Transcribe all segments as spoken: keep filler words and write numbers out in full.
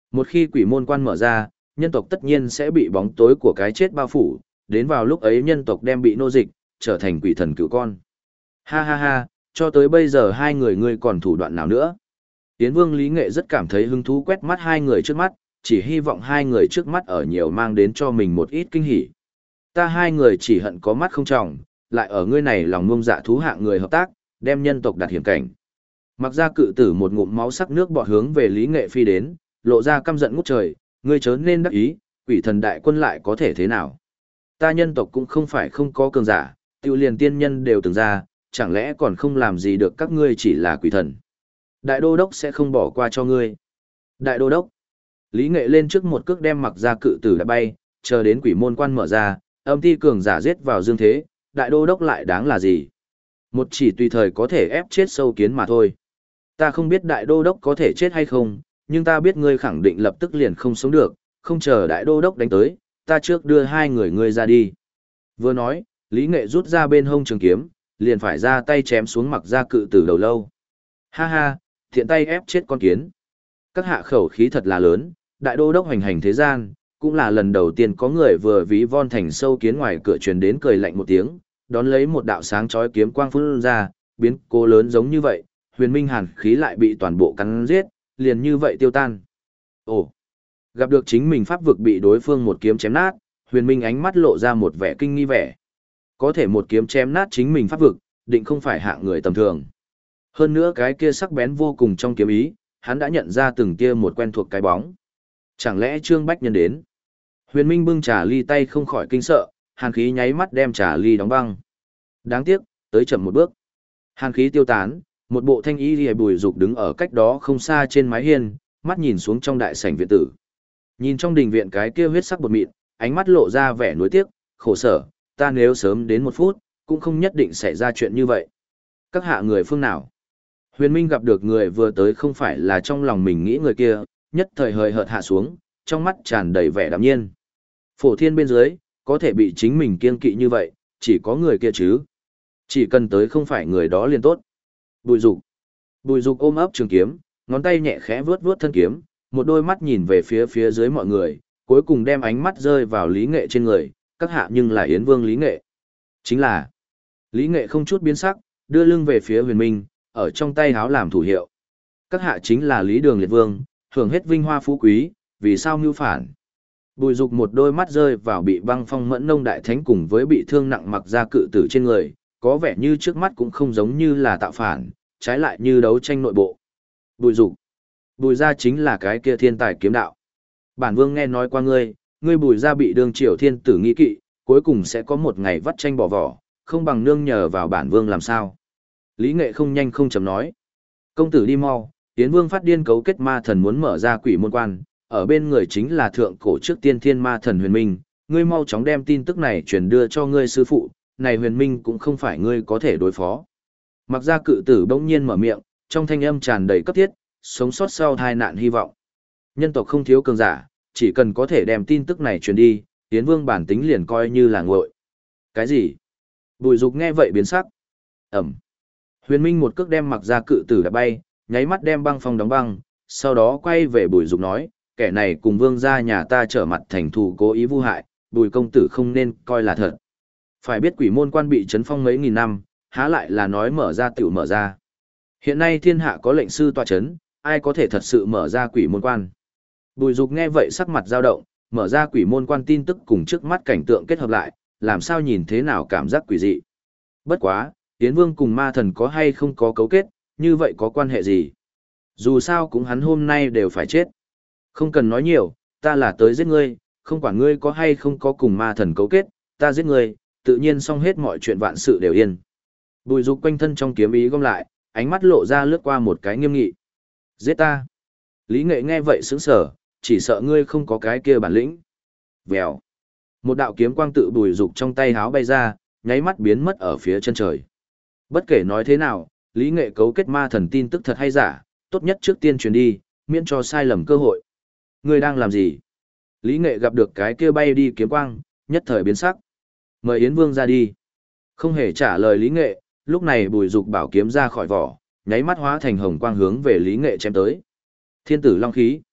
Một khi quỷ môn quan mở ra, nhân tộc tất nhiên sẽ bị bóng tối của cái chết bao phủ, đến vào lúc ấy nhân tộc đem bị nô dịch, trở thành quỷ thần cựu con. Ha ha ha, cho tới bây giờ hai người ngươi còn thủ đoạn nào nữa? Yến Vương Lý Nghệ rất cảm thấy hứng thú quét mắt hai người trước mắt, chỉ hy vọng hai người trước mắt ở nhiều mang đến cho mình một ít kinh hỉ. Ta hai người chỉ hận có mắt không tròng, lại ở ngươi này lòng ngông dạ thú hạng người hợp tác, đem nhân tộc đặt hiểm cảnh. Mặc ra cự tử một ngụm máu sắc nước bọt hướng về Lý Nghệ phi đến, lộ ra căm giận ngút trời, ngươi chớ nên đắc ý, quỷ thần đại quân lại có thể thế nào? Ta nhân tộc cũng không phải không có cường giả, tiêu liền tiên nhân đều từng ra, chẳng lẽ còn không làm gì được các ngươi chỉ là quỷ thần. Đại đô đốc sẽ không bỏ qua cho ngươi. Đại đô đốc. Lý Nghệ lên trước một cước đem Mặc ra cự tử đã bay, chờ đến quỷ môn quan mở ra, âm ti cường giả giết vào dương thế, đại đô đốc lại đáng là gì? Một chỉ tùy thời có thể ép chết sâu kiến mà thôi. Ta không biết đại đô đốc có thể chết hay không, nhưng ta biết ngươi khẳng định lập tức liền không sống được, không chờ đại đô đốc đánh tới, ta trước đưa hai người ngươi ra đi. Vừa nói, Lý Nghệ rút ra bên hông trường kiếm, liền phải ra tay chém xuống Mặc ra cự tử đầu lâu. Ha ha, thiện tay ép chết con kiến. Các hạ khẩu khí thật là lớn, đại đô đốc hoành hành thế gian, cũng là lần đầu tiên có người vừa ví von thành sâu kiến ngoài cửa truyền đến cười lạnh một tiếng, đón lấy một đạo sáng chói kiếm quang phun ra, biến cố lớn giống như vậy, huyền minh hàn khí lại bị toàn bộ cắn giết, liền như vậy tiêu tan. Ồ, gặp được chính mình pháp vực bị đối phương một kiếm chém nát, huyền minh ánh mắt lộ ra một vẻ kinh nghi vẻ. Có thể một kiếm chém nát chính mình pháp vực, định không phải hạng người tầm thường. Hơn nữa cái kia sắc bén vô cùng trong kiếm ý, hắn đã nhận ra từng kia một quen thuộc cái bóng. Chẳng lẽ Trương Bách Nhân đến? Huyền Minh bưng trà ly tay không khỏi kinh sợ, hàn khí nháy mắt đem trà ly đóng băng. Đáng tiếc, tới chậm một bước. Hàn khí tiêu tán, một bộ thanh y liễu Bùi Dục đứng ở cách đó không xa trên mái hiên, mắt nhìn xuống trong đại sảnh viện tử. Nhìn trong đình viện cái kia huyết sắc bột mịn, ánh mắt lộ ra vẻ nuối tiếc, khổ sở, ta nếu sớm đến một phút, cũng không nhất định xảy ra chuyện như vậy. Các hạ người phương nào? Huyền Minh gặp được người vừa tới không phải là trong lòng mình nghĩ người kia, nhất thời hơi hợt hạ xuống, trong mắt tràn đầy vẻ đạm nhiên. Phổ thiên bên dưới, có thể bị chính mình kiêng kỵ như vậy, chỉ có người kia chứ. Chỉ cần tới không phải người đó liền tốt. Bùi Dục. Bùi Dục ôm ấp trường kiếm, ngón tay nhẹ khẽ vuốt vuốt thân kiếm, một đôi mắt nhìn về phía phía dưới mọi người, cuối cùng đem ánh mắt rơi vào Lý Nghệ trên người, các hạ nhưng là Yến Vương Lý Nghệ. Chính là. Lý Nghệ không chút biến sắc, đưa lưng về phía Huyền Minh, ở trong tay háo làm thủ hiệu. Các hạ chính là Lý Đường Liệt Vương, hưởng hết vinh hoa phú quý, vì sao mưu phản? Bùi Dục một đôi mắt rơi vào bị băng phong mẫn nông đại thánh cùng với bị thương nặng Mặc ra cự tử trên người, có vẻ như trước mắt cũng không giống như là tạo phản, trái lại như đấu tranh nội bộ. Bùi Dục, Bùi gia chính là cái kia thiên tài kiếm đạo. Bản vương nghe nói qua ngươi, ngươi Bùi gia bị đương triều thiên tử nghi kỵ, cuối cùng sẽ có một ngày vắt tranh bỏ vỏ, không bằng nương nhờ vào bản vương làm sao? Lý Nghệ không nhanh không chậm nói. Công tử đi mau, Yến Vương phát điên cấu kết ma thần muốn mở ra quỷ môn quan, ở bên người chính là thượng cổ trước tiên thiên ma thần Huyền Minh, ngươi mau chóng đem tin tức này truyền đưa cho ngươi sư phụ, này Huyền Minh cũng không phải ngươi có thể đối phó. Mặc ra cự tử bỗng nhiên mở miệng, trong thanh âm tràn đầy cấp thiết, sống sót sau tai nạn hy vọng. Nhân tộc không thiếu cường giả, chỉ cần có thể đem tin tức này truyền đi, Yến Vương bản tính liền coi như là nguội. Cái gì? Bùi Dục nghe vậy biến sắc. Ẩm. Huyền Minh một cước đem Mặc ra cự tử đã bay, nháy mắt đem băng phong đóng băng, sau đó quay về Bùi Dục nói, kẻ này cùng vương gia nhà ta trở mặt thành thù cố ý vu hại, Bùi công tử không nên coi là thật. Phải biết quỷ môn quan bị trấn phong mấy nghìn năm, há lại là nói mở ra tiểu mở ra. Hiện nay thiên hạ có lệnh sư tọa trấn, ai có thể thật sự mở ra quỷ môn quan. Bùi Dục nghe vậy sắc mặt dao động, mở ra quỷ môn quan tin tức cùng trước mắt cảnh tượng kết hợp lại, làm sao nhìn thế nào cảm giác quỷ dị. Bất quá, Yến Vương cùng ma thần có hay không có cấu kết, như vậy có quan hệ gì? Dù sao cũng hắn hôm nay đều phải chết. Không cần nói nhiều, ta là tới giết ngươi, không quản ngươi có hay không có cùng ma thần cấu kết, ta giết ngươi, tự nhiên xong hết mọi chuyện vạn sự đều yên. Bùi Dục quanh thân trong kiếm ý gom lại, ánh mắt lộ ra lướt qua một cái nghiêm nghị. Giết ta. Lý Nghệ nghe vậy sững sờ, chỉ sợ ngươi không có cái kia bản lĩnh. Vèo. Một đạo kiếm quang tự Bùi Dục trong tay háo bay ra, nháy mắt biến mất ở phía chân trời. Bất kể nói thế nào, Lý Nghệ cấu kết ma thần tin tức thật hay giả, tốt nhất trước tiên truyền đi, miễn cho sai lầm cơ hội. Ngươi đang làm gì? Lý Nghệ gặp được cái kia bay đi kiếm quang, nhất thời biến sắc. Mời Yến Vương ra đi. Không hề trả lời Lý Nghệ, lúc này Bùi Dục bảo kiếm ra khỏi vỏ, nháy mắt hóa thành hồng quang hướng về Lý Nghệ chém tới. Thiên tử long khí.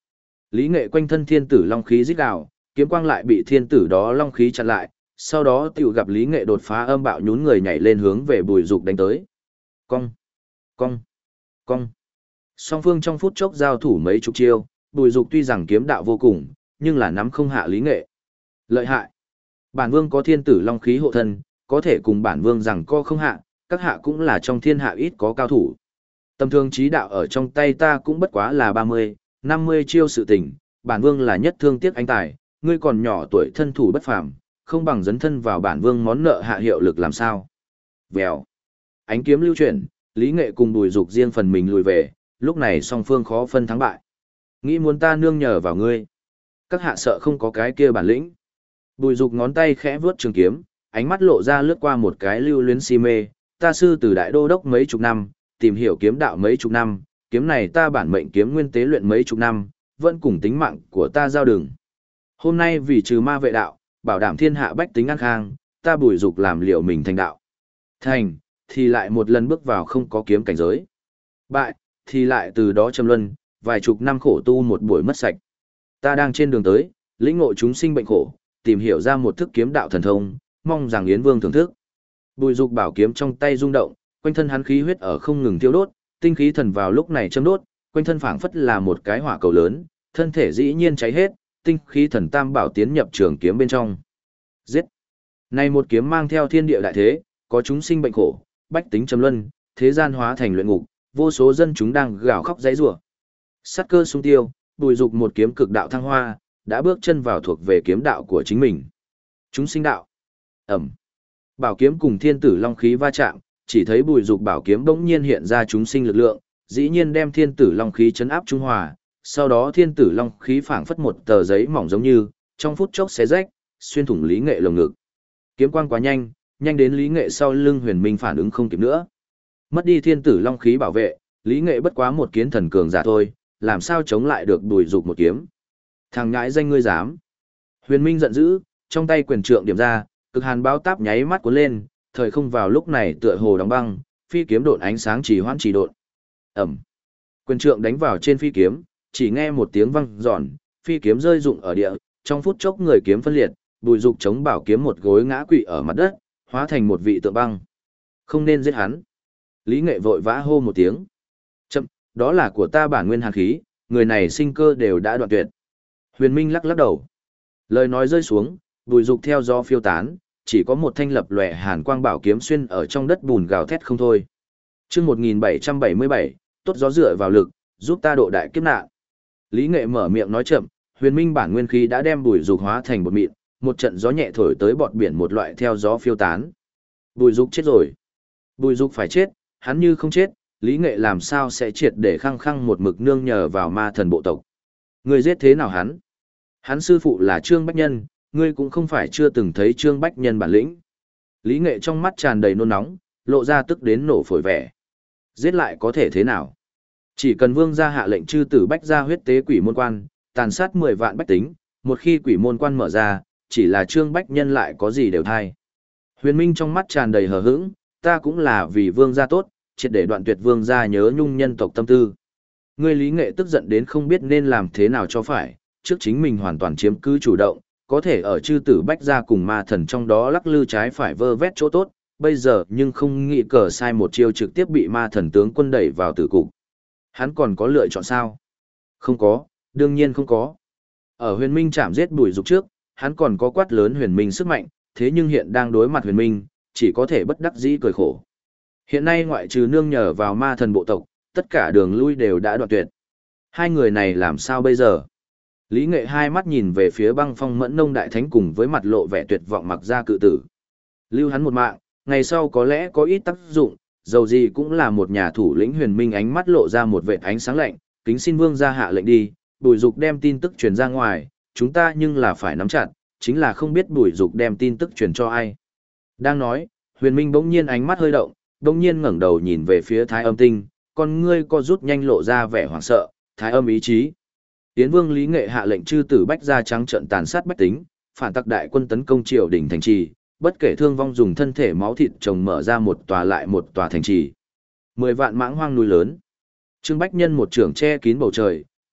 Lý Nghệ quanh thân thiên tử long khí rít gào, kiếm quang lại bị thiên tử đó long khí chặn lại, sau đó tiểu gặp Lý Nghệ đột phá âm bạo nhún người nhảy lên hướng về Bùi Dục đánh tới. Cong, cong, cong. Song phương trong phút chốc giao thủ mấy chục chiêu, Bùi Dục tuy rằng kiếm đạo vô cùng, nhưng là nắm không hạ Lý Nghệ. Lợi hại. Bản vương có thiên tử long khí hộ thân, có thể cùng bản vương rằng co không hạ, các hạ cũng là trong thiên hạ ít có cao thủ. Tầm thường trí đạo ở trong tay ta cũng bất quá là ba mươi, năm mươi chiêu sự tình, bản vương là nhất thương tiếc anh tài, ngươi còn nhỏ tuổi thân thủ bất phàm, không bằng dấn thân vào bản vương món nợ hạ hiệu lực làm sao. Vèo. Ánh kiếm lưu chuyển, Lý Nghệ cùng Bùi Dục riêng phần mình lùi về, lúc này song phương khó phân thắng bại. Nghĩ muốn ta nương nhờ vào ngươi. Các hạ sợ không có cái kia bản lĩnh. Bùi Dục ngón tay khẽ vuốt trường kiếm, ánh mắt lộ ra lướt qua một cái lưu luyến si mê, ta sư từ đại đô đốc mấy chục năm, tìm hiểu kiếm đạo mấy chục năm, kiếm này ta bản mệnh kiếm nguyên tế luyện mấy chục năm, vẫn cùng tính mạng của ta giao đường. Hôm nay vì trừ ma vệ đạo, bảo đảm thiên hạ bách tính an khang, ta Bùi Dục làm liệu mình thành đạo. Thành, thì lại một lần bước vào không có kiếm cảnh giới. Bại, thì lại từ đó châm luân, vài chục năm khổ tu một buổi mất sạch. Ta đang trên đường tới, lĩnh ngộ chúng sinh bệnh khổ, tìm hiểu ra một thức kiếm đạo thần thông, mong rằng Yến Vương thưởng thức. Bùi Dục bảo kiếm trong tay rung động, quanh thân hắn khí huyết ở không ngừng thiêu đốt, tinh khí thần vào lúc này châm đốt, quanh thân phảng phất là một cái hỏa cầu lớn, thân thể dĩ nhiên cháy hết, tinh khí thần tam bảo tiến nhập trường kiếm bên trong. Giết! Này một kiếm mang theo thiên địa đại thế, có chúng sinh bệnh khổ, bách tính châm luân, thế gian hóa thành luyện ngục, vô số dân chúng đang gào khóc giãy giụa. Sát cơ sung tiêu, Bùi Dục một kiếm cực đạo thăng hoa, đã bước chân vào thuộc về kiếm đạo của chính mình. Chúng sinh đạo. Ẩm. Bảo kiếm cùng thiên tử long khí va chạm, chỉ thấy Bùi Dục bảo kiếm bỗng nhiên hiện ra chúng sinh lực lượng, dĩ nhiên đem thiên tử long khí chấn áp trung hòa, sau đó thiên tử long khí phảng phất một tờ giấy mỏng giống như, trong phút chốc xé rách, xuyên thủng Lý Nghệ lồng ngực. Kiếm quang quá nhanh, nhanh đến Lý Nghệ sau lưng Huyền Minh phản ứng không kịp nữa. Mất đi thiên tử long khí bảo vệ, Lý Nghệ bất quá một kiến thần cường giả thôi, làm sao chống lại được Bùi Dục một kiếm. Thằng nhãi danh ngươi dám. Huyền Minh giận dữ, trong tay quyền trượng điểm ra, cực hàn báo táp nháy mắt cuốn lên, thời không vào lúc này tựa hồ đóng băng, phi kiếm độn ánh sáng chỉ hoãn chỉ độn. Ẩm. Quyền trượng đánh vào trên phi kiếm, chỉ nghe một tiếng vang giòn, phi kiếm rơi rụng ở địa, trong phút chốc người kiếm phân liệt, Bùi Dục chống bảo kiếm một gối ngã quỵ ở mặt đất, hóa thành một vị tượng băng. Không nên giết hắn. Lý Nghệ vội vã hô một tiếng. Chậm, đó là của ta bản nguyên hàn khí, người này sinh cơ đều đã đoạn tuyệt. Huyền Minh lắc lắc đầu. Lời nói rơi xuống, Bùi Dục theo gió phiêu tán, chỉ có một thanh lập lòe hàn quang bảo kiếm xuyên ở trong đất bùn gào thét không thôi. Chương một nghìn bảy trăm bảy mươi bảy, tốt gió dựa vào lực, giúp ta độ đại kiếp nạn. Lý Nghệ mở miệng nói chậm, Huyền Minh bản nguyên khí đã đem Bùi Dục hóa thành bột mịn, một trận gió nhẹ thổi tới bọt biển một loại theo gió phiêu tán. Bùi Dục chết rồi. Bùi Dục phải chết, hắn như không chết, Lý Nghệ làm sao sẽ triệt để khăng khăng một mực nương nhờ vào ma thần bộ tộc. Ngươi giết thế nào hắn? Hắn sư phụ là Trương Bách Nhân, ngươi cũng không phải chưa từng thấy Trương Bách Nhân bản lĩnh. Lý Nghệ trong mắt tràn đầy nôn nóng, lộ ra tức đến nổ phổi vẻ. Giết lại có thể thế nào? Chỉ cần vương gia hạ lệnh chư tử bách gia huyết tế quỷ môn quan, tàn sát mười vạn bách tính, một khi quỷ môn quan mở ra, chỉ là Trương Bách Nhân lại có gì đều thay. Huyền Minh trong mắt tràn đầy hờ hững, ta cũng là vì vương gia tốt, triệt để đoạn tuyệt vương gia nhớ nhung nhân tộc tâm tư. Ngươi Lý Nghệ tức giận đến không biết nên làm thế nào cho phải, trước chính mình hoàn toàn chiếm cứ chủ động, có thể ở chư tử bách gia cùng ma thần trong đó lắc lư trái phải vơ vét chỗ tốt, bây giờ nhưng không nghĩ cờ sai một chiêu trực tiếp bị ma thần tướng quân đẩy vào tử cục. Hắn còn có lựa chọn sao? Không có, đương nhiên không có. Ở Huyền Minh chạm giết Bùi Dục trước, hắn còn có quát lớn Huyền Minh sức mạnh, thế nhưng hiện đang đối mặt Huyền Minh, chỉ có thể bất đắc dĩ cười khổ. Hiện nay ngoại trừ nương nhờ vào ma thần bộ tộc, tất cả đường lui đều đã đoạn tuyệt. Hai người này làm sao bây giờ? Lý Nghệ hai mắt nhìn về phía Băng Phong Mẫn Nông đại thánh cùng với mặt lộ vẻ tuyệt vọng mặc ra cự tử. Lưu hắn một mạng, ngày sau có lẽ có ít tác dụng, dầu gì cũng là một nhà thủ lĩnh. Huyền Minh ánh mắt lộ ra một vệt ánh sáng lạnh, kính xin vương gia hạ lệnh đi, Bùi Dục đem tin tức truyền ra ngoài, chúng ta nhưng là phải nắm chặt, chính là không biết Bùi Dục đem tin tức truyền cho ai. Đang nói, Huyền Minh bỗng nhiên ánh mắt hơi động, bỗng nhiên ngẩng đầu nhìn về phía Thái Âm Tinh, con ngươi co rút nhanh lộ ra vẻ hoảng sợ, Thái Âm ý chí. Yến Vương Lý Nghệ hạ lệnh chư tử bách gia trắng trợn tàn sát bách tính, phản tặc đại quân tấn công triều đình thành trì, bất kể thương vong dùng thân thể máu thịt chồng mở ra một tòa lại một tòa thành trì. Mười vạn mãng hoang núi lớn. Trương Bách Nhân một trưởng che kín bầu trời,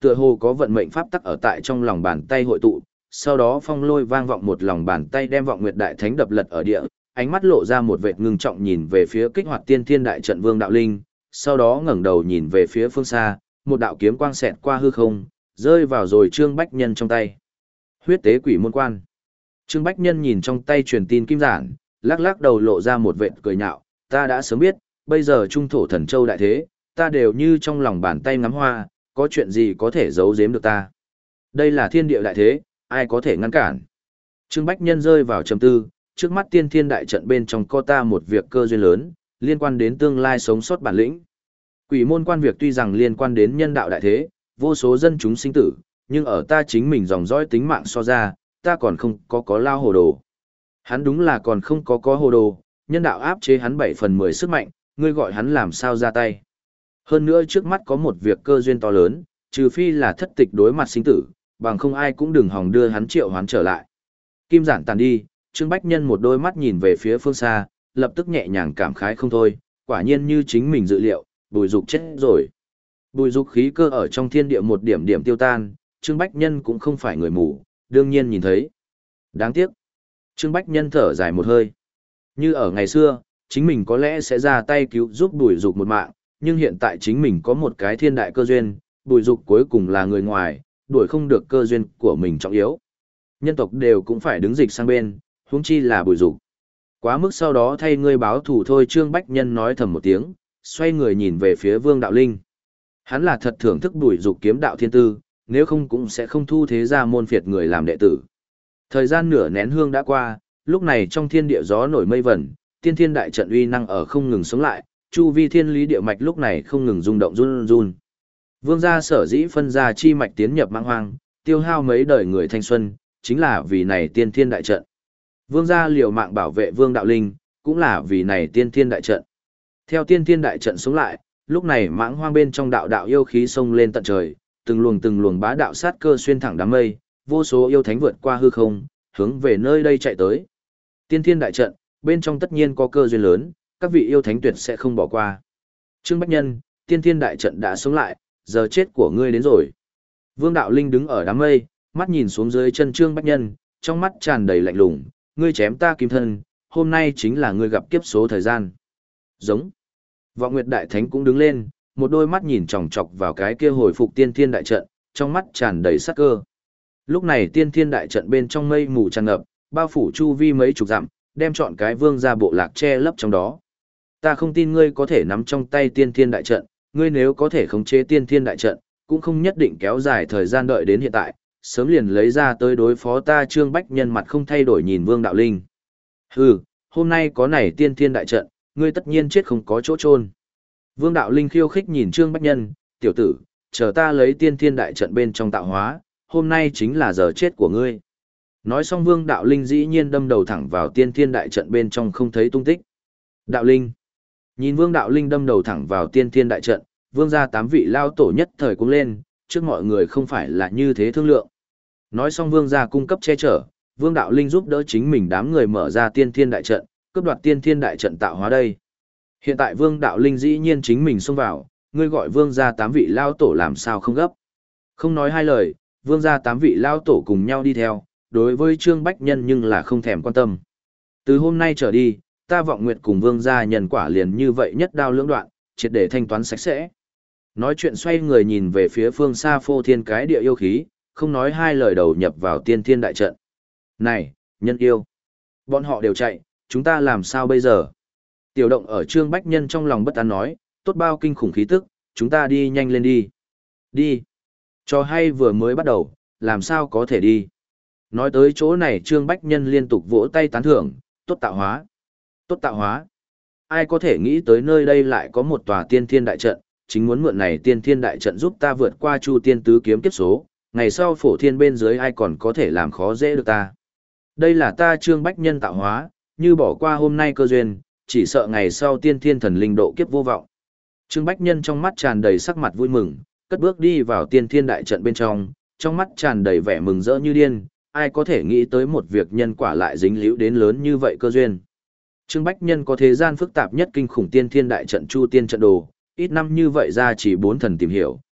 Tựa hồ có vận mệnh pháp tắc ở tại trong lòng bàn tay hội tụ, sau đó phong lôi vang vọng một lòng bàn tay đem vọng nguyệt đại thánh đập lật ở địa, ánh mắt lộ ra một vệt ngưng trọng nhìn về phía kích hoạt tiên thiên đại trận Vương Đạo Linh, sau đó ngẩng đầu nhìn về phía phương xa, một đạo kiếm quang xẹt qua hư không, rơi vào rồi Trương Bách Nhân trong tay. Huyết tế quỷ môn quan. Trương Bách Nhân nhìn trong tay truyền tin kim giản, lắc lắc đầu lộ ra một vệt cười nhạo, ta đã sớm biết, bây giờ trung thổ thần châu đại thế, ta đều như trong lòng bàn tay ngắm hoa, có chuyện gì có thể giấu giếm được ta. Đây là thiên địa đại thế, ai có thể ngăn cản. Trương Bách Nhân rơi vào trầm tư, trước mắt tiên thiên đại trận bên trong có ta một việc cơ duyên lớn, liên quan đến tương lai sống sót bản lĩnh. Quỷ môn quan việc tuy rằng liên quan đến nhân đạo đại thế, vô số dân chúng sinh tử, nhưng ở ta chính mình dòng dõi tính mạng so ra, ta còn không có có lao hồ đồ. Hắn đúng là còn không có có hồ đồ, nhân đạo áp chế hắn bảy phần mười sức mạnh, ngươi gọi hắn làm sao ra tay. Hơn nữa trước mắt có một việc cơ duyên to lớn, trừ phi là thất tịch đối mặt sinh tử, bằng không ai cũng đừng hòng đưa hắn triệu hoán trở lại. Kim giản tàn đi, Trương Bách Nhân một đôi mắt nhìn về phía phương xa, lập tức nhẹ nhàng cảm khái không thôi, quả nhiên như chính mình dự liệu, Bùi Dục chết rồi. Bùi Dục khí cơ ở trong thiên địa một điểm điểm tiêu tan, Trương Bách Nhân cũng không phải người mù, đương nhiên nhìn thấy. Đáng tiếc. Trương Bách Nhân thở dài một hơi. Như ở ngày xưa, chính mình có lẽ sẽ ra tay cứu giúp Bùi Dục một mạng, nhưng hiện tại chính mình có một cái thiên đại cơ duyên, Bùi Dục cuối cùng là người ngoài, đuổi không được cơ duyên của mình trọng yếu. Nhân tộc đều cũng phải đứng dịch sang bên, huống chi là Bùi Dục. Quá mức sau đó thay ngươi báo thù thôi, Trương Bách Nhân nói thầm một tiếng, xoay người nhìn về phía Vương Đạo Linh. Hắn là thật thưởng thức Bùi Dục kiếm đạo thiên tư, nếu không cũng sẽ không thu thế ra môn phiệt người làm đệ tử. Thời gian nửa nén hương đã qua, lúc này trong thiên địa gió nổi mây vẩn, tiên thiên đại trận uy năng ở không ngừng sống lại, chu vi thiên lý địa mạch lúc này không ngừng rung động run run. Vương gia sở dĩ phân ra chi mạch tiến nhập mãng hoang, tiêu hao mấy đời người thanh xuân, chính là vì này tiên thiên đại trận. Vương gia liều mạng bảo vệ Vương Đạo Linh, cũng là vì này tiên thiên đại trận. Theo tiên thiên đại trận sống lại, lúc này mãng hoang bên trong đạo đạo yêu khí xông lên tận trời, từng luồng từng luồng bá đạo sát cơ xuyên thẳng đám mây, vô số yêu thánh vượt qua hư không, hướng về nơi đây chạy tới. Tiên thiên đại trận, bên trong tất nhiên có cơ duyên lớn, các vị yêu thánh tuyệt sẽ không bỏ qua. Trương Bách Nhân, tiên thiên đại trận đã sống lại, giờ chết của ngươi đến rồi. Vương Đạo Linh đứng ở đám mây, mắt nhìn xuống dưới chân Trương Bách Nhân, trong mắt tràn đầy lạnh lùng, ngươi chém ta kim thân, hôm nay chính là ngươi gặp kiếp số thời gian. Giống. Vọng Nguyệt Đại Thánh cũng đứng lên, một đôi mắt nhìn chòng chọc vào cái kia hồi phục tiên thiên đại trận, trong mắt tràn đầy sát cơ. Lúc này tiên thiên đại trận bên trong mây mù tràn ngập, bao phủ chu vi mấy chục dặm, đem trọn cái vương gia bộ lạc che lấp trong đó. Ta không tin ngươi có thể nắm trong tay tiên thiên đại trận, ngươi nếu có thể khống chế tiên thiên đại trận, cũng không nhất định kéo dài thời gian đợi đến hiện tại, sớm liền lấy ra tới đối phó ta. Trương Bách Nhân mặt không thay đổi nhìn Vương Đạo Linh. Hừ, hôm nay có này tiên thiên đại trận, ngươi tất nhiên chết không có chỗ chôn. Vương Đạo Linh khiêu khích nhìn Trương Bách Nhân, tiểu tử, chờ ta lấy tiên thiên đại trận bên trong tạo hóa, hôm nay chính là giờ chết của ngươi. Nói xong Vương Đạo Linh dĩ nhiên đâm đầu thẳng vào tiên thiên đại trận bên trong không thấy tung tích. Đạo Linh. Nhìn Vương Đạo Linh đâm đầu thẳng vào tiên thiên đại trận, Vương gia tám vị lao tổ nhất thời cũng lên, trước mọi người không phải là như thế thương lượng. Nói xong Vương gia cung cấp che chở, Vương Đạo Linh giúp đỡ chính mình đám người mở ra tiên thiên đại trận, cướp đoạt tiên thiên đại trận tạo hóa đây. Hiện tại Vương Đạo Linh dĩ nhiên chính mình xông vào, ngươi gọi Vương gia tám vị lao tổ làm sao không gấp. Không nói hai lời, Vương gia tám vị lao tổ cùng nhau đi theo, đối với Trương Bách Nhân nhưng là không thèm quan tâm. Từ hôm nay trở đi, ta Vọng Nguyệt cùng Vương gia nhân quả liền như vậy nhất đao lưỡng đoạn, triệt để thanh toán sạch sẽ. Nói chuyện xoay người nhìn về phía phương xa phô thiên cái địa yêu khí, không nói hai lời đầu nhập vào tiên thiên đại trận. Này, nhân yêu! Bọn họ đều chạy, chúng ta làm sao bây giờ? Tiểu động ở Trương Bách Nhân trong lòng bất an nói, tốt bao kinh khủng khí tức, chúng ta đi nhanh lên đi. Đi! Cho hay vừa mới bắt đầu, làm sao có thể đi? Nói tới chỗ này Trương Bách Nhân liên tục vỗ tay tán thưởng, tốt tạo hóa! Tốt tạo hóa! Ai có thể nghĩ tới nơi đây lại có một tòa tiên thiên đại trận, chính muốn mượn này tiên thiên đại trận giúp ta vượt qua chu tiên tứ kiếm kiếp số, ngày sau phổ thiên bên dưới ai còn có thể làm khó dễ được ta. Đây là ta Trương Bách Nhân tạo hóa, như bỏ qua hôm nay cơ duyên, chỉ sợ ngày sau tiên thiên thần linh độ kiếp vô vọng. Trương Bách Nhân trong mắt tràn đầy sắc mặt vui mừng, cất bước đi vào tiên thiên đại trận bên trong, trong mắt tràn đầy vẻ mừng rỡ như điên, ai có thể nghĩ tới một việc nhân quả lại dính líu đến lớn như vậy cơ duyên. Trương Bách Nhân có thế gian phức tạp nhất kinh khủng tiên thiên đại trận chu tiên trận đồ, ít năm như vậy ra chỉ bốn thần tìm hiểu,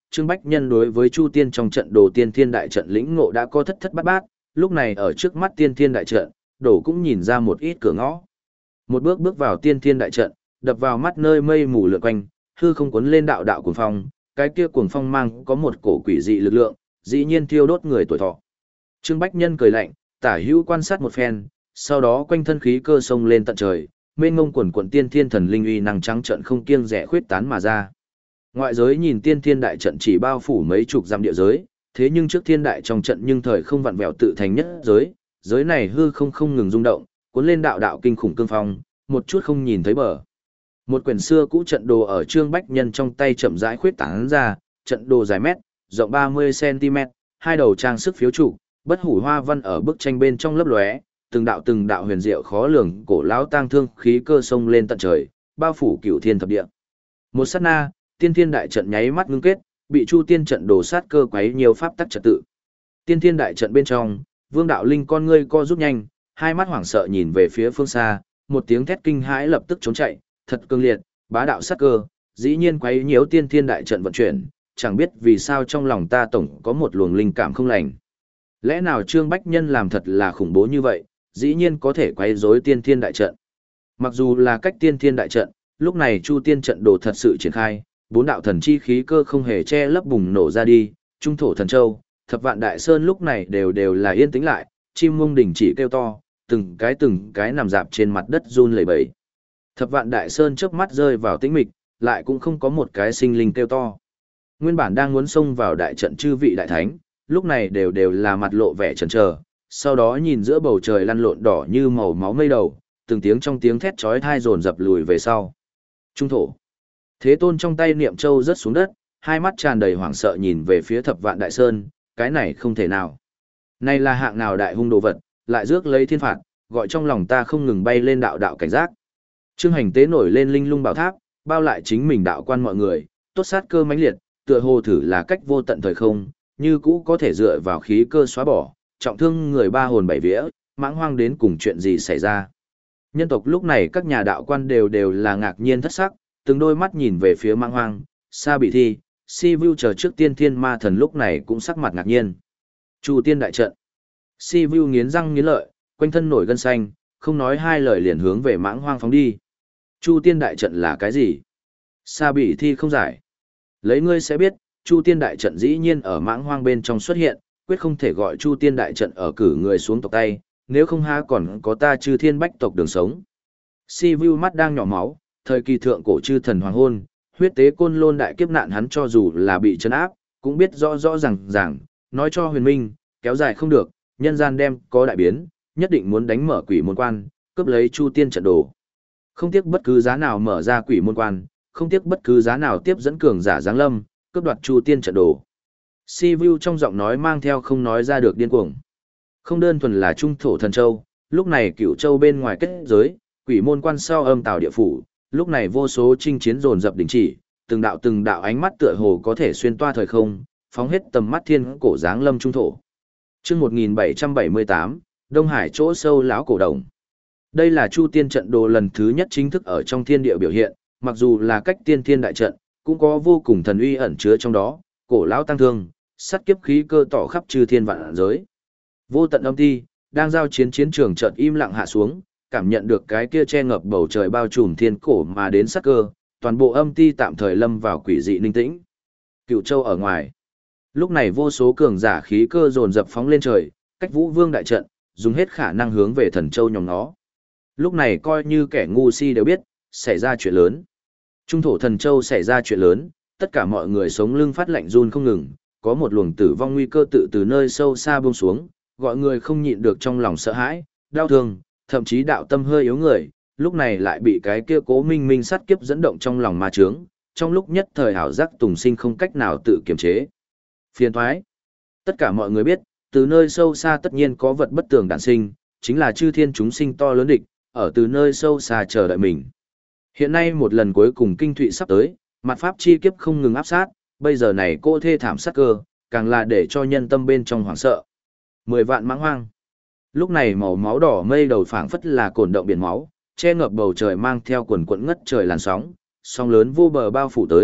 Trương Bách Nhân đối với Chu Tiên trong trận đồ tiên thiên đại trận lĩnh ngộ đã có thất thất bát bát, lúc này ở trước mắt tiên thiên đại trận, đổ cũng nhìn ra một ít cửa ngõ. Một bước bước vào tiên thiên đại trận, đập vào mắt nơi mây mù lượn quanh, hư không cuốn lên đạo đạo cuồng phong, cái kia cuồng phong mang có một cổ quỷ dị lực lượng, dĩ nhiên thiêu đốt người tuổi thọ. Trương Bách Nhân cười lạnh, tả hữu quan sát một phen, sau đó quanh thân khí cơ sông lên tận trời, mênh ngông quần quần tiên thiên thần linh uy năng trắng trận không kiêng dè khuyết tán mà ra. Ngoại giới nhìn tiên thiên đại trận chỉ bao phủ mấy chục dặm địa giới, thế nhưng trước thiên đại trong trận nhưng thời không vặn vẹo tự thành nhất giới, giới này hư không không ngừng rung động, cuốn lên đạo đạo kinh khủng cương phong, một chút không nhìn thấy bờ. Một quyển xưa cũ trận đồ ở Trương Bách Nhân trong tay chậm rãi khuyết tán ra, trận đồ dài mét, rộng ba mươi xăng-ti-mét, hai đầu trang sức phiếu trụ, bất hủ hoa văn ở bức tranh bên trong lấp lóe, từng đạo từng đạo huyền diệu khó lường, cổ lão tang thương khí cơ sông lên tận trời, bao phủ cửu thiên thập địa. Một sát na, tiên thiên đại trận nháy mắt ngưng kết, bị Chu Tiên trận đồ sát cơ quấy nhiều pháp tắc trật tự. Tiên thiên đại trận bên trong, Vương Đạo Linh con ngươi co rút nhanh, hai mắt hoảng sợ nhìn về phía phương xa, một tiếng thét kinh hãi lập tức trốn chạy, thật cương liệt, bá đạo sát cơ, dĩ nhiên quấy nhiễu tiên thiên đại trận vận chuyển, chẳng biết vì sao trong lòng ta tổng có một luồng linh cảm không lành. Lẽ nào Trương Bách Nhân làm thật là khủng bố như vậy, dĩ nhiên có thể quấy rối tiên thiên đại trận. Mặc dù là cách tiên thiên đại trận, lúc này Chu Tiên trận đồ thật sự triển khai, bốn đạo thần chi khí cơ không hề che lấp bùng nổ ra đi, trung thổ thần châu, thập vạn đại sơn lúc này đều đều là yên tĩnh lại, chim ngông đỉnh chỉ kêu to, từng cái từng cái nằm dạp trên mặt đất run lẩy bẩy. Thập vạn đại sơn chớp mắt rơi vào tĩnh mịch, lại cũng không có một cái sinh linh kêu to. Nguyên bản đang muốn xông vào đại trận chư vị đại thánh, lúc này đều đều là mặt lộ vẻ chần chờ, sau đó nhìn giữa bầu trời lăn lộn đỏ như màu máu mây đầu, từng tiếng trong tiếng thét chói tai dồn dập lùi về sau. Trung thổ. Thế Tôn trong tay niệm châu rớt xuống đất, hai mắt tràn đầy hoảng sợ nhìn về phía thập vạn đại sơn, cái này không thể nào. Này là hạng nào đại hung đồ vật, lại rước lấy thiên phạt, gọi trong lòng ta không ngừng bay lên đạo đạo cảnh giác. Trương Hành Tế nổi lên linh lung bảo tháp, bao lại chính mình đạo quan mọi người, tốt sát cơ mãnh liệt, tựa hồ thử là cách vô tận thời không, như cũ có thể dựa vào khí cơ xóa bỏ, trọng thương người ba hồn bảy vía, mãng hoang đến cùng chuyện gì xảy ra. Nhân tộc lúc này các nhà đạo quan đều đều là ngạc nhiên thất sắc, từng đôi mắt nhìn về phía mãng hoang, Sa Bị Thi, Si Vu chờ trước tiên thiên ma thần lúc này cũng sắc mặt ngạc nhiên. Chu Tiên đại trận. Si Vu nghiến răng nghiến lợi, quanh thân nổi gân xanh, không nói hai lời liền hướng về mãng hoang phóng đi. Chu Tiên đại trận là cái gì? Sa Bị Thi không giải. Lấy ngươi sẽ biết, Chu Tiên đại trận dĩ nhiên ở mãng hoang bên trong xuất hiện, quyết không thể gọi Chu Tiên đại trận ở cử người xuống tộc tay, nếu không ha còn có ta Chư Thiên Bách tộc đường sống. Si Vu mắt đang nhỏ máu, thời kỳ thượng cổ chư thần hoàng hôn, huyết tế côn lôn đại kiếp nạn hắn cho dù là bị trấn áp, cũng biết rõ rõ ràng ràng, nói cho huyền minh, kéo dài không được, nhân gian đem có đại biến, nhất định muốn đánh mở quỷ môn quan, cướp lấy Chu Tiên trận đồ. Không tiếc bất cứ giá nào mở ra quỷ môn quan, không tiếc bất cứ giá nào tiếp dẫn cường giả giáng lâm, cướp đoạt Chu Tiên trận đồ. Si Vu trong giọng nói mang theo không nói ra được điên cuồng. Không đơn thuần là trung thổ thần châu, lúc này cửu châu bên ngoài kết giới, quỷ môn quan sau âm tào địa phủ, lúc này vô số chinh chiến dồn dập đình chỉ, từng đạo từng đạo ánh mắt tựa hồ có thể xuyên toa thời không, phóng hết tầm mắt thiên cổ giáng lâm trung thổ. Chương một nghìn bảy trăm bảy mươi tám, Đông Hải chỗ sâu lão cổ đồng. Đây là Chu Tiên trận đồ lần thứ nhất chính thức ở trong thiên địa biểu hiện, mặc dù là cách tiên thiên đại trận, cũng có vô cùng thần uy ẩn chứa trong đó, cổ lão tăng thương, sắt kiếp khí cơ tỏ khắp chư thiên vạn giới. Vô tận âm ti, đang giao chiến chiến trường chợt im lặng hạ xuống, cảm nhận được cái kia che ngập bầu trời bao trùm thiên cổ mà đến sát cơ, toàn bộ âm ti tạm thời lâm vào quỷ dị ninh tĩnh. Cựu châu ở ngoài. Lúc này vô số cường giả khí cơ dồn dập phóng lên trời, cách Vũ Vương đại trận, dùng hết khả năng hướng về thần châu nhòm nó. Lúc này coi như kẻ ngu si đều biết, xảy ra chuyện lớn. Trung thổ thần châu xảy ra chuyện lớn, tất cả mọi người sống lưng phát lạnh run không ngừng, có một luồng tử vong nguy cơ tự từ nơi sâu xa buông xuống, gọi người không nhịn được trong lòng sợ hãi, đau thương, thậm chí đạo tâm hơi yếu người, lúc này lại bị cái kia cố minh minh sát kiếp dẫn động trong lòng ma trướng, trong lúc nhất thời hảo giác tùng sinh không cách nào tự kiềm chế. Phiền thoái. Tất cả mọi người biết, từ nơi sâu xa tất nhiên có vật bất tường đản sinh, chính là chư thiên chúng sinh to lớn địch, ở từ nơi sâu xa chờ đợi mình. Hiện nay một lần cuối cùng kinh thụy sắp tới, mặt pháp chi kiếp không ngừng áp sát, bây giờ này cô thê thảm sát cơ, càng là để cho nhân tâm bên trong hoảng sợ. Mười vạn mãng hoang. Lúc này màu máu đỏ mây đầu phảng phất là cồn động biển máu, che ngập bầu trời mang theo quần quẫn ngất trời làn sóng, sóng lớn vô bờ bao phủ tới,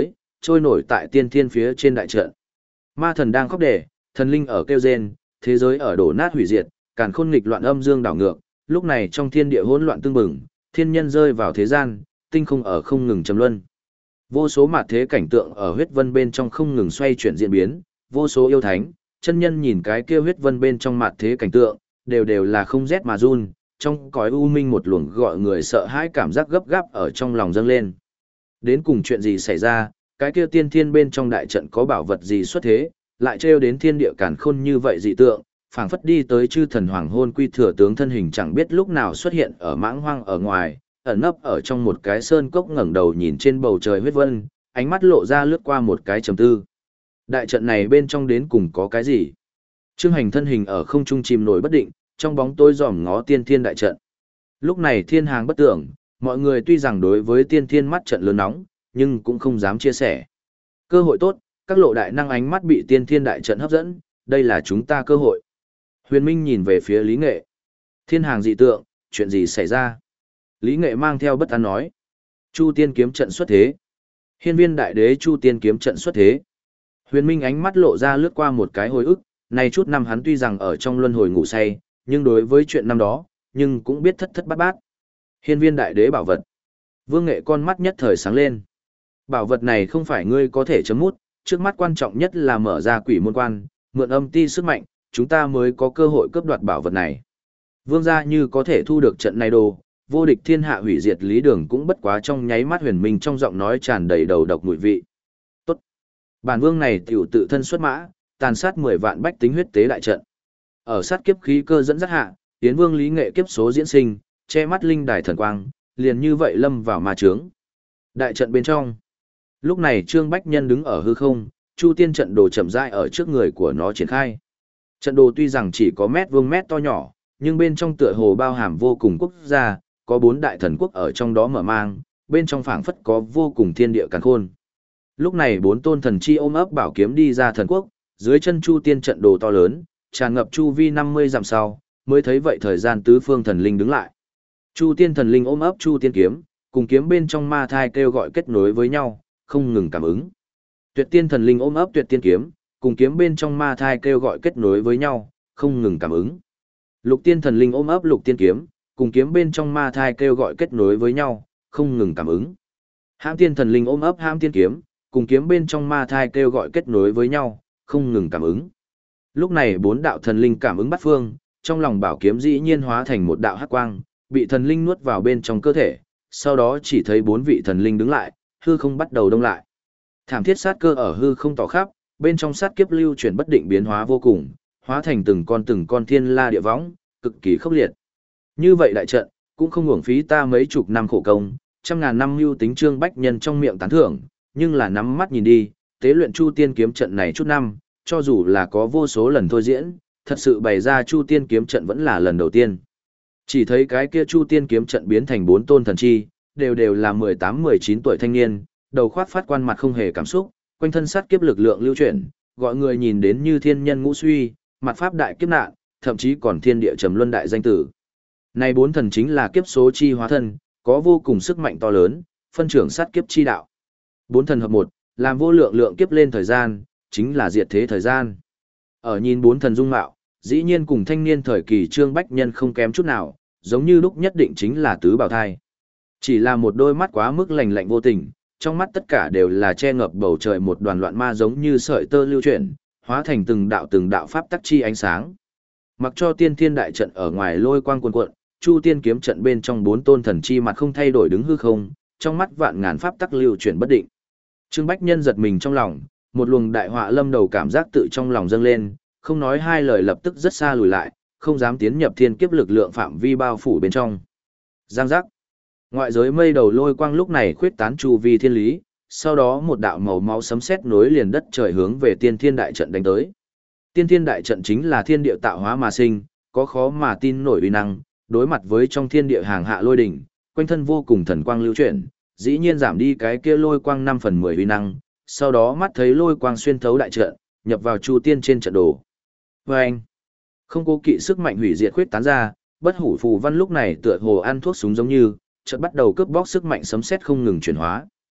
trôi nổi tại tiên thiên phía trên đại trận. Ma thần đang khóc đẻ, thần linh ở kêu rên, thế giới ở đổ nát hủy diệt, càn khôn nghịch loạn âm dương đảo ngược, lúc này trong thiên địa hỗn loạn tương bừng, thiên nhân rơi vào thế gian, tinh không ở không ngừng trầm luân. Vô số mạt thế cảnh tượng ở huyết vân bên trong không ngừng xoay chuyển diễn biến, vô số yêu thánh, chân nhân nhìn cái kia huyết vân bên trong mạt thế cảnh tượng, đều đều là không rét mà run, trong cõi u minh một luồng gọi người sợ hãi cảm giác gấp gáp ở trong lòng dâng lên. Đến cùng chuyện gì xảy ra, cái kia tiên thiên bên trong đại trận có bảo vật gì xuất thế, lại trêu đến thiên địa càn khôn như vậy dị tượng, phảng phất đi tới chư thần hoàng hôn quy thừa tướng thân hình chẳng biết lúc nào xuất hiện ở mãng hoang ở ngoài, ẩn nấp ở trong một cái sơn cốc ngẩng đầu nhìn trên bầu trời huyết vân, ánh mắt lộ ra lướt qua một cái trầm tư. Đại trận này bên trong đến cùng có cái gì? Trương Hành thân hình ở không trung chìm nổi bất định, trong bóng tối dòm ngó tiên thiên đại trận. Lúc này thiên hàng bất tưởng, mọi người tuy rằng đối với tiên thiên mắt trận lớn nóng, nhưng cũng không dám chia sẻ. Cơ hội tốt, các lộ đại năng ánh mắt bị tiên thiên đại trận hấp dẫn, đây là chúng ta cơ hội. Huyền Minh nhìn về phía Lý Nghệ. Thiên hàng dị tượng, chuyện gì xảy ra? Lý Nghệ mang theo bất an nói. Chu tiên kiếm trận xuất thế. Hiên viên đại đế Chu tiên kiếm trận xuất thế. Huyền Minh ánh mắt lộ ra lướt qua một cái hồi ức, này chút năm hắn tuy rằng ở trong luân hồi ngủ say, nhưng đối với chuyện năm đó, nhưng cũng biết thất thất bát bát. Hiên viên đại đế bảo vật. Vương Nghệ con mắt nhất thời sáng lên. Bảo vật này không phải ngươi có thể chấm mút, trước mắt quan trọng nhất là mở ra quỷ môn quan, mượn âm ti sức mạnh, chúng ta mới có cơ hội cướp đoạt bảo vật này. Vương gia như có thể thu được trận này đồ, vô địch thiên hạ hủy diệt lý đường cũng bất quá trong nháy mắt Huyền Minh trong giọng nói tràn đầy đầu độc mùi vị. Tốt. Bản vương này tiểu tự thân xuất mã, tàn sát mười vạn bách tính huyết tế đại trận. Ở sát kiếp khí cơ dẫn dắt hạ, Yến Vương Lý Nghệ kiếp số diễn sinh, che mắt linh đài thần quang, liền như vậy lâm vào ma chướng. Đại trận bên trong. Lúc này Trương Bách Nhân đứng ở hư không, Chu Tiên trận đồ chậm rãi ở trước người của nó triển khai. Trận đồ tuy rằng chỉ có mét vuông mét to nhỏ, nhưng bên trong tựa hồ bao hàm vô cùng quốc gia, có bốn đại thần quốc ở trong đó mở mang, bên trong phảng phất có vô cùng thiên địa càn khôn. Lúc này bốn tôn thần chi ôm ấp bảo kiếm đi ra thần quốc, dưới chân Chu Tiên trận đồ to lớn, tràn ngập chu vi năm mươi dặm sau, mới thấy vậy thời gian tứ phương thần linh đứng lại. Chu Tiên thần linh ôm ấp Chu Tiên kiếm, cùng kiếm bên trong ma thai kêu gọi kết nối với nhau, không ngừng cảm ứng. Tuyệt Tiên thần linh ôm ấp Tuyệt Tiên kiếm, cùng kiếm bên trong ma thai kêu gọi kết nối với nhau, không ngừng cảm ứng. Lục Tiên thần linh ôm ấp Lục Tiên kiếm, cùng kiếm bên trong ma thai kêu gọi kết nối với nhau, không ngừng cảm ứng. Hãm Tiên thần linh ôm ấp Hãm Tiên kiếm, cùng kiếm bên trong ma thai kêu gọi kết nối với nhau, không ngừng cảm ứng. Lúc này bốn đạo thần linh cảm ứng bắt phương, trong lòng bảo kiếm dĩ nhiên hóa thành một đạo hắc quang, bị thần linh nuốt vào bên trong cơ thể, sau đó chỉ thấy bốn vị thần linh đứng lại, hư không bắt đầu đông lại. Thảm thiết sát cơ ở hư không tỏ khắp, bên trong sát kiếp lưu chuyển bất định biến hóa vô cùng, hóa thành từng con từng con thiên la địa võng, cực kỳ khốc liệt. Như vậy đại trận, cũng không uổng phí ta mấy chục năm khổ công, trăm ngàn năm mưu tính Trương Bách Nhân trong miệng tán thưởng, nhưng là nắm mắt nhìn đi, tế luyện Chu Tiên kiếm trận này chút năm, cho dù là có vô số lần thôi diễn, thật sự bày ra Chu Tiên kiếm trận vẫn là lần đầu tiên. Chỉ thấy cái kia Chu Tiên kiếm trận biến thành bốn tôn thần chi, đều đều là mười tám mười chín tuổi thanh niên, đầu khoác phát quan mặt không hề cảm xúc, quanh thân sát kiếp lực lượng lưu chuyển, gọi người nhìn đến như thiên nhân ngũ suy, mặt pháp đại kiếp nạn, thậm chí còn thiên địa trầm luân đại danh tử. Này bốn thần chính là kiếp số chi hóa thân, có vô cùng sức mạnh to lớn, phân trưởng sát kiếp chi đạo. Bốn thần hợp một, làm vô lượng lượng kiếp lên thời gian, chính là diệt thế thời gian. Ở nhìn bốn thần dung mạo, dĩ nhiên cùng thanh niên thời kỳ Trương Bách Nhân không kém chút nào, giống như lúc nhất định chính là tứ bảo thai. Chỉ là một đôi mắt quá mức lạnh lạnh vô tình, trong mắt tất cả đều là che ngập bầu trời một đoàn loạn ma giống như sợi tơ lưu chuyển, hóa thành từng đạo từng đạo pháp tắc chi ánh sáng. Mặc cho tiên thiên đại trận ở ngoài lôi quang cuồn cuộn, Chu Tiên kiếm trận bên trong bốn tôn thần chi mặt không thay đổi đứng hư không, trong mắt vạn ngàn pháp tắc lưu chuyển bất định. Trương Bách Nhân giật mình trong lòng, một luồng đại họa lâm đầu cảm giác tự trong lòng dâng lên, không nói hai lời lập tức rất xa lùi lại, không dám tiến nhập thiên kiếp lực lượng phạm vi bao phủ bên trong. Giang giác. Ngoại giới mây đầu lôi quang lúc này khuyết tán chu vi thiên lý, sau đó một đạo màu máu sấm sét nối liền đất trời hướng về tiên thiên đại trận đánh tới. Tiên thiên đại trận chính là thiên địa tạo hóa mà sinh, có khó mà tin nổi uy năng, đối mặt với trong thiên địa hàng hạ lôi đỉnh, quanh thân vô cùng thần quang lưu chuyển, dĩ nhiên giảm đi cái kia lôi quang năm phần mười uy năng, sau đó mắt thấy lôi quang xuyên thấu đại trận, nhập vào chu tiên trên trận đồ. Và anh, không cố kỵ sức mạnh hủy diệt khuyết tán ra, bất hủ phù văn lúc này tựa hồ ăn thuốc súng giống như, chợt bắt đầu cướp bóc sức mạnh sấm sét không ngừng chuyển hóa.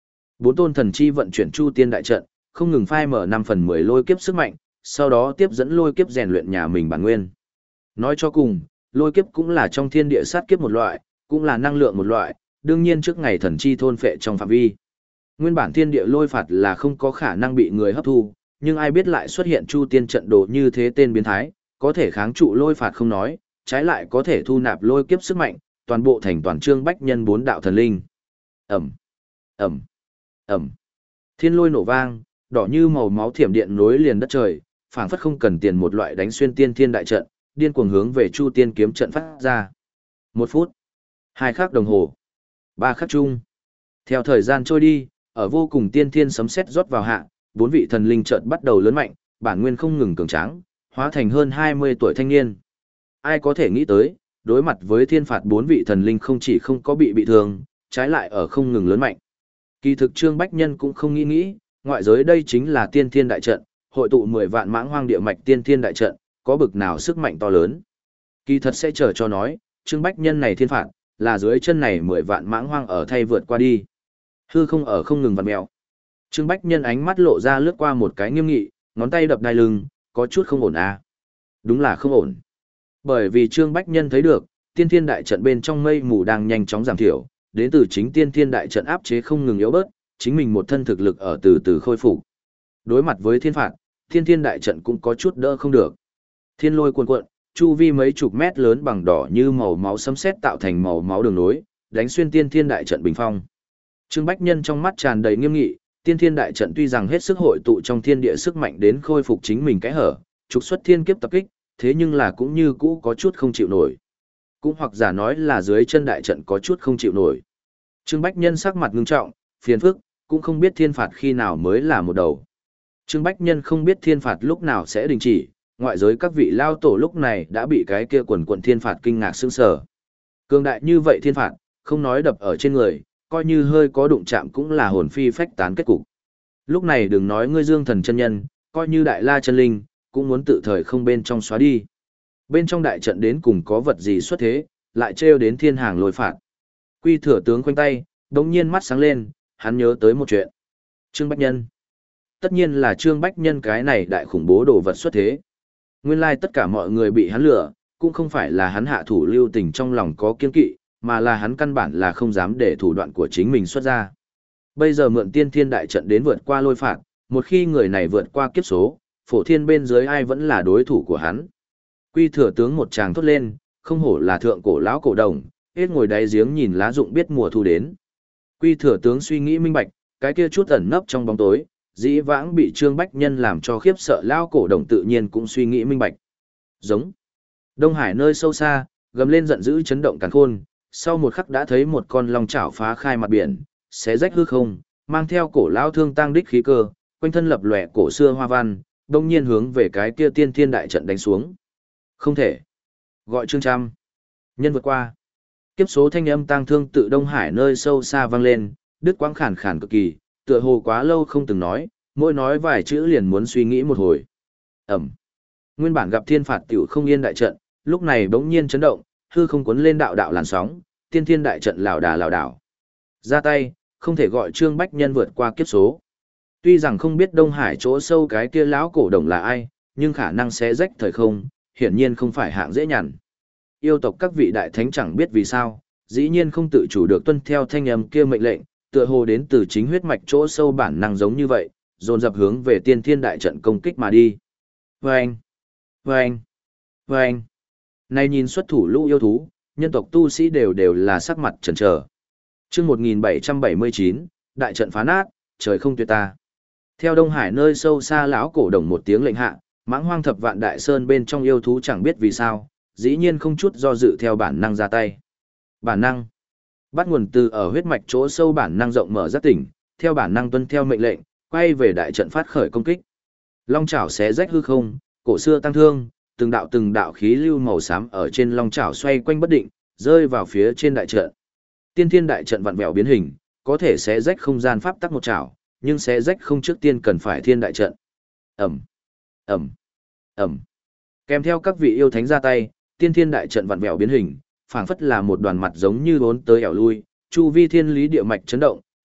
Bốn tôn thần chi vận chuyển Chu Tiên đại trận, không ngừng phai mở năm phần mười lôi kiếp sức mạnh, sau đó tiếp dẫn lôi kiếp rèn luyện nhà mình bản nguyên. Nói cho cùng, lôi kiếp cũng là trong thiên địa sát kiếp một loại, cũng là năng lượng một loại, đương nhiên trước ngày thần chi thôn phệ trong phạm vi. Nguyên bản thiên địa lôi phạt là không có khả năng bị người hấp thu, nhưng ai biết lại xuất hiện Chu Tiên trận đồ như thế tên biến thái, có thể kháng trụ lôi phạt không nói, trái lại có thể thu nạp lôi kiếp sức mạnh, toàn bộ thành toàn Trương Bách Nhân bốn đạo thần linh. Ầm, ầm, ầm. Thiên lôi nổ vang, đỏ như màu máu thiểm điện nối liền đất trời, phảng phất không cần tiền một loại đánh xuyên tiên thiên đại trận, điên cuồng hướng về Chu Tiên kiếm trận phát ra. Một phút, hai khắc đồng hồ, ba khắc chung. Theo thời gian trôi đi, ở vô cùng tiên thiên sấm sét rót vào hạ, bốn vị thần linh chợt bắt đầu lớn mạnh, bản nguyên không ngừng cường tráng, hóa thành hơn hai mươi tuổi thanh niên. Ai có thể nghĩ tới, đối mặt với thiên phạt bốn vị thần linh không chỉ không có bị bị thương, trái lại ở không ngừng lớn mạnh. Kỳ thực Trương Bách Nhân cũng không nghĩ nghĩ, ngoại giới đây chính là tiên thiên đại trận, hội tụ mười vạn mãng hoang địa mạch tiên thiên đại trận, có bực nào sức mạnh to lớn. Kỳ thật sẽ chờ cho nói, Trương Bách Nhân này thiên phạt, là dưới chân này mười vạn mãng hoang ở thay vượt qua đi. Hư không ở không ngừng vặn mèo. Trương Bách Nhân ánh mắt lộ ra lướt qua một cái nghiêm nghị, ngón tay đập đai lưng, có chút không ổn à. Đúng là không ổn. Bởi vì Trương Bách Nhân thấy được, tiên thiên đại trận bên trong mây mù đang nhanh chóng giảm thiểu, đến từ chính tiên thiên đại trận áp chế không ngừng yếu bớt, chính mình một thân thực lực ở từ từ khôi phục. Đối mặt với thiên phạt, tiên thiên đại trận cũng có chút đỡ không được. Thiên lôi cuồn cuộn, chu vi mấy chục mét lớn bằng đỏ như màu máu sấm sét tạo thành màu máu đường nối, đánh xuyên tiên thiên đại trận bình phong. Trương Bách Nhân trong mắt tràn đầy nghiêm nghị, tiên thiên đại trận tuy rằng hết sức hội tụ trong thiên địa sức mạnh đến khôi phục chính mình cái hở, trục xuất thiên kiếp tập kích, thế nhưng là cũng như cũ có chút không chịu nổi. Cũng hoặc giả nói là dưới chân đại trận có chút không chịu nổi. Trương Bách Nhân sắc mặt ngưng trọng, phiền phức, cũng không biết thiên phạt khi nào mới là một đầu. Trương Bách Nhân không biết thiên phạt lúc nào sẽ đình chỉ, ngoại giới các vị lao tổ lúc này đã bị cái kia quần quần thiên phạt kinh ngạc sững sờ. Cường đại như vậy thiên phạt, không nói đập ở trên người, coi như hơi có đụng chạm cũng là hồn phi phách tán kết cục. Lúc này đừng nói ngươi Dương Thần chân nhân, coi như Đại La chân linh, cũng muốn tự thời không bên trong xóa đi. Bên trong đại trận đến cùng có vật gì xuất thế, lại trêu đến thiên hàng lôi phạt. Quy Thừa tướng khoanh tay, đống nhiên mắt sáng lên, hắn nhớ tới một chuyện. Trương Bách Nhân. Tất nhiên là Trương Bách Nhân cái này đại khủng bố đồ vật xuất thế. Nguyên lai tất cả mọi người bị hắn lừa, cũng không phải là hắn hạ thủ lưu tình trong lòng có kiên kỵ, mà là hắn căn bản là không dám để thủ đoạn của chính mình xuất ra. Bây giờ mượn tiên thiên đại trận đến vượt qua lôi phạt, một khi người này vượt qua kiếp số, phổ thiên bên dưới ai vẫn là đối thủ của hắn. Quy Thừa tướng một tràng thốt lên, không hổ là thượng cổ lão cổ đồng, hết ngồi đáy giếng nhìn lá rụng biết mùa thu đến. Quy Thừa tướng suy nghĩ minh bạch, cái kia chút ẩn nấp trong bóng tối, dĩ vãng bị Trương Bách Nhân làm cho khiếp sợ lão cổ đồng tự nhiên cũng suy nghĩ minh bạch. Giống. Đông Hải nơi sâu xa, gầm lên giận dữ chấn động càn khôn, sau một khắc đã thấy một con long chảo phá khai mặt biển, xé rách hư không, mang theo cổ lão thương tăng đích khí cơ, quanh thân lập lòe cổ xưa hoa văn, đông nhiên hướng về cái kia tiên thiên đại trận đánh xuống. Không thể. Gọi Trương Trăm. Nhân vượt qua. Kiếp số thanh âm tang thương tự Đông Hải nơi sâu xa vang lên, đứt quãng khàn khàn cực kỳ, tựa hồ quá lâu không từng nói, mỗi nói vài chữ liền muốn suy nghĩ một hồi. Ẩm. Nguyên bản gặp thiên phạt tiểu không yên đại trận, lúc này bỗng nhiên chấn động, hư không cuốn lên đạo đạo làn sóng, tiên thiên đại trận lảo đà lảo đảo. Ra tay, không thể gọi Trương Bách Nhân vượt qua kiếp số. Tuy rằng không biết Đông Hải chỗ sâu cái kia lão cổ đồng là ai, nhưng khả năng sẽ rách thời không, hiển nhiên không phải hạng dễ nhằn. Yêu tộc các vị đại thánh chẳng biết vì sao, dĩ nhiên không tự chủ được tuân theo thanh âm kia mệnh lệnh, tựa hồ đến từ chính huyết mạch chỗ sâu bản năng giống như vậy, dồn dập hướng về tiên thiên đại trận công kích mà đi. Vâng! Vâng! Vâng! Này nhìn xuất thủ lũ yêu thú, nhân tộc tu sĩ đều đều là sắc mặt chần chờ. Chương một nghìn bảy trăm bảy mươi chín, đại trận phá nát, trời không tuyệt ta. Theo Đông Hải nơi sâu xa lão cổ đồng một tiếng lệnh hạ, mãng hoang thập vạn đại sơn bên trong yêu thú chẳng biết vì sao, dĩ nhiên không chút do dự theo bản năng ra tay. Bản năng. Bắt nguồn từ ở huyết mạch chỗ sâu bản năng rộng mở giác tỉnh, theo bản năng tuân theo mệnh lệnh, quay về đại trận phát khởi công kích. Long chảo xé rách hư không, cổ xưa tăng thương, từng đạo từng đạo khí lưu màu xám ở trên long chảo xoay quanh bất định, rơi vào phía trên đại trận. Tiên thiên đại trận vặn vẹo biến hình, có thể xé rách không gian pháp tắc một chảo, nhưng xé rách không trước tiên cần phải thiên đại trận. Ẩm, Ẩm, Ẩm. Kèm theo các vị yêu thánh ra tay, tiên thiên đại trận vặn vẹo biến hình, phảng phất là một đoàn mặt giống như bốn tới ẻo lui, chu vi thiên lý địa mạch chấn động,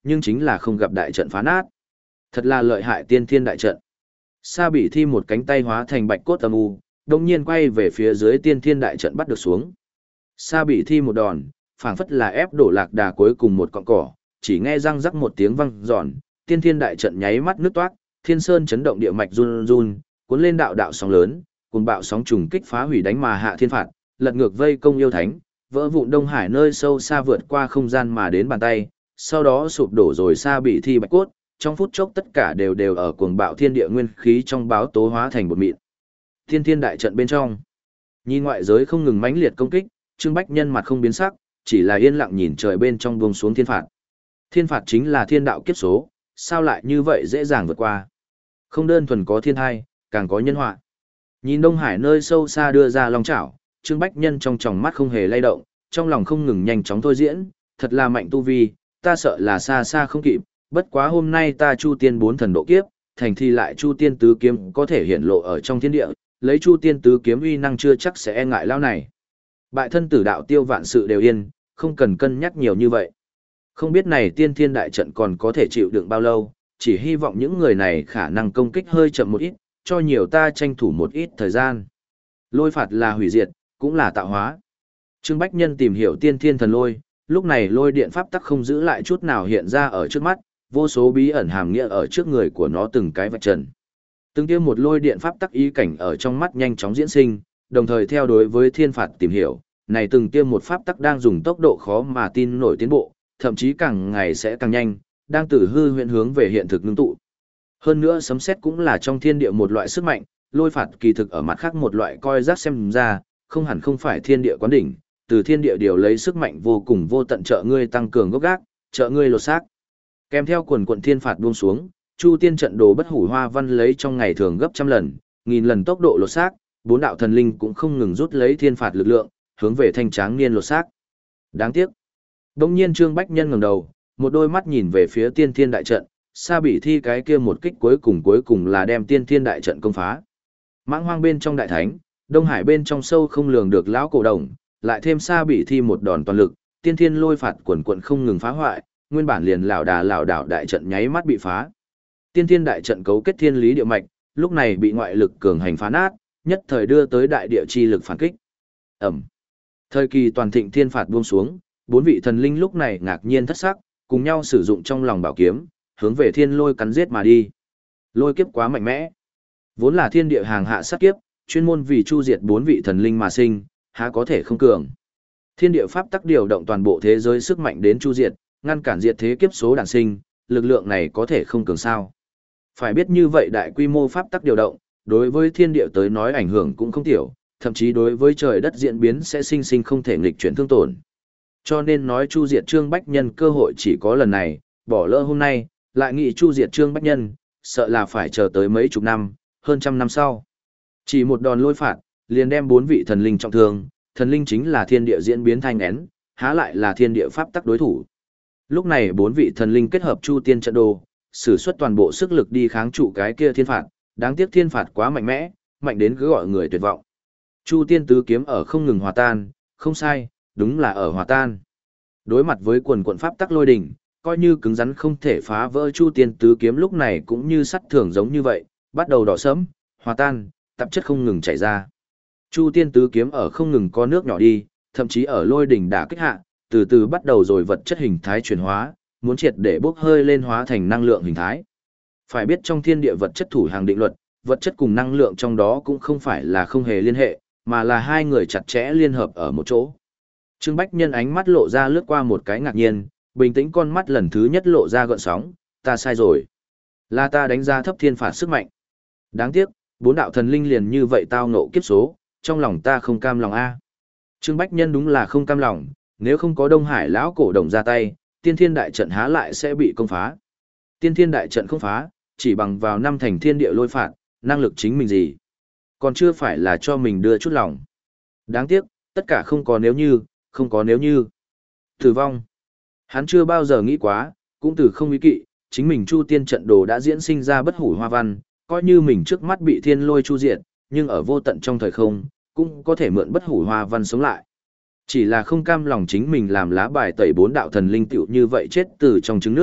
nhưng chính là không gặp đại trận phá nát. Thật là lợi hại tiên thiên đại trận. Sa Bỉ Thi một cánh tay hóa thành bạch cốt âm u, đồng nhiên quay về phía dưới tiên thiên đại trận bắt được xuống. Sa Bỉ Thi một đòn, phảng phất là ép đổ lạc đà cuối cùng một cọng cỏ, chỉ nghe răng rắc một tiếng vang giòn, tiên thiên đại trận nháy mắt nứt toát, thiên sơn chấn động địa mạch run run, cuốn lên đạo đạo sóng lớn, cuồng bạo sóng trùng kích phá hủy đánh mà hạ thiên phạt, lật ngược vây công yêu thánh, vỡ vụn Đông Hải nơi sâu xa vượt qua không gian mà đến bàn tay, sau đó sụp đổ rồi Sa Bỉ Thi bạch cốt, trong phút chốc tất cả đều đều ở cuồng bạo thiên địa nguyên khí trong báo tố hóa thành bột mịn. Thiên thiên đại trận bên trong, nhìn ngoại giới không ngừng mãnh liệt công kích, Trương Bách Nhân mặt không biến sắc, chỉ là yên lặng nhìn trời bên trong buông xuống thiên phạt. Thiên phạt chính là thiên đạo kiếp số, sao lại như vậy dễ dàng vượt qua? Không đơn thuần có thiên thai, càng có nhân họa. Nhìn Đông Hải nơi sâu xa đưa ra long chảo, Trương Bách Nhân trong tròng mắt không hề lay động, trong lòng không ngừng nhanh chóng thôi diễn, thật là mạnh tu vi, ta sợ là xa xa không kịp, bất quá hôm nay ta Chu Tiên bốn thần độ kiếp, thành thì lại Chu Tiên tứ kiếm có thể hiện lộ ở trong thiên địa, lấy Chu Tiên tứ kiếm uy năng chưa chắc sẽ e ngại lao này. Bại thân tử đạo tiêu vạn sự đều yên, không cần cân nhắc nhiều như vậy. Không biết này tiên thiên đại trận còn có thể chịu đựng bao lâu, chỉ hy vọng những người này khả năng công kích hơi chậm một ít, cho nhiều ta tranh thủ một ít thời gian. Lôi phạt là hủy diệt, cũng là tạo hóa. Trương Bách Nhân tìm hiểu tiên thiên thần lôi, lúc này lôi điện pháp tắc không giữ lại chút nào hiện ra ở trước mắt, vô số bí ẩn hàm nghĩa ở trước người của nó từng cái vạch trần. Từng kia một lôi điện pháp tắc ý cảnh ở trong mắt nhanh chóng diễn sinh, đồng thời theo đối với thiên phạt tìm hiểu, này từng kia một pháp tắc đang dùng tốc độ khó mà tin nổi tiến bộ, thậm chí càng ngày sẽ càng nhanh, đang từ hư huyễn hướng về hiện thực ngưng tụ. Hơn nữa sấm sét cũng là trong thiên địa một loại sức mạnh, lôi phạt kỳ thực ở mặt khác một loại coi rác xem ra, không hẳn không phải thiên địa quán đỉnh, từ thiên địa điều lấy sức mạnh vô cùng vô tận trợ ngươi tăng cường gốc gác, trợ ngươi lột xác. Kèm theo quần quận thiên phạt buông xuống, Chu Tiên trận đồ bất hủ hoa văn lấy trong ngày thường gấp trăm lần, nghìn lần tốc độ lột xác, bốn đạo thần linh cũng không ngừng rút lấy thiên phạt lực lượng, hướng về thanh tráng niên lột xác. Đáng tiếc. Đông nhiên Trương Bách Nhân ngẩng đầu, một đôi mắt nhìn về phía tiên thiên đại trận, Sa Bỉ Thi cái kia một kích cuối cùng cuối cùng là đem tiên thiên đại trận công phá. Mãng hoang bên trong đại thánh, Đông Hải bên trong sâu không lường được lão cổ đồng, lại thêm Sa Bỉ Thi một đòn toàn lực, tiên thiên lôi phạt quần quần không ngừng phá hoại, nguyên bản liền lão đà lão đảo đại trận nháy mắt bị phá. Tiên thiên đại trận cấu kết thiên lý địa mạch, lúc này bị ngoại lực cường hành phá nát, nhất thời đưa tới đại địa chi lực phản kích. Ẩm. Thời kỳ toàn thịnh thiên phạt buông xuống, bốn vị thần linh lúc này ngạc nhiên thất sắc, cùng nhau sử dụng trong lòng bảo kiếm, hướng về thiên lôi cắn giết mà đi. Lôi kiếp quá mạnh mẽ. Vốn là thiên địa hàng hạ sát kiếp, chuyên môn vì chu diệt bốn vị thần linh mà sinh, há có thể không cường. Thiên địa pháp tắc điều động toàn bộ thế giới sức mạnh đến chu diệt, ngăn cản diệt thế kiếp số đản sinh, lực lượng này có thể không cường sao. Phải biết như vậy đại quy mô pháp tắc điều động, đối với thiên địa tới nói ảnh hưởng cũng không tiểu, thậm chí đối với trời đất diễn biến sẽ sinh sinh không thể nghịch chuyển thương tổn. Cho nên nói chu diệt Trương Bách Nhân cơ hội chỉ có lần này, bỏ lỡ hôm nay, lại nghĩ chu diệt Trương Bách Nhân, sợ là phải chờ tới mấy chục năm, hơn trăm năm sau. Chỉ một đòn lôi phạt, liền đem bốn vị thần linh trọng thương, thần linh chính là thiên địa diễn biến thanh én, há lại là thiên địa pháp tắc đối thủ. Lúc này bốn vị thần linh kết hợp chu tiên trận đồ, sử xuất toàn bộ sức lực đi kháng trụ cái kia thiên phạt, đáng tiếc thiên phạt quá mạnh mẽ, mạnh đến cứ gọi người tuyệt vọng. Chu tiên tứ kiếm ở không ngừng hòa tan, không sai, đúng là ở hòa tan. Đối mặt với quần quận pháp tắc lôi đỉnh, coi như cứng rắn không thể phá vỡ chu tiên tứ kiếm lúc này cũng như sắt thường giống như vậy, bắt đầu đỏ sẫm, hòa tan, tạp chất không ngừng chảy ra. Chu tiên tứ kiếm ở không ngừng có nước nhỏ đi, thậm chí ở lôi đỉnh đả kích hạ, từ từ bắt đầu rồi vật chất hình thái chuyển hóa, muốn triệt để bốc hơi lên hóa thành năng lượng hình thái. Phải biết trong thiên địa vật chất thủ hàng định luật, vật chất cùng năng lượng trong đó cũng không phải là không hề liên hệ, mà là hai người chặt chẽ liên hợp ở một chỗ. Trương Bách Nhân ánh mắt lộ ra lướt qua một cái ngạc nhiên, bình tĩnh con mắt lần thứ nhất lộ ra gợn sóng, ta sai rồi. Là ta đánh giá thấp thiên phạt sức mạnh. Đáng tiếc, bốn đạo thần linh liền như vậy tao ngộ kiếp số, trong lòng ta không cam lòng a. Trương Bách Nhân đúng là không cam lòng, nếu không có Đông Hải lão cổ đồng ra tay, tiên thiên đại trận há lại sẽ bị công phá. Tiên thiên đại trận không phá, chỉ bằng vào năm thành thiên địa lôi phạt, năng lực chính mình gì. Còn chưa phải là cho mình đưa chút lòng. Đáng tiếc, tất cả không có nếu như, không có nếu như. Tử vong. Hắn chưa bao giờ nghĩ quá, cũng từ không ý kỵ, chính mình chu tiên trận đồ đã diễn sinh ra bất hủ hoa văn, coi như mình trước mắt bị thiên lôi chu diệt, nhưng ở vô tận trong thời không, cũng có thể mượn bất hủ hoa văn sống lại. Chỉ là không cam lòng chính mình làm lá bài tẩy bốn đạo thần linh tiểu như vậy chết từ trong trứng nước,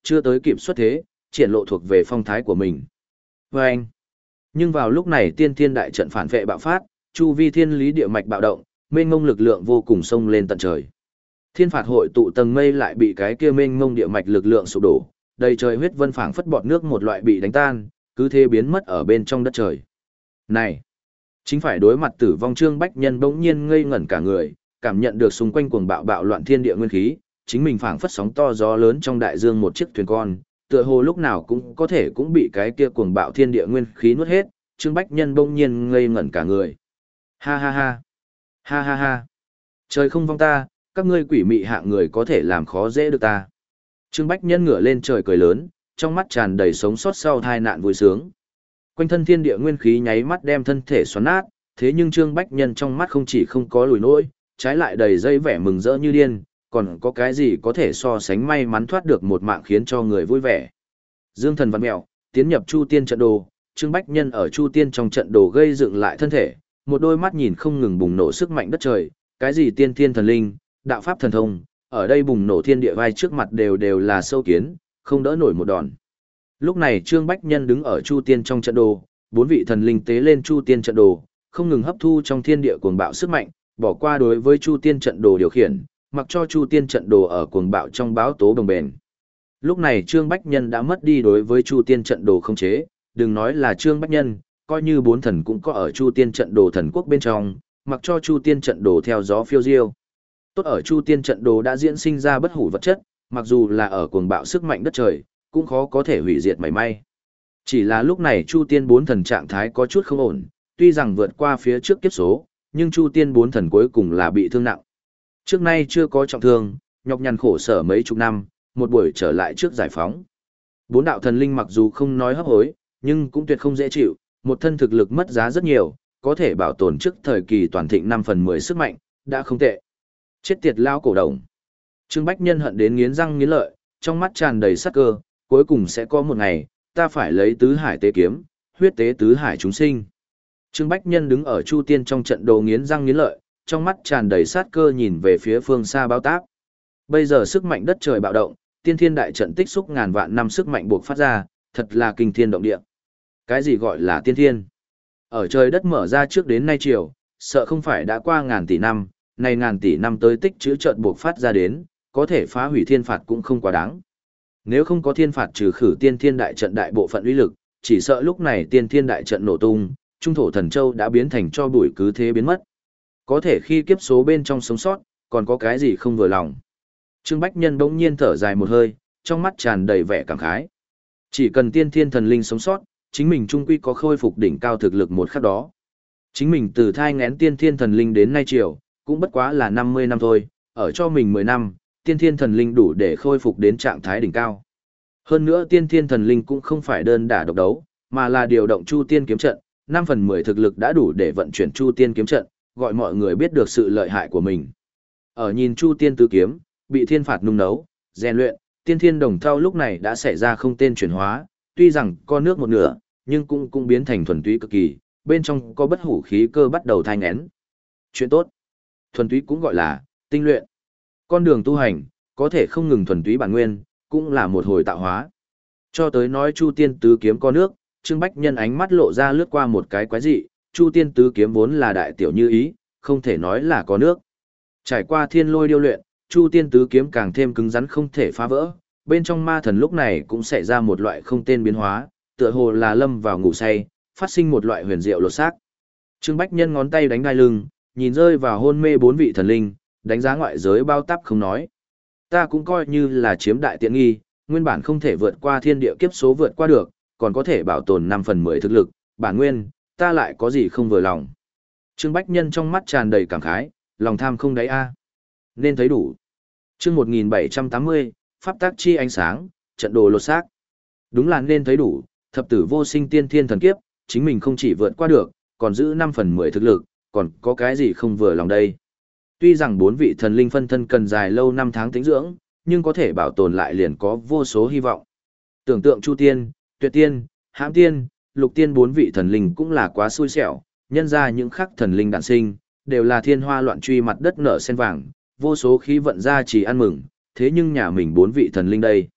chưa tới kịp xuất thế, triển lộ thuộc về phong thái của mình. Và anh, nhưng vào lúc này tiên thiên đại trận phản vệ bạo phát, chu vi thiên lý địa mạch bạo động, mênh mông lực lượng vô cùng xông lên tận trời. Thiên phạt hội tụ tầng mây lại bị cái kia mênh mông địa mạch lực lượng sụp đổ, đầy trời huyết vân phảng phất bọt nước một loại bị đánh tan, cứ thế biến mất ở bên trong đất trời. Này, chính phải đối mặt tử vong Trương Bách Nhân bỗng nhiên ngây ngẩn cả người, cảm nhận được xung quanh cuồng bạo bạo loạn thiên địa nguyên khí, chính mình phảng phất sóng to gió lớn trong đại dương một chiếc thuyền con, tựa hồ lúc nào cũng có thể cũng bị cái kia cuồng bạo thiên địa nguyên khí nuốt hết, Trương Bách Nhân bỗng nhiên ngây ngẩn cả người. Ha ha ha, ha ha ha, trời không vong ta, các ngươi quỷ mị hạng người có thể làm khó dễ được ta. Trương Bách Nhân ngửa lên trời cười lớn, trong mắt tràn đầy sống sót sau tai nạn vui sướng. Quanh thân thiên địa nguyên khí nháy mắt đem thân thể xoắn nát, thế nhưng Trương Bách Nhân trong mắt không chỉ không có lùi nỗi, trái lại đầy dây vẻ mừng rỡ như điên, còn có cái gì có thể so sánh may mắn thoát được một mạng khiến cho người vui vẻ. Dương thần văn mèo, tiến nhập Chu Tiên trận đồ, Trương Bách Nhân ở Chu Tiên trong trận đồ gây dựng lại thân thể, một đôi mắt nhìn không ngừng bùng nổ sức mạnh đất trời, cái gì tiên thiên thần linh, đạo pháp thần thông, ở đây bùng nổ thiên địa vai trước mặt đều đều là sâu kiến, không đỡ nổi một đòn. Lúc này Trương Bách Nhân đứng ở Chu Tiên trong trận đồ, bốn vị thần linh tế lên Chu Tiên trận đồ, không ngừng hấp thu trong thiên địa cuồng bạo sức mạnh, bỏ qua đối với Chu Tiên trận đồ điều khiển, mặc cho Chu Tiên trận đồ ở cuồng bạo trong báo tố đồng bền. Lúc này Trương Bách Nhân đã mất đi đối với Chu Tiên trận đồ khống chế, đừng nói là Trương Bách Nhân, coi như bốn thần cũng có ở Chu Tiên trận đồ thần quốc bên trong, mặc cho Chu Tiên trận đồ theo gió phiêu diêu. Tốt ở Chu Tiên trận đồ đã diễn sinh ra bất hủ vật chất, mặc dù là ở cuồng bạo sức mạnh đất trời, cũng khó có thể hủy diệt mảy may. Chỉ là lúc này Chu Tiên bốn thần trạng thái có chút không ổn, tuy rằng vượt qua phía trước kiếp số, nhưng Chu Tiên bốn thần cuối cùng là bị thương nặng. Trước nay chưa có trọng thương, nhọc nhằn khổ sở mấy chục năm, một buổi trở lại trước giải phóng. Bốn đạo thần linh mặc dù không nói hấp hối, nhưng cũng tuyệt không dễ chịu, một thân thực lực mất giá rất nhiều, có thể bảo tồn trước thời kỳ toàn thịnh năm phần mười sức mạnh, đã không tệ. Chết tiệt lao cổ đồng. Trương Bách Nhân hận đến nghiến răng nghiến lợi, trong mắt tràn đầy sát cơ, cuối cùng sẽ có một ngày, ta phải lấy tứ hải tế kiếm, huyết tế tứ hải chúng sinh. Trương Bách Nhân đứng ở Chu Tiên trong trận đồ nghiến răng nghiến lợi, trong mắt tràn đầy sát cơ nhìn về phía phương xa báo táp. Bây giờ sức mạnh đất trời bạo động, tiên thiên đại trận tích xúc ngàn vạn năm sức mạnh buộc phát ra, thật là kinh thiên động địa. Cái gì gọi là tiên thiên? Ở trời đất mở ra trước đến nay chiều, sợ không phải đã qua ngàn tỷ năm, này ngàn tỷ năm tới tích chữ trận buộc phát ra đến, có thể phá hủy thiên phạt cũng không quá đáng. Nếu không có thiên phạt trừ khử tiên thiên đại trận đại bộ phận uy lực, chỉ sợ lúc này tiên thiên đại trận nổ tung, trung thổ thần châu đã biến thành cho bụi cứ thế biến mất. Có thể khi kiếp số bên trong sống sót, còn có cái gì không vừa lòng. Trương Bách Nhân bỗng nhiên thở dài một hơi, trong mắt tràn đầy vẻ cảm khái. Chỉ cần tiên thiên thần linh sống sót, chính mình trung quy có khôi phục đỉnh cao thực lực một khắc đó. Chính mình từ thai ngén tiên thiên thần linh đến nay chiều, cũng bất quá là năm mươi năm thôi, ở cho mình mười năm, tiên thiên thần linh đủ để khôi phục đến trạng thái đỉnh cao. Hơn nữa tiên thiên thần linh cũng không phải đơn đả độc đấu, mà là điều động Chu Tiên kiếm trận, năm phần mười thực lực đã đủ để vận chuyển Chu Tiên kiếm trận, gọi mọi người biết được sự lợi hại của mình. Ở nhìn Chu Tiên tứ kiếm, bị thiên phạt nung nấu, rèn luyện, tiên thiên đồng thau lúc này đã xảy ra không tên chuyển hóa, tuy rằng có nước một nửa, nhưng cũng cũng biến thành thuần túy cực kỳ, bên trong có bất hủ khí cơ bắt đầu thai nghén. Chuyện tốt. Thuần túy cũng gọi là tinh luyện. Con đường tu hành, có thể không ngừng thuần túy bản nguyên, cũng là một hồi tạo hóa. Cho tới nói Chu Tiên tứ kiếm có nước, Trương Bách Nhân ánh mắt lộ ra lướt qua một cái quái dị, Chu Tiên tứ kiếm vốn là đại tiểu như ý, không thể nói là có nước. Trải qua thiên lôi điêu luyện, Chu Tiên tứ kiếm càng thêm cứng rắn không thể phá vỡ, bên trong ma thần lúc này cũng xảy ra một loại không tên biến hóa, tựa hồ là lâm vào ngủ say, phát sinh một loại huyền diệu lột xác. Trương Bách Nhân ngón tay đánh đai lưng, nhìn rơi vào hôn mê bốn vị thần linh, đánh giá ngoại giới bao táp không nói. Ta cũng coi như là chiếm đại tiện nghi, nguyên bản không thể vượt qua thiên địa kiếp số vượt qua được, còn có thể bảo tồn năm phần mười thực lực, bản nguyên, ta lại có gì không vừa lòng. Trương Bách Nhân trong mắt tràn đầy cảm khái, lòng tham không đáy a. Nên thấy đủ. Chương một nghìn bảy trăm tám mươi, pháp tác chi ánh sáng, trận đồ lột xác. Đúng là nên thấy đủ, thập tử vô sinh tiên thiên thần kiếp, chính mình không chỉ vượt qua được, còn giữ năm phần mười thực lực, còn có cái gì không vừa lòng đây. Tuy rằng bốn vị thần linh phân thân cần dài lâu năm tháng tĩnh dưỡng, nhưng có thể bảo tồn lại liền có vô số hy vọng. Tưởng tượng Chu Tiên, Tuyệt Tiên, Hãm Tiên, Lục Tiên bốn vị thần linh cũng là quá xui xẻo, nhân ra những khắc thần linh đản sinh, đều là thiên hoa loạn truy mặt đất nở sen vàng, vô số khí vận ra chỉ ăn mừng, thế nhưng nhà mình bốn vị thần linh đây.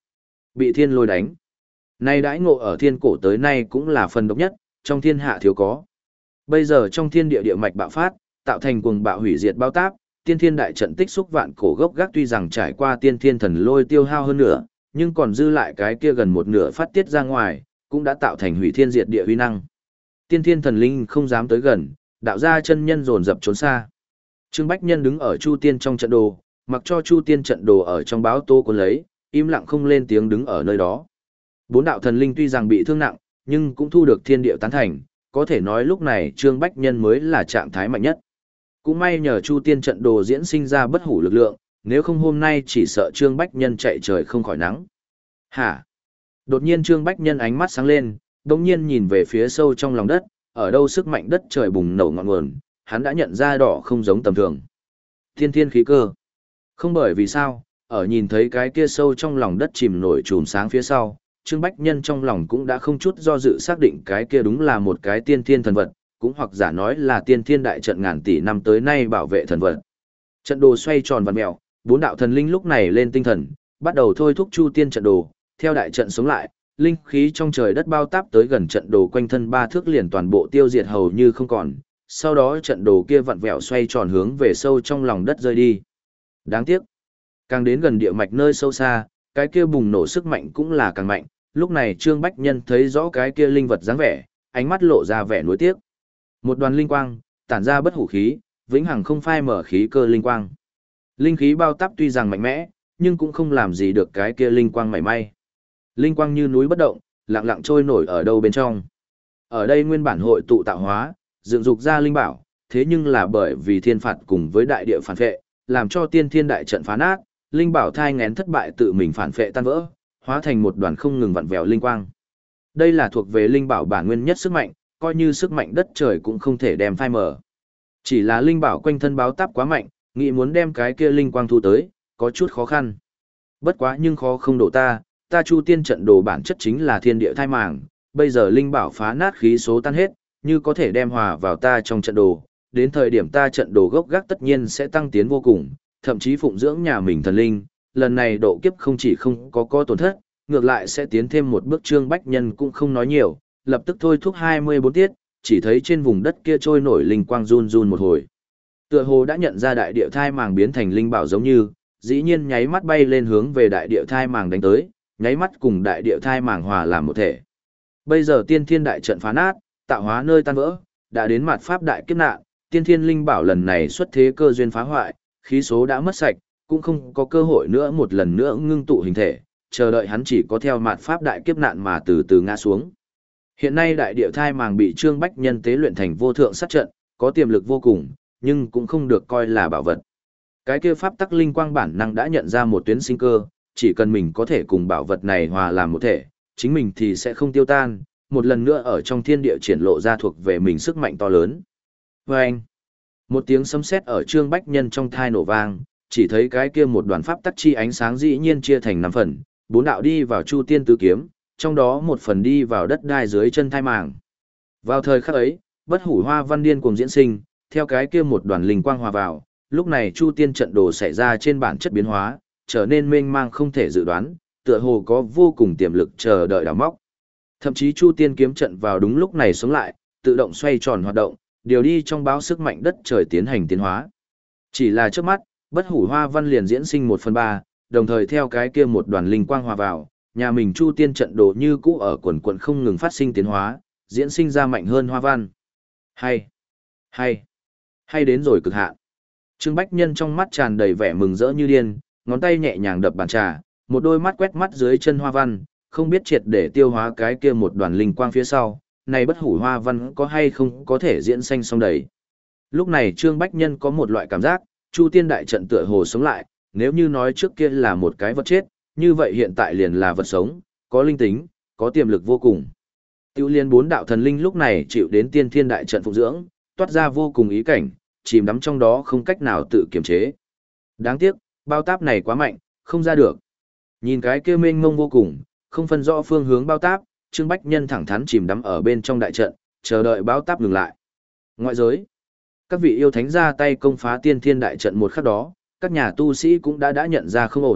Bị thiên lôi đánh. Nay đãi ngộ ở thiên cổ tới nay cũng là phần độc nhất, trong thiên hạ thiếu có. Bây giờ trong thiên địa địa mạch bạo phát, tạo thành cuồng bạo hủy diệt bao táp, tiên thiên đại trận tích xúc vạn cổ gốc gác tuy rằng trải qua tiên thiên thần lôi tiêu hao hơn nữa, nhưng còn dư lại cái kia gần một nửa phát tiết ra ngoài, cũng đã tạo thành hủy thiên diệt địa uy năng. Tiên thiên thần linh không dám tới gần, đạo gia chân nhân dồn dập trốn xa. Trương Bách Nhân đứng ở Chu Tiên trong trận đồ, mặc cho Chu Tiên trận đồ ở trong báo tô cuốn lấy, im lặng không lên tiếng đứng ở nơi đó. Bốn đạo thần linh tuy rằng bị thương nặng, nhưng cũng thu được thiên địa tán thành, có thể nói lúc này Trương Bách Nhân mới là trạng thái mạnh nhất. Cũng may nhờ Chu Tiên trận đồ diễn sinh ra bất hủ lực lượng, nếu không hôm nay chỉ sợ Trương Bách Nhân chạy trời không khỏi nắng. Hả? Đột nhiên Trương Bách Nhân ánh mắt sáng lên, đồng nhiên nhìn về phía sâu trong lòng đất, ở đâu sức mạnh đất trời bùng nổ ngọn nguồn, hắn đã nhận ra đỏ không giống tầm thường. Thiên thiên khí cơ. Không bởi vì sao, ở nhìn thấy cái kia sâu trong lòng đất chìm nổi chùm sáng phía sau, Trương Bách Nhân trong lòng cũng đã không chút do dự xác định cái kia đúng là một cái tiên thiên thần vật, cũng hoặc giả nói là tiên thiên đại trận ngàn tỷ năm tới nay bảo vệ thần vật. Trận đồ xoay tròn vặn mèo, bốn đạo thần linh lúc này lên tinh thần, bắt đầu thôi thúc Chu Tiên trận đồ, theo đại trận sống lại, linh khí trong trời đất bao táp tới gần trận đồ quanh thân ba thước liền toàn bộ tiêu diệt hầu như không còn. Sau đó trận đồ kia vặn vẹo xoay tròn hướng về sâu trong lòng đất rơi đi. Đáng tiếc, càng đến gần địa mạch nơi sâu xa, cái kia bùng nổ sức mạnh cũng là càng mạnh. Lúc này Trương Bách Nhân thấy rõ cái kia linh vật dáng vẻ, ánh mắt lộ ra vẻ nuối tiếc. Một đoàn linh quang, tản ra bất hủ khí, vĩnh hằng không phai mở khí cơ linh quang. Linh khí bao táp tuy rằng mạnh mẽ, nhưng cũng không làm gì được cái kia linh quang mảy may. Linh quang như núi bất động, lặng lặng trôi nổi ở đâu bên trong. Ở đây nguyên bản hội tụ tạo hóa, dựng dục ra linh bảo, thế nhưng là bởi vì thiên phạt cùng với đại địa phản phệ, làm cho tiên thiên đại trận phá nát, linh bảo thai ngén thất bại tự mình phản phệ tan vỡ, hóa thành một đoàn không ngừng vặn vẹo linh quang. Đây là thuộc về linh bảo bản nguyên nhất sức mạnh, coi như sức mạnh đất trời cũng không thể đem phai mở. Chỉ là linh bảo quanh thân báo táp quá mạnh, nghĩ muốn đem cái kia linh quang thu tới, có chút khó khăn. Bất quá nhưng khó không đổ ta, ta Chu Tiên trận đồ bản chất chính là thiên địa thai màng, bây giờ linh bảo phá nát khí số tan hết, như có thể đem hòa vào ta trong trận đồ, đến thời điểm ta trận đồ gốc gác tất nhiên sẽ tăng tiến vô cùng, thậm chí phụng dưỡng nhà mình thần linh, lần này độ kiếp không chỉ không có có tổn thất, ngược lại sẽ tiến thêm một bước. Trương Bách Nhân cũng không nói nhiều, lập tức thôi thúc hai mươi bốn tiết, chỉ thấy trên vùng đất kia trôi nổi linh quang run run một hồi. Tựa hồ đã nhận ra đại địa thai màng biến thành linh bảo giống như, dĩ nhiên nháy mắt bay lên hướng về đại địa thai màng đánh tới, nháy mắt cùng đại địa thai màng hòa làm một thể. Bây giờ tiên thiên đại trận phá nát, tạo hóa nơi tan vỡ, đã đến mặt pháp đại kiếp nạn, tiên thiên linh bảo lần này xuất thế cơ duyên phá hoại, khí số đã mất sạch, cũng không có cơ hội nữa một lần nữa ngưng tụ hình thể, chờ đợi hắn chỉ có theo mặt pháp đại kiếp nạn mà từ từ ngã xuống. Hiện nay đại địa thai màng bị Trương Bách Nhân tế luyện thành vô thượng sát trận, có tiềm lực vô cùng, nhưng cũng không được coi là bảo vật. Cái kia pháp tắc linh quang bản năng đã nhận ra một tuyến sinh cơ, chỉ cần mình có thể cùng bảo vật này hòa làm một thể, chính mình thì sẽ không tiêu tan, một lần nữa ở trong thiên địa triển lộ ra thuộc về mình sức mạnh to lớn. Vâng! Một tiếng sấm sét ở Trương Bách Nhân trong thai nổ vang, chỉ thấy cái kia một đoàn pháp tắc chi ánh sáng dĩ nhiên chia thành năm phần, bốn đạo đi vào Chu Tiên tứ kiếm, trong đó một phần đi vào đất đai dưới chân thai màng. Vào thời khắc ấy, bất hủ hoa văn điên cuồng diễn sinh, theo cái kia một đoàn linh quang hòa vào, lúc này Chu Tiên trận đồ xảy ra trên bản chất biến hóa, trở nên mênh mang không thể dự đoán, tựa hồ có vô cùng tiềm lực chờ đợi đào móc. Thậm chí Chu Tiên kiếm trận vào đúng lúc này sống lại, tự động xoay tròn hoạt động, điều đi trong báo sức mạnh đất trời tiến hành tiến hóa. Chỉ là trước mắt, bất hủ hoa văn liền diễn sinh một phần ba, đồng thời theo cái kia một đoàn linh quang hòa vào, nhà mình Chu Tiên trận đồ như cũ ở quần quần không ngừng phát sinh tiến hóa, diễn sinh ra mạnh hơn hoa văn. Hay, hay, hay đến rồi cực hạn. Trương Bách Nhân trong mắt tràn đầy vẻ mừng rỡ như điên, ngón tay nhẹ nhàng đập bàn trà, một đôi mắt quét mắt dưới chân hoa văn, không biết triệt để tiêu hóa cái kia một đoàn linh quang phía sau, này bất hủ hoa văn có hay không có thể diễn sinh xong đầy. Lúc này Trương Bách Nhân có một loại cảm giác, Chu Tiên đại trận tựa hồ sống lại, nếu như nói trước kia là một cái vật chết, như vậy hiện tại liền là vật sống, có linh tính, có tiềm lực vô cùng. Tiêu liên bốn đạo thần linh lúc này chịu đến tiên thiên đại trận phụng dưỡng, toát ra vô cùng ý cảnh, chìm đắm trong đó không cách nào tự kiềm chế. Đáng tiếc, bao táp này quá mạnh, không ra được. Nhìn cái kia mênh mông vô cùng, không phân rõ phương hướng bao táp, Trương Bách Nhân thẳng thắn chìm đắm ở bên trong đại trận, chờ đợi bao táp ngừng lại. Ngoại giới, các vị yêu thánh ra tay công phá tiên thiên đại trận một khắc đó, các nhà tu sĩ cũng đã đã nhận ra không ổn,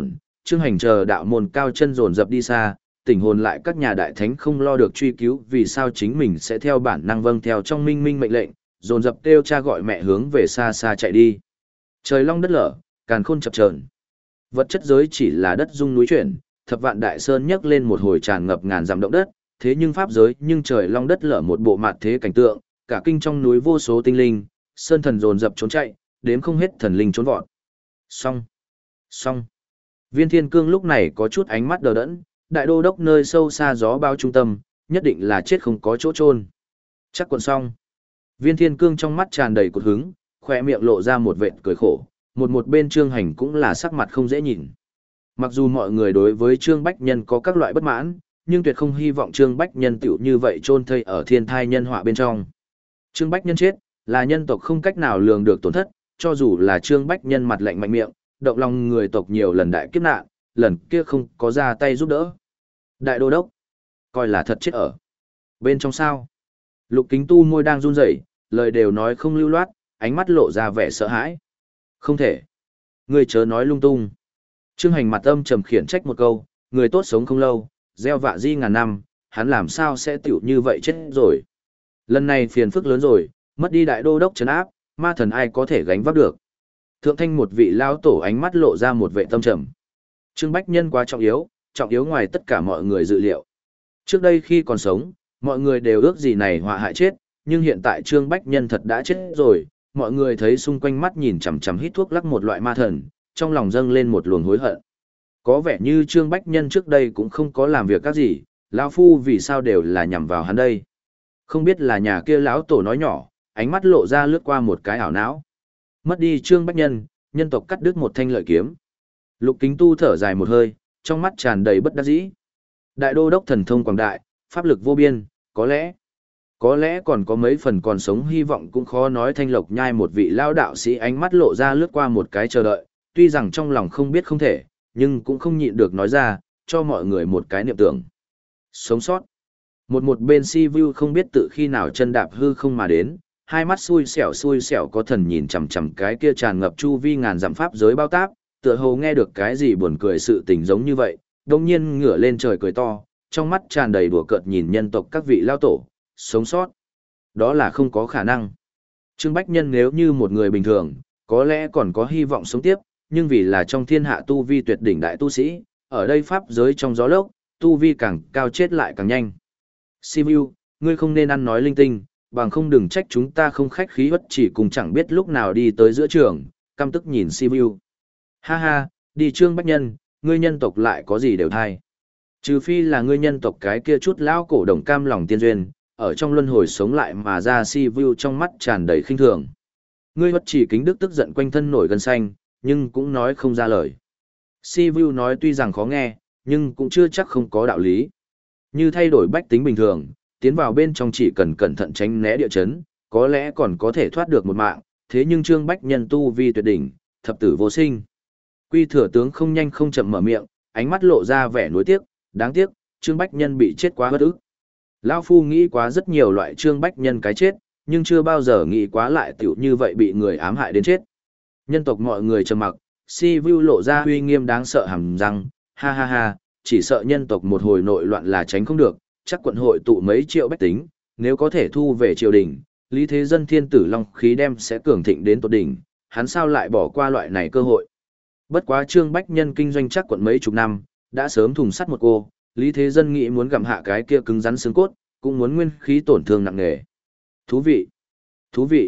Trương Hành chờ đạo môn cao chân dồn dập đi xa, tỉnh hồn lại các nhà đại thánh không lo được truy cứu vì sao chính mình sẽ theo bản năng vâng theo trong minh minh mệnh lệnh, dồn dập kêu cha gọi mẹ hướng về xa xa chạy đi. Trời long đất lở, càn khôn chập chờn. Vật chất giới chỉ là đất rung núi chuyển, thập vạn đại sơn nhấc lên một hồi tràn ngập ngàn dặm động đất, thế nhưng pháp giới nhưng trời long đất lở một bộ mạt thế cảnh tượng, cả kinh trong núi vô số tinh linh, sơn thần dồn dập trốn chạy, đếm không hết thần linh trốn vọt. Xong, xong. Viên Thiên Cương lúc này có chút ánh mắt đờ đẫn, đại đô đốc nơi sâu xa gió bao trung tâm, nhất định là chết không có chỗ chôn. Chắc còn xong. Viên Thiên Cương trong mắt tràn đầy cột hứng, khỏe miệng lộ ra một vệt cười khổ, một một bên Trương Hành cũng là sắc mặt không dễ nhìn. Mặc dù mọi người đối với Trương Bách Nhân có các loại bất mãn, nhưng tuyệt không hy vọng Trương Bách Nhân tiểu như vậy chôn thây ở thiên thai nhân họa bên trong. Trương Bách Nhân chết, là nhân tộc không cách nào lường được tổn thất, cho dù là Trương Bách Nhân mặt lạnh mạnh miệng, động lòng người tộc nhiều lần đại kiếp nạn, lần kia không có ra tay giúp đỡ. Đại đô đốc, coi là thật chết ở. Bên trong sao? Lục Kính Tu môi đang run rẩy, lời đều nói không lưu loát, ánh mắt lộ ra vẻ sợ hãi. Không thể. Ngươi chớ nói lung tung. Trương Hành mặt âm trầm khiển trách một câu, người tốt sống không lâu, gieo vạ di ngàn năm, hắn làm sao sẽ tiểu như vậy chết rồi. Lần này phiền phức lớn rồi, mất đi đại đô đốc trấn áp, ma thần ai có thể gánh vác được. Thượng thanh một vị lao tổ ánh mắt lộ ra một vệ tâm trầm. Trương Bách Nhân quá trọng yếu, trọng yếu ngoài tất cả mọi người dự liệu. Trước đây khi còn sống, mọi người đều ước gì này họa hại chết, nhưng hiện tại Trương Bách Nhân thật đã chết rồi, mọi người thấy xung quanh mắt nhìn chằm chằm hít thuốc lắc một loại ma thần, trong lòng dâng lên một luồng hối hận. Có vẻ như Trương Bách Nhân trước đây cũng không có làm việc các gì, lão phu vì sao đều là nhằm vào hắn đây. Không biết là nhà kia lão tổ nói nhỏ, ánh mắt lộ ra lướt qua một cái ảo não. Mất đi Trương Bách Nhân, nhân tộc cắt đứt một thanh lợi kiếm. Lục Kính Tu thở dài một hơi, trong mắt tràn đầy bất đắc dĩ. Đại đô đốc thần thông quảng đại, pháp lực vô biên, có lẽ, có lẽ còn có mấy phần còn sống hy vọng cũng khó nói. Thanh Lộc Nhai một vị lao đạo sĩ ánh mắt lộ ra lướt qua một cái chờ đợi, tuy rằng trong lòng không biết không thể, nhưng cũng không nhịn được nói ra, cho mọi người một cái niệm tưởng. Sống sót. Một một bên si vu không biết tự khi nào chân đạp hư không mà đến, hai mắt xui xẻo xui xẻo có thần nhìn chằm chằm cái kia tràn ngập chu vi ngàn dặm pháp giới bao táp, tựa hồ nghe được cái gì buồn cười sự tình giống như vậy, đồng nhiên ngửa lên trời cười to, trong mắt tràn đầy đùa cợt nhìn nhân tộc các vị lao tổ, sống sót. Đó là không có khả năng. Trương Bách Nhân nếu như một người bình thường, có lẽ còn có hy vọng sống tiếp, nhưng vì là trong thiên hạ tu vi tuyệt đỉnh đại tu sĩ, ở đây pháp giới trong gió lốc, tu vi càng cao chết lại càng nhanh. Simu, ngươi không nên ăn nói linh tinh, bằng không đừng trách chúng ta không khách khí bất chỉ cùng chẳng biết lúc nào đi tới giữa trường, căm tức nhìn Simu. Ha ha, đi Trương Bách Nhân, ngươi nhân tộc lại có gì đều thay. Trừ phi là ngươi nhân tộc cái kia chút lão cổ đồng cam lòng tiên duyên, ở trong luân hồi sống lại mà ra Simu trong mắt tràn đầy khinh thường. Ngươi bất chỉ kính đức tức giận quanh thân nổi gân xanh, nhưng cũng nói không ra lời. Sivu nói tuy rằng khó nghe, nhưng cũng chưa chắc không có đạo lý. Như thay đổi bách tính bình thường, tiến vào bên trong chỉ cần cẩn thận tránh né địa chấn, có lẽ còn có thể thoát được một mạng, thế nhưng Trương Bách Nhân tu vi tuyệt đỉnh, thập tử vô sinh. Quy Thừa tướng không nhanh không chậm mở miệng, ánh mắt lộ ra vẻ nuối tiếc, đáng tiếc, Trương Bách Nhân bị chết quá bất ức. Lão phu nghĩ quá rất nhiều loại Trương Bách Nhân cái chết, nhưng chưa bao giờ nghĩ quá lại tiểu như vậy bị người ám hại đến chết. Nhân tộc mọi người trầm mặc, si vu lộ ra uy nghiêm đáng sợ hàm răng, ha ha ha, chỉ sợ nhân tộc một hồi nội loạn là tránh không được, chắc quận hội tụ mấy triệu bách tính, nếu có thể thu về triều đình, Lý Thế Dân thiên tử long khí đem sẽ cường thịnh đến tột đỉnh, hắn sao lại bỏ qua loại này cơ hội. Bất quá Trương Bách Nhân kinh doanh chắc quận mấy chục năm, đã sớm thùng sắt một cô, Lý Thế Dân nghĩ muốn gặm hạ cái kia cứng rắn xương cốt, cũng muốn nguyên khí tổn thương nặng nề. Thú vị, thú vị.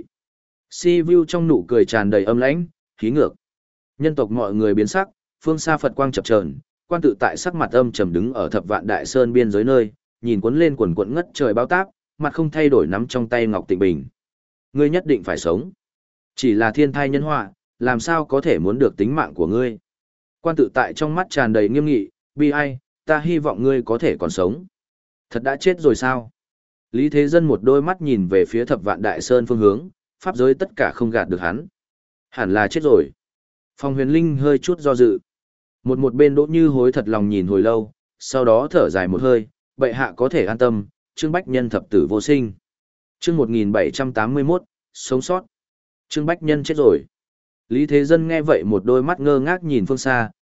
Si Vu trong nụ cười tràn đầy âm lãnh, khí ngược. Nhân tộc mọi người biến sắc, phương xa Phật quang chập chờn, quan tự tại sắc mặt âm trầm đứng ở Thập Vạn Đại Sơn biên giới nơi, nhìn cuốn lên quần quần ngất trời báo táp, mặt không thay đổi nắm trong tay ngọc tịnh bình. Ngươi nhất định phải sống. Chỉ là thiên thai nhân họa, làm sao có thể muốn được tính mạng của ngươi? Quan tự tại trong mắt tràn đầy nghiêm nghị, bi ai, ta hy vọng ngươi có thể còn sống. Thật đã chết rồi sao? Lý Thế Dân một đôi mắt nhìn về phía Thập Vạn Đại Sơn phương hướng, pháp giới tất cả không gạt được hắn. Hẳn là chết rồi. Phong Huyền Linh hơi chút do dự. Một một bên Đỗ Như Hối thật lòng nhìn hồi lâu, sau đó thở dài một hơi, bệ hạ có thể an tâm, Trương Bách Nhân thập tử vô sinh. Chương một nghìn bảy trăm tám mươi mốt, sống sót. Trương Bách Nhân chết rồi. Lý Thế Dân nghe vậy một đôi mắt ngơ ngác nhìn phương xa,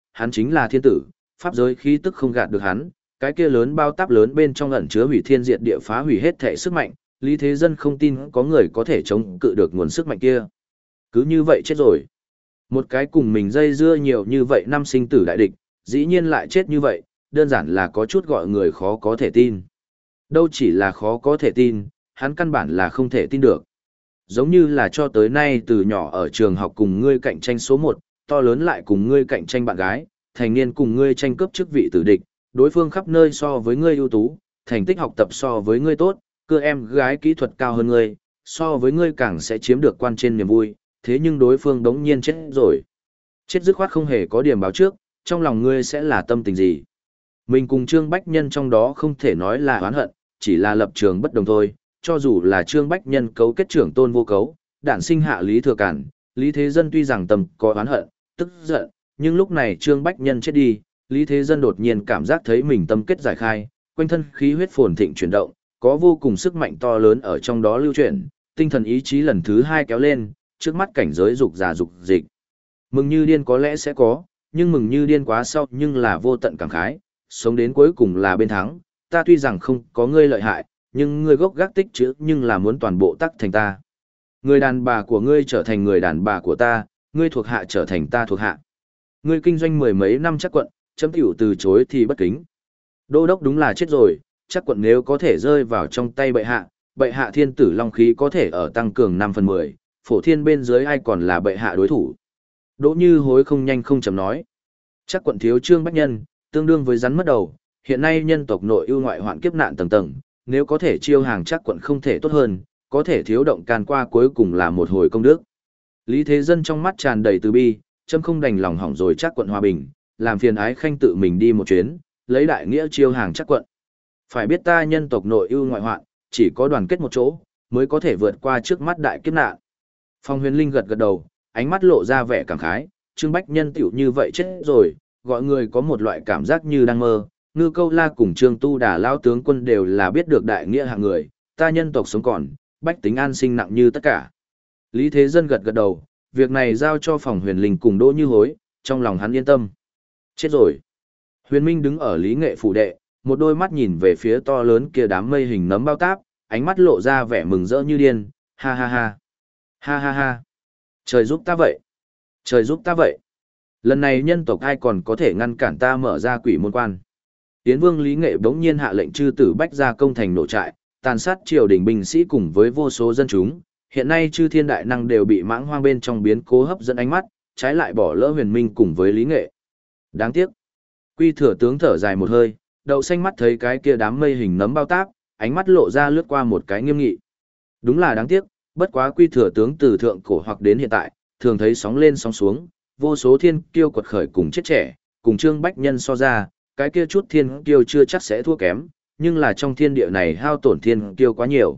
hắn chính là thiên tử, pháp giới khí tức không gạt được hắn, cái kia lớn bao táp lớn bên trong ẩn chứa hủy thiên diệt địa phá hủy hết thể sức mạnh, Lý Thế Dân không tin có người có thể chống cự được nguồn sức mạnh kia. Cứ như vậy chết rồi. Một cái cùng mình dây dưa nhiều như vậy năm sinh tử đại địch, dĩ nhiên lại chết như vậy, đơn giản là có chút gọi người khó có thể tin. Đâu chỉ là khó có thể tin, hắn căn bản là không thể tin được. Giống như là cho tới nay từ nhỏ ở trường học cùng ngươi cạnh tranh số một, to lớn lại cùng ngươi cạnh tranh bạn gái, thành niên cùng ngươi tranh cướp chức vị tử địch, đối phương khắp nơi so với ngươi ưu tú, thành tích học tập so với ngươi tốt, cưa em gái kỹ thuật cao hơn ngươi, so với ngươi càng sẽ chiếm được quan trên niềm vui, thế nhưng đối phương đống nhiên chết rồi. Chết dứt khoát không hề có điểm báo trước, trong lòng ngươi sẽ là tâm tình gì? Mình cùng Trương Bách Nhân trong đó không thể nói là oán hận, chỉ là lập trường bất đồng thôi, cho dù là Trương Bách Nhân cấu kết trưởng tôn vô cấu, đản sinh hạ Lý Thừa Cản, Lý Thế Dân tuy rằng tâm có oán hận, tức giận, nhưng lúc này Trương Bách Nhân chết đi, Lý Thế Dân đột nhiên cảm giác thấy mình tâm kết giải khai, quanh thân khí huyết phồn thịnh chuyển động, có vô cùng sức mạnh to lớn ở trong đó lưu chuyển, tinh thần ý chí lần thứ hai kéo lên, trước mắt cảnh giới dục già dục dịch. Mừng như điên có lẽ sẽ có, nhưng mừng như điên quá sau nhưng là vô tận cảm khái, sống đến cuối cùng là bên thắng, ta tuy rằng không có ngươi lợi hại, nhưng ngươi gốc gác tích chữ nhưng là muốn toàn bộ tắc thành ta. Người đàn bà của ngươi trở thành người đàn bà của ta, ngươi thuộc hạ trở thành ta thuộc hạ. Ngươi kinh doanh mười mấy năm chắc quận, chấm tiểu từ chối thì bất kính. Đô đốc đúng là chết rồi, chắc quận nếu có thể rơi vào trong tay bệ hạ, bệ hạ thiên tử long khí có thể ở tăng cường năm phần mười, phổ thiên bên dưới ai còn là bệ hạ đối thủ. Đỗ Như Hối không nhanh không chậm nói. Chắc quận thiếu Trương Bách Nhân, tương đương với rắn mất đầu, hiện nay nhân tộc nội ưu ngoại hoạn kiếp nạn tầng tầng, nếu có thể chiêu hàng chắc quận không thể tốt hơn, có thể thiếu động can qua cuối cùng là một hồi công đức. Lý Thế Dân trong mắt tràn đầy từ bi, châm không đành lòng hỏng rồi chắc quận hòa bình, làm phiền ái khanh tự mình đi một chuyến, lấy đại nghĩa chiêu hàng chắc quận. Phải biết ta nhân tộc nội ưu ngoại hoạn, chỉ có đoàn kết một chỗ, mới có thể vượt qua trước mắt đại kiếp nạn. Phong Huyền Linh gật gật đầu, ánh mắt lộ ra vẻ cảm khái, Trương Bách Nhân tiểu như vậy chết rồi, gọi người có một loại cảm giác như đang mơ. Ngư Câu La cùng Trương Tu Đà lão tướng quân đều là biết được đại nghĩa hạng người, ta nhân tộc sống còn, bách tính an sinh nặng như tất cả. Lý Thế Dân gật gật đầu, việc này giao cho Phòng Huyền Linh cùng Đỗ Như Hối, trong lòng hắn yên tâm. Chết rồi. Huyền Minh đứng ở Lý Nghệ phủ đệ, một đôi mắt nhìn về phía to lớn kia đám mây hình nấm bao táp, ánh mắt lộ ra vẻ mừng rỡ như điên, ha ha ha. Ha ha ha. Trời giúp ta vậy. Trời giúp ta vậy. Lần này nhân tộc ai còn có thể ngăn cản ta mở ra quỷ môn quan. Tiến vương Lý Nghệ bỗng nhiên hạ lệnh chư tử bách ra công thành nổ trại, tàn sát triều đình binh sĩ cùng với vô số dân chúng. Hiện nay chư thiên đại năng đều bị mãng hoang bên trong biến cố hấp dẫn ánh mắt, trái lại bỏ lỡ Huyền Minh cùng với Lý Nghệ. Đáng tiếc. Quy Thừa tướng thở dài một hơi, đậu xanh mắt thấy cái kia đám mây hình nấm bao táp, ánh mắt lộ ra lướt qua một cái nghiêm nghị. Đúng là đáng tiếc, bất quá Quy Thừa tướng từ thượng cổ hoặc đến hiện tại, thường thấy sóng lên sóng xuống, vô số thiên kiêu quật khởi cùng chết trẻ, cùng Trương Bách Nhân so ra, cái kia chút thiên kiêu chưa chắc sẽ thua kém, nhưng là trong thiên địa này hao tổn thiên kiêu quá nhiều.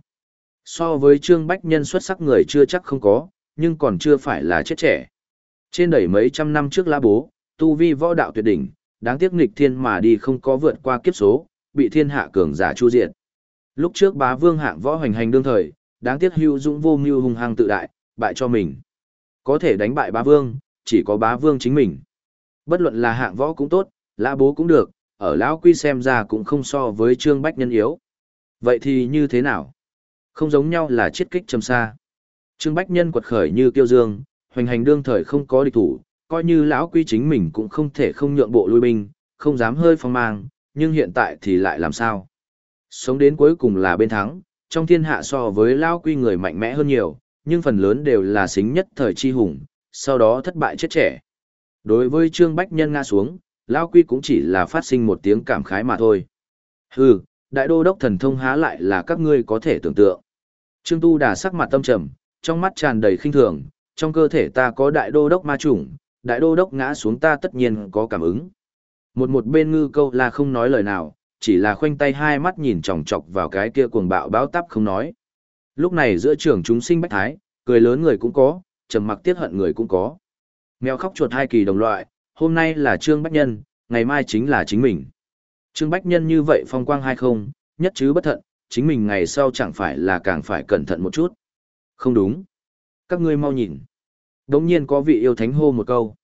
So với Trương Bách Nhân xuất sắc người chưa chắc không có, nhưng còn chưa phải là chết trẻ. Trên đẩy mấy trăm năm trước La Bố, tu vi võ đạo tuyệt đỉnh, đáng tiếc nghịch thiên mà đi không có vượt qua kiếp số, bị thiên hạ cường giả chu diệt. Lúc trước Bá Vương hạng võ hoành hành đương thời, đáng tiếc hữu dũng vô mưu hung hăng tự đại, bại cho mình. Có thể đánh bại Bá Vương, chỉ có Bá Vương chính mình. Bất luận là hạng võ cũng tốt, La Bố cũng được, ở lão Quy xem ra cũng không so với Trương Bách Nhân yếu. Vậy thì như thế nào? Không giống nhau là chiết kích trầm xa. Trương Bách Nhân quật khởi như kiêu dương, hoành hành đương thời không có địch thủ, coi như lão Quy chính mình cũng không thể không nhượng bộ lui binh, không dám hơi phong mang, nhưng hiện tại thì lại làm sao? Sống đến cuối cùng là bên thắng, trong thiên hạ so với lão Quy người mạnh mẽ hơn nhiều, nhưng phần lớn đều là xính nhất thời chi hùng, sau đó thất bại chết trẻ. Đối với Trương Bách Nhân ngã xuống, lão Quy cũng chỉ là phát sinh một tiếng cảm khái mà thôi. Hừ, đại đô đốc thần thông há lại là các ngươi có thể tưởng tượng. Trương Tu Đà sắc mặt tâm trầm, trong mắt tràn đầy khinh thường, trong cơ thể ta có đại đô đốc ma chủng, đại đô đốc ngã xuống ta tất nhiên có cảm ứng. Một một bên Ngư Câu La không nói lời nào, chỉ là khoanh tay hai mắt nhìn chòng chọc vào cái kia cuồng bạo báo táp không nói. Lúc này giữa trường chúng sinh bách thái, cười lớn người cũng có, trầm mặc tiếc hận người cũng có. Mèo khóc chuột hai kỳ đồng loại, hôm nay là Trương Bách Nhân, ngày mai chính là chính mình. Trương Bách Nhân như vậy phong quang hay không, nhất chứ bất thận, chính mình ngày sau chẳng phải là càng phải cẩn thận một chút. Không đúng. Các ngươi mau nhìn. Đống nhiên có vị yêu thánh hô một câu.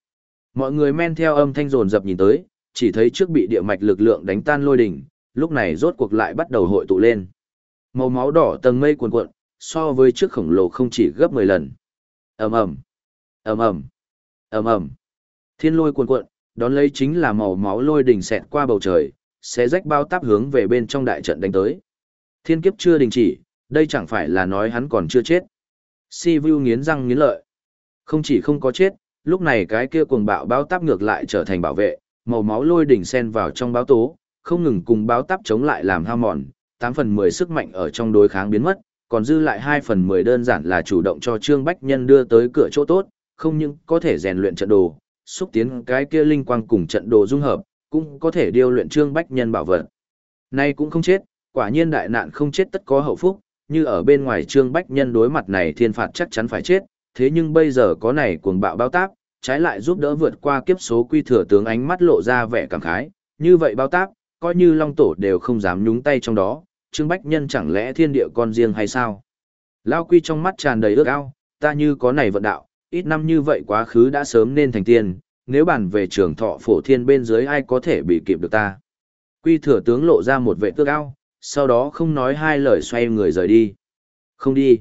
Mọi người men theo âm thanh dồn dập nhìn tới, chỉ thấy trước bị địa mạch lực lượng đánh tan lôi đỉnh, lúc này rốt cuộc lại bắt đầu hội tụ lên. Màu máu đỏ tầng mây cuồn cuộn, so với trước khổng lồ không chỉ gấp mười lần. Ầm ầm, ầm ầm, ầm ầm. Thiên lôi cuồn cuộn, đón lấy chính là màu máu lôi đỉnh xẹt qua bầu trời, xé rách bao táp hướng về bên trong đại trận đánh tới. Thiên kiếp chưa đình chỉ, đây chẳng phải là nói hắn còn chưa chết. Si Vu nghiến răng nghiến lợi. Không chỉ không có chết, lúc này cái kia cuồng bạo báo táp ngược lại trở thành bảo vệ, màu máu lôi đỉnh xen vào trong báo tố, không ngừng cùng báo táp chống lại làm hao mòn, tám phần mười sức mạnh ở trong đối kháng biến mất, còn dư lại hai phần mười đơn giản là chủ động cho Trương Bách Nhân đưa tới cửa chỗ tốt, không những có thể rèn luyện trận đồ, xúc tiến cái kia linh quang cùng trận đồ dung hợp, cũng có thể điêu luyện Trương Bách Nhân bảo vật. Nay cũng không chết, quả nhiên đại nạn không chết tất có hậu phúc, như ở bên ngoài Trương Bách Nhân đối mặt này thiên phạt chắc chắn phải chết, thế nhưng bây giờ có này cuồng bạo báo táp, trái lại giúp đỡ vượt qua kiếp số quy thừa tướng ánh mắt lộ ra vẻ cảm khái, như vậy báo táp, coi như Long Tổ đều không dám nhúng tay trong đó, Trương Bách Nhân chẳng lẽ thiên địa con riêng hay sao? Lao Quy trong mắt tràn đầy ước ao, ta như có này vận đạo, ít năm như vậy quá khứ đã sớm nên thành tiên, nếu bàn về trường thọ phổ thiên bên dưới ai có thể bị kịp được ta. Quy thừa tướng lộ ra một vệ ước ao, sau đó không nói hai lời xoay người rời đi. Không đi.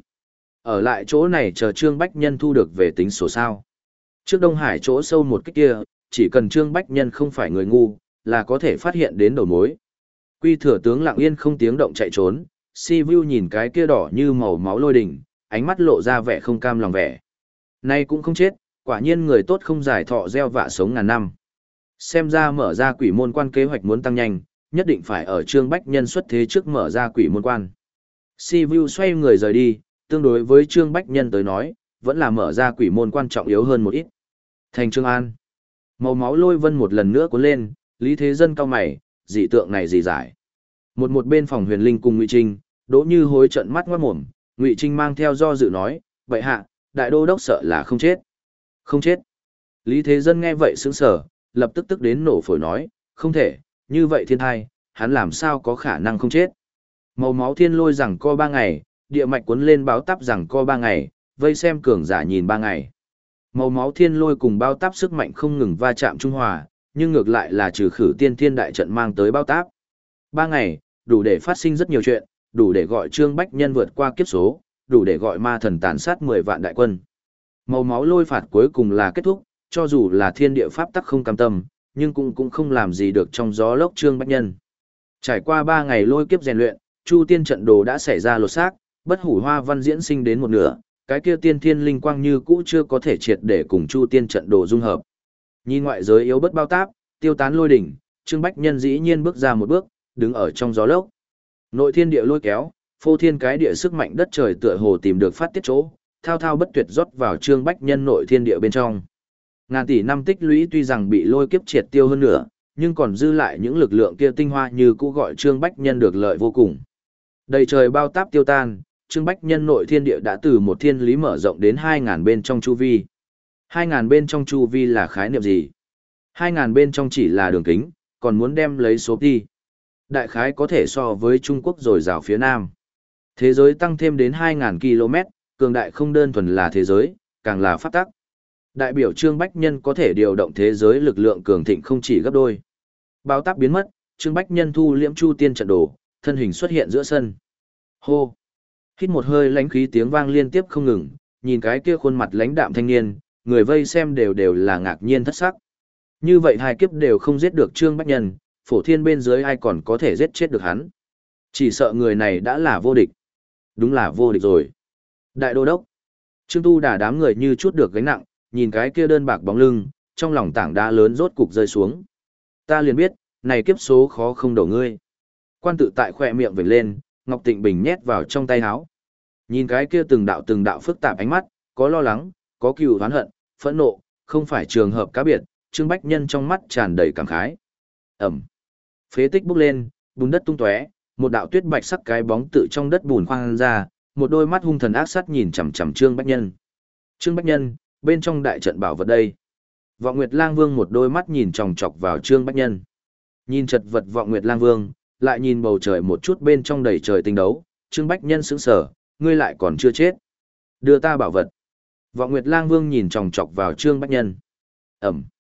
Ở lại chỗ này chờ Trương Bách Nhân thu được về tính sổ sao. Trước Đông Hải chỗ sâu một cái kia, chỉ cần Trương Bách Nhân không phải người ngu, là có thể phát hiện đến đầu mối. Quy thừa tướng lặng yên không tiếng động chạy trốn, Si Vu nhìn cái kia đỏ như màu máu lôi đỉnh, ánh mắt lộ ra vẻ không cam lòng vẻ. Nay cũng không chết, quả nhiên người tốt không giải thọ gieo vạ sống ngàn năm. Xem ra mở ra quỷ môn quan kế hoạch muốn tăng nhanh, nhất định phải ở Trương Bách Nhân xuất thế trước mở ra quỷ môn quan. Si Vu xoay người rời đi, tương đối với Trương Bách Nhân tới nói, vẫn là mở ra quỷ môn quan trọng yếu hơn một ít. Thành Trương An. Màu máu lôi vân một lần nữa cuốn lên, Lý Thế Dân cao mày, dị tượng này gì giải. Một một bên phòng Huyền Linh cùng Ngụy Trinh, Đỗ Như Hối trợn mắt ngoát mồm, Ngụy Trinh mang theo do dự nói, vậy hạ, đại đô đốc sợ là không chết. Không chết. Lý Thế Dân nghe vậy sững sờ, lập tức tức đến nổ phổi nói, không thể, như vậy thiên thai, hắn làm sao có khả năng không chết. Màu máu thiên lôi rằng co ba ngày, địa mạch cuốn lên báo táp rằng co ba ngày, vây xem cường giả nhìn ba ngày. Màu máu thiên lôi cùng bao táp sức mạnh không ngừng va chạm trung hòa, nhưng ngược lại là trừ khử tiên thiên đại trận mang tới bao táp. Ba ngày, đủ để phát sinh rất nhiều chuyện, đủ để gọi Trương Bách Nhân vượt qua kiếp số, đủ để gọi ma thần tàn sát mười vạn đại quân. Màu máu lôi phạt cuối cùng là kết thúc, cho dù là thiên địa pháp tắc không cam tâm, nhưng cũng cũng không làm gì được trong gió lốc Trương Bách Nhân. Trải qua ba ngày lôi kiếp rèn luyện, Chu Tiên trận đồ đã xảy ra lột xác, bất hủ hoa văn diễn sinh đến một nửa, cái kia tiên thiên linh quang như cũ chưa có thể triệt để cùng Chu Tiên trận đồ dung hợp. Nhìn ngoại giới yếu bất bao táp, tiêu tán lôi đỉnh, Trương Bách Nhân dĩ nhiên bước ra một bước, đứng ở trong gió lốc. Nội thiên địa lôi kéo, phô thiên cái địa sức mạnh đất trời tựa hồ tìm được phát tiết chỗ, thao thao bất tuyệt rót vào Trương Bách Nhân nội thiên địa bên trong. Ngàn tỷ năm tích lũy tuy rằng bị lôi kiếp triệt tiêu hơn nữa, nhưng còn dư lại những lực lượng kia tinh hoa như cũ gọi Trương Bách Nhân được lợi vô cùng. Đầy trời bao táp tiêu tan, Trương Bách Nhân nội thiên địa đã từ một thiên lý mở rộng đến hai ngàn bên trong chu vi. Hai ngàn bên trong chu vi là khái niệm gì? Hai ngàn bên trong chỉ là đường kính, còn muốn đem lấy số đi. Đại khái có thể so với Trung Quốc rồi rào phía Nam. Thế giới tăng thêm đến hai ngàn ki lô mét, cường đại không đơn thuần là thế giới, càng là pháp tắc. Đại biểu Trương Bách Nhân có thể điều động thế giới lực lượng cường thịnh không chỉ gấp đôi. Bao táp biến mất, Trương Bách Nhân thu liễm Chu Tiên trận đồ, thân hình xuất hiện giữa sân. Hô! Hít một hơi lãnh khí tiếng vang liên tiếp không ngừng, nhìn cái kia khuôn mặt lãnh đạm thanh niên, người vây xem đều đều là ngạc nhiên thất sắc. Như vậy hai kiếp đều không giết được Trương Bách Nhân, phổ thiên bên dưới ai còn có thể giết chết được hắn. Chỉ sợ người này đã là vô địch. Đúng là vô địch rồi. Đại đô đốc. Trương Tu Đà đám người như chút được gánh nặng, nhìn cái kia đơn bạc bóng lưng, trong lòng tảng đá lớn rốt cục rơi xuống. Ta liền biết, này kiếp số khó không đổ ngươi. Quan tự tại khỏe miệng vểnh lên, Ngọc Tịnh Bình nhét vào trong tay áo. Nhìn cái kia từng đạo từng đạo phức tạp ánh mắt, có lo lắng, có cừu oán hận, phẫn nộ, không phải trường hợp cá biệt, Trương Bách Nhân trong mắt tràn đầy cảm khái. Ẩm. Phế tích bốc lên, bùn đất tung tóe, một đạo tuyết bạch sắc cái bóng tự trong đất bùn khoan ra, một đôi mắt hung thần ác sát nhìn chằm chằm Trương Bách Nhân. Trương Bách Nhân, bên trong đại trận bảo vật đây. Vọng Nguyệt Lang Vương một đôi mắt nhìn chòng chọc vào Trương Bách Nhân. Nhìn chật vật Vọng Nguyệt Lang Vương, lại nhìn bầu trời một chút bên trong đầy trời tinh đấu, Trương Bách Nhân sững sờ, ngươi lại còn chưa chết. Đưa ta bảo vật. Vọng Nguyệt Lang Vương nhìn chòng chọc vào Trương Bách Nhân. Ẩm.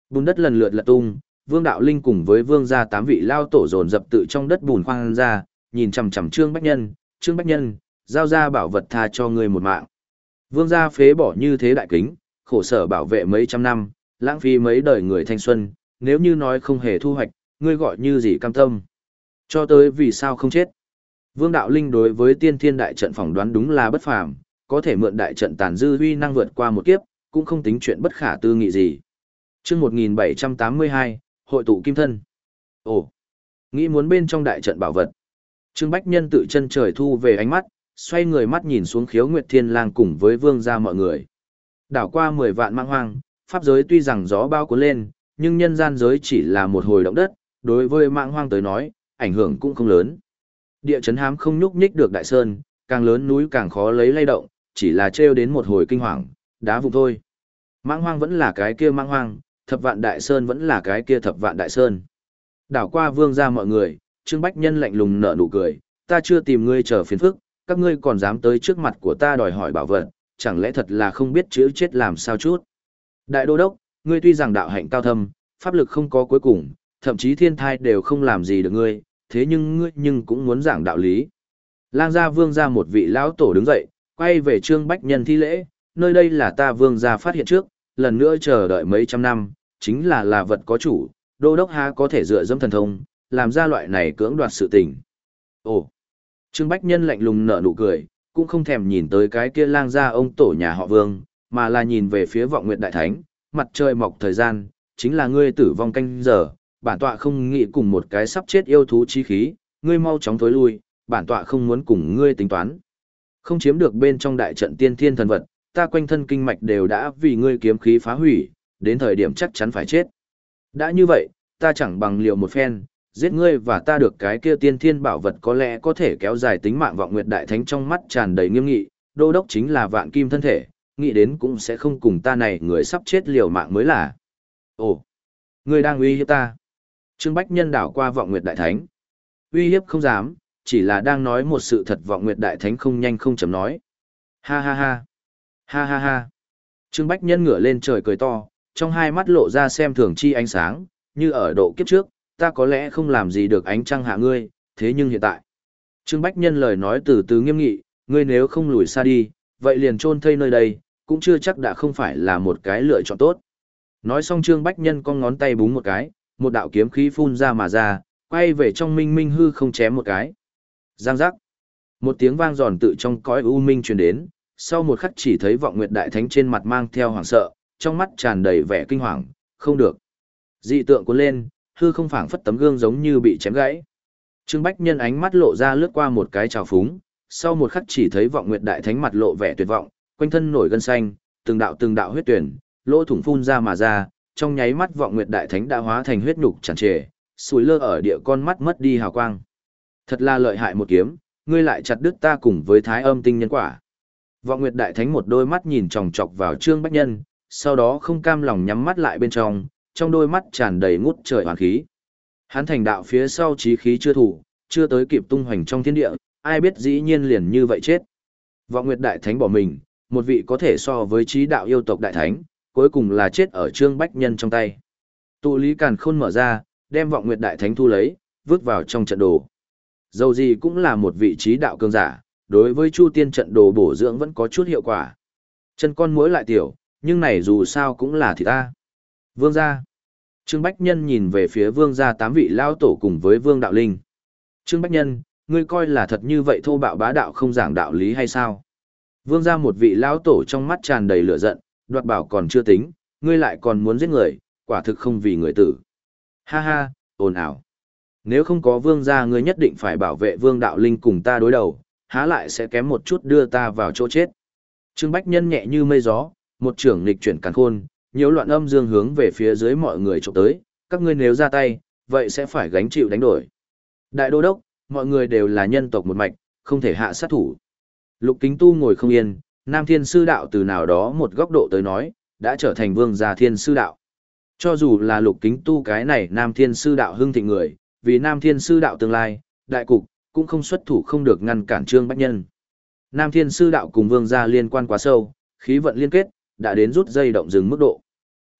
Bùn đất lần lượt lật tung, Vương Đạo Linh cùng với Vương gia tám vị lao tổ dồn dập tự trong đất bùn khoan ra, nhìn chằm chằm Trương Bách Nhân, "Trương Bách Nhân, giao ra bảo vật tha cho ngươi một mạng." Vương gia phế bỏ như thế đại kính, khổ sở bảo vệ mấy trăm năm, lãng phí mấy đời người thanh xuân, nếu như nói không hề thu hoạch, ngươi gọi như gì cam tâm. Cho tới vì sao không chết. Vương Đạo Linh đối với tiên thiên đại trận phỏng đoán đúng là bất phàm, có thể mượn đại trận tàn dư huy năng vượt qua một kiếp, cũng không tính chuyện bất khả tư nghị gì. Chương một nghìn bảy trăm tám mươi hai, hội tụ kim thân. Ồ, nghĩ muốn bên trong đại trận bảo vật. Trương Bách Nhân tự chân trời thu về ánh mắt, xoay người mắt nhìn xuống Khiếu Nguyệt Thiên Lang cùng với Vương gia mọi người. Đảo qua mười vạn mãng hoang, pháp giới tuy rằng gió bao cuốn lên, nhưng nhân gian giới chỉ là một hồi động đất, đối với mãng hoang tới nói, ảnh hưởng cũng không lớn. Địa chấn hám không nhúc nhích được đại sơn, càng lớn núi càng khó lấy lay động, chỉ là trêu đến một hồi kinh hoàng, đá vụn thôi. Mãng hoang vẫn là cái kia mãng hoang, thập vạn đại sơn vẫn là cái kia thập vạn đại sơn. Đảo qua Vương gia mọi người, Trương Bách Nhân lạnh lùng nở nụ cười, ta chưa tìm ngươi chờ phiền phức, các ngươi còn dám tới trước mặt của ta đòi hỏi bảo vật, chẳng lẽ thật là không biết chữ chết làm sao chút. Đại đô đốc, ngươi tuy rằng đạo hạnh cao thâm, pháp lực không có cuối cùng, thậm chí thiên thai đều không làm gì được ngươi, thế nhưng ngươi nhưng cũng muốn giảng đạo lý. Lang gia Vương gia một vị lão tổ đứng dậy, quay về Trương Bách Nhân thi lễ, nơi đây là ta Vương gia phát hiện trước, lần nữa chờ đợi mấy trăm năm, chính là là vật có chủ, đô đốc há có thể dựa dẫm thần thông, làm ra loại này cưỡng đoạt sự tình. Ồ, Trương Bách Nhân lạnh lùng nở nụ cười, cũng không thèm nhìn tới cái kia lang gia ông tổ nhà họ Vương, mà là nhìn về phía Vọng Nguyệt Đại Thánh, mặt trời mọc thời gian, chính là ngươi tử vong canh giờ, bản tọa không nghĩ cùng một cái sắp chết yêu thú chí khí, ngươi mau chóng thối lui, bản tọa không muốn cùng ngươi tính toán. Không chiếm được bên trong đại trận tiên thiên thần vật, ta quanh thân kinh mạch đều đã vì ngươi kiếm khí phá hủy, đến thời điểm chắc chắn phải chết. Đã như vậy, ta chẳng bằng liều một phen, giết ngươi và ta được cái kia tiên thiên bảo vật có lẽ có thể kéo dài tính mạng. Vọng Nguyệt Đại Thánh trong mắt tràn đầy nghiêm nghị, đô đốc chính là vạn kim thân thể, nghĩ đến cũng sẽ không cùng ta này người sắp chết liều mạng mới là. Ồ, ngươi đang uy hiếp ta. Trương Bách Nhân đảo qua Vọng Nguyệt Đại Thánh. Uy hiếp không dám, chỉ là đang nói một sự thật. Vọng Nguyệt Đại Thánh không nhanh không chậm nói. Ha ha ha. Ha ha ha. Trương Bách Nhân ngửa lên trời cười to, trong hai mắt lộ ra xem thường chi ánh sáng, như ở độ kiếp trước, ta có lẽ không làm gì được ánh trăng hạ ngươi, thế nhưng hiện tại. Trương Bách Nhân lời nói từ từ nghiêm nghị, ngươi nếu không lùi xa đi, vậy liền chôn thây nơi đây, cũng chưa chắc đã không phải là một cái lựa chọn tốt. Nói xong Trương Bách Nhân con ngón tay búng một cái, một đạo kiếm khí phun ra mà ra, quay về trong minh minh hư không chém một cái. Giang giác. Một tiếng vang giòn tự trong cõi u minh truyền đến, sau một khắc chỉ thấy Vọng Nguyệt Đại Thánh trên mặt mang theo hoảng sợ, trong mắt tràn đầy vẻ kinh hoàng, không được. Dị tượng cuốn lên, hư không phảng phất tấm gương giống như bị chém gãy. Trương Bách Nhân ánh mắt lộ ra lướt qua một cái trào phúng, sau một khắc chỉ thấy Vọng Nguyệt Đại Thánh mặt lộ vẻ tuyệt vọng, quanh thân nổi gân xanh, từng đạo từng đạo huyết tuyển, lỗ thủng phun ra mà ra, trong nháy mắt Vọng Nguyệt Đại Thánh đã hóa thành huyết nhục tràn trề, sủi lơ ở địa, con mắt mất đi hào quang. Thật là lợi hại một kiếm, ngươi lại chặt đứt ta cùng với Thái Âm tinh nhân quả. Vọng Nguyệt Đại Thánh một đôi mắt nhìn chòng chọc vào Trương Bách Nhân, sau đó không cam lòng nhắm mắt lại bên trong, trong đôi mắt tràn đầy ngút trời hoàn khí. Hắn thành đạo phía sau chí khí chưa thủ, chưa tới kịp tung hoành trong thiên địa, ai biết dĩ nhiên liền như vậy chết. Vọng Nguyệt Đại Thánh bỏ mình, một vị có thể so với chí đạo yêu tộc đại thánh, cuối cùng là chết ở Trương Bách Nhân trong tay. Tụ lý càn khôn mở ra, đem Vọng Nguyệt Đại Thánh thu lấy, vứt vào trong trận đồ. Dầu gì cũng là một vị chí đạo cường giả, đối với Chu Tiên trận đồ bổ dưỡng vẫn có chút hiệu quả. Chân con muỗi lại tiểu, nhưng này dù sao cũng là thịt ta. Vương gia. Trương Bách Nhân nhìn về phía Vương gia tám vị lao tổ cùng với Vương Đạo Linh. Trương Bách Nhân, ngươi coi là thật như vậy thô bạo bá đạo không giảng đạo lý hay sao? Vương gia một vị lao tổ trong mắt tràn đầy lửa giận, đoạt bảo còn chưa tính, ngươi lại còn muốn giết người, quả thực không vì người tử. Ha ha, ồn ào. Nếu không có Vương gia ngươi nhất định phải bảo vệ Vương Đạo Linh cùng ta đối đầu, há lại sẽ kém một chút đưa ta vào chỗ chết. Trương Bách Nhân nhẹ như mây gió, một trưởng nghịch chuyển càn khôn, nhiễu loạn âm dương hướng về phía dưới mọi người chụp tới, các ngươi nếu ra tay, vậy sẽ phải gánh chịu đánh đổi. Đại đô đốc, mọi người đều là nhân tộc một mạch, không thể hạ sát thủ. Lục Kính Tu ngồi không yên, Nam Thiên Sư Đạo từ nào đó một góc độ tới nói, đã trở thành Vương gia Thiên Sư Đạo. Cho dù là Lục Kính Tu cái này Nam Thiên Sư Đạo hưng thịnh người, vì Nam Thiên Sư Đạo tương lai, đại cục, cũng không xuất thủ không được ngăn cản Trương Bách Nhân. Nam Thiên Sư Đạo cùng Vương gia liên quan quá sâu, khí vận liên kết, đã đến rút dây động dừng mức độ.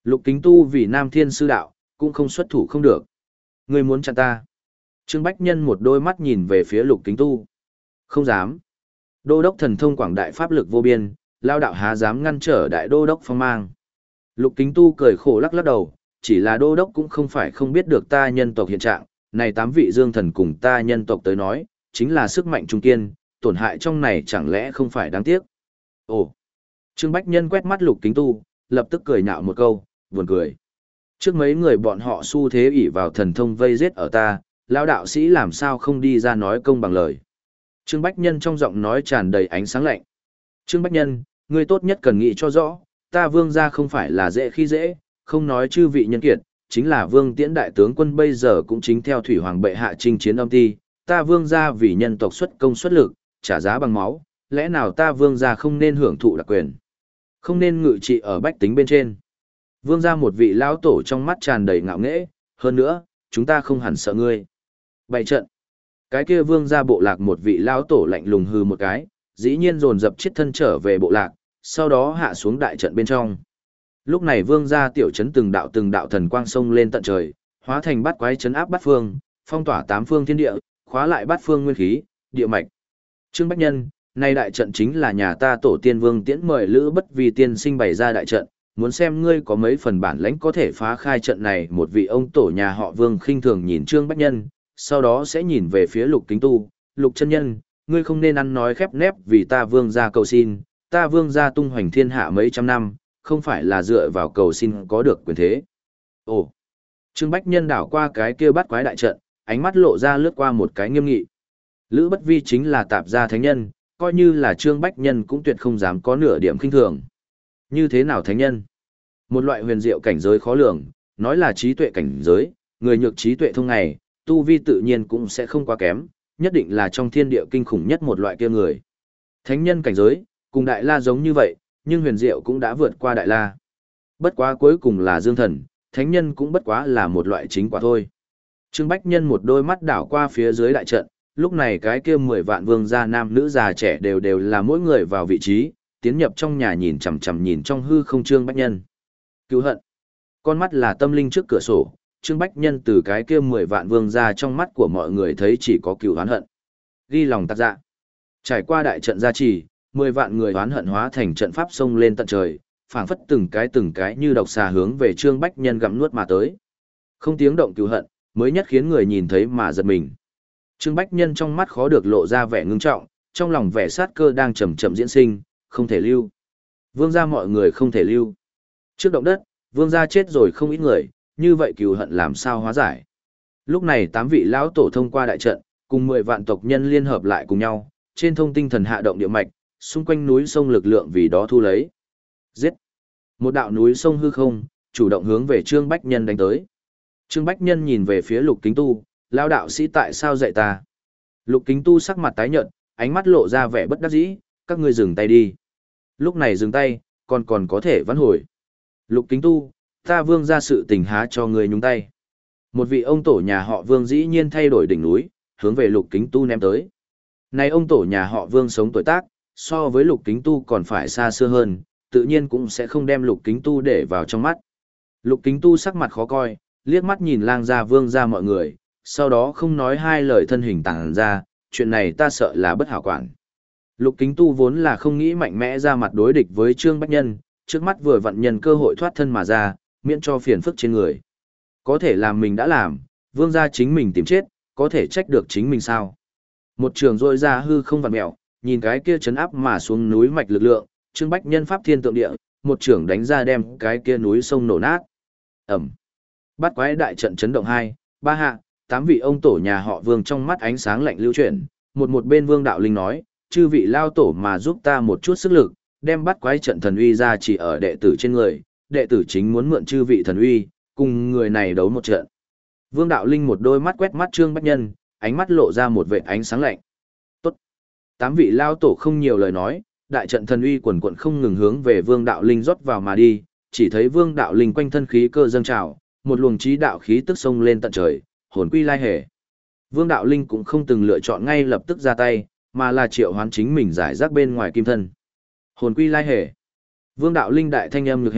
Lục Kính Tu vì Nam Thiên sư đạo, cũng không xuất thủ không được. Ngươi muốn chặn ta? Trương Bách Nhân một đôi mắt nhìn về phía Lục Kính Tu. Không dám. Đô đốc thần thông quảng đại pháp lực vô biên, lao đạo há dám ngăn trở đại đô đốc phong mang. Lục Kính Tu cười khổ lắc lắc đầu, chỉ là đô đốc cũng không phải không biết được ta nhân tộc hiện trạng, này tám vị dương thần cùng ta nhân tộc tới nói, chính là sức mạnh trung kiên, tổn hại trong này chẳng lẽ không phải đáng tiếc. Ồ! Trương Bách Nhân quét mắt Lục Kính Tu, lập tức cười nhạo một câu, buồn cười. Trước mấy người bọn họ xu thế ỷ vào thần thông vây giết ở ta, lão đạo sĩ làm sao không đi ra nói công bằng lời. Trương Bách Nhân trong giọng nói tràn đầy ánh sáng lạnh. Trương Bách Nhân, ngươi tốt nhất cần nghĩ cho rõ, ta vương gia không phải là dễ khi dễ, không nói chư vị nhân kiệt, chính là vương tiễn đại tướng quân bây giờ cũng chính theo thủy hoàng bệ hạ chinh chiến âm ti, ta vương gia vì nhân tộc xuất công xuất lực, trả giá bằng máu, lẽ nào ta vương gia không nên hưởng thụ đặc quyền, không nên ngự trị ở bách tính bên trên. Vương gia một vị lão tổ trong mắt tràn đầy ngạo nghễ, hơn nữa, chúng ta không hẳn sợ ngươi. Bày trận. Cái kia vương gia bộ lạc một vị lão tổ lạnh lùng hừ một cái, dĩ nhiên dồn dập chiết thân trở về bộ lạc, sau đó hạ xuống đại trận bên trong. Lúc này vương gia tiểu trấn từng đạo từng đạo thần quang sông lên tận trời, hóa thành bát quái trấn áp bát phương, phong tỏa tám phương thiên địa, khóa lại bát phương nguyên khí, địa mạch. Trương Bách Nhân, nay đại trận chính là nhà ta tổ tiên vương tiễn mời Lữ Bất Vi tiên sinh bày ra đại trận, muốn xem ngươi có mấy phần bản lãnh có thể phá khai trận này. Một vị ông tổ nhà họ Vương khinh thường nhìn Trương Bách Nhân, sau đó sẽ nhìn về phía Lục Kính Tu, Lục chân nhân, ngươi không nên ăn nói khép nép vì ta vương gia cầu xin, ta vương gia tung hoành thiên hạ mấy trăm năm, không phải là dựa vào cầu xin có được quyền thế. Ồ! Trương Bách Nhân đảo qua cái kia bắt quái đại trận, ánh mắt lộ ra lướt qua một cái nghiêm nghị. Lữ Bất Vi chính là tạp gia thánh nhân, coi như là Trương Bách Nhân cũng tuyệt không dám có nửa điểm khinh thường. Như thế nào thánh nhân? Một loại huyền diệu cảnh giới khó lường, nói là trí tuệ cảnh giới, người nhược trí tuệ thông ngày, tu vi tự nhiên cũng sẽ không quá kém, nhất định là trong thiên địa kinh khủng nhất một loại kia người. Thánh nhân cảnh giới, cùng Đại La giống như vậy, nhưng huyền diệu cũng đã vượt qua Đại La. Bất quá cuối cùng là dương thần, thánh nhân cũng bất quá là một loại chính quả thôi. Trương Bách Nhân một đôi mắt đảo qua phía dưới đại trận, lúc này cái kia mười vạn vương gia nam nữ già trẻ đều đều là mỗi người vào vị trí, tiến nhập trong nhà nhìn chằm chằm nhìn trong hư không Trương Bách Nhân. Cứu hận. Con mắt là tâm linh trước cửa sổ, Trương Bách Nhân từ cái kia mười vạn vương gia trong mắt của mọi người thấy chỉ có cừu oán hận. Ghi lòng tạc dạ. Trải qua đại trận gia trì, mười vạn người oán hận hóa thành trận pháp sông lên tận trời, phảng phất từng cái từng cái như độc xà hướng về Trương Bách Nhân gặm nuốt mà tới. Không tiếng động cừu hận, mới nhất khiến người nhìn thấy mà giật mình. Trương Bách Nhân trong mắt khó được lộ ra vẻ ngưng trọng, trong lòng vẻ sát cơ đang chậm chậm diễn sinh, không thể lưu. Vương gia mọi người không thể lưu. Trước động đất, vương gia chết rồi không ít người, như vậy cừu hận làm sao hóa giải. Lúc này tám vị lão tổ thông qua đại trận, cùng mười vạn tộc nhân liên hợp lại cùng nhau, trên thông tinh thần hạ động địa mạch, xung quanh núi sông lực lượng vì đó thu lấy. Giết! Một đạo núi sông hư không, chủ động hướng về Trương Bách Nhân đánh tới. Trương Bách Nhân nhìn về phía Lục Kính Tu, lão đạo sĩ tại sao dạy ta? Lục Kính Tu sắc mặt tái nhợt, ánh mắt lộ ra vẻ bất đắc dĩ, các ngươi dừng tay đi. Lúc này dừng tay, còn còn có thể vãn hồi. Lục Kính Tu, ta vương ra sự tình há cho ngươi nhúng tay. Một vị ông tổ nhà họ Vương dĩ nhiên thay đổi đỉnh núi, hướng về Lục Kính Tu ném tới. Này ông tổ nhà họ Vương sống tuổi tác, so với Lục Kính Tu còn phải xa xưa hơn, tự nhiên cũng sẽ không đem Lục Kính Tu để vào trong mắt. Lục Kính Tu sắc mặt khó coi, liếc mắt nhìn lang gia vương ra mọi người, sau đó không nói hai lời thân hình tàng ra, chuyện này ta sợ là bất hảo quản. Lục Kính Tu vốn là không nghĩ mạnh mẽ ra mặt đối địch với Trương Bách Nhân, trước mắt vừa vặn nhân cơ hội thoát thân mà ra, miễn cho phiền phức trên người. Có thể làm mình đã làm, vương gia chính mình tìm chết, có thể trách được chính mình sao. Một trường rôi ra hư không vặn mẹo, nhìn cái kia chấn áp mà xuống núi mạch lực lượng, Trương Bách Nhân pháp thiên tượng địa, một trường đánh ra đem cái kia núi sông nổ nát. Ẩm. Bắt quái đại trận chấn động hai, ba hạ, tám vị ông tổ nhà họ Vương trong mắt ánh sáng lạnh lưu chuyển, một một bên Vương Đạo Linh nói, chư vị lao tổ mà giúp ta một chút sức lực, đem bắt quái trận thần uy ra chỉ ở đệ tử trên người, đệ tử chính muốn mượn chư vị thần uy, cùng người này đấu một trận. Vương Đạo Linh một đôi mắt quét mắt Trương Bách Nhân, ánh mắt lộ ra một vệt ánh sáng lạnh. Tốt. Tám vị lao tổ không nhiều lời nói, đại trận thần uy quần quận không ngừng hướng về Vương Đạo Linh rót vào mà đi, chỉ thấy Vương Đạo Linh quanh thân khí cơ dâng trào, một luồng trí đạo khí tức sông lên tận trời, hồn quy lai hề. Vương Đạo Linh cũng không từng lựa chọn ngay lập tức ra tay, mà là triệu hoán chính mình giải rác bên ngoài kim thân. Hồn quy lai hề. Vương Đạo Linh đại thanh âm nhược hề,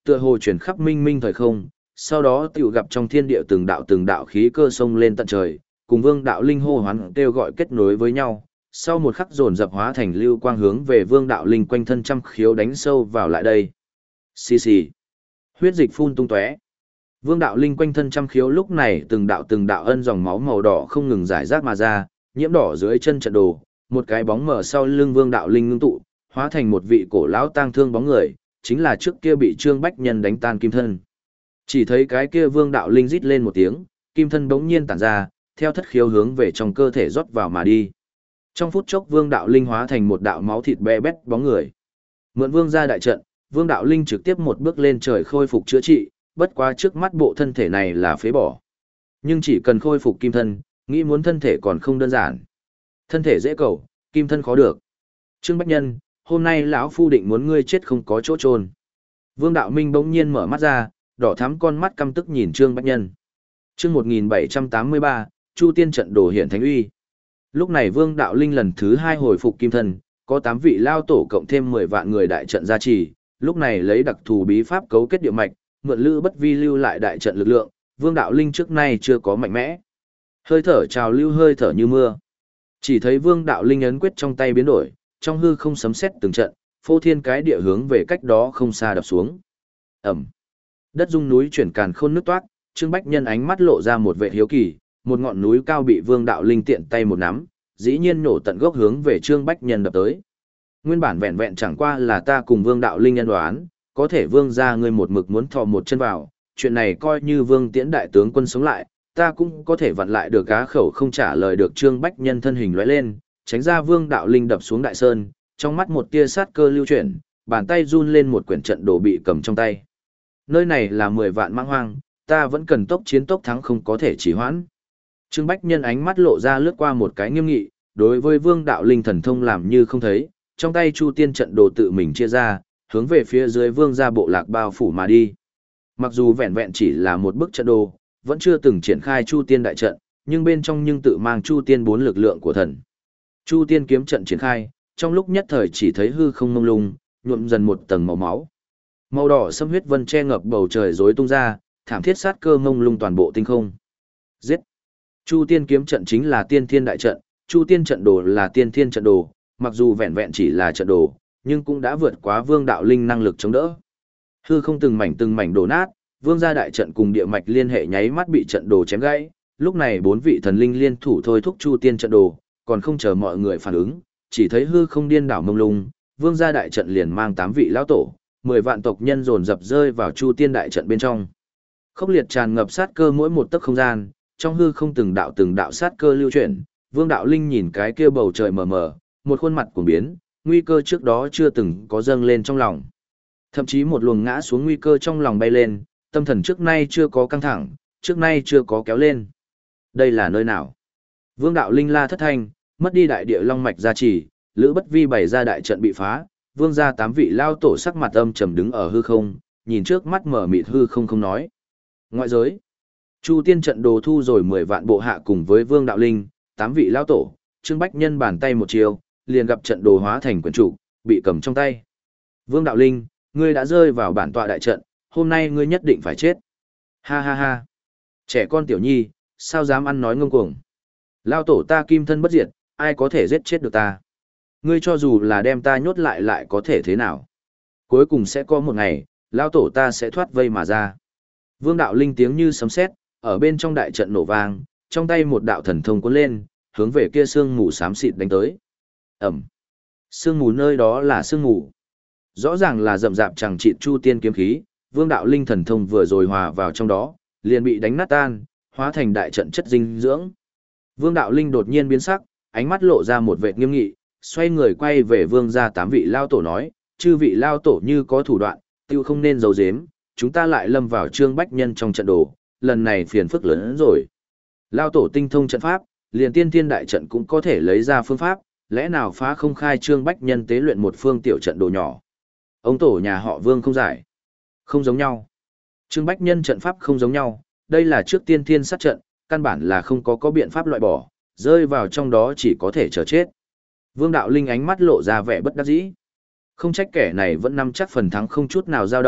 tựa hồ chuyển khắp minh minh thời không, sau đó tiểu gặp trong thiên địa từng đạo từng đạo khí cơ sông lên tận trời, cùng Vương Đạo Linh hô hoán kêu gọi kết nối với nhau, sau một khắc dồn dập hóa thành lưu quang hướng về Vương Đạo Linh quanh thân trăm khiếu đánh sâu vào lại đây. Xì xì. Huyết dịch phun tung tóe. Vương Đạo Linh quanh thân trăm khiếu lúc này từng đạo từng đạo ân dòng máu màu đỏ không ngừng rải rác mà ra, nhiễm đỏ dưới chân trận đồ, một cái bóng mở sau lưng Vương Đạo Linh ngưng tụ, hóa thành một vị cổ lão tang thương bóng người, chính là trước kia bị Trương Bách Nhân đánh tan kim thân. Chỉ thấy cái kia Vương Đạo Linh rít lên một tiếng, kim thân bỗng nhiên tản ra, theo thất khiếu hướng về trong cơ thể rót vào mà đi. Trong phút chốc Vương Đạo Linh hóa thành một đạo máu thịt be bét bóng người. Mượn Vương ra đại trận, Vương Đạo Linh trực tiếp một bước lên trời khôi phục chữa trị, bất quá trước mắt bộ thân thể này là phế bỏ. Nhưng chỉ cần khôi phục kim thân, nghĩ muốn thân thể còn không đơn giản. Thân thể dễ cầu, kim thân khó được. Trương Bách Nhân, hôm nay lão phu định muốn ngươi chết không có chỗ chôn. Vương Đạo Minh bỗng nhiên mở mắt ra, đỏ thắm con mắt căm tức nhìn Trương Bách Nhân. Chương một nghìn bảy trăm tám mươi ba, Chu Tiên trận đồ hiện thánh uy. Lúc này Vương Đạo Linh lần thứ hai hồi phục kim thân, có tám vị lao tổ cộng thêm mười vạn người đại trận gia trì, lúc này lấy đặc thù bí pháp cấu kết địa mạch, mượn Lữ Bất Vi lưu lại đại trận lực lượng, Vương Đạo Linh trước nay chưa có mạnh mẽ. Hơi thở trào lưu hơi thở như mưa. Chỉ thấy Vương Đạo Linh ấn quyết trong tay biến đổi, trong hư không sấm sét từng trận, phô thiên cái địa hướng về cách đó không xa đập xuống. Ầm. Đất rung núi chuyển càn khôn nứt toát, Trương Bách Nhân ánh mắt lộ ra một vẻ hiếu kỳ, một ngọn núi cao bị Vương Đạo Linh tiện tay một nắm, dĩ nhiên nổ tận gốc hướng về Trương Bách Nhân đập tới. Nguyên bản vẹn vẹn chẳng qua là ta cùng Vương Đạo Linh nhân đoán, có thể Vương gia ngươi một mực muốn thò một chân vào, chuyện này coi như Vương Tiễn đại tướng quân sống lại, ta cũng có thể vặn lại được cá khẩu không trả lời được. Trương Bách Nhân thân hình lóe lên, tránh ra Vương Đạo Linh đập xuống đại sơn, trong mắt một tia sát cơ lưu chuyển, bàn tay run lên một quyển trận đồ bị cầm trong tay. Nơi này là mười vạn mãng hoang, ta vẫn cần tốc chiến tốc thắng không có thể trì hoãn. Trương Bách Nhân ánh mắt lộ ra lướt qua một cái nghiêm nghị, đối với Vương Đạo Linh thần thông làm như không thấy, trong tay Chu Tiên trận đồ tự mình chia ra, hướng về phía dưới Vương gia bộ lạc bao phủ mà đi. Mặc dù vẹn vẹn chỉ là một bức trận đồ, vẫn chưa từng triển khai Chu Tiên đại trận, nhưng bên trong nhưng tự mang Chu Tiên bốn lực lượng của thần. Chu Tiên kiếm trận triển khai, trong lúc nhất thời chỉ thấy hư không mông lung, nhuộm dần một tầng màu máu. Màu đỏ xâm huyết vân che ngập bầu trời rối tung ra, thảm thiết sát cơ mông lung toàn bộ tinh không. Giết! Chu Tiên kiếm trận chính là tiên thiên đại trận, Chu Tiên trận đồ là tiên thiên trận đồ, mặc dù vẹn vẹn chỉ là trận đồ, nhưng cũng đã vượt quá Vương Đạo Linh năng lực chống đỡ. Hư không từng mảnh từng mảnh đổ nát, Vương gia đại trận cùng địa mạch liên hệ nháy mắt bị trận đồ chém gãy, lúc này bốn vị thần linh liên thủ thôi thúc Chu Tiên trận đồ, còn không chờ mọi người phản ứng, chỉ thấy hư không điên đảo mông lung, Vương gia đại trận liền mang tám vị lão tổ, mười vạn tộc nhân dồn dập rơi vào Chu Tiên đại trận bên trong. Khốc liệt tràn ngập sát cơ mỗi một tấc không gian, trong hư không từng đạo từng đạo sát cơ lưu chuyển, Vương Đạo Linh nhìn cái kia bầu trời mờ mờ, một khuôn mặt cuồng biến, nguy cơ trước đó chưa từng có dâng lên trong lòng. Thậm chí một luồng ngã xuống nguy cơ trong lòng bay lên, tâm thần trước nay chưa có căng thẳng, trước nay chưa có kéo lên. Đây là nơi nào? Vương Đạo Linh la thất thanh, mất đi đại địa long mạch gia trì, Lữ Bất Vi bày ra đại trận bị phá, Vương gia tám vị lao tổ sắc mặt âm trầm đứng ở hư không, nhìn trước mắt mở mịt hư không không nói. Ngoại giới, Chu Tiên trận đồ thu rồi mười vạn bộ hạ cùng với Vương Đạo Linh, tám vị lao tổ, Trương Bách Nhân bàn tay một chiều, liền gặp trận đồ hóa thành quyển trụ, bị cầm trong tay. Vương Đạo Linh, ngươi đã rơi vào bản tọa đại trận, hôm nay ngươi nhất định phải chết. Ha ha ha. Trẻ con tiểu nhi, sao dám ăn nói ngông cuồng. Lao tổ ta kim thân bất diệt, ai có thể giết chết được ta. Ngươi cho dù là đem ta nhốt lại lại có thể thế nào. Cuối cùng sẽ có một ngày, lao tổ ta sẽ thoát vây mà ra. Vương Đạo Linh tiếng như sấm sét, ở bên trong đại trận nổ vang, trong tay một đạo thần thông cuốn lên, hướng về kia sương mù xám xịt đánh tới. Ẩm. Sương mù nơi đó là sương mù. Rõ ràng là rậm rạp chẳng trị Chu Tiên kiếm khí, Vương Đạo Linh thần thông vừa rồi hòa vào trong đó, liền bị đánh nát tan, hóa thành đại trận chất dinh dưỡng. Vương Đạo Linh đột nhiên biến sắc, ánh mắt lộ ra một vẻ nghiêm nghị, xoay người quay về Vương gia tám vị lao tổ nói, chư vị lao tổ như có thủ đoạn, tiêu không nên giấu giếm, chúng ta lại lâm vào Trương Bách Nhân trong trận đồ, lần này phiền phức lớn hơn rồi. Lao tổ tinh thông trận pháp, liền tiên thiên đại trận cũng có thể lấy ra phương pháp, lẽ nào phá không khai Trương Bách Nhân tế luyện một phương tiểu trận đồ nhỏ. Ông tổ nhà họ Vương không giải. Không giống nhau. Trương Bách Nhân trận pháp không giống nhau, đây là trước tiên thiên sát trận, căn bản là không có có biện pháp loại bỏ, rơi vào trong đó chỉ có thể chờ chết. Vương Đạo Linh ánh mắt lộ ra vẻ bất đắc dĩ. Không trách kẻ này vẫn nắm chắc phần thắng không chút nào dao động,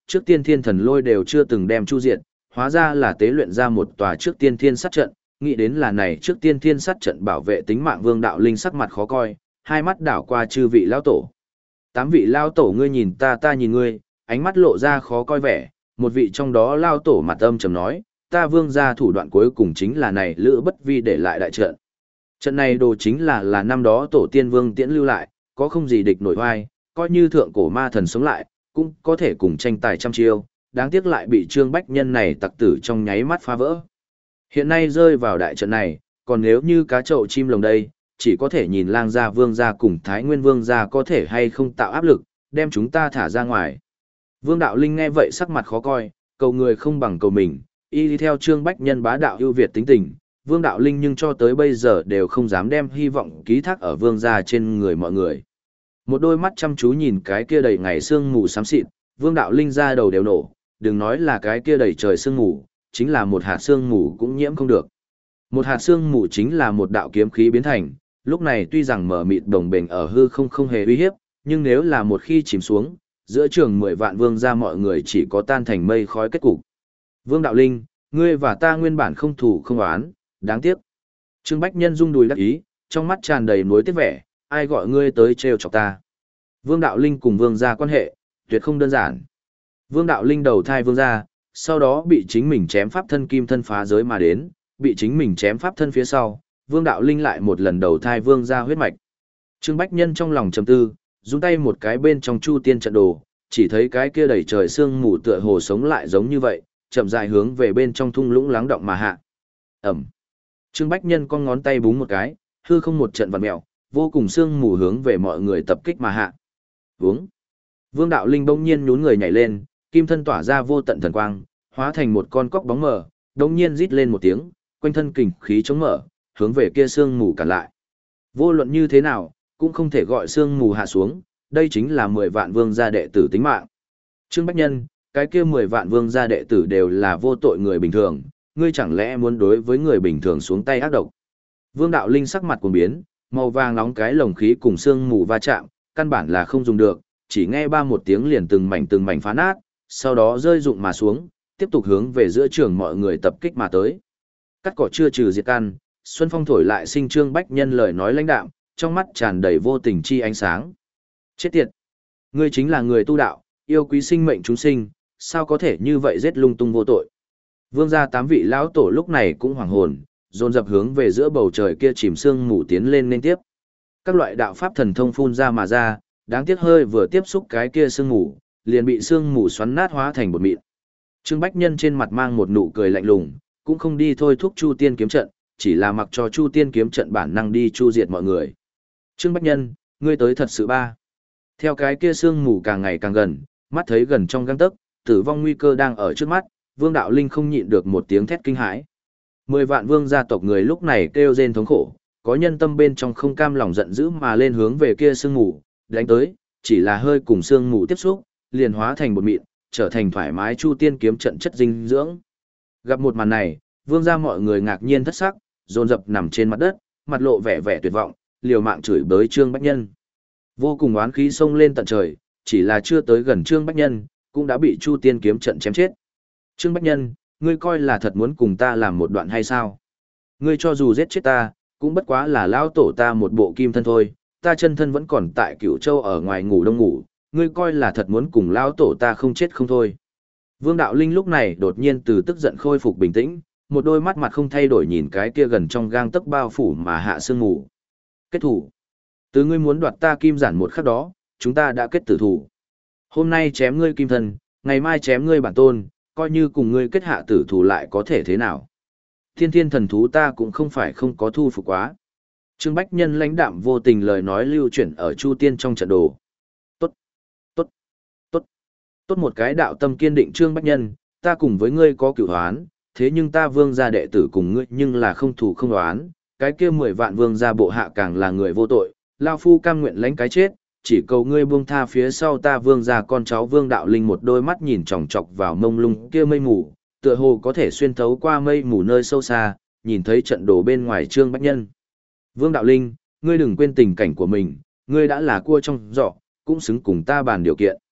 trước tiên thiên thần lôi đều chưa từng đem chu diệt, hóa ra là tế luyện ra một tòa trước tiên thiên sát trận, nghĩ đến là này trước tiên thiên sát trận bảo vệ tính mạng Vương Đạo Linh sắc mặt khó coi, hai mắt đảo qua chư vị lão tổ. Tám vị lão tổ ngươi nhìn ta ta nhìn ngươi, ánh mắt lộ ra khó coi vẻ, một vị trong đó lão tổ mặt âm trầm nói, ta Vương gia thủ đoạn cuối cùng chính là này Lữ Bất Vi để lại đại trận. Trận này đồ chính là là năm đó tổ tiên Vương Tiễn lưu lại, có không gì địch nổi oai, coi như thượng cổ ma thần sống lại, cũng có thể cùng tranh tài trăm chiêu, đáng tiếc lại bị Trương Bách Nhân này tặc tử trong nháy mắt phá vỡ. Hiện nay rơi vào đại trận này, còn nếu như cá trậu chim lồng đây, chỉ có thể nhìn Lang gia Vương gia cùng Thái Nguyên Vương gia có thể hay không tạo áp lực, đem chúng ta thả ra ngoài. Vương Đạo Linh nghe vậy sắc mặt khó coi, cầu người không bằng cầu mình, y đi theo Trương Bách Nhân bá đạo ưu việt tính tình, Vương Đạo Linh nhưng cho tới bây giờ đều không dám đem hy vọng ký thác ở Vương gia trên người mọi người. Một đôi mắt chăm chú nhìn cái kia đầy ngày sương mù xám xịt, Vương Đạo Linh ra đầu đều nổ, đừng nói là cái kia đầy trời sương mù, chính là một hạt sương mù cũng nhiễm không được. Một hạt sương mù chính là một đạo kiếm khí biến thành, lúc này tuy rằng mở mịt đồng bền ở hư không không hề uy hiếp, nhưng nếu là một khi chìm xuống, giữa trường mười vạn vương gia mọi người chỉ có tan thành mây khói kết cục. Vương Đạo Linh, ngươi và ta nguyên bản không thù không oán, đáng tiếc. Trương Bách Nhân rung đùi đắc ý, trong mắt tràn đầy nối tiếc vẻ, ai gọi ngươi tới trêu chọc ta. Vương Đạo Linh cùng vương gia quan hệ, tuyệt không đơn giản. Vương Đạo Linh đầu thai vương gia, sau đó bị chính mình chém pháp thân kim thân phá giới mà đến, bị chính mình chém pháp thân phía sau, Vương Đạo Linh lại một lần đầu thai vương gia huyết mạch. Trương Bách Nhân trong lòng trầm tư, dùng tay một cái bên trong chu tiên trận đồ, chỉ thấy cái kia đầy trời sương mù tựa hồ sống lại giống như vậy, chậm rãi hướng về bên trong thung lũng lắng động mà hạ. Ẩm. Trương Bách Nhân con ngón tay búng một cái, hư không một trận vặn mèo, vô cùng sương mù hướng về mọi người tập kích mà hạ. Vướng. Vương Đạo Linh bỗng nhiên nhún người nhảy lên, kim thân tỏa ra vô tận thần quang, hóa thành một con cóc bóng mờ, bỗng nhiên rít lên một tiếng, quanh thân kình khí chống mở, hướng về kia sương mù cản lại. Vô luận như thế nào, cũng không thể gọi sương mù hạ xuống, đây chính là mười vạn vương gia đệ tử tính mạng. Trương Bách Nhân, cái kia mười vạn vương gia đệ tử đều là vô tội người bình thường, ngươi chẳng lẽ muốn đối với người bình thường xuống tay ác độc. Vương Đạo Linh sắc mặt cuồng biến, màu vàng nóng cái lồng khí cùng sương mù va chạm, căn bản là không dùng được, chỉ nghe ba một tiếng liền từng mảnh từng mảnh phá nát, sau đó rơi rụng mà xuống, tiếp tục hướng về giữa trường mọi người tập kích mà tới. Cắt cỏ chưa trừ diệt căn, xuân phong thổi lại sinh Trương Bách Nhân lời nói lãnh đạm, trong mắt tràn đầy vô tình chi ánh sáng. Chết tiệt! Ngươi chính là người tu đạo, yêu quý sinh mệnh chúng sinh, sao có thể như vậy giết lung tung vô tội. Vương gia tám vị lão tổ lúc này cũng hoảng hồn, dồn dập hướng về giữa bầu trời kia chìm sương mù tiến lên liên tiếp. Các loại đạo pháp thần thông phun ra mà ra, đáng tiếc hơi vừa tiếp xúc cái kia sương mù, liền bị sương mù xoắn nát hóa thành bột mịn. Trương Bách Nhân trên mặt mang một nụ cười lạnh lùng, cũng không đi thôi thúc Chu Tiên kiếm trận, chỉ là mặc cho Chu Tiên kiếm trận bản năng đi chu diệt mọi người. Trương Bách Nhân, ngươi tới thật sự ba. Theo cái kia sương mù càng ngày càng gần, mắt thấy gần trong gang tấc, tử vong nguy cơ đang ở trước mắt, Vương Đạo Linh không nhịn được một tiếng thét kinh hãi. Mười vạn vương gia tộc người lúc này kêu rên thống khổ, có nhân tâm bên trong không cam lòng giận dữ mà lên hướng về kia sương mù, đánh tới, chỉ là hơi cùng sương mù tiếp xúc, liền hóa thành bột mịn, trở thành thoải mái Chu Tiên kiếm trận chất dinh dưỡng. Gặp một màn này, vương gia mọi người ngạc nhiên thất sắc, dồn dập nằm trên mặt đất, mặt lộ vẻ vẻ tuyệt vọng, liều mạng chửi bới Trương Bách Nhân. Vô cùng oán khí xông lên tận trời, chỉ là chưa tới gần Trương Bách Nhân, cũng đã bị Chu Tiên kiếm trận chém chết. Trương Bách Nhân, ngươi coi là thật muốn cùng ta làm một đoạn hay sao? Ngươi cho dù giết chết ta, cũng bất quá là lão tổ ta một bộ kim thân thôi, ta chân thân vẫn còn tại Cửu Châu ở ngoài ngủ đông ngủ, ngươi coi là thật muốn cùng lão tổ ta không chết không thôi. Vương Đạo Linh lúc này đột nhiên từ tức giận khôi phục bình tĩnh, một đôi mắt mặt không thay đổi nhìn cái kia gần trong gang tấc bao phủ mà hạ sương mù. Kết thủ. Từ ngươi muốn đoạt ta kim giản một khắc đó, chúng ta đã kết tử thủ. Hôm nay chém ngươi kim thân, ngày mai chém ngươi bản tôn, coi như cùng ngươi kết hạ tử thủ lại có thể thế nào. Thiên thiên thần thú ta cũng không phải không có thu phục quá. Trương Bách Nhân lãnh đạm vô tình lời nói lưu chuyển ở Chu Tiên trong trận đồ. Tốt, tốt, tốt, tốt một cái đạo tâm kiên định Trương Bách Nhân, ta cùng với ngươi có cửu hoán, thế nhưng ta vương gia đệ tử cùng ngươi nhưng là không thủ không hoán, cái kia mười vạn vương gia bộ hạ càng là người vô tội, lao phu cam nguyện lãnh cái chết, chỉ cầu ngươi buông tha phía sau ta vương gia con cháu Vương Đạo Linh một đôi mắt nhìn chòng chọc vào mông lung kia mây mù, tựa hồ có thể xuyên thấu qua mây mù nơi sâu xa, nhìn thấy trận đồ bên ngoài Trương Bách Nhân. Vương Đạo Linh, ngươi đừng quên tình cảnh của mình, ngươi đã là cua trong giỏ, cũng xứng cùng ta bàn điều kiện.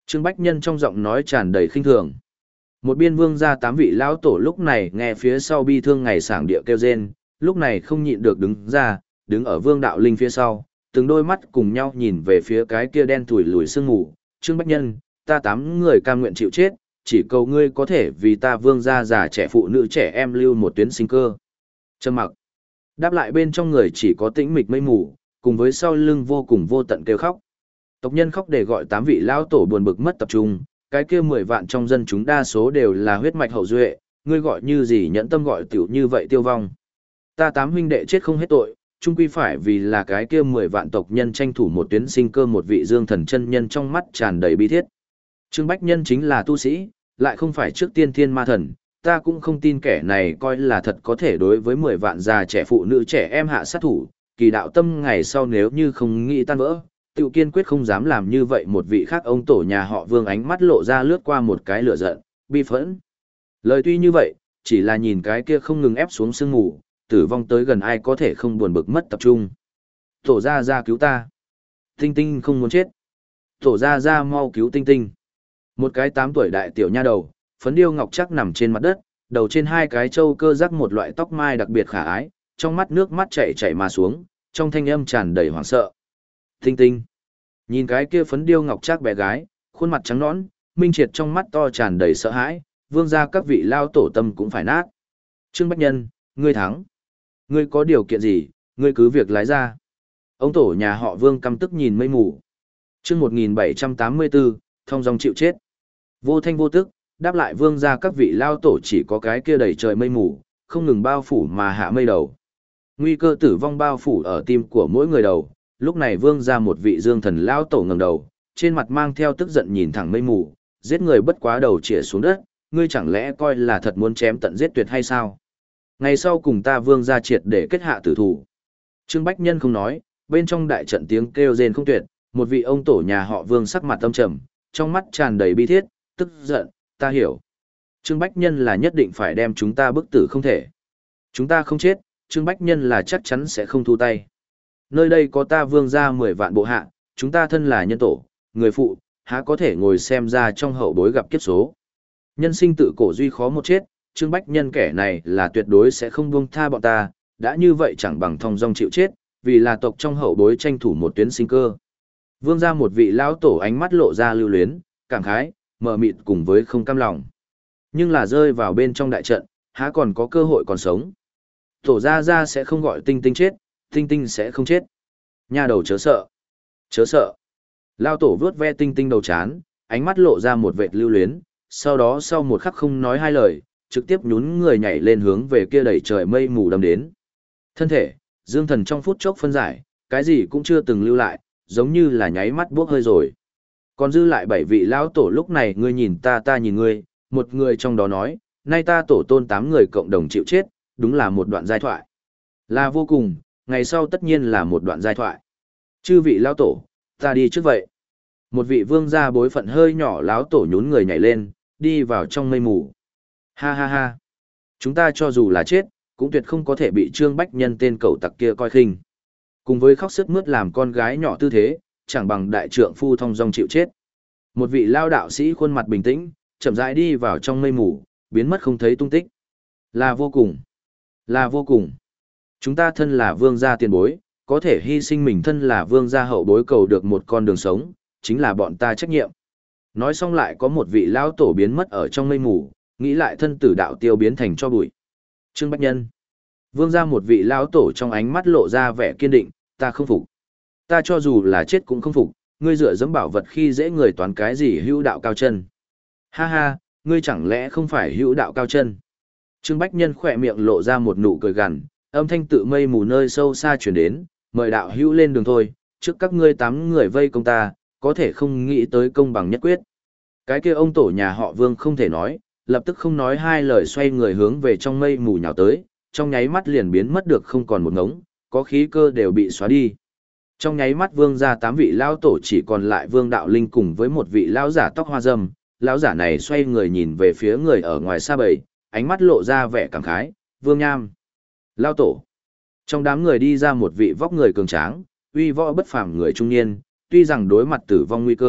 Trương Bách Nhân trong giọng nói tràn đầy khinh thường. Một biên vương gia tám vị lão tổ lúc này nghe phía sau bi thương ngày sảng địa kêu rên, lúc này không nhịn được đứng ra, đứng ở vương đạo linh phía sau, từng đôi mắt cùng nhau nhìn về phía cái kia đen thủi lùi sương mù. Trương Bách Nhân, ta tám người cam nguyện chịu chết, chỉ cầu ngươi có thể vì ta vương gia già trẻ phụ nữ trẻ em lưu một tuyến sinh cơ. Trầm mặc. Đáp lại bên trong người chỉ có tĩnh mịch mây mù, cùng với sau lưng vô cùng vô tận kêu khóc. Tộc nhân khóc để gọi tám vị lão tổ buồn bực mất tập trung, cái kia mười vạn trong dân chúng đa số đều là huyết mạch hậu duệ, ngươi gọi như gì nhẫn tâm gọi tiểu như vậy tiêu vong. Ta tám huynh đệ chết không hết tội, chung quy phải vì là cái kia mười vạn tộc nhân tranh thủ một tuyến sinh cơ, một vị dương thần chân nhân trong mắt tràn đầy bi thiết. Trương Bách Nhân chính là tu sĩ, lại không phải trước tiên thiên ma thần, ta cũng không tin kẻ này coi là thật có thể đối với mười vạn già trẻ phụ nữ trẻ em hạ sát thủ, kỳ đạo tâm ngày sau nếu như không nghĩ tan vỡ, tự kiên quyết không dám làm như vậy. Một vị khác ông tổ nhà họ Vương ánh mắt lộ ra lướt qua một cái lửa giận, bi phẫn. Lời tuy như vậy, chỉ là nhìn cái kia không ngừng ép xuống sương mù, tử vong tới gần ai có thể không buồn bực mất tập trung. Tổ gia gia cứu ta. Tinh Tinh không muốn chết. Tổ gia gia mau cứu Tinh Tinh. Một cái tám tuổi đại tiểu nha đầu, phấn điêu ngọc chắc nằm trên mặt đất, đầu trên hai cái trâu cơ rắc một loại tóc mai đặc biệt khả ái, trong mắt nước mắt chảy chảy mà xuống, trong thanh âm tràn đầy hoảng sợ. Tinh Tinh. Nhìn cái kia phấn điêu ngọc trác bé gái, khuôn mặt trắng nõn, minh triệt trong mắt to tràn đầy sợ hãi, vương gia các vị lao tổ tâm cũng phải nát. Trương Bách Nhân, ngươi thắng. Ngươi có điều kiện gì, ngươi cứ việc lái ra. Ông tổ nhà họ Vương căm tức nhìn mây mù. Chương một nghìn bảy trăm tám mươi tư, thông dong chịu chết. Vô thanh vô tức, đáp lại vương gia các vị lao tổ chỉ có cái kia đầy trời mây mù, không ngừng bao phủ mà hạ mây đầu. Nguy cơ tử vong bao phủ ở tim của mỗi người đầu. Lúc này vương ra một vị dương thần lao tổ ngẩng đầu, trên mặt mang theo tức giận nhìn thẳng mây mù, giết người bất quá đầu chĩa xuống đất, ngươi chẳng lẽ coi là thật muốn chém tận giết tuyệt hay sao? Ngày sau cùng ta vương ra triệt để kết hạ tử thủ. Trương Bách Nhân không nói, bên trong đại trận tiếng kêu rên không tuyệt, một vị ông tổ nhà họ Vương sắc mặt âm trầm, trong mắt tràn đầy bi thiết, tức giận, ta hiểu. Trương Bách Nhân là nhất định phải đem chúng ta bức tử không thể. Chúng ta không chết, Trương Bách Nhân là chắc chắn sẽ không thu tay. Nơi đây có ta vương ra mười vạn bộ hạ, chúng ta thân là nhân tổ, người phụ, há có thể ngồi xem ra trong hậu bối gặp kiếp số. Nhân sinh tự cổ duy khó một chết, Trương Bách Nhân kẻ này là tuyệt đối sẽ không buông tha bọn ta, đã như vậy chẳng bằng thong dong chịu chết, vì là tộc trong hậu bối tranh thủ một tuyến sinh cơ. Vương ra một vị lão tổ ánh mắt lộ ra lưu luyến, cảm khái, mờ mịt cùng với không cam lòng. Nhưng là rơi vào bên trong đại trận, há còn có cơ hội còn sống. Tổ gia gia sẽ không gọi Tinh Tinh chết, Tinh Tinh sẽ không chết. Nha đầu chớ sợ. Chớ sợ. Lao tổ vướt ve Tinh Tinh đầu chán, ánh mắt lộ ra một vệt lưu luyến, sau đó sau một khắc không nói hai lời, trực tiếp nhún người nhảy lên hướng về kia đẩy trời mây mù đâm đến. Thân thể, dương thần trong phút chốc phân giải, cái gì cũng chưa từng lưu lại, giống như là nháy mắt buốc hơi rồi. Còn dư lại bảy vị lão tổ lúc này ngươi nhìn ta ta nhìn ngươi, một người trong đó nói, nay ta tổ tôn tám người cộng đồng chịu chết, đúng là một đoạn giai thoại. Là vô cùng, ngày sau tất nhiên là một đoạn giai thoại. Chư vị lão tổ, ta đi trước vậy. Một vị vương gia bối phận hơi nhỏ lão tổ nhún người nhảy lên, đi vào trong mây mù. Ha ha ha. Chúng ta cho dù là chết, cũng tuyệt không có thể bị Trương Bách Nhân tên cẩu tặc kia coi khinh. Cùng với khóc sướt mướt làm con gái nhỏ tư thế, chẳng bằng đại trượng phu thong dong chịu chết. Một vị lao đạo sĩ khuôn mặt bình tĩnh, chậm rãi đi vào trong mây mù, biến mất không thấy tung tích. Là vô cùng. Là vô cùng. Chúng ta thân là vương gia tiền bối, có thể hy sinh mình thân là vương gia hậu bối cầu được một con đường sống, chính là bọn ta trách nhiệm. Nói xong lại có một vị lao tổ biến mất ở trong mây mù, nghĩ lại thân tử đạo tiêu biến thành cho bụi. Trương Bách Nhân. Vương gia một vị lao tổ trong ánh mắt lộ ra vẻ kiên định, ta không phục. Ta cho dù là chết cũng không phục, ngươi dựa dẫm bảo vật khi dễ người toán cái gì hữu đạo cao chân. Ha ha, ngươi chẳng lẽ không phải hữu đạo cao chân. Trương Bách Nhân khỏe miệng lộ ra một nụ cười gằn, âm thanh tự mây mù nơi sâu xa chuyển đến, mời đạo hữu lên đường thôi, trước các ngươi tám người vây công ta, có thể không nghĩ tới công bằng nhất quyết. Cái kia ông tổ nhà họ Vương không thể nói, lập tức không nói hai lời xoay người hướng về trong mây mù nhào tới, trong nháy mắt liền biến mất được không còn một ngống, có khí cơ đều bị xóa đi. Trong nháy mắt Vương ra tám vị lão tổ chỉ còn lại Vương Đạo Linh cùng với một vị lão giả tóc hoa râm, lão giả này xoay người nhìn về phía người ở ngoài xa bầy, ánh mắt lộ ra vẻ cảm khái, Vương Nham. Lão tổ. Trong đám người đi ra một vị vóc người cường tráng, uy võ bất phàm người trung niên, tuy rằng đối mặt tử vong nguy cơ,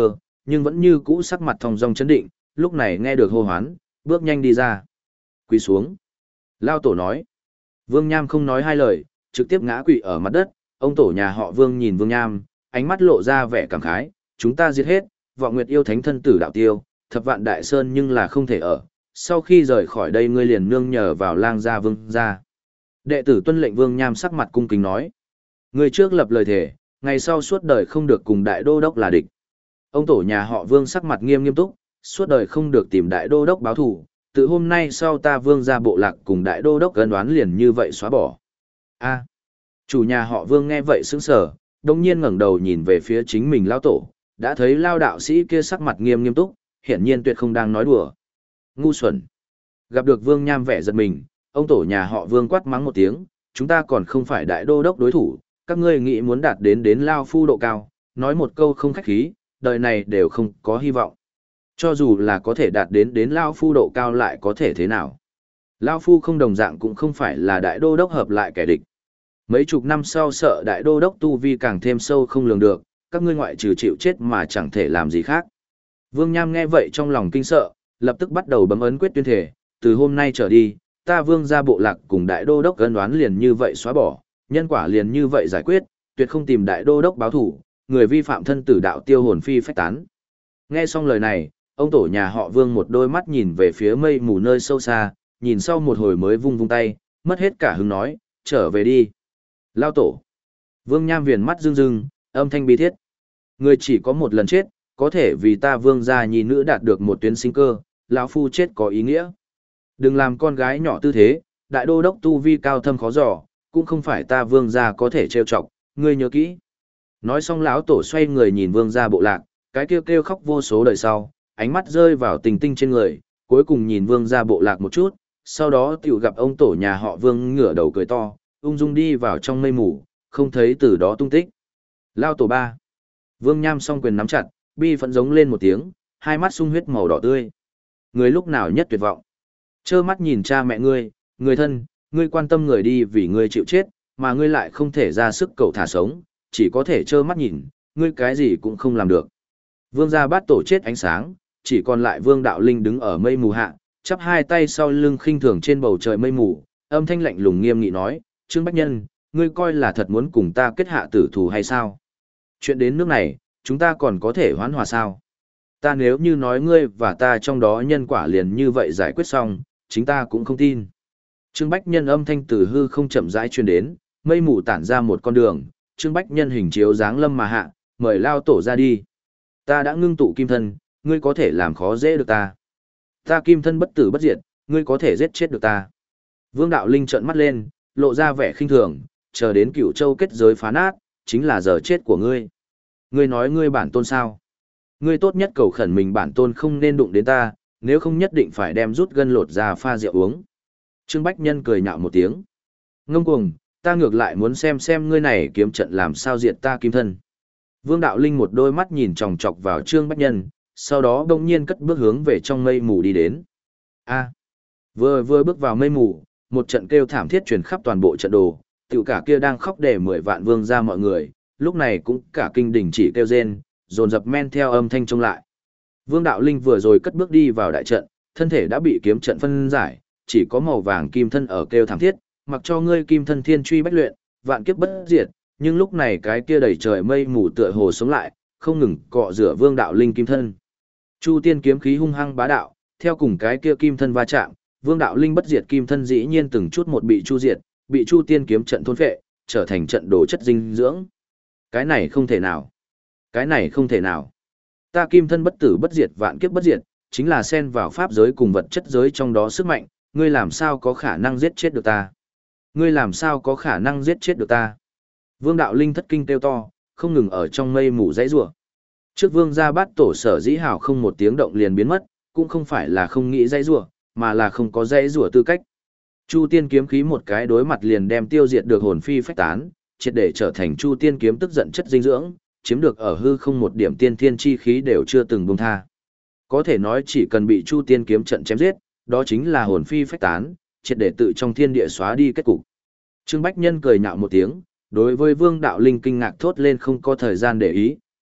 nhưng vẫn như cũ sắc mặt thong dong chấn định, lúc này nghe được hô hoán, bước nhanh đi ra. Quỳ xuống. Lao tổ nói. Vương Nham không nói hai lời, trực tiếp ngã quỵ ở mặt đất, ông tổ nhà họ Vương nhìn Vương Nham, ánh mắt lộ ra vẻ cảm khái, chúng ta giết hết, vọng nguyệt yêu thánh thân tử đạo tiêu, thập vạn đại sơn nhưng là không thể ở, sau khi rời khỏi đây ngươi liền nương nhờ vào lang gia Vương gia. Đệ tử tuân lệnh Vương Nham sắc mặt cung kính nói. Ngươi trước lập lời thề, ngày sau suốt đời không được cùng đại đô đốc là địch. Ông tổ nhà họ Vương sắc mặt nghiêm nghiêm túc, suốt đời không được tìm đại đô đốc báo thù, từ hôm nay sau ta Vương gia bộ lạc cùng đại đô đốc ân oán liền như vậy xóa bỏ. A. Chủ nhà họ Vương nghe vậy sững sờ, đồng nhiên ngẩng đầu nhìn về phía chính mình lao tổ, đã thấy lao đạo sĩ kia sắc mặt nghiêm nghiêm túc, hiển nhiên tuyệt không đang nói đùa. Ngu xuẩn. Gặp được Vương Nham vẻ giật mình, ông tổ nhà họ Vương quát mắng một tiếng, chúng ta còn không phải đại đô đốc đối thủ, các ngươi nghĩ muốn đạt đến đến lao phu độ cao, nói một câu không khách khí, đời này đều không có hy vọng. Cho dù là có thể đạt đến đến lao phu độ cao lại có thể thế nào. Lao phu không đồng dạng cũng không phải là đại đô đốc hợp lại kẻ địch. Mấy chục năm sau sợ đại đô đốc tu vi càng thêm sâu không lường được, các ngươi ngoại trừ chịu chết mà chẳng thể làm gì khác. Vương Nham nghe vậy trong lòng kinh sợ, lập tức bắt đầu bấm ấn quyết tuyên thể, từ hôm nay trở đi, ta Vương gia bộ lạc cùng đại đô đốc ân oán liền như vậy xóa bỏ, nhân quả liền như vậy giải quyết, tuyệt không tìm đại đô đốc báo thủ, người vi phạm thân tử đạo tiêu hồn phi phách tán. Nghe xong lời này, ông tổ nhà họ Vương một đôi mắt nhìn về phía mây mù nơi sâu xa, nhìn sau một hồi mới vung vung tay, mất hết cả hứng nói, trở về đi. Lao tổ. Vương Nham viền mắt rưng rưng, âm thanh bi thiết. Người chỉ có một lần chết, có thể vì ta Vương gia nhi nữ đạt được một tuyến sinh cơ, lão phu chết có ý nghĩa. Đừng làm con gái nhỏ tư thế, đại đô đốc tu vi cao thâm khó dò, cũng không phải ta Vương gia có thể trêu chọc, ngươi nhớ kỹ. Nói xong lão tổ xoay người nhìn Vương gia bộ lạc, cái kêu kêu khóc vô số đời sau, ánh mắt rơi vào tình tinh trên người, cuối cùng nhìn Vương gia bộ lạc một chút, sau đó tiểu gặp ông tổ nhà họ Vương ngửa đầu cười to, ung dung đi vào trong mây mù, không thấy từ đó tung tích. Lao tổ ba. Vương Nham song quyền nắm chặt, bi phẫn giống lên một tiếng, hai mắt sung huyết màu đỏ tươi. Người lúc nào nhất tuyệt vọng. Trơ mắt nhìn cha mẹ ngươi, người thân, ngươi quan tâm người đi vì ngươi chịu chết, mà ngươi lại không thể ra sức cầu thả sống, chỉ có thể trơ mắt nhìn, ngươi cái gì cũng không làm được. Vương gia bát tổ chết ánh sáng, chỉ còn lại Vương Đạo Linh đứng ở mây mù hạ, chắp hai tay sau lưng khinh thường trên bầu trời mây mù, âm thanh lạnh lùng nghiêm nghị nói, Trương Bách Nhân, ngươi coi là thật muốn cùng ta kết hạ tử thù hay sao? Chuyện đến nước này, chúng ta còn có thể hoãn hòa sao? Ta nếu như nói ngươi và ta trong đó nhân quả liền như vậy giải quyết xong, chính ta cũng không tin. Trương Bách Nhân âm thanh từ hư không chậm rãi truyền đến, mây mù tản ra một con đường, Trương Bách Nhân hình chiếu dáng lâm mà hạ, mời lao tổ ra đi. Ta đã ngưng tụ kim thân, ngươi có thể làm khó dễ được ta. Ta kim thân bất tử bất diệt, ngươi có thể giết chết được ta. Vương Đạo Linh trợn mắt lên, lộ ra vẻ khinh thường, chờ đến Cửu Châu kết giới phá nát, chính là giờ chết của ngươi. Ngươi nói ngươi bản tôn sao? Ngươi tốt nhất cầu khẩn mình bản tôn không nên đụng đến ta, nếu không nhất định phải đem rút gân lột ra pha rượu uống. Trương Bách Nhân cười nhạo một tiếng. Ngông cuồng, ta ngược lại muốn xem xem ngươi này kiếm trận làm sao diệt ta kim thân. Vương Đạo Linh một đôi mắt nhìn chòng chọc vào Trương Bách Nhân, sau đó đông nhiên cất bước hướng về trong mây mù đi đến. A. Vừa vừa bước vào mây mù, một trận kêu thảm thiết truyền khắp toàn bộ trận đồ, tiểu cả kia đang khóc để mười vạn vương ra mọi người, lúc này cũng cả kinh đỉnh chỉ kêu rên, dồn dập men theo âm thanh trông lại. Vương Đạo Linh vừa rồi cất bước đi vào đại trận, thân thể đã bị kiếm trận phân giải, chỉ có màu vàng kim thân ở kêu thảm thiết, mặc cho ngươi kim thân thiên truy bách luyện, vạn kiếp bất diệt, nhưng lúc này cái kia đầy trời mây mù tựa hồ sống lại, không ngừng cọ rửa Vương Đạo Linh kim thân. Chu tiên kiếm khí hung hăng bá đạo, theo cùng cái kia kim thân va chạm, Vương Đạo Linh bất diệt kim thân dĩ nhiên từng chút một bị chu diệt, bị Chu tiên kiếm trận thôn phệ, trở thành trận đồ chất dinh dưỡng. Cái này không thể nào. Cái này không thể nào. Ta kim thân bất tử bất diệt vạn kiếp bất diệt, chính là xen vào pháp giới cùng vật chất giới trong đó sức mạnh, ngươi làm sao có khả năng giết chết được ta? Ngươi làm sao có khả năng giết chết được ta? Vương Đạo Linh thất kinh kêu to, không ngừng ở trong mây mù dãy rủa. Trước Vương gia bát tổ Sở Dĩ Hào không một tiếng động liền biến mất, cũng không phải là không nghĩ dãy rủa, mà là không có dãy rủa tư cách. Chu tiên kiếm khí một cái đối mặt liền đem tiêu diệt được hồn phi phách tán, triệt để trở thành Chu tiên kiếm tức giận chất dinh dưỡng, chiếm được ở hư không một điểm tiên thiên chi khí đều chưa từng buông tha. Có thể nói chỉ cần bị Chu tiên kiếm trận chém giết, đó chính là hồn phi phách tán, triệt để tự trong thiên địa xóa đi kết cục. Trương Bách Nhân cười nhạo một tiếng, đối với Vương Đạo Linh kinh ngạc thốt lên không có thời gian để ý,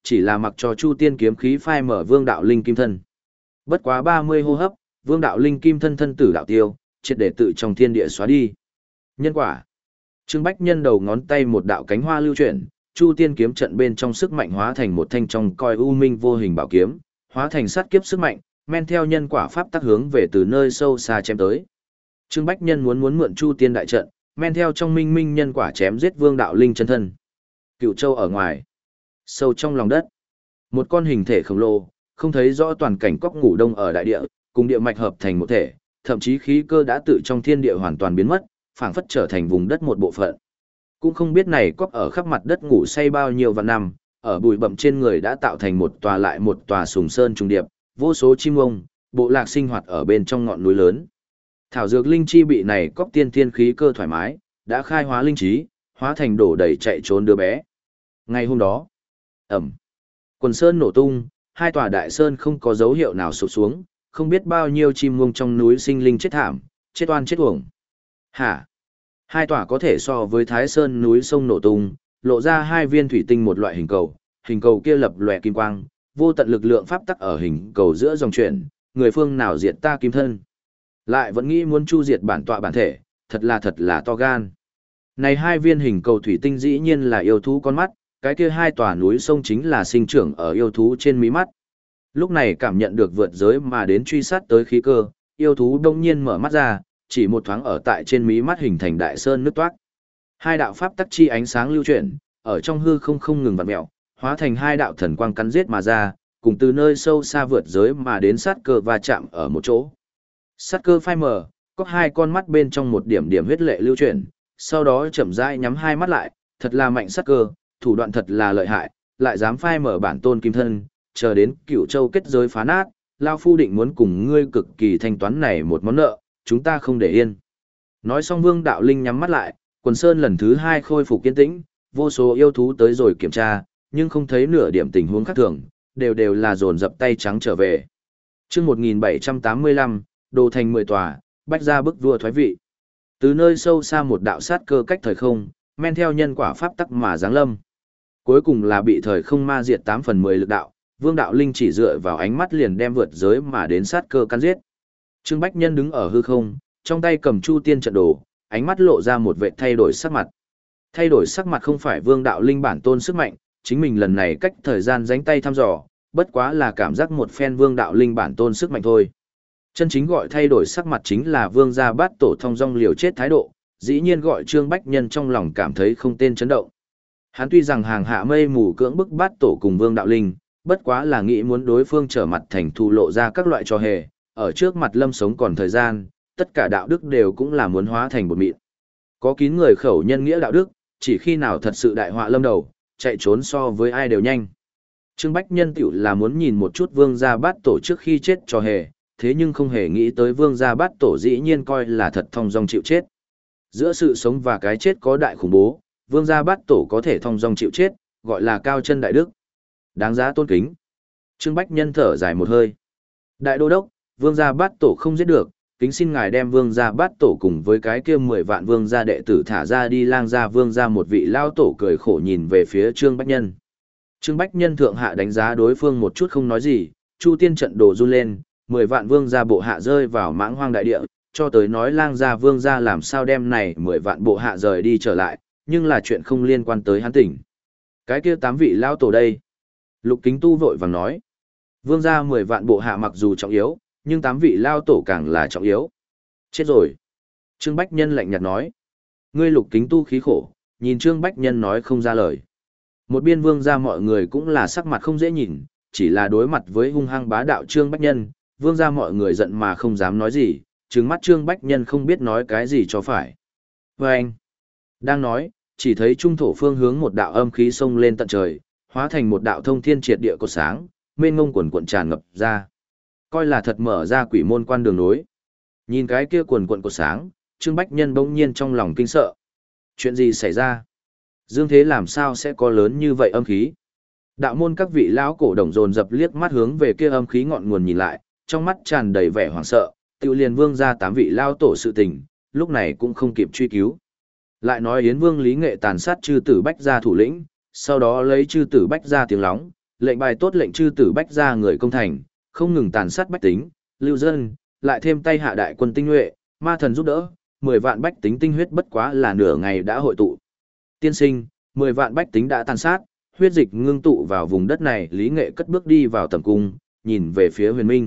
chỉ là mặc cho Chu Tiên kiếm khí phai mở Vương Đạo Linh kim thân. Bất quá ba mươi hô hấp, Vương Đạo Linh kim thân thân tử đạo tiêu, triệt để tự trong thiên địa xóa đi. Nhân quả. Trương Bách Nhân đầu ngón tay một đạo cánh hoa lưu chuyển, Chu Tiên kiếm trận bên trong sức mạnh hóa thành một thanh trong coi u minh vô hình bảo kiếm, hóa thành sát kiếp sức mạnh, men theo nhân quả pháp tắc hướng về từ nơi sâu xa chém tới. Trương Bách Nhân muốn muốn mượn Chu Tiên đại trận, men theo trong minh minh nhân quả chém giết Vương Đạo Linh chân thân. Cựu Châu ở ngoài, sâu trong lòng đất, một con hình thể khổng lồ, không thấy rõ toàn cảnh cóc ngủ đông ở đại địa, cùng địa mạch hợp thành một thể, thậm chí khí cơ đã tự trong thiên địa hoàn toàn biến mất, phảng phất trở thành vùng đất một bộ phận. Cũng không biết này cóc ở khắp mặt đất ngủ say bao nhiêu vạn năm, ở bụi bặm trên người đã tạo thành một tòa lại một tòa sùng sơn trùng điệp, vô số chim ông, bộ lạc sinh hoạt ở bên trong ngọn núi lớn. Thảo dược linh chi bị này cóc tiên thiên khí cơ thoải mái, đã khai hóa linh trí, hóa thành đổ đầy chạy trốn đứa bé. Ngày hôm đó, ẩm, quần sơn nổ tung, hai tòa đại sơn không có dấu hiệu nào sụp xuống, không biết bao nhiêu chim muông trong núi sinh linh chết thảm, chết oan chết uổng. Hả? Hai tòa có thể so với Thái Sơn núi sông nổ tung, lộ ra hai viên thủy tinh một loại hình cầu, hình cầu kia lập lòe kim quang, vô tận lực lượng pháp tắc ở hình cầu giữa dòng chuyển, người phương nào diệt ta kim thân. Lại vẫn nghĩ muốn chu diệt bản tọa bản thể, thật là thật là to gan. Này hai viên hình cầu thủy tinh dĩ nhiên là yêu thú con mắt, cái kia hai tòa núi sông chính là sinh trưởng ở yêu thú trên mí mắt. Lúc này cảm nhận được vượt giới mà đến truy sát tới khí cơ, yêu thú đông nhiên mở mắt ra, chỉ một thoáng ở tại trên mí mắt hình thành đại sơn nứt toát. Hai đạo pháp tắc chi ánh sáng lưu chuyển, ở trong hư không không ngừng vặn mèo, hóa thành hai đạo thần quang cắn giết mà ra, cùng từ nơi sâu xa vượt giới mà đến sát cơ va chạm ở một chỗ. Sát cơ phai mờ, có hai con mắt bên trong một điểm điểm huyết lệ lưu chuyển, sau đó chậm rãi nhắm hai mắt lại, thật là mạnh sát cơ, thủ đoạn thật là lợi hại, lại dám phai mở bản tôn kim thân, chờ đến Cửu Châu kết giới phá nát, lão phu định muốn cùng ngươi cực kỳ thanh toán này một món nợ, chúng ta không để yên. Nói xong Vương Đạo Linh nhắm mắt lại, quần sơn lần thứ hai khôi phục kiên tĩnh, vô số yêu thú tới rồi kiểm tra, nhưng không thấy nửa điểm tình huống khác thường, đều đều là dồn dập tay trắng trở về. Chương một nghìn bảy trăm tám mươi lăm, đồ thành mười tòa, bách ra bức vua thoái vị. Từ nơi sâu xa một đạo sát cơ cách thời không, men theo nhân quả pháp tắc mà giáng lâm. Cuối cùng là bị thời không ma diệt tám phần mười lực đạo, Vương Đạo Linh chỉ dựa vào ánh mắt liền đem vượt giới mà đến sát cơ căn giết. Trương Bách Nhân đứng ở hư không, trong tay cầm Chu Tiên trận đồ, ánh mắt lộ ra một vẻ thay đổi sắc mặt. Thay đổi sắc mặt không phải Vương Đạo Linh bản tôn sức mạnh, chính mình lần này cách thời gian dánh tay thăm dò, bất quá là cảm giác một phen Vương Đạo Linh bản tôn sức mạnh thôi. Chân chính gọi thay đổi sắc mặt chính là Vương gia bát tổ thông dong liều chết thái độ, dĩ nhiên gọi Trương Bách Nhân trong lòng cảm thấy không tên chấn động. Hắn tuy rằng hàng hạ mây mù cưỡng bức bát tổ cùng Vương Đạo Linh, bất quá là nghĩ muốn đối phương trở mặt thành thù lộ ra các loại trò hề, ở trước mặt lâm sống còn thời gian, tất cả đạo đức đều cũng là muốn hóa thành bột mịn. Có kín người khẩu nhân nghĩa đạo đức, chỉ khi nào thật sự đại họa lâm đầu, chạy trốn so với ai đều nhanh. Trương Bách Nhân tiểu là muốn nhìn một chút Vương gia bát tổ trước khi chết trò hề, thế nhưng không hề nghĩ tới Vương gia bát tổ dĩ nhiên coi là thật thong dong chịu chết. Giữa sự sống và cái chết có đại khủng bố, Vương gia bát tổ có thể thong dong chịu chết, gọi là cao chân đại đức. Đáng giá tôn kính. Trương Bách Nhân thở dài một hơi. Đại đô đốc, Vương gia bát tổ không giết được, kính xin ngài đem Vương gia bát tổ cùng với cái kia mười vạn Vương gia đệ tử thả ra đi lang gia Vương gia một vị lao tổ cười khổ nhìn về phía Trương Bách Nhân. Trương Bách Nhân thượng hạ đánh giá đối phương một chút không nói gì, Chu Tiên trận đồ run lên, mười vạn Vương gia bộ hạ rơi vào mãng hoang đại địa, cho tới nói lang gia Vương gia làm sao đem này mười vạn bộ hạ rời đi trở lại, nhưng là chuyện không liên quan tới hắn tỉnh. Cái kia tám vị lao tổ đây. Lục Kính Tu vội vàng nói. Vương gia mười vạn bộ hạ mặc dù trọng yếu, nhưng tám vị lao tổ càng là trọng yếu. Chết rồi. Trương Bách Nhân lạnh nhạt nói. Ngươi Lục Kính Tu khí khổ, nhìn Trương Bách Nhân nói không ra lời. Một biên vương gia mọi người cũng là sắc mặt không dễ nhìn, chỉ là đối mặt với hung hăng bá đạo Trương Bách Nhân, vương gia mọi người giận mà không dám nói gì, trừng mắt Trương Bách Nhân không biết nói cái gì cho phải. Và anh, đang nói, chỉ thấy trung thổ phương hướng một đạo âm khí xông lên tận trời, hóa thành một đạo thông thiên triệt địa cột sáng, mênh mông quần cuộn tràn ngập ra. Coi là thật mở ra quỷ môn quan đường nối. Nhìn cái kia quần cuộn cột sáng, Trương Bách Nhân bỗng nhiên trong lòng kinh sợ. Chuyện gì xảy ra? Dương thế làm sao sẽ có lớn như vậy âm khí? Đạo môn các vị lão cổ đồng dồn dập liếc mắt hướng về kia âm khí ngọn nguồn nhìn lại, trong mắt tràn đầy vẻ hoảng sợ, Tiêu liền vương ra tám vị lao tổ sự tình, lúc này cũng không kịp truy cứu. Lại nói Yến Vương Lý Nghệ tàn sát chư tử Bách gia thủ lĩnh, sau đó lấy chư tử Bách gia tiếng lóng, lệnh bài tốt lệnh chư tử bách ra người công thành, không ngừng tàn sát bách tính, lưu dân, lại thêm tay hạ đại quân tinh nhuệ, ma thần giúp đỡ, mười vạn bách tính tinh huyết bất quá là nửa ngày đã hội tụ. Tiên sinh, mười vạn bách tính đã tàn sát, huyết dịch ngưng tụ vào vùng đất này, Lý Nghệ cất bước đi vào tầm cung, nhìn về phía Huyền Minh.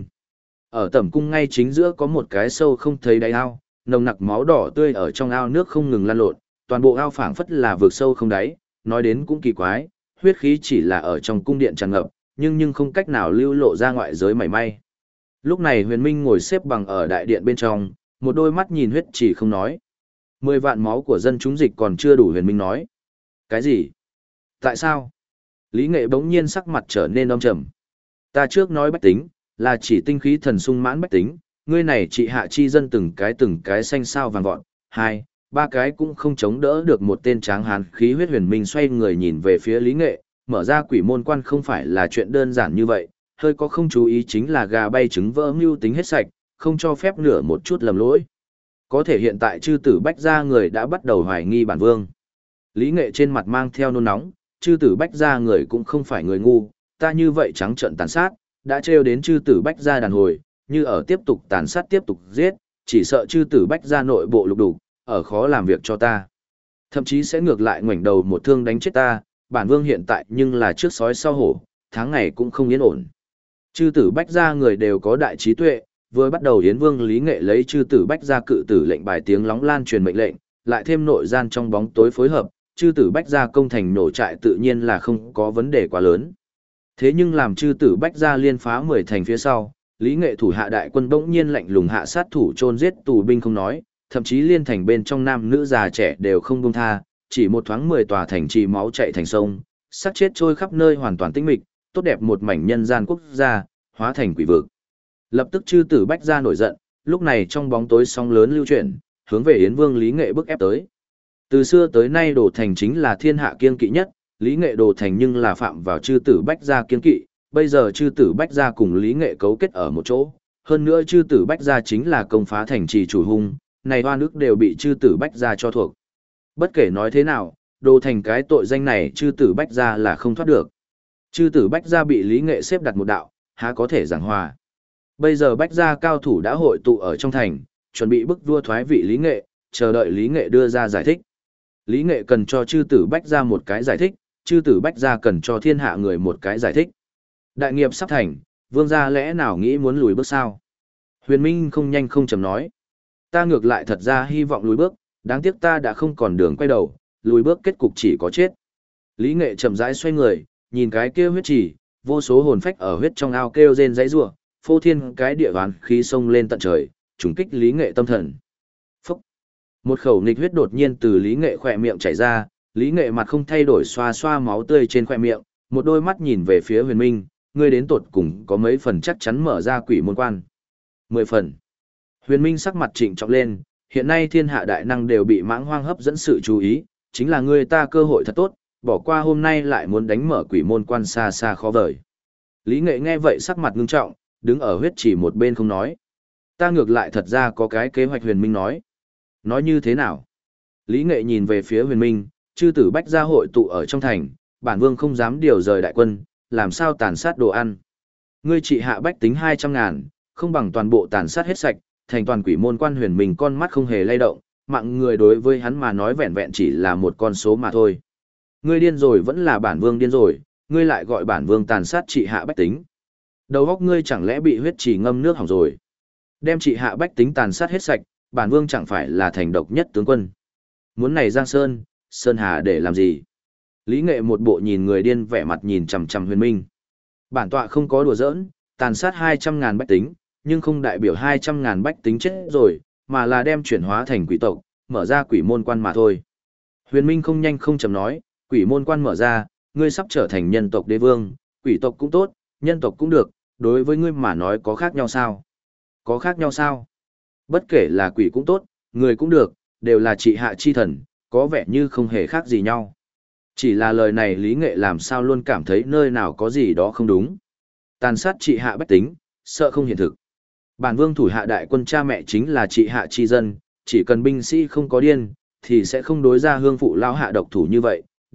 Ở tầm cung ngay chính giữa có một cái sâu không thấy đáy ao, nồng nặc máu đỏ tươi ở trong ao nước không ngừng lan lộn, toàn bộ ao phảng phất là vực sâu không đáy, nói đến cũng kỳ quái, huyết khí chỉ là ở trong cung điện tràn ngập, nhưng nhưng không cách nào lưu lộ ra ngoại giới mảy may. Lúc này Huyền Minh ngồi xếp bằng ở đại điện bên trong, một đôi mắt nhìn huyết chỉ không nói. Mười vạn máu của dân chúng dịch còn chưa đủ, Huyền Minh nói. Cái gì? Tại sao? Lý Nghệ bỗng nhiên sắc mặt trở nên âm trầm. Ta trước nói bách tính, là chỉ tinh khí thần sung mãn bách tính, ngươi này trị hạ chi dân từng cái từng cái xanh sao vàng vọt, hai, ba cái cũng không chống đỡ được một tên tráng hán khí huyết. Huyền Minh xoay người nhìn về phía Lý Nghệ, mở ra quỷ môn quan không phải là chuyện đơn giản như vậy, hơi có không chú ý chính là gà bay trứng vỡ, mưu tính hết sạch, không cho phép nửa một chút lầm lỗi. Có thể hiện tại chư tử bách gia người đã bắt đầu hoài nghi bản vương. Lý Nghệ trên mặt mang theo nôn nóng, chư tử bách gia người cũng không phải người ngu, ta như vậy trắng trợn tàn sát, đã trêu đến chư tử bách gia đàn hồi, như ở tiếp tục tàn sát tiếp tục giết, chỉ sợ chư tử bách gia nội bộ lục đục, ở khó làm việc cho ta. Thậm chí sẽ ngược lại ngoảnh đầu một thương đánh chết ta, bản vương hiện tại nhưng là trước sói sau hổ, tháng ngày cũng không yên ổn. Chư tử bách gia người đều có đại trí tuệ, vừa bắt đầu Yến Vương Lý Nghệ lấy chư tử bách gia cự tử lệnh bài tiếng lóng lan truyền mệnh lệnh, lại thêm nội gian trong bóng tối phối hợp, chư tử bách gia công thành nổ trại tự nhiên là không có vấn đề quá lớn. Thế nhưng làm chư tử bách gia liên phá mười thành phía sau, Lý Nghệ thủ hạ đại quân bỗng nhiên lạnh lùng hạ sát thủ chôn giết tù binh không nói, thậm chí liên thành bên trong nam nữ già trẻ đều không buông tha, chỉ một thoáng mười tòa thành trì máu chảy thành sông, sát chết trôi khắp nơi hoàn toàn tĩnh mịch, tốt đẹp một mảnh nhân gian quốc gia, hóa thành quỷ vực. Lập tức chư tử bách gia nổi giận, lúc này trong bóng tối sóng lớn lưu chuyển, hướng về Yến Vương Lý Nghệ bức ép tới. Từ xưa tới nay đồ thành chính là thiên hạ kiên kỵ nhất, Lý Nghệ đồ thành nhưng là phạm vào chư tử bách gia kiên kỵ, bây giờ chư tử bách gia cùng Lý Nghệ cấu kết ở một chỗ, hơn nữa chư tử bách gia chính là công phá thành trì chủ hung, này hoa nước đều bị chư tử bách gia cho thuộc. Bất kể nói thế nào, đồ thành cái tội danh này chư tử bách gia là không thoát được. Chư tử bách gia bị Lý Nghệ xếp đặt một đạo, há có thể giảng hòa. Bây giờ bách gia cao thủ đã hội tụ ở trong thành, chuẩn bị bức vua thoái vị Lý Nghệ, chờ đợi Lý Nghệ đưa ra giải thích. Lý Nghệ cần cho chư tử bách gia một cái giải thích, chư tử bách gia cần cho thiên hạ người một cái giải thích. Đại nghiệp sắp thành, vương gia lẽ nào nghĩ muốn lùi bước sao? Huyền Minh không nhanh không chậm nói. Ta ngược lại thật ra hy vọng lùi bước, đáng tiếc ta đã không còn đường quay đầu, lùi bước kết cục chỉ có chết. Lý Nghệ chậm rãi xoay người, nhìn cái kia huyết chỉ, vô số hồn phách ở huyết trong ao kêu rên dãy rủa, phô thiên cái địa hoàn khí sông lên tận trời, trùng kích Lý Nghệ tâm thần. Phúc! Một khẩu nghịch huyết đột nhiên từ Lý Nghệ khỏe miệng chảy ra, Lý Nghệ mặt không thay đổi xoa xoa máu tươi trên khỏe miệng, một đôi mắt nhìn về phía Huyền Minh, ngươi đến tột cùng có mấy phần chắc chắn mở ra quỷ môn quan? Mười phần. Huyền Minh sắc mặt trịnh trọng lên, hiện nay thiên hạ đại năng đều bị mãng hoang hấp dẫn sự chú ý, chính là ngươi ta cơ hội thật tốt, bỏ qua hôm nay lại muốn đánh mở quỷ môn quan xa xa khó vời. Lý Nghệ nghe vậy sắc mặt ngưng trọng, đứng ở huyết chỉ một bên không nói. Ta ngược lại thật ra có cái kế hoạch. Huyền Minh nói. Nói như thế nào? Lý Nghệ nhìn về phía Huyền Minh, chư tử bách gia hội tụ ở trong thành, bản vương không dám điều rời đại quân, làm sao tàn sát đồ ăn. Ngươi trị hạ bách tính hai trăm ngàn, không bằng toàn bộ tàn sát hết sạch, thành toàn quỷ môn quan. Huyền Minh con mắt không hề lay động, mạng người đối với hắn mà nói vẹn vẹn chỉ là một con số mà thôi. Ngươi điên rồi, vẫn là bản vương điên rồi, ngươi lại gọi bản vương tàn sát trị hạ bách tính. Đầu óc ngươi chẳng lẽ bị huyết chỉ ngâm nước hỏng rồi? Đem trị hạ bách tính tàn sát hết sạch, bản vương chẳng phải là thành độc nhất tướng quân. Muốn này Giang Sơn, Sơn Hà để làm gì? Lý Nghệ một bộ nhìn người điên vẻ mặt nhìn chằm chằm Huyền Minh. Bản tọa không có đùa giỡn, tàn sát hai trăm ngàn bách tính, nhưng không đại biểu hai trăm ngàn bách tính chết rồi, mà là đem chuyển hóa thành quỷ tộc, mở ra quỷ môn quan mà thôi. Huyền Minh không nhanh không chậm nói, quỷ môn quan mở ra, ngươi sắp trở thành nhân tộc đế vương, quỷ tộc cũng tốt, nhân tộc cũng được, đối với ngươi mà nói có khác nhau sao? Có khác nhau sao? Bất kể là quỷ cũng tốt, người cũng được, đều là trị hạ chi thần, có vẻ như không hề khác gì nhau. Chỉ là lời này Lý Nghệ làm sao luôn cảm thấy nơi nào có gì đó không đúng. Tàn sát trị hạ bách tính, sợ không hiện thực. Bản vương thủ hạ đại quân cha mẹ chính là trị hạ chi dân, chỉ cần binh sĩ không có điên, thì sẽ không đối ra hương phụ lao hạ độc thủ như vậy,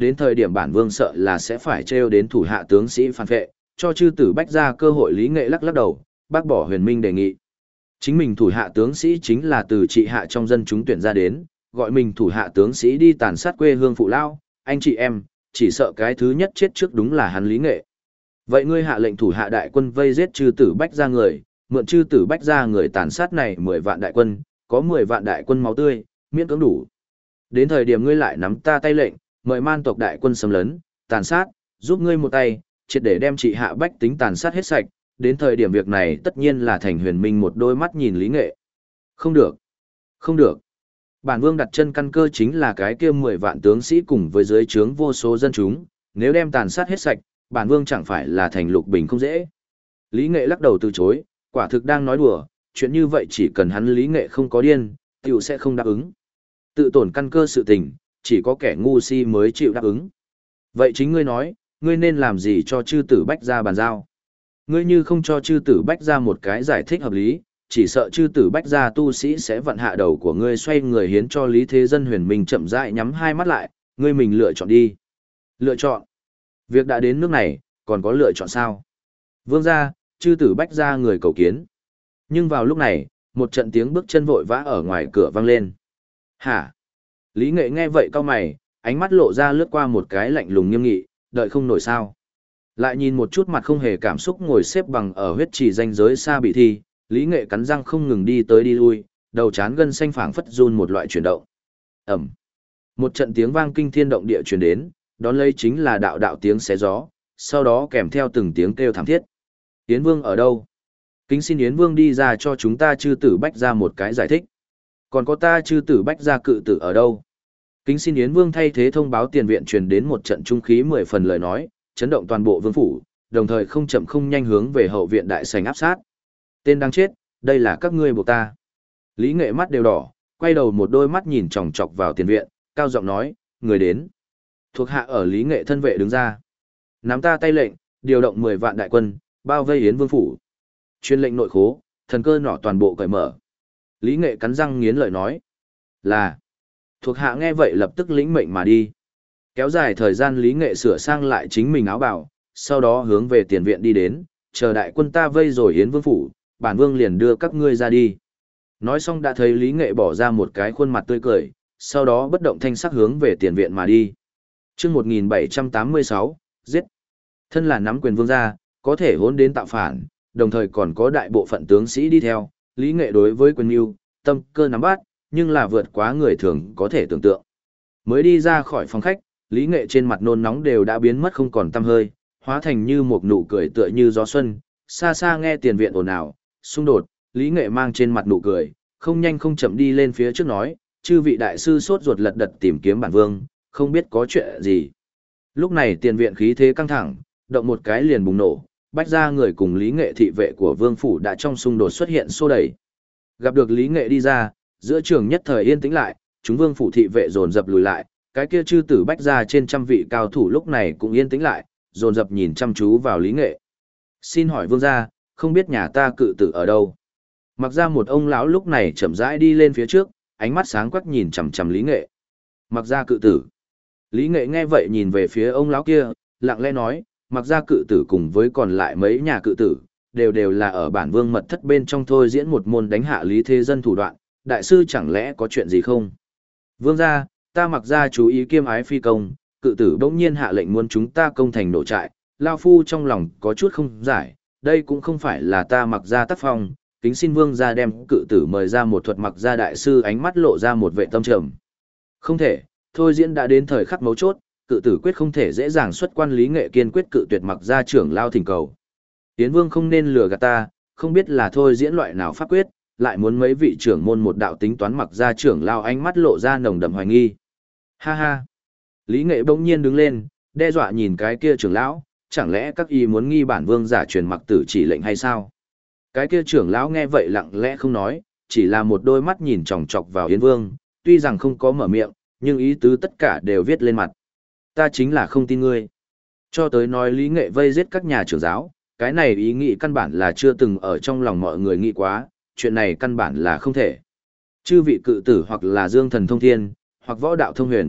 đến thời điểm bản vương sợ là sẽ phải trêu đến thủ hạ tướng sĩ phản vệ, cho chư tử bách ra cơ hội. Lý Nghệ lắc lắc đầu, bác bỏ Huyền Minh đề nghị. Chính mình thủ hạ tướng sĩ chính là từ trị hạ trong dân chúng tuyển ra đến, gọi mình thủ hạ tướng sĩ đi tàn sát quê hương phụ lao, anh chị em, chỉ sợ cái thứ nhất chết trước đúng là hắn Lý Nghệ. Vậy ngươi hạ lệnh thủ hạ đại quân vây giết chư tử bách ra người, mượn chư tử bách ra người tàn sát này mười vạn đại quân, có mười vạn đại quân máu tươi, miễn cưỡng đủ. Đến thời điểm ngươi lại nắm ta tay lệnh, mời man tộc đại quân xâm lấn, tàn sát, giúp ngươi một tay, triệt để đem trị hạ bách tính tàn sát hết sạch, đến thời điểm việc này tất nhiên là thành Huyền Minh một đôi mắt nhìn Lý Nghệ. Không được, không được. Bản vương đặt chân căn cơ chính là cái kia mười vạn tướng sĩ cùng với dưới trướng vô số dân chúng, nếu đem tàn sát hết sạch, bản vương chẳng phải là thành Lục Bình không dễ. Lý Nghệ lắc đầu từ chối, quả thực đang nói đùa, chuyện như vậy chỉ cần hắn Lý Nghệ không có điên, tiểu sẽ không đáp ứng. Tự tổn căn cơ sự tình, chỉ có kẻ ngu si mới chịu đáp ứng. Vậy chính ngươi nói, ngươi nên làm gì cho chư tử bách ra bàn giao? Ngươi như không cho chư tử bách ra một cái giải thích hợp lý, chỉ sợ chư tử bách ra tu sĩ sẽ vặn hạ đầu của ngươi, xoay người hiến cho Lý Thế Dân. Huyền Minh chậm rãi nhắm hai mắt lại, ngươi mình lựa chọn đi. Lựa chọn? Việc đã đến nước này, còn có lựa chọn sao? Vương gia, chư tử bách ra người cầu kiến. Nhưng vào lúc này, một trận tiếng bước chân vội vã ở ngoài cửa vang lên. Hả? Lý Nghệ nghe vậy cau mày, ánh mắt lộ ra lướt qua một cái lạnh lùng nghiêm nghị, đợi không nổi sao. Lại nhìn một chút mặt không hề cảm xúc ngồi xếp bằng ở huyết trì danh giới xa bị thi, Lý Nghệ cắn răng không ngừng đi tới đi lui, đầu trán gân xanh phảng phất run một loại chuyển động. Ẩm. Một trận tiếng vang kinh thiên động địa truyền đến, đón lấy chính là đạo đạo tiếng xé gió, sau đó kèm theo từng tiếng kêu thảm thiết. Yến Vương ở đâu? Kính xin Yến Vương đi ra cho chúng ta chư tử bách ra một cái giải thích. Còn có ta chư tử bách ra cự tử ở đâu? Kính xin Yến Vương thay thế thông báo tiền viện truyền đến một trận trung khí mười phần lời nói, chấn động toàn bộ vương phủ, đồng thời không chậm không nhanh hướng về hậu viện đại sảnh áp sát. Tên đang chết, đây là các ngươi buộc ta. Lý Nghệ mắt đều đỏ, quay đầu một đôi mắt nhìn chòng chọc vào tiền viện, cao giọng nói, người đến. Thuộc hạ ở Lý Nghệ thân vệ đứng ra. Nắm ta tay lệnh, điều động mười vạn đại quân, bao vây Yến Vương phủ. Chuyên lệnh nội khố, thần cơ nỏ toàn bộ cởi mở. Lý Nghệ cắn răng nghiến lợi nói. Là. Thuộc hạ nghe vậy lập tức lĩnh mệnh mà đi. Kéo dài thời gian Lý Nghệ sửa sang lại chính mình áo bào, sau đó hướng về tiền viện đi đến, chờ đại quân ta vây rồi Yến Vương phủ, bản vương liền đưa các ngươi ra đi. Nói xong đã thấy Lý Nghệ bỏ ra một cái khuôn mặt tươi cười, sau đó bất động thanh sắc hướng về tiền viện mà đi. Chương một nghìn bảy trăm tám mươi sáu, giết. Thân là nắm quyền vương gia, có thể hỗn đến tạo phản, đồng thời còn có đại bộ phận tướng sĩ đi theo, Lý Nghệ đối với quyền mưu, tâm cơ nắm bắt, nhưng là vượt quá người thường có thể tưởng tượng. Mới đi ra khỏi phòng khách, Lý Nghệ trên mặt nôn nóng đều đã biến mất không còn tăm hơi, hóa thành như một nụ cười tựa như gió xuân, xa xa nghe tiền viện ồn ào, xung đột, Lý Nghệ mang trên mặt nụ cười, không nhanh không chậm đi lên phía trước nói, chư vị đại sư sốt ruột lật đật tìm kiếm bản vương, không biết có chuyện gì. Lúc này tiền viện khí thế căng thẳng, động một cái liền bùng nổ, bách ra người cùng Lý Nghệ thị vệ của vương phủ đã trong xung đột xuất hiện xô đẩy. Gặp được Lý Nghệ đi ra, giữa trường nhất thời yên tĩnh lại, chúng vương phủ thị vệ dồn dập lùi lại, cái kia chư tử bách ra trên trăm vị cao thủ lúc này cũng yên tĩnh lại, dồn dập nhìn chăm chú vào Lý Nghệ. Xin hỏi vương gia, không biết nhà ta cự tử ở đâu? Mặc ra một ông lão lúc này chậm rãi đi lên phía trước, ánh mắt sáng quắc nhìn chằm chằm Lý Nghệ. Mặc ra cự tử. Lý Nghệ nghe vậy nhìn về phía ông lão kia, lặng lẽ nói, mặc ra cự tử cùng với còn lại mấy nhà cự tử, đều đều là ở bản vương mật thất bên trong thôi diễn một môn đánh hạ Lý Thế Dân thủ đoạn, đại sư chẳng lẽ có chuyện gì không? Vương gia, ta mặc ra chú ý kiêm ái phi công, cự tử bỗng nhiên hạ lệnh muốn chúng ta công thành nổ trại, lao phu trong lòng có chút không giải, đây cũng không phải là ta mặc ra tác phong, kính xin vương gia đem cự tử mời ra một thuật. Mặc ra đại sư ánh mắt lộ ra một vệ tâm trầm. Không thể, thôi diễn đã đến thời khắc mấu chốt, cự tử quyết không thể dễ dàng xuất quan. Lý Nghệ kiên quyết cự tuyệt mặc ra trưởng lao thỉnh cầu. Tiến vương không nên lừa gạt ta, không biết là thôi diễn loại nào pháp quyết, lại muốn mấy vị trưởng môn một đạo tính toán. Mặc ra trưởng lao ánh mắt lộ ra nồng đậm hoài nghi. Ha ha. Lý Nghệ bỗng nhiên đứng lên, đe dọa nhìn cái kia trưởng lão, chẳng lẽ các y muốn nghi bản vương giả truyền mặc tử chỉ lệnh hay sao? Cái kia trưởng lão nghe vậy lặng lẽ không nói, chỉ là một đôi mắt nhìn chòng chọc vào Yến Vương, tuy rằng không có mở miệng, nhưng ý tứ tất cả đều viết lên mặt. Ta chính là không tin ngươi. Cho tới nói Lý Nghệ vây giết các nhà trưởng giáo, cái này ý nghĩ căn bản là chưa từng ở trong lòng mọi người nghĩ quá, chuyện này căn bản là không thể. Chư vị cự tử hoặc là dương thần thông thiên, hoặc võ đạo thông huyền,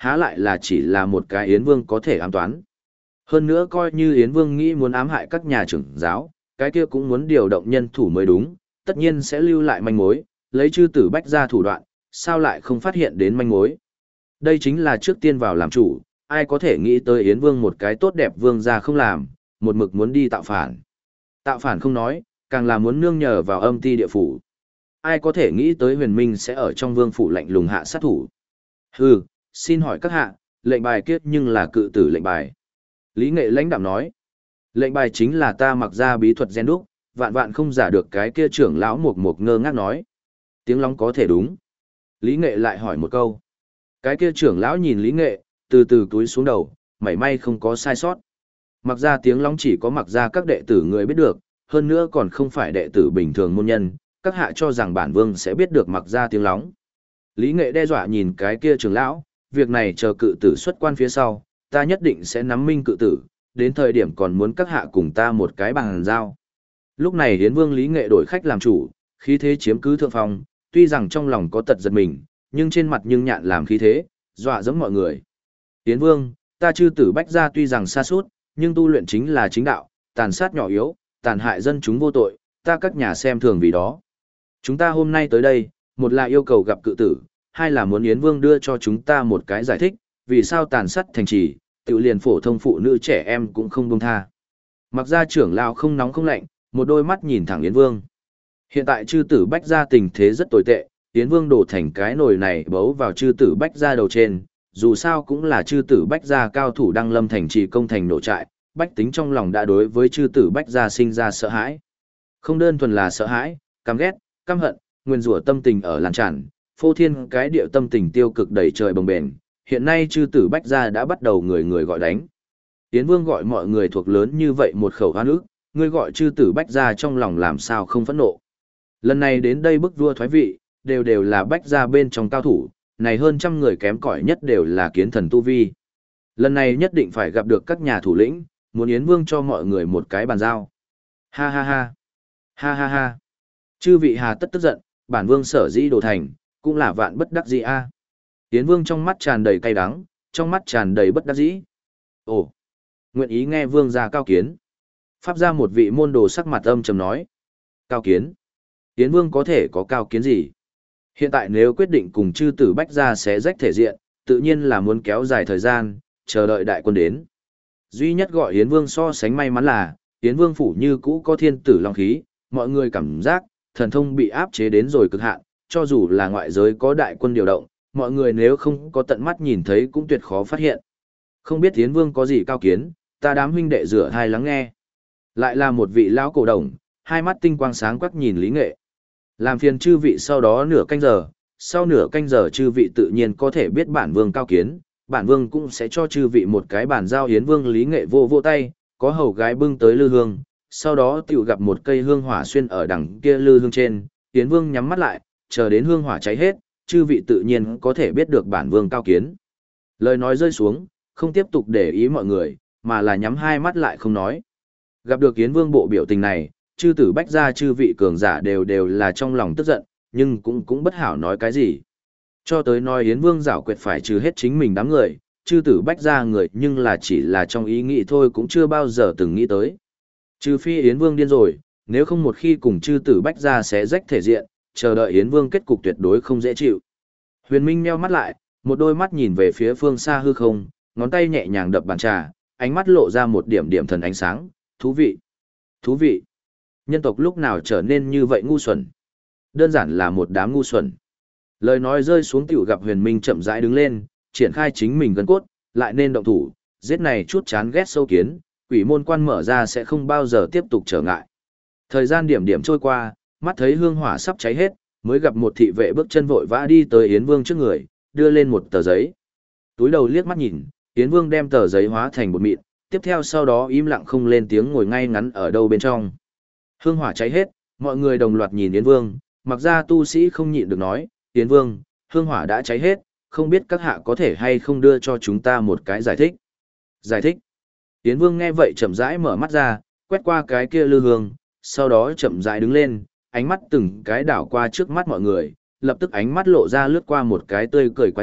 há lại là chỉ là một cái Yến Vương có thể ám toán. Hơn nữa coi như Yến Vương nghĩ muốn ám hại các nhà trưởng giáo, cái kia cũng muốn điều động nhân thủ mới đúng, tất nhiên sẽ lưu lại manh mối, lấy chư tử bách ra thủ đoạn, sao lại không phát hiện đến manh mối. Đây chính là trước tiên vào làm chủ, ai có thể nghĩ tới Yến Vương một cái tốt đẹp vương gia không làm, một mực muốn đi tạo phản. Tạo phản không nói, càng là muốn nương nhờ vào âm ti địa phủ. Ai có thể nghĩ tới huyền minh sẽ ở trong vương phủ lạnh lùng hạ sát thủ. Hừ, xin hỏi các hạ, lệnh bài kiết nhưng là cự tử lệnh bài. Lý Nghệ lãnh đạm nói, lệnh bài chính là ta mặc ra bí thuật gen đúc, vạn vạn không giả được cái kia trưởng lão mục mục ngơ ngác nói. Tiếng lóng có thể đúng. Lý Nghệ lại hỏi một câu. Cái kia trưởng lão nhìn Lý Nghệ, từ từ túi xuống đầu, mảy may không có sai sót. Mặc ra tiếng lóng chỉ có mặc ra các đệ tử người biết được, hơn nữa còn không phải đệ tử bình thường môn nhân, các hạ cho rằng bản vương sẽ biết được mặc ra tiếng lóng. Lý Nghệ đe dọa nhìn cái kia trưởng lão, việc này chờ cự tử xuất quan phía sau, ta nhất định sẽ nắm minh cự tử, đến thời điểm còn muốn các hạ cùng ta một cái bàn giao. Lúc này Hiến Vương Lý Nghệ đổi khách làm chủ, khí thế chiếm cứ thượng phong, tuy rằng trong lòng có tật giật mình, nhưng trên mặt nhưng nhạn làm khí thế, dọa dẫm mọi người. Hiến Vương, ta chư tử bách gia tuy rằng xa suốt, nhưng tu luyện chính là chính đạo, tàn sát nhỏ yếu, tàn hại dân chúng vô tội, ta các nhà xem thường vì đó. Chúng ta hôm nay tới đây, một là yêu cầu gặp cự tử, hai là muốn Yến Vương đưa cho chúng ta một cái giải thích, vì sao tàn sát thành trì, tự liền phổ thông phụ nữ trẻ em cũng không buông tha. Mặc ra trưởng lão không nóng không lạnh, một đôi mắt nhìn thẳng Yến Vương. Hiện tại chư tử bách gia tình thế rất tồi tệ, Yến Vương đổ thành cái nồi này bấu vào chư tử bách gia đầu trên, dù sao cũng là chư tử bách gia cao thủ đăng lâm thành trì công thành nổ trại, bách tính trong lòng đã đối với chư tử bách gia sinh ra sợ hãi. Không đơn thuần là sợ hãi, căm ghét, căm hận, nguyên rủa tâm tình ở lan tràn, phô thiên cái điệu tâm tình tiêu cực đầy trời bồng bềnh, hiện nay chư tử bách gia đã bắt đầu người người gọi đánh. Yến Vương gọi mọi người thuộc lớn như vậy một khẩu hoan ức, người gọi chư tử bách gia trong lòng làm sao không phẫn nộ. Lần này đến đây bức vua thoái vị, đều đều là bách gia bên trong cao thủ, này hơn trăm người kém cỏi nhất đều là kiến thần tu vi. Lần này nhất định phải gặp được các nhà thủ lĩnh, muốn Yến Vương cho mọi người một cái bàn giao. Ha ha ha, ha ha ha, chư vị hà tất tức giận, bản vương sở dĩ đồ thành, cũng là vạn bất đắc dĩ a. Yến Vương trong mắt tràn đầy cay đắng, trong mắt tràn đầy bất đắc dĩ. Ồ, nguyện ý nghe vương gia cao kiến. Pháp ra một vị môn đồ sắc mặt âm trầm nói. Cao kiến. Yến Vương có thể có cao kiến gì? Hiện tại nếu quyết định cùng chư tử bách gia xé rách thể diện, tự nhiên là muốn kéo dài thời gian, chờ đợi đại quân đến. Duy nhất gọi Yến Vương so sánh may mắn là, Yến Vương phủ như cũ có thiên tử long khí, mọi người cảm giác, thần thông bị áp chế đến rồi cực hạn, cho dù là ngoại giới có đại quân điều động, mọi người nếu không có tận mắt nhìn thấy cũng tuyệt khó phát hiện. Không biết Yến Vương có gì cao kiến, ta đám huynh đệ rửa thai lắng nghe. Lại là một vị lão cổ đồng, hai mắt tinh quang sáng quắc nhìn Lý Nghệ. Làm phiền chư vị sau đó nửa canh giờ, sau nửa canh giờ chư vị tự nhiên có thể biết bản vương cao kiến, bản vương cũng sẽ cho chư vị một cái bản giao. Yến Vương Lý Nghệ vô vô tay, có hầu gái bưng tới lư hương, sau đó tiểu gặp một cây hương hỏa xuyên ở đằng kia lư hương trên, Yến Vương nhắm mắt lại, chờ đến hương hỏa cháy hết, chư vị tự nhiên có thể biết được bản vương cao kiến. Lời nói rơi xuống, không tiếp tục để ý mọi người, mà là nhắm hai mắt lại không nói. Gặp được Yến Vương bộ biểu tình này, chư tử bách gia chư vị cường giả đều đều là trong lòng tức giận, nhưng cũng cũng bất hảo nói cái gì. Cho tới nói Yến Vương giảo quyệt phải trừ hết chính mình đám người, chư tử bách gia người nhưng là chỉ là trong ý nghĩ thôi cũng chưa bao giờ từng nghĩ tới. Trừ phi Yến Vương điên rồi, nếu không một khi cùng chư tử bách gia sẽ rách thể diện, chờ đợi Yến Vương kết cục tuyệt đối không dễ chịu. Huyền Minh meo mắt lại, một đôi mắt nhìn về phía phương xa hư không, ngón tay nhẹ nhàng đập bàn trà, ánh mắt lộ ra một điểm điểm thần ánh sáng, thú vị. Thú vị. Nhân tộc lúc nào trở nên như vậy ngu xuẩn? Đơn giản là một đám ngu xuẩn. Lời nói rơi xuống tiểu gặp Huyền Minh chậm rãi đứng lên, triển khai chính mình gân cốt, lại nên động thủ, giết này chút chán ghét sâu kiến, quỷ môn quan mở ra sẽ không bao giờ tiếp tục trở ngại. Thời gian điểm điểm trôi qua, mắt thấy hương hỏa sắp cháy hết, mới gặp một thị vệ bước chân vội vã đi tới Yến Vương trước người, đưa lên một tờ giấy. Túi đầu liếc mắt nhìn, Yến Vương đem tờ giấy hóa thành bột mịn, tiếp theo sau đó im lặng không lên tiếng ngồi ngay ngắn ở đâu bên trong. Hương hỏa cháy hết, mọi người đồng loạt nhìn Yến Vương, mặc ra tu sĩ không nhịn được nói, Yến Vương, hương hỏa đã cháy hết, không biết các hạ có thể hay không đưa cho chúng ta một cái giải thích. Giải thích. Yến Vương nghe vậy chậm rãi mở mắt ra, quét qua cái kia lư hương, sau đó chậm rãi đứng lên, ánh mắt từng cái đảo qua trước mắt mọi người, lập tức ánh mắt lộ ra lướt qua một cái tươi cười quái dị,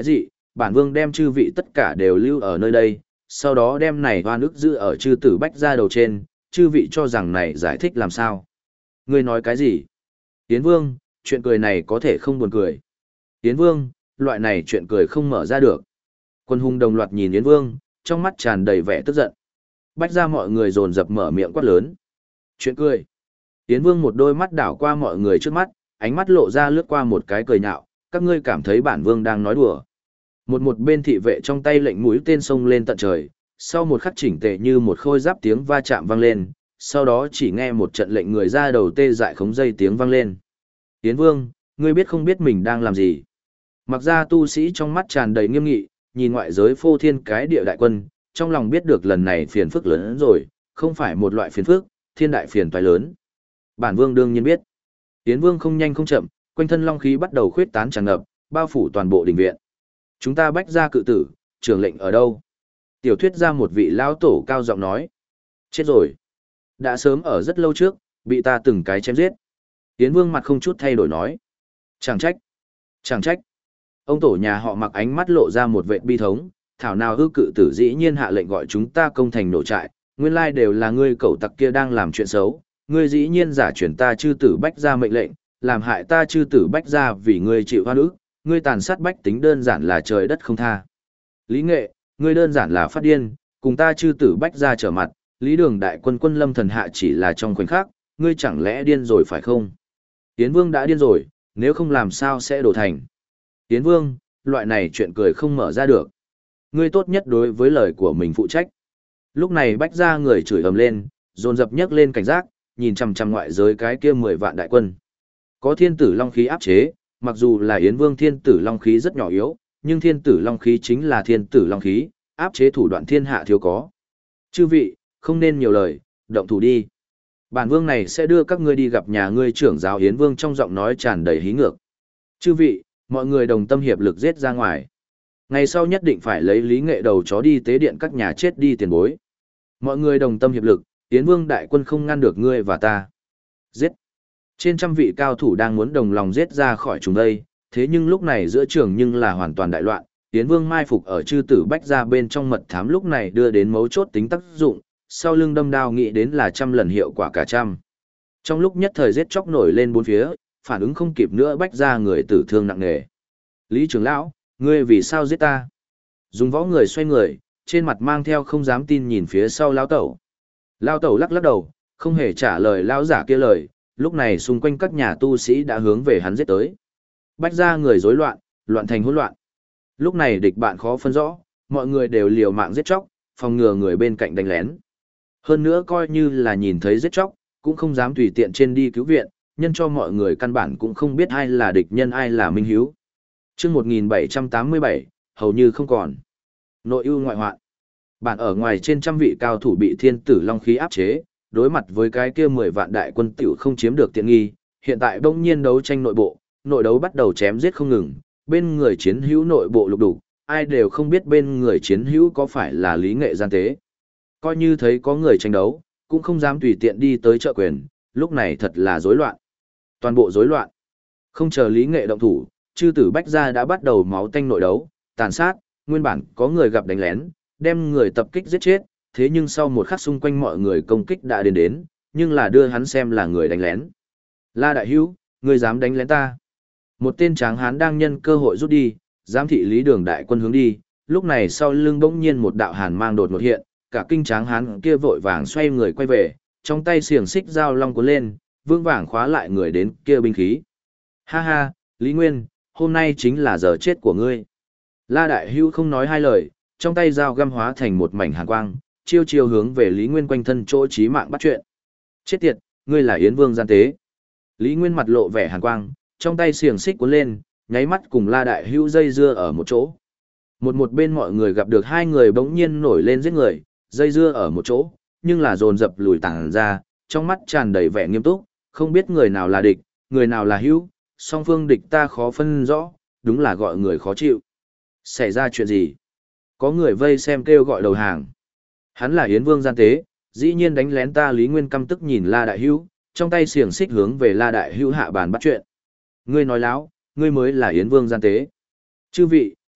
bản vương đem chư vị tất cả đều lưu ở nơi đây, sau đó đem này hoa nước giữ ở chư tử bách ra đầu trên, chư vị cho rằng này giải thích làm sao. Ngươi nói cái gì? Yến Vương, chuyện cười này có thể không buồn cười. Yến Vương, loại này chuyện cười không mở ra được. Quân hùng đồng loạt nhìn Yến Vương, trong mắt tràn đầy vẻ tức giận. Bách ra mọi người dồn dập mở miệng quát lớn. Chuyện cười. Yến Vương một đôi mắt đảo qua mọi người trước mắt, ánh mắt lộ ra lướt qua một cái cười nhạo, các ngươi cảm thấy bản vương đang nói đùa. Một một bên thị vệ trong tay lệnh mũi tên xông lên tận trời, sau một khắc chỉnh tề như một khôi giáp tiếng va chạm vang lên, sau đó chỉ nghe một trận lệnh người ra đầu tê dại khống dây tiếng vang lên. Yến Vương, ngươi biết không biết mình đang làm gì? Mặc ra tu sĩ trong mắt tràn đầy nghiêm nghị, nhìn ngoại giới phô thiên cái địa đại quân, trong lòng biết được lần này phiền phức lớn hơn rồi, không phải một loại phiền phức, thiên đại phiền toái lớn. Bản vương đương nhiên biết. Yến Vương không nhanh không chậm, quanh thân long khí bắt đầu khuyết tán tràn ngập, bao phủ toàn bộ đình viện. Chúng ta bách ra cự tử, trưởng lệnh ở đâu? Tiểu thuyết ra một vị lão tổ cao giọng nói. Chết rồi. Đã sớm ở rất lâu trước, bị ta từng cái chém giết. Yến Vương mặt không chút thay đổi nói. Chẳng trách. Chẳng trách. Ông tổ nhà họ Mặc ánh mắt lộ ra một vệt bi thống, thảo nào hư cự tử dĩ nhiên hạ lệnh gọi chúng ta công thành nổ trại, nguyên lai đều là ngươi cẩu tặc kia đang làm chuyện xấu, ngươi dĩ nhiên giả chuyển ta chư tử bách ra mệnh lệnh, làm hại ta chư tử bách ra vì ngươi chịu oan ức, ngươi tàn sát bách tính đơn giản là trời đất không tha. Lý Nghệ, ngươi đơn giản là phát điên, cùng ta chư tử bách ra trở mặt, Lý Đường đại quân quân lâm thần hạ chỉ là trong khoảnh khắc, ngươi chẳng lẽ điên rồi phải không? Yến Vương đã điên rồi, nếu không làm sao sẽ đổ thành. Yến Vương, loại này chuyện cười không mở ra được. Ngươi tốt nhất đối với lời của mình phụ trách. Lúc này bách ra người chửi ầm lên, dồn dập nhấc lên cảnh giác, nhìn chằm chằm ngoại giới cái kia mười vạn đại quân. Có thiên tử long khí áp chế, mặc dù là Yến Vương thiên tử long khí rất nhỏ yếu, nhưng thiên tử long khí chính là thiên tử long khí, áp chế thủ đoạn thiên hạ thiếu có. Chư vị, không nên nhiều lời, động thủ đi. Bản vương này sẽ đưa các ngươi đi gặp nhà ngươi trưởng giáo Yến Vương trong giọng nói tràn đầy hí ngược. Chư vị, mọi người đồng tâm hiệp lực giết ra ngoài. Ngày sau nhất định phải lấy Lý Nghệ đầu chó đi tế điện các nhà chết đi tiền bối. Mọi người đồng tâm hiệp lực, Yến Vương đại quân không ngăn được ngươi và ta. Giết. Trên trăm vị cao thủ đang muốn đồng lòng giết ra khỏi chúng đây, thế nhưng lúc này giữa trường nhưng là hoàn toàn đại loạn. Yến Vương mai phục ở chư tử bách ra bên trong mật thám lúc này đưa đến mấu chốt tính tác dụng, sau lưng đâm đao nghĩ đến là trăm lần hiệu quả cả trăm. Trong lúc nhất thời giết chóc nổi lên bốn phía, phản ứng không kịp nữa bách ra người tử thương nặng nề. Lý trưởng lão, ngươi vì sao giết ta? Dùng võ người xoay người, trên mặt mang theo không dám tin nhìn phía sau lão tẩu. Lão tẩu lắc lắc đầu, không hề trả lời lão giả kia lời, lúc này xung quanh các nhà tu sĩ đã hướng về hắn giết tới. Bách ra người rối loạn, loạn thành hỗn loạn. Lúc này địch bạn khó phân rõ, mọi người đều liều mạng giết chóc, phòng ngừa người bên cạnh đánh lén. Hơn nữa coi như là nhìn thấy giết chóc, cũng không dám tùy tiện trên đi cứu viện, nhân cho mọi người căn bản cũng không biết ai là địch nhân ai là minh hiếu. Chương một nghìn bảy trăm tám mươi bảy, hầu như không còn. Nội ưu ngoại hoạn. Bản ở ngoài trên trăm vị cao thủ bị thiên tử long khí áp chế, đối mặt với cái kia mười vạn đại quân tiểu không chiếm được tiện nghi, hiện tại bỗng nhiên đấu tranh nội bộ, nội đấu bắt đầu chém giết không ngừng, bên người chiến hữu nội bộ lục đục, ai đều không biết bên người chiến hữu có phải là Lý Nghệ gian tế. Coi như thấy có người tranh đấu, cũng không dám tùy tiện đi tới trợ quyền, lúc này thật là rối loạn. Toàn bộ rối loạn. Không chờ Lý Nghệ động thủ, chư tử bách gia đã bắt đầu máu tanh nội đấu, tàn sát, nguyên bản có người gặp đánh lén, đem người tập kích giết chết, thế nhưng sau một khắc xung quanh mọi người công kích đã đến đến, nhưng là đưa hắn xem là người đánh lén. La đại hữu, ngươi dám đánh lén ta? Một tên tráng hán đang nhân cơ hội rút đi, giám thị Lý Đường đại quân hướng đi, lúc này sau lưng bỗng nhiên một đạo hàn mang đột ngột hiện, cả kinh tráng hán kia vội vàng xoay người quay về, trong tay xiềng xích dao long cuốn lên, vương vàng khóa lại người đến kia binh khí. Ha ha, Lý Nguyên, hôm nay chính là giờ chết của ngươi. La đại hữu không nói hai lời, trong tay dao găm hóa thành một mảnh hàn quang, chiêu chiêu hướng về Lý Nguyên quanh thân chỗ chí mạng bắt chuyện. Chết tiệt, ngươi là Yến Vương gian tế. Lý Nguyên mặt lộ vẻ hàn quang, trong tay xiềng xích cuốn lên, nháy mắt cùng La đại hữu dây dưa ở một chỗ. Một một bên mọi người gặp được hai người bỗng nhiên nổi lên giết người, dây dưa ở một chỗ, nhưng là dồn dập lùi tàng ra, trong mắt tràn đầy vẻ nghiêm túc, không biết người nào là địch, người nào là hữu, song phương địch ta khó phân rõ, đúng là gọi người khó chịu. Xảy ra chuyện gì? Có người vây xem kêu gọi đầu hàng. Hắn là Yến Vương gian tế, dĩ nhiên đánh lén ta. Lý Nguyên căm tức nhìn La đại hữu, trong tay xiềng xích hướng về La đại hữu hạ bàn bắt chuyện. Ngươi nói láo, ngươi mới là Yến Vương gian tế. Chư vị,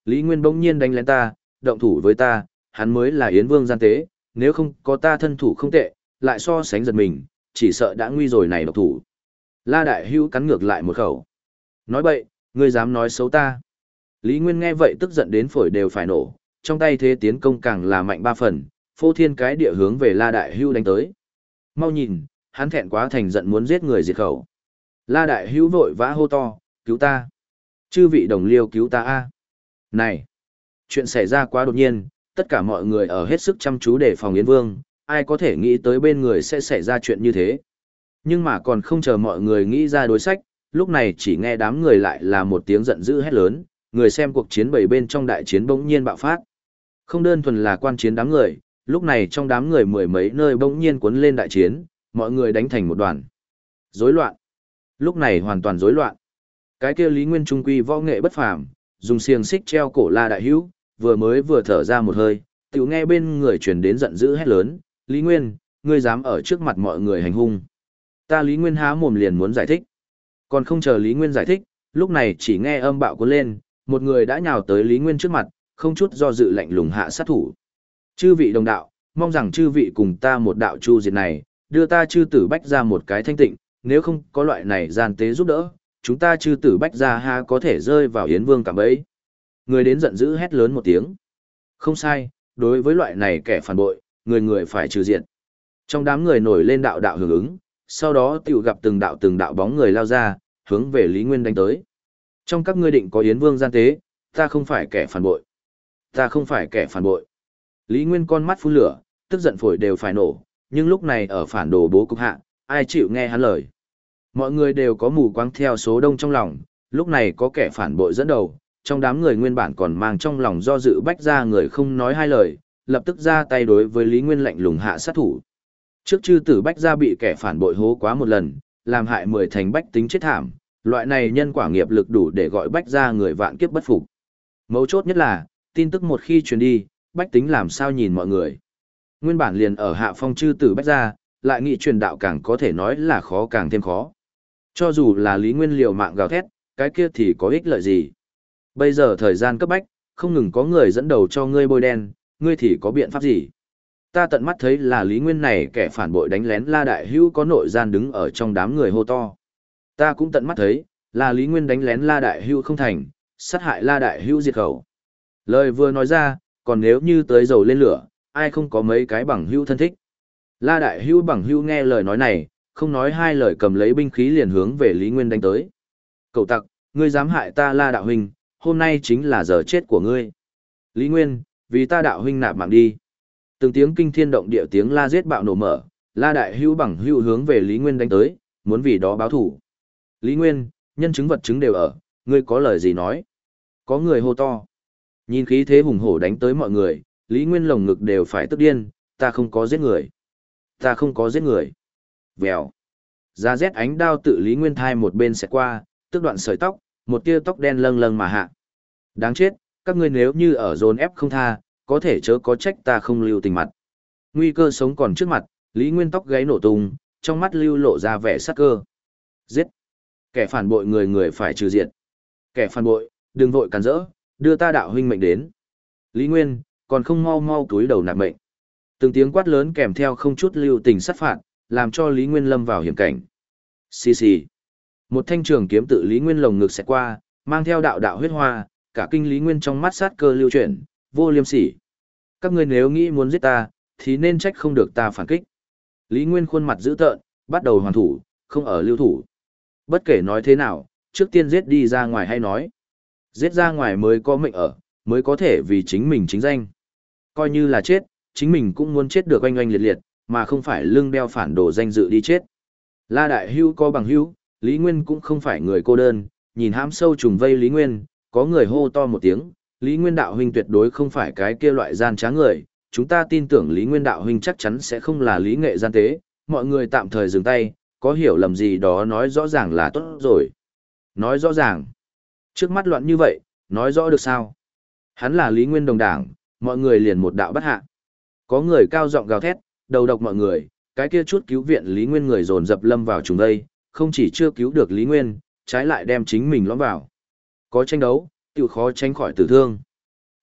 Lý Nguyên bỗng nhiên đánh lén ta, động thủ với ta, hắn mới là Yến Vương gian tế, nếu không có ta thân thủ không tệ, lại so sánh giật mình, chỉ sợ đã nguy rồi này độc thủ. La Đại Hữu cắn ngược lại một khẩu. Nói bậy, ngươi dám nói xấu ta. Lý Nguyên nghe vậy tức giận đến phổi đều phải nổ, trong tay thế tiến công càng là mạnh ba phần, phô thiên cái địa hướng về La Đại Hữu đánh tới. Mau nhìn, hắn thẹn quá thành giận muốn giết người diệt khẩu. La Đại Hữu vội vã hô to, cứu ta. Chư vị đồng liêu cứu ta a. Này, chuyện xảy ra quá đột nhiên, tất cả mọi người ở hết sức chăm chú để phòng Yến Vương, ai có thể nghĩ tới bên người sẽ xảy ra chuyện như thế. Nhưng mà còn không chờ mọi người nghĩ ra đối sách, lúc này chỉ nghe đám người lại là một tiếng giận dữ hét lớn, người xem cuộc chiến bảy bên trong đại chiến bỗng nhiên bạo phát. Không đơn thuần là quan chiến đám người, lúc này trong đám người mười mấy nơi bỗng nhiên cuốn lên đại chiến, mọi người đánh thành một đoàn. Rối loạn. Lúc này hoàn toàn rối loạn. Cái kia Lý Nguyên trung quy võ nghệ bất phàm, dùng xiềng xích treo cổ La Đại Hữu, vừa mới vừa thở ra một hơi, tiểu nghe bên người truyền đến giận dữ hét lớn, Lý Nguyên, ngươi dám ở trước mặt mọi người hành hung. Ta Lý Nguyên há mồm liền muốn giải thích. Còn không chờ Lý Nguyên giải thích, lúc này chỉ nghe âm bạo cuốn lên, một người đã nhào tới Lý Nguyên trước mặt, không chút do dự lạnh lùng hạ sát thủ. Chư vị đồng đạo, mong rằng chư vị cùng ta một đạo chu diệt này, đưa ta chư tử bách ra một cái thanh tịnh, nếu không có loại này gian tế giúp đỡ, chúng ta chư tử bách ra ha có thể rơi vào Yến Vương cạm bẫy. Người đến giận dữ hét lớn một tiếng. Không sai, đối với loại này kẻ phản bội, người người phải trừ diệt. Trong đám người nổi lên đạo đạo hưởng ứng, sau đó tiểu gặp từng đạo từng đạo bóng người lao ra, hướng về Lý Nguyên đánh tới. Trong các ngươi định có Yến Vương gian tế, ta không phải kẻ phản bội. Ta không phải kẻ phản bội. Lý Nguyên con mắt phun lửa, tức giận phổi đều phải nổ, nhưng lúc này ở phản đồ bố cục hạ, ai chịu nghe hắn lời. Mọi người đều có mù quáng theo số đông trong lòng, lúc này có kẻ phản bội dẫn đầu, trong đám người nguyên bản còn mang trong lòng do dự bách ra người không nói hai lời, lập tức ra tay đối với Lý Nguyên lạnh lùng hạ sát thủ. Trước chư tử bách ra bị kẻ phản bội hố quá một lần, làm hại mười thành bách tính chết thảm, loại này nhân quả nghiệp lực đủ để gọi bách ra người vạn kiếp bất phục. Mấu chốt nhất là, tin tức một khi truyền đi, bách tính làm sao nhìn mọi người. Nguyên bản liền ở hạ phong chư tử bách ra, lại nghị truyền đạo càng có thể nói là khó càng thêm khó. Cho dù là Lý Nguyên liều mạng gào thét, cái kia thì có ích lợi gì. Bây giờ thời gian cấp bách, không ngừng có người dẫn đầu cho ngươi bôi đen, ngươi thì có biện pháp gì. Ta tận mắt thấy là Lý Nguyên này kẻ phản bội đánh lén La Đại Hữu có nội gian đứng ở trong đám người hô to. Ta cũng tận mắt thấy, là Lý Nguyên đánh lén La Đại Hữu không thành, sát hại La Đại Hữu diệt khẩu. Lời vừa nói ra, còn nếu như tới dầu lên lửa, ai không có mấy cái bằng hữu thân thích. La Đại Hữu bằng hữu nghe lời nói này, không nói hai lời cầm lấy binh khí liền hướng về Lý Nguyên đánh tới. Cậu tặc, ngươi dám hại ta La đạo huynh, hôm nay chính là giờ chết của ngươi. Lý Nguyên, vì ta đạo huynh nạp mạng đi. Từng tiếng kinh thiên động địa tiếng la giết bạo nổ mở, La Đại Hữu bằng hữu hướng về Lý Nguyên đánh tới, muốn vì đó báo thủ. Lý Nguyên, nhân chứng vật chứng đều ở, ngươi có lời gì nói? Có người hô to. Nhìn khí thế hùng hổ đánh tới mọi người, Lý Nguyên lồng ngực đều phải tức điên, ta không có giết người. Ta không có giết người. Vèo. Giá rét ánh đao tự Lý Nguyên thai một bên xẹt qua, tức đoạn sợi tóc, một tia tóc đen lâng lâng mà hạ. Đáng chết, các ngươi nếu như ở dồn ép không tha, có thể chớ có trách ta không lưu tình mặt. Nguy cơ sống còn trước mặt, Lý Nguyên tóc gáy nổ tung, trong mắt lưu lộ ra vẻ sắc cơ. Giết. Kẻ phản bội người người phải trừ diệt. Kẻ phản bội, đừng vội cản rỡ, đưa ta đạo huynh mệnh đến. Lý Nguyên, còn không mau mau túi đầu nạp mệnh. Từng tiếng quát lớn kèm theo không chút lưu tình sát phạt, làm cho Lý Nguyên lâm vào hiểm cảnh. Xì xì. Một thanh trường kiếm tự Lý Nguyên lồng ngực xẹt qua, mang theo đạo đạo huyết hoa, cả kinh Lý Nguyên trong mắt sát cơ lưu chuyển, vô liêm sỉ. Các ngươi nếu nghĩ muốn giết ta, thì nên trách không được ta phản kích. Lý Nguyên khuôn mặt dữ tợn, bắt đầu hoàn thủ, không ở lưu thủ. Bất kể nói thế nào, trước tiên giết đi ra ngoài hay nói. Giết ra ngoài mới có mệnh ở, mới có thể vì chính mình chính danh. Coi như là chết, chính mình cũng muốn chết được oanh oanh liệt liệt, mà không phải lưng đeo phản đồ danh dự đi chết. La Đại Hữu có bằng hữu, Lý Nguyên cũng không phải người cô đơn, nhìn hãm sâu trùng vây Lý Nguyên, có người hô to một tiếng, Lý Nguyên đạo huynh tuyệt đối không phải cái kia loại gian trá người, chúng ta tin tưởng Lý Nguyên đạo huynh chắc chắn sẽ không là lý nghệ gian tế, mọi người tạm thời dừng tay, có hiểu lầm gì đó nói rõ ràng là tốt rồi. Nói rõ ràng. Trước mắt loạn như vậy, nói rõ được sao? Hắn là Lý Nguyên đồng đảng, mọi người liền một đạo bắt hạ. Có người cao giọng gào thét, đầu độc mọi người, cái kia chút cứu viện Lý Nguyên người dồn dập lâm vào trùng đây, không chỉ chưa cứu được Lý Nguyên, trái lại đem chính mình lõm vào. Có tranh đấu, tiểu khó tránh khỏi tử thương.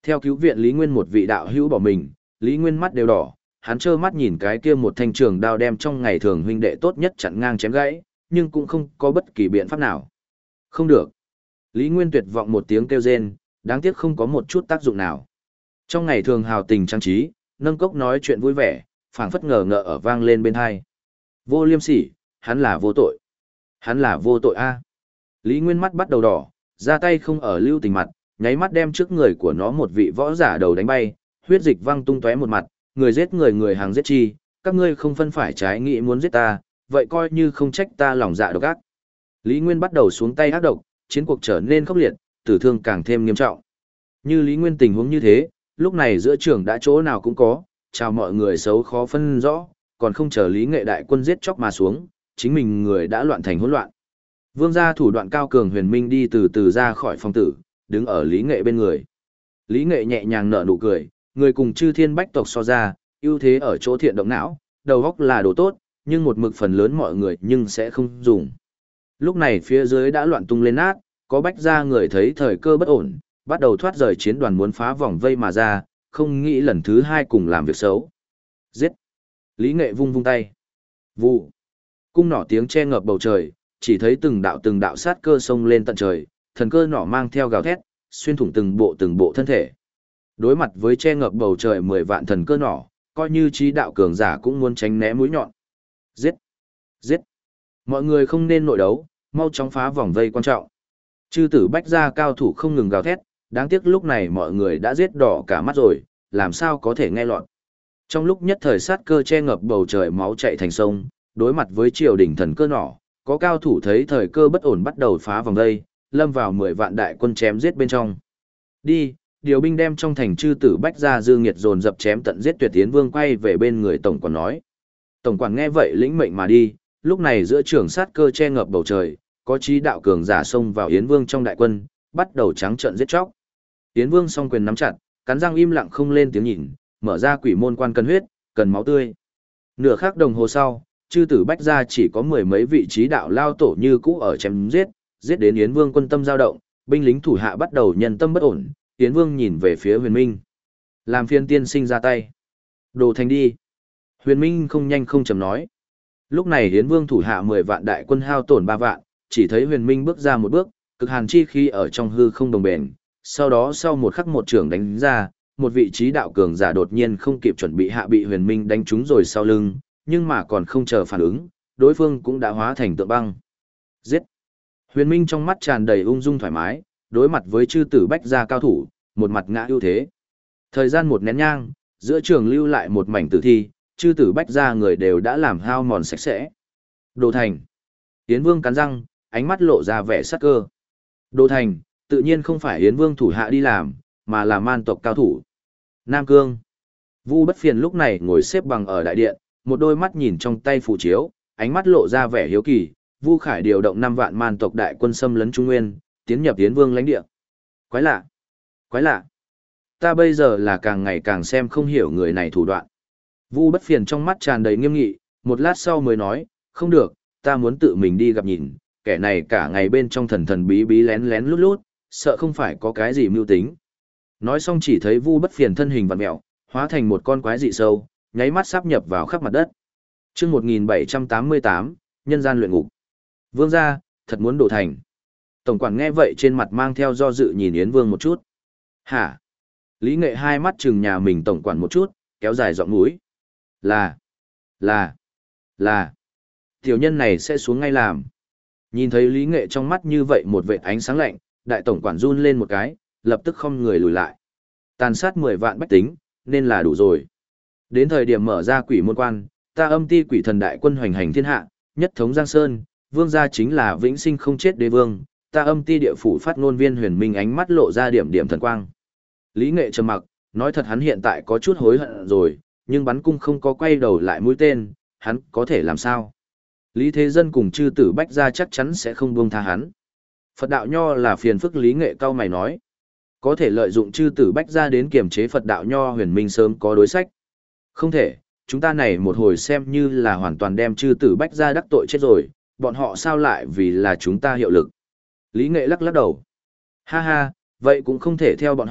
Theo cứu viện Lý Nguyên một vị đạo hữu bỏ mình, Lý Nguyên mắt đều đỏ, hắn trơ mắt nhìn cái kia một thanh trường đao đem trong ngày thường huynh đệ tốt nhất chặn ngang chém gãy, nhưng cũng không có bất kỳ biện pháp nào. Không được. Lý Nguyên tuyệt vọng một tiếng kêu rên, đáng tiếc không có một chút tác dụng nào. Trong ngày thường hào tình trang trí, nâng cốc nói chuyện vui vẻ, phảng phất ngờ ngợ ở vang lên bên hai. Vô liêm sỉ, hắn là vô tội. Hắn là vô tội a. Lý Nguyên mắt bắt đầu đỏ, ra tay không ở lưu tình mặt, nháy mắt đem trước người của nó một vị võ giả đầu đánh bay, huyết dịch văng tung tóe một mặt, người giết người người hàng giết chi, các ngươi không phân phải trái nghĩ muốn giết ta, vậy coi như không trách ta lòng dạ độc ác. Lý Nguyên bắt đầu xuống tay ác độc, chiến cuộc trở nên khốc liệt, tử thương càng thêm nghiêm trọng. Như Lý Nguyên tình huống như thế, lúc này giữa trường đã chỗ nào cũng có, chào mọi người xấu khó phân rõ, còn không chờ Lý Nghệ đại quân giết chóc mà xuống, chính mình người đã loạn thành hỗn loạn. Vương gia thủ đoạn cao cường Huyền Minh đi từ từ ra khỏi phòng tử, đứng ở Lý Nghệ bên người. Lý Nghệ nhẹ nhàng nở nụ cười, người cùng chư thiên bách tộc so ra, ưu thế ở chỗ thiện động não, đầu óc là đồ tốt, nhưng một mực phần lớn mọi người nhưng sẽ không dùng. Lúc này phía dưới đã loạn tung lên nát, có bách gia người thấy thời cơ bất ổn, bắt đầu thoát rời chiến đoàn muốn phá vòng vây mà ra, không nghĩ lần thứ hai cùng làm việc xấu. Giết! Lý Nghệ vung vung tay. Vụ! Cung nỏ tiếng che ngập bầu trời, chỉ thấy từng đạo từng đạo sát cơ sông lên tận trời, thần cơ nỏ mang theo gào thét, xuyên thủng từng bộ từng bộ thân thể. Đối mặt với che ngập bầu trời mười vạn thần cơ nỏ, coi như trí đạo cường giả cũng muốn tránh né mũi nhọn. Giết! Giết! Mọi người không nên nội đấu, mau chóng phá vòng vây quan trọng. Chư tử bách gia cao thủ không ngừng gào thét, đáng tiếc lúc này mọi người đã giết đỏ cả mắt rồi, làm sao có thể nghe lọt. Trong lúc nhất thời sát cơ che ngập bầu trời máu chạy thành sông, đối mặt với triều đỉnh thần cơ nỏ, có cao thủ thấy thời cơ bất ổn bắt đầu phá vòng vây, lâm vào mười vạn đại quân chém giết bên trong. Đi, điều binh đem trong thành chư tử bách gia dư nghiệt dồn dập chém tận giết tuyệt tiến vương quay về bên người tổng quản nói. Tổng quản nghe vậy lĩnh mệnh mà đi, lúc này giữa trường sát cơ che ngập bầu trời, có chí đạo cường giả xông vào Yến Vương trong đại quân, bắt đầu trắng trợn giết chóc. Yến Vương song quyền nắm chặt, cắn răng im lặng không lên tiếng nhìn, mở ra quỷ môn quan cần huyết, cần máu tươi. Nửa khắc đồng hồ sau, chư tử bách gia chỉ có mười mấy vị chí đạo lao tổ như cũ ở chém giết, giết đến Yến Vương quân tâm dao động, binh lính thủ hạ bắt đầu nhân tâm bất ổn, Yến Vương nhìn về phía Huyền Minh. Làm phiên tiên sinh ra tay. Đồ thành đi. Huyền Minh không nhanh không chậm nói. Lúc này Yến Vương thủ hạ mười vạn đại quân hao tổn ba vạn, chỉ thấy Huyền Minh bước ra một bước, cực hàn chi khí ở trong hư không đồng bền, sau đó sau một khắc một trường đánh ra, một vị trí đạo cường giả đột nhiên không kịp chuẩn bị hạ bị Huyền Minh đánh trúng rồi sau lưng, nhưng mà còn không chờ phản ứng, đối phương cũng đã hóa thành tượng băng. Giết! Huyền Minh trong mắt tràn đầy ung dung thoải mái, đối mặt với chư tử bách gia cao thủ, một mặt ngã ưu thế. Thời gian một nén nhang, giữa trường lưu lại một mảnh tử thi, chư tử bách gia người đều đã làm hao mòn sạch sẽ. Đồ thành! Yến Vương cắn răng, ánh mắt lộ ra vẻ sắc cơ. Đồ thành, tự nhiên không phải Yến Vương thủ hạ đi làm, mà là man tộc cao thủ. Nam Cương. Vu Bất Phiền lúc này ngồi xếp bằng ở đại điện, một đôi mắt nhìn trong tay phù chiếu, ánh mắt lộ ra vẻ hiếu kỳ. Vu Khải điều động năm vạn man tộc đại quân xâm lấn Trung Nguyên, tiến nhập Yến Vương lãnh địa. Quái lạ, quái lạ. Ta bây giờ là càng ngày càng xem không hiểu người này thủ đoạn. Vu Bất Phiền trong mắt tràn đầy nghiêm nghị, một lát sau mới nói, không được, ta muốn tự mình đi gặp nhìn, kẻ này cả ngày bên trong thần thần bí bí lén lén lút lút, sợ không phải có cái gì mưu tính. Nói xong chỉ thấy Vu Bất Phiền thân hình vặn mẹo, hóa thành một con quái dị sâu, nháy mắt sáp nhập vào khắp mặt đất. Chương một nghìn bảy trăm tám mươi tám, nhân gian luyện ngục. Vương gia, thật muốn đổ thành. Tổng quản nghe vậy trên mặt mang theo do dự nhìn Yến Vương một chút. Hả? Lý Nghệ hai mắt chừng nhà mình tổng quản một chút, kéo dài giọng mũi. Là, là, là. Tiểu nhân này sẽ xuống ngay làm. Nhìn thấy Lý Nghệ trong mắt như vậy một vệt ánh sáng lạnh, đại tổng quản run lên một cái, lập tức không người lùi lại. Tàn sát mười vạn bách tính, nên là đủ rồi. Đến thời điểm mở ra quỷ môn quan, ta âm ti quỷ thần đại quân hoành hành thiên hạ, nhất thống Giang Sơn, vương gia chính là vĩnh sinh không chết đế vương, ta âm ti địa phủ phát ngôn viên Huyền Minh ánh mắt lộ ra điểm điểm thần quang. Lý Nghệ trầm mặc, nói thật hắn hiện tại có chút hối hận rồi, nhưng bắn cung không có quay đầu lại mũi tên, hắn có thể làm sao? Lý Thế Dân cùng chư tử bách gia chắc chắn sẽ không buông tha hắn. Phật đạo nho là phiền phức. Lý Nghệ cao mày nói. Có thể lợi dụng chư tử bách gia đến kiềm chế Phật đạo nho Huyền Minh sớm có đối sách. Không thể, chúng ta này một hồi xem như là hoàn toàn đem chư tử bách gia đắc tội chết rồi, bọn họ sao lại vì là chúng ta hiệu lực. Lý Nghệ lắc lắc đầu. Ha ha, vậy cũng không thể theo bọn họ,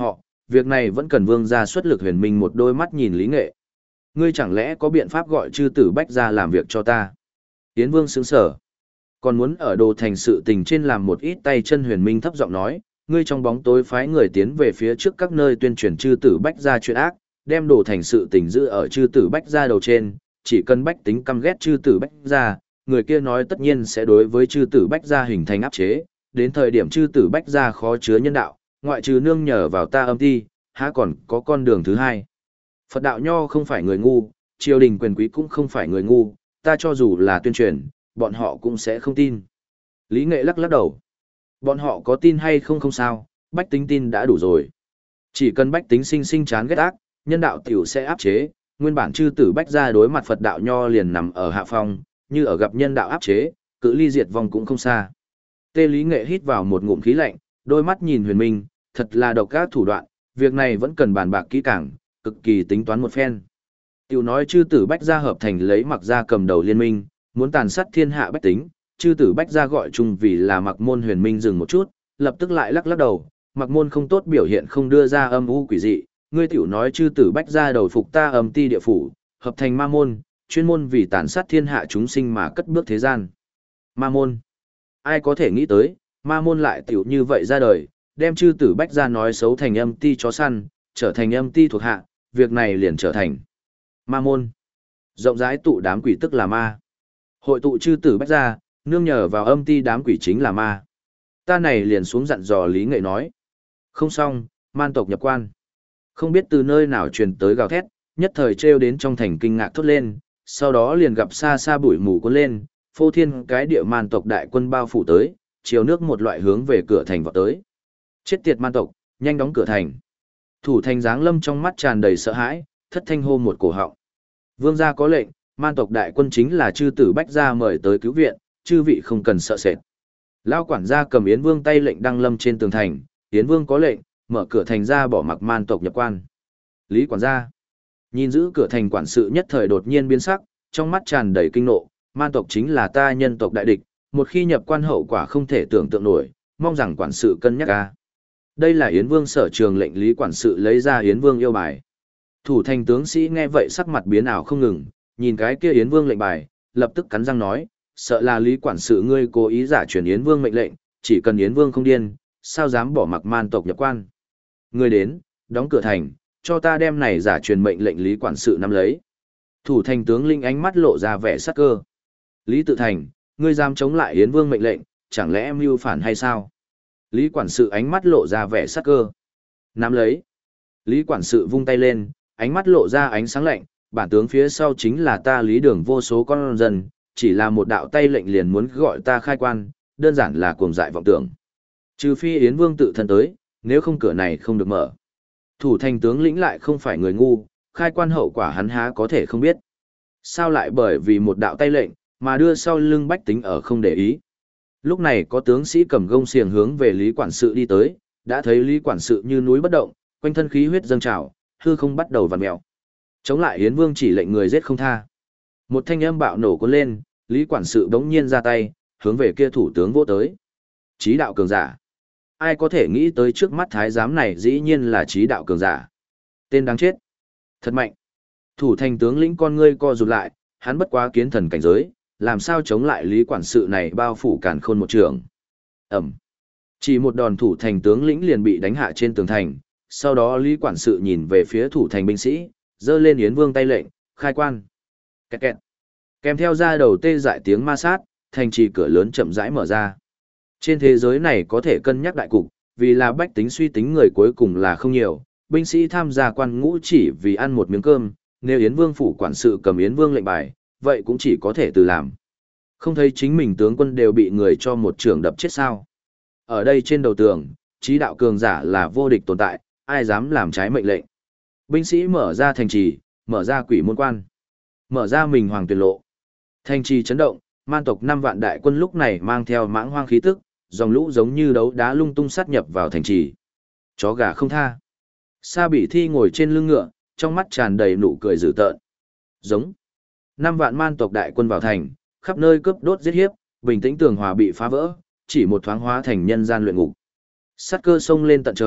Việc này vẫn cần vương gia xuất lực. Huyền Minh một đôi mắt nhìn Lý Nghệ. Ngươi chẳng lẽ có biện pháp gọi chư tử bách ra làm việc cho ta? Yến Vương sững sờ. Còn muốn ở đồ thành sự tình trên làm một ít tay chân. Huyền Minh thấp giọng nói, ngươi trong bóng tối phái người tiến về phía trước các nơi tuyên truyền chư tử bách ra chuyện ác, đem đồ thành sự tình giữ ở chư tử bách ra đầu trên, chỉ cần bách tính căm ghét chư tử bách ra, người kia nói tất nhiên sẽ đối với chư tử bách ra hình thành áp chế, đến thời điểm chư tử bách ra khó chứa nhân đạo, ngoại trừ nương nhờ vào ta âm ti, há còn có con đường thứ hai. Phật đạo nho không phải người ngu, triều đình quyền quý cũng không phải người ngu, ta cho dù là tuyên truyền, bọn họ cũng sẽ không tin. Lý Nghệ lắc lắc đầu. Bọn họ có tin hay không không sao, bách tính tin đã đủ rồi. Chỉ cần bách tính sinh sinh chán ghét ác, nhân đạo tiểu sẽ áp chế, nguyên bản chư tử bách ra đối mặt Phật đạo nho liền nằm ở hạ phong, như ở gặp nhân đạo áp chế, cự ly diệt vong cũng không xa. Tê Lý Nghệ hít vào một ngụm khí lạnh, đôi mắt nhìn Huyền Minh, thật là độc ác thủ đoạn, việc này vẫn cần bàn bạc kỹ càng, cực kỳ tính toán một phen. Tiểu nói chư tử bách gia hợp thành lấy Mặc gia cầm đầu liên minh, muốn tàn sát thiên hạ bách tính, chư tử bách gia gọi chung vì là Mặc môn. Huyền Minh dừng một chút, lập tức lại lắc lắc đầu, Mặc môn không tốt biểu hiện không đưa ra âm u quỷ dị, ngươi tiểu nói chư tử bách gia đầu phục ta âm ti địa phủ, hợp thành ma môn, chuyên môn vì tàn sát thiên hạ chúng sinh mà cất bước thế gian. Ma môn. Ai có thể nghĩ tới, ma môn lại tiểu như vậy ra đời, đem chư tử bách gia nói xấu thành âm ti chó săn, trở thành âm ti thuộc hạ, việc này liền trở thành ma môn. Rộng rãi tụ đám quỷ tức là ma. Hội tụ chư tử bách gia, nương nhờ vào âm ti đám quỷ chính là ma. Ta này liền xuống dặn dò Lý Nghệ nói. Không xong, man tộc nhập quan. Không biết từ nơi nào truyền tới gào thét, nhất thời trêu đến trong thành kinh ngạc thốt lên, sau đó liền gặp xa xa bụi mù cuốn lên, phô thiên cái địa man tộc đại quân bao phủ tới, chiều nước một loại hướng về cửa thành vọt tới. Chết tiệt man tộc, nhanh đóng cửa thành. Thủ thành giáng lâm trong mắt tràn đầy sợ hãi, thất thanh hô một cổ họng. Vương gia có lệnh, man tộc đại quân chính là chư tử bách gia mời tới cứu viện, chư vị không cần sợ sệt. Lao quản gia cầm Yến Vương tay lệnh đăng lâm trên tường thành, Yến Vương có lệnh, mở cửa thành ra bỏ mặc man tộc nhập quan. Lý quản gia nhìn giữ cửa thành quản sự nhất thời đột nhiên biến sắc, trong mắt tràn đầy kinh nộ, man tộc chính là ta nhân tộc đại địch, một khi nhập quan hậu quả không thể tưởng tượng nổi, mong rằng quản sự cân nhắc ca. Đây là Yến Vương sở trường lệnh. Lý quản sự lấy ra Yến Vương yêu bài. Thủ thành tướng sĩ nghe vậy sắc mặt biến ảo không ngừng, nhìn cái kia Yến Vương lệnh bài, lập tức cắn răng nói, sợ là Lý quản sự ngươi cố ý giả truyền Yến Vương mệnh lệnh, chỉ cần Yến Vương không điên, sao dám bỏ mặc man tộc nhập quan. Ngươi đến, đóng cửa thành, cho ta đem này giả truyền mệnh lệnh. Lý quản sự nắm lấy. Thủ thành tướng linh ánh mắt lộ ra vẻ sắc cơ. Lý Tự Thành, ngươi dám chống lại Yến Vương mệnh lệnh, chẳng lẽ mưu phản hay sao? Lý quản sự ánh mắt lộ ra vẻ sắc cơ. Nắm lấy. Lý quản sự vung tay lên, ánh mắt lộ ra ánh sáng lạnh, bản tướng phía sau chính là ta Lý Đường vô số con dân, chỉ là một đạo tay lệnh liền muốn gọi ta khai quan, đơn giản là cuồng dại vọng tưởng. Trừ phi Yến Vương tự thân tới, nếu không cửa này không được mở. Thủ thành tướng lĩnh lại không phải người ngu, khai quan hậu quả hắn há có thể không biết. Sao lại bởi vì một đạo tay lệnh, mà đưa sau lưng bách tính ở không để ý. Lúc này có tướng sĩ cầm gông xiềng hướng về Lý quản sự đi tới, đã thấy Lý quản sự như núi bất động, quanh thân khí huyết dâng trào, hư không bắt đầu vặn mèo. Chống lại Yến Vương chỉ lệnh người giết không tha. Một thanh âm bạo nổ cuốn lên, Lý quản sự bỗng nhiên ra tay, hướng về kia thủ tướng vỗ tới. Chí đạo cường giả. Ai có thể nghĩ tới trước mắt thái giám này dĩ nhiên là chí đạo cường giả. Tên đáng chết. Thật mạnh. Thủ thành tướng lĩnh con ngươi co rụt lại, hắn bất quá kiến thần cảnh giới, làm sao chống lại Lý quản sự này bao phủ càn khôn một trường. Ẩm. Chỉ một đòn thủ thành tướng lĩnh liền bị đánh hạ trên tường thành, sau đó Lý quản sự nhìn về phía thủ thành binh sĩ, giơ lên Yến Vương tay lệnh, khai quan. Kẹt kẹt. Kèm theo ra đầu tê dại tiếng ma sát, thành trì cửa lớn chậm rãi mở ra. Trên thế giới này có thể cân nhắc đại cục, vì là bách tính suy tính người cuối cùng là không nhiều, binh sĩ tham gia quan ngũ chỉ vì ăn một miếng cơm, nếu Yến Vương phủ quản sự cầm Yến Vương lệnh bài, vậy cũng chỉ có thể từ làm. Không thấy chính mình tướng quân đều bị người cho một trường đập chết sao. Ở đây trên đầu tường, chí đạo cường giả là vô địch tồn tại, ai dám làm trái mệnh lệnh. Binh sĩ mở ra thành trì, mở ra quỷ môn quan, mở ra mình hoàng tuyệt lộ. Thành trì chấn động, man tộc năm vạn đại quân lúc này mang theo mãng hoang khí tức, dòng lũ giống như đấu đá lung tung sát nhập vào thành trì. Chó gà không tha. Sa Bỉ Thi ngồi trên lưng ngựa, trong mắt tràn đầy nụ cười dữ tợn. Giống. Năm vạn man tộc đại quân vào thành, khắp nơi cướp đốt giết hiếp, bình tĩnh tường hòa bị phá vỡ, chỉ một thoáng hóa thành nhân gian luyện ngục. Sát cơ sông lên tận trời,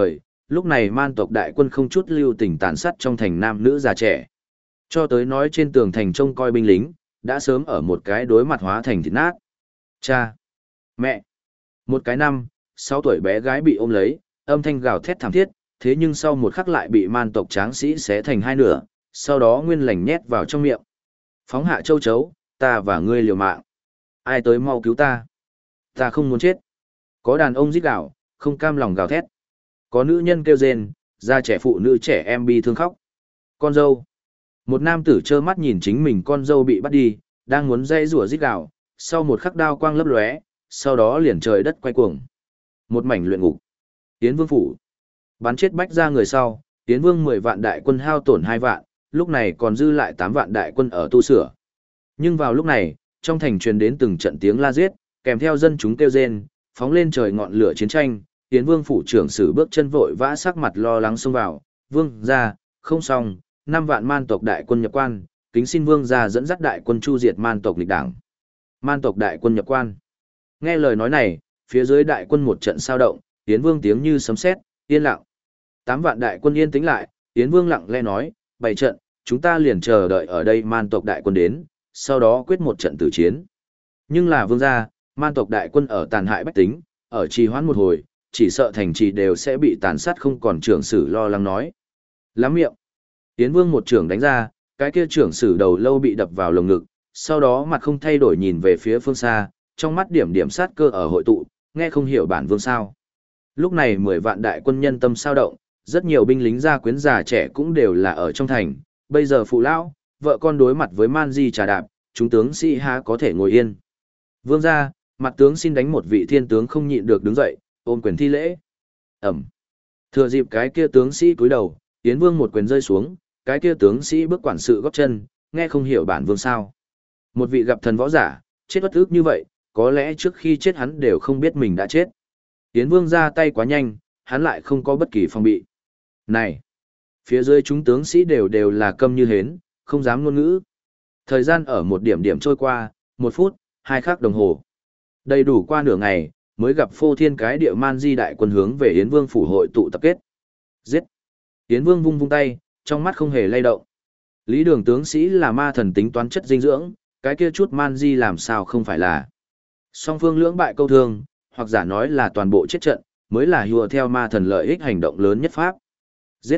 lúc này man tộc đại quân không chút lưu tình tàn sát trong thành nam nữ già trẻ. Cho tới nói trên tường thành trông coi binh lính, đã sớm ở một cái đối mặt hóa thành thịt nát. Cha! Mẹ! Một cái năm, sáu tuổi bé gái bị ôm lấy, âm thanh gào thét thảm thiết, thế nhưng sau một khắc lại bị man tộc tráng sĩ xé thành hai nửa, sau đó nguyên lành nhét vào trong miệng. Phóng hạ châu chấu, ta và ngươi liều mạng. Ai tới mau cứu ta? Ta không muốn chết. Có đàn ông rít gào, không cam lòng gào thét. Có nữ nhân kêu rên, già trẻ phụ nữ trẻ em bi thương khóc. Con dâu. Một nam tử trơ mắt nhìn chính mình con dâu bị bắt đi, đang muốn dây rủa rít gào, sau một khắc đao quang lấp lóe, sau đó liền trời đất quay cuồng. Một mảnh luyện ngục. Tiến Vương phủ. Bắn chết bách ra người sau, Tiến Vương mười vạn đại quân hao tổn hai vạn, lúc này còn dư lại tám vạn đại quân ở tu sửa. Nhưng vào lúc này, trong thành truyền đến từng trận tiếng la giết, kèm theo dân chúng kêu rên, phóng lên trời ngọn lửa chiến tranh, Tiến Vương phủ trưởng sử bước chân vội vã sắc mặt lo lắng xông vào, "Vương gia, không xong, năm vạn man tộc đại quân nhập quan, kính xin vương gia dẫn dắt đại quân chu diệt man tộc nghịch đảng." Man tộc đại quân nhập quan. Nghe lời nói này, phía dưới đại quân một trận sao động, Tiến Vương tiếng như sấm sét, yên lặng. Tám vạn đại quân yên tĩnh lại, Tiến Vương lặng lẽ nói, "Bảy trận, chúng ta liền chờ đợi ở đây man tộc đại quân đến, sau đó quyết một trận tử chiến." Nhưng là vương gia, man tộc đại quân ở tàn hại bách tính, ở trì hoãn một hồi, chỉ sợ thành trì đều sẽ bị tàn sát không còn trưởng sử lo lắng nói. Lắm miệng. Tiến Vương một trưởng đánh ra, cái kia trưởng sử đầu lâu bị đập vào lồng ngực, sau đó mặt không thay đổi nhìn về phía phương xa, trong mắt điểm điểm sát cơ ở hội tụ, nghe không hiểu bản vương sao. Lúc này mười vạn đại quân nhân tâm sao động, rất nhiều binh lính gia quyến già trẻ cũng đều là ở trong thành, bây giờ phụ lão, vợ con đối mặt với man di trà đạp, chúng tướng sĩ há có thể ngồi yên. Vương gia, mặt tướng xin đánh một vị thiên tướng không nhịn được đứng dậy, ôm quyền thi lễ. Ẩm. Thừa dịp cái kia tướng sĩ cúi đầu, Tiến Vương một quyền rơi xuống, cái kia tướng sĩ bước quản sự góp chân, nghe không hiểu bản vương sao. Một vị gặp thần võ giả, chết bất ức như vậy, có lẽ trước khi chết hắn đều không biết mình đã chết. Tiến Vương ra tay quá nhanh, hắn lại không có bất kỳ phòng bị. Này! Phía dưới chúng tướng sĩ đều đều là câm như hến, không dám ngôn ngữ. Thời gian ở một điểm điểm trôi qua, một phút, hai khắc đồng hồ. Đầy đủ qua nửa ngày, mới gặp phô thiên cái địa man di đại quân hướng về Yến Vương phủ hội tụ tập kết. Giết! Yến Vương vung vung tay, trong mắt không hề lay động. Lý Đường tướng sĩ là ma thần tính toán chất dinh dưỡng, cái kia chút man di làm sao không phải là. Song phương lưỡng bại câu thương, hoặc giả nói là toàn bộ chết trận, mới là hùa theo ma thần lợi ích hành động lớn nhất pháp. Giết!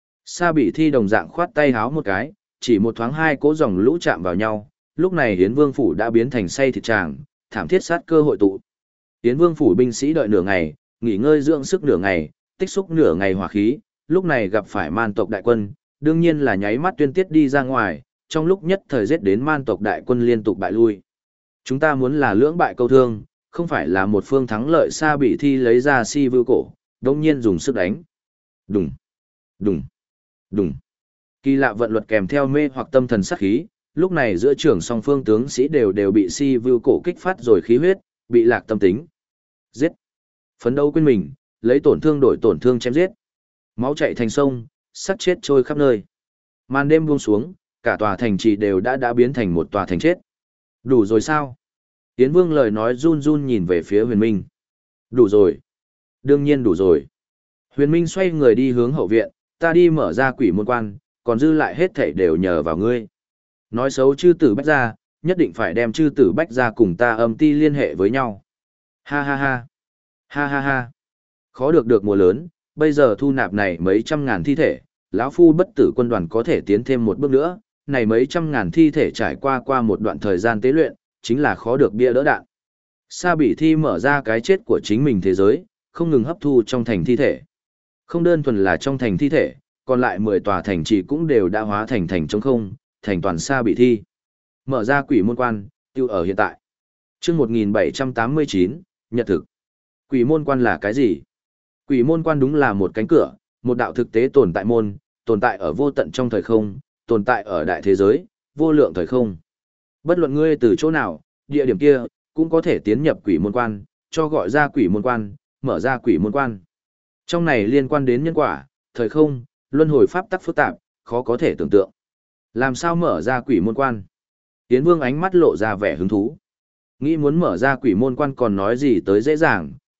Sa Bị Thi đồng dạng khoát tay háo một cái, chỉ một thoáng hai cỗ dòng lũ chạm vào nhau, lúc này Yến Vương phủ đã biến thành say thịt tràng, thảm thiết sát cơ hội tụ. Yến Vương phủ binh sĩ đợi nửa ngày, nghỉ ngơi dưỡng sức nửa ngày, tích xúc nửa ngày hỏa khí, lúc này gặp phải man tộc đại quân, đương nhiên là nháy mắt tuyên tiết đi ra ngoài, trong lúc nhất thời giết đến man tộc đại quân liên tục bại lui. Chúng ta muốn là lưỡng bại câu thương, không phải là một phương thắng lợi. Sa Bị Thi lấy ra si vưu cổ, đồng nhiên dùng sức đánh. Đùng, đùng, đùng. Kỳ lạ vận luật kèm theo mê hoặc tâm thần sát khí, lúc này giữa trưởng song phương tướng sĩ đều đều bị si vưu cổ kích phát rồi khí huyết, bị lạc tâm tính. Giết. Phấn đấu quên mình, lấy tổn thương đổi tổn thương chém giết. Máu chảy thành sông, sắc chết trôi khắp nơi. Màn đêm buông xuống, cả tòa thành trì đều đã đã biến thành một tòa thành chết. Đủ rồi sao? Tiến Vương lời nói run run nhìn về phía Huyền Minh. Đủ rồi. Đương nhiên đủ rồi. Huyền Minh xoay người đi hướng hậu viện, ta đi mở ra quỷ môn quan, còn dư lại hết thảy đều nhờ vào ngươi. Nói xấu chư tử Bách Gia, nhất định phải đem chư tử Bách Gia cùng ta âm ti liên hệ với nhau. Ha ha ha. Ha ha ha. Khó được được mùa lớn, bây giờ thu nạp này mấy trăm ngàn thi thể, lão phu bất tử quân đoàn có thể tiến thêm một bước nữa, này mấy trăm ngàn thi thể trải qua qua một đoạn thời gian tế luyện, chính là khó được bia đỡ đạn. Sa Bị Thi mở ra cái chết của chính mình thế giới, không ngừng hấp thu trong thành thi thể. Không đơn thuần là trong thành thi thể, còn lại mười tòa thành trì cũng đều đã hóa thành thành trống không, thành toàn Sa Bị Thi. Mở ra quỷ môn quan, tiêu ở hiện tại. Chương một nghìn bảy trăm tám mươi chín, Nhật thực. Quỷ môn quan là cái gì? Quỷ môn quan đúng là một cánh cửa, một đạo thực tế tồn tại môn, tồn tại ở vô tận trong thời không, tồn tại ở đại thế giới, vô lượng thời không. Bất luận ngươi từ chỗ nào, địa điểm kia, cũng có thể tiến nhập quỷ môn quan, cho gọi ra quỷ môn quan, mở ra quỷ môn quan. Trong này liên quan đến nhân quả, thời không, luân hồi pháp tắc phức tạp, khó có thể tưởng tượng. Làm sao mở ra quỷ môn quan? Tiến Vương ánh mắt lộ ra vẻ hứng thú. Nghĩ muốn mở ra quỷ môn quan còn nói gì tới dễ dàng,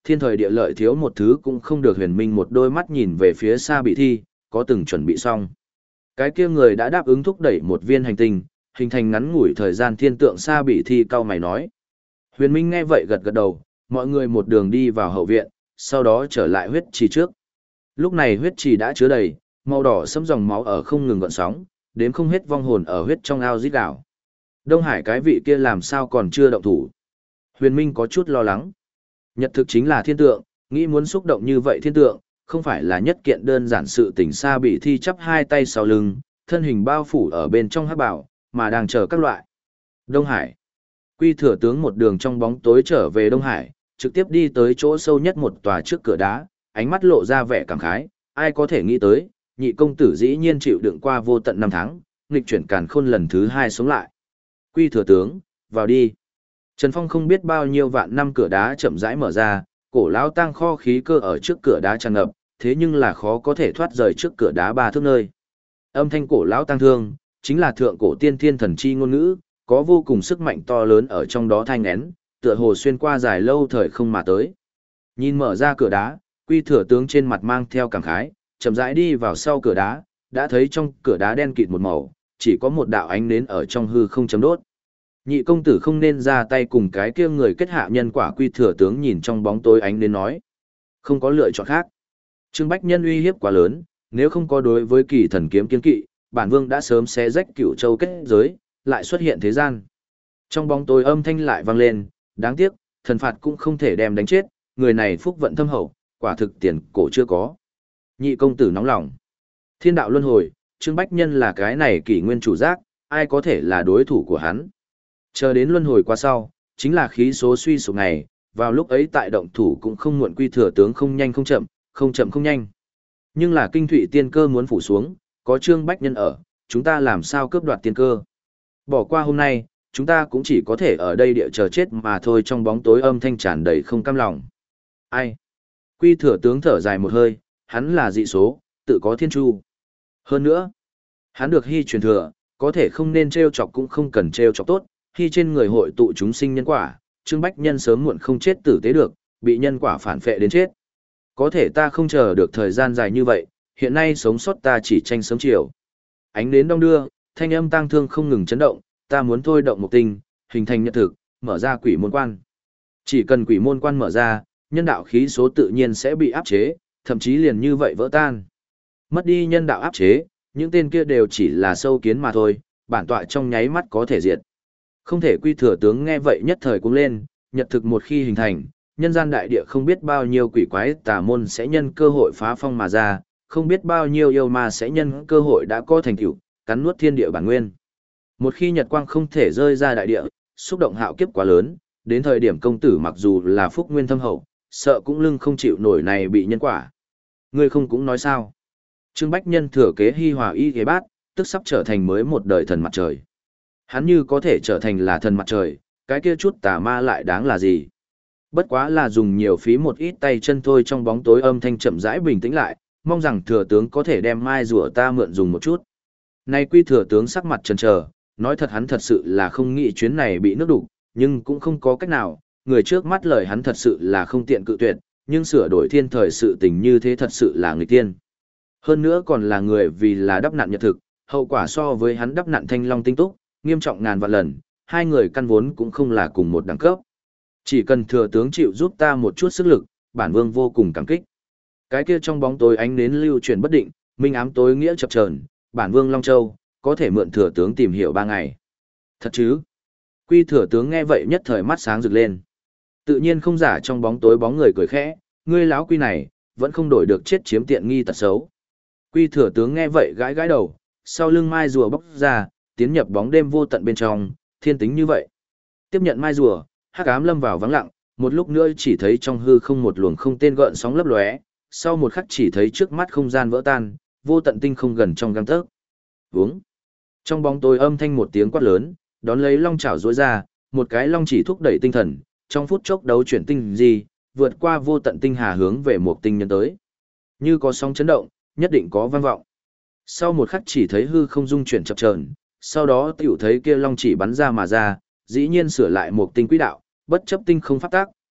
thiên thời địa lợi thiếu một thứ cũng không được. Huyền Minh một đôi mắt nhìn về phía xa bị thi, có từng chuẩn bị xong. Cái kia người đã đáp ứng thúc đẩy một viên hành tinh, hình thành ngắn ngủi thời gian thiên tượng xa bị thi cao mày nói. Huyền Minh nghe vậy gật gật đầu, mọi người một đường đi vào hậu viện, sau đó trở lại huyết trì trước. Lúc này huyết trì đã chứa đầy, màu đỏ sẫm dòng máu ở không ngừng gợn sóng, đến không hết vong hồn ở huyết trong ao rít đảo. Đông Hải cái vị kia làm sao còn chưa động thủ? Huyền Minh có chút lo lắng. Nhật thực chính là thiên tượng, nghĩ muốn xúc động như vậy thiên tượng, không phải là nhất kiện đơn giản sự tình. Xa bị thi chắp hai tay sau lưng, thân hình bao phủ ở bên trong hắc bảo, mà đang chờ các loại. Đông Hải. Quy thừa tướng một đường trong bóng tối trở về Đông Hải, trực tiếp đi tới chỗ sâu nhất một tòa trước cửa đá, ánh mắt lộ ra vẻ cảm khái, ai có thể nghĩ tới, nhị công tử dĩ nhiên chịu đựng qua vô tận năm tháng, nghịch chuyển càn khôn lần thứ hai sống lại. Quy thừa tướng, vào đi. Trần Phong không biết bao nhiêu vạn năm cửa đá chậm rãi mở ra, cổ lão tang kho khí cơ ở trước cửa đá tràn ngập, thế nhưng là khó có thể thoát rời trước cửa đá ba thước nơi. Âm thanh cổ lão tang thương, chính là thượng cổ tiên thiên thần chi ngôn ngữ, có vô cùng sức mạnh to lớn ở trong đó thanh nén, tựa hồ xuyên qua dài lâu thời không mà tới. Nhìn mở ra cửa đá, Quy thừa tướng trên mặt mang theo cảm khái, chậm rãi đi vào sau cửa đá, đã thấy trong cửa đá đen kịt một màu, chỉ có một đạo ánh nến ở trong hư không chấm đốt. Nhị công tử không nên ra tay cùng cái kia người kết hạ nhân quả. Quy thừa tướng nhìn trong bóng tối ánh nến nói, không có lựa chọn khác. Trương Bách Nhân uy hiếp quá lớn, nếu không có đối với Kỳ Thần kiếm kiên kỵ, bản vương đã sớm xé rách Cửu Châu kết giới, lại xuất hiện thế gian. Trong bóng tối âm thanh lại vang lên, đáng tiếc, thần phạt cũng không thể đem đánh chết, người này phúc vận thâm hậu, quả thực tiền cổ chưa có. Nhị công tử nóng lòng. Thiên đạo luân hồi, Trương Bách Nhân là cái này kỷ nguyên chủ giác, ai có thể là đối thủ của hắn. Chờ đến luân hồi qua sau, chính là khí số suy sụp ngày, vào lúc ấy tại động thủ cũng không muộn. Quy thừa tướng không nhanh không chậm, không chậm không nhanh. Nhưng là kinh thụy tiên cơ muốn phủ xuống, có Trương Bách Nhân ở, chúng ta làm sao cướp đoạt tiên cơ. Bỏ qua hôm nay, chúng ta cũng chỉ có thể ở đây địa chờ chết mà thôi. Trong bóng tối âm thanh tràn đầy không cam lòng. Ai? Quy thừa tướng thở dài một hơi, hắn là dị số, tự có thiên chu. Hơn nữa, hắn được hy truyền thừa, có thể không nên trêu chọc cũng không cần trêu chọc tốt, hy trên người hội tụ chúng sinh nhân quả, Trương Bách Nhân sớm muộn không chết tử tế được, bị nhân quả phản phệ đến chết. Có thể ta không chờ được thời gian dài như vậy, hiện nay sống sót ta chỉ tranh sớm chiều. Ánh nến đong đưa, thanh âm tang thương không ngừng chấn động, ta muốn thôi động một tinh, hình thành nhật thực, mở ra quỷ môn quan. Chỉ cần quỷ môn quan mở ra, nhân đạo khí số tự nhiên sẽ bị áp chế, thậm chí liền như vậy vỡ tan. Mất đi nhân đạo áp chế, những tên kia đều chỉ là sâu kiến mà thôi, bản tọa trong nháy mắt có thể diệt. Không thể. Quy thừa tướng nghe vậy nhất thời cũng lên, nhật thực một khi hình thành, nhân gian đại địa không biết bao nhiêu quỷ quái tà môn sẽ nhân cơ hội phá phong mà ra, không biết bao nhiêu yêu ma sẽ nhân cơ hội đã có thành tựu, cắn nuốt thiên địa bản nguyên. Một khi nhật quang không thể rơi ra đại địa, xúc động hạo kiếp quá lớn, đến thời điểm công tử mặc dù là phúc nguyên thâm hậu, sợ cũng lưng không chịu nổi này bị nhân quả. Ngươi không cũng nói sao? Trương Bách Nhân thừa kế Hi Hòa Y Thế Bát, tức sắp trở thành mới một đời thần mặt trời. Hắn như có thể trở thành là thần mặt trời, cái kia chút tà ma lại đáng là gì? Bất quá là dùng nhiều phí một ít tay chân thôi. Trong bóng tối âm thanh chậm rãi bình tĩnh lại, mong rằng thừa tướng có thể đem mai rùa ta mượn dùng một chút. Nay Quy thừa tướng sắc mặt chần chờ, nói thật hắn thật sự là không nghĩ chuyến này bị nước đục, nhưng cũng không có cách nào, người trước mắt lời hắn thật sự là không tiện cự tuyệt, nhưng sửa đổi thiên thời sự tình như thế thật sự là nghịch tiên. Hơn nữa còn là người vì là đắp nặn nhật thực, hậu quả so với hắn đắp nặn thanh long tinh túc, nghiêm trọng ngàn vạn lần, hai người căn vốn cũng không là cùng một đẳng cấp. Chỉ cần thừa tướng chịu giúp ta một chút sức lực, bản vương vô cùng cảm kích. Cái kia trong bóng tối ánh nến lưu chuyển bất định, minh ám tối nghĩa chập chờn, bản vương Long Châu, có thể mượn thừa tướng tìm hiểu ba ngày. Thật chứ? Quy thừa tướng nghe vậy nhất thời mắt sáng rực lên. Tự nhiên không giả. Trong bóng tối bóng người cười khẽ, ngươi láo Quy này, vẫn không đổi được chết chiếm tiện nghi tật xấu. Quy thừa tướng nghe vậy gãi gãi đầu, sau lưng mai rùa bóc ra, tiến nhập bóng đêm vô tận bên trong, thiên tính như vậy. Tiếp nhận mai rùa, hắc ám lâm vào vắng lặng, một lúc nữa chỉ thấy trong hư không một luồng không tên gợn sóng lấp lóe, sau một khắc chỉ thấy trước mắt không gian vỡ tan, vô tận tinh không gần trong gang tấc. Vướng. Trong bóng tối âm thanh một tiếng quát lớn, đón lấy long chảo rũa ra, một cái long chỉ thúc đẩy tinh thần, trong phút chốc đấu chuyển tinh gì, vượt qua vô tận tinh hà hướng về một tinh nhân tới. Như có sóng chấn động, nhất định có vang vọng. Sau một khắc chỉ thấy hư không dung chuyển chập chờn, sau đó tiểu thấy kia long chỉ bắn ra mà ra, dĩ nhiên sửa lại một tinh quỹ đạo, bất chấp tinh không pháp tác,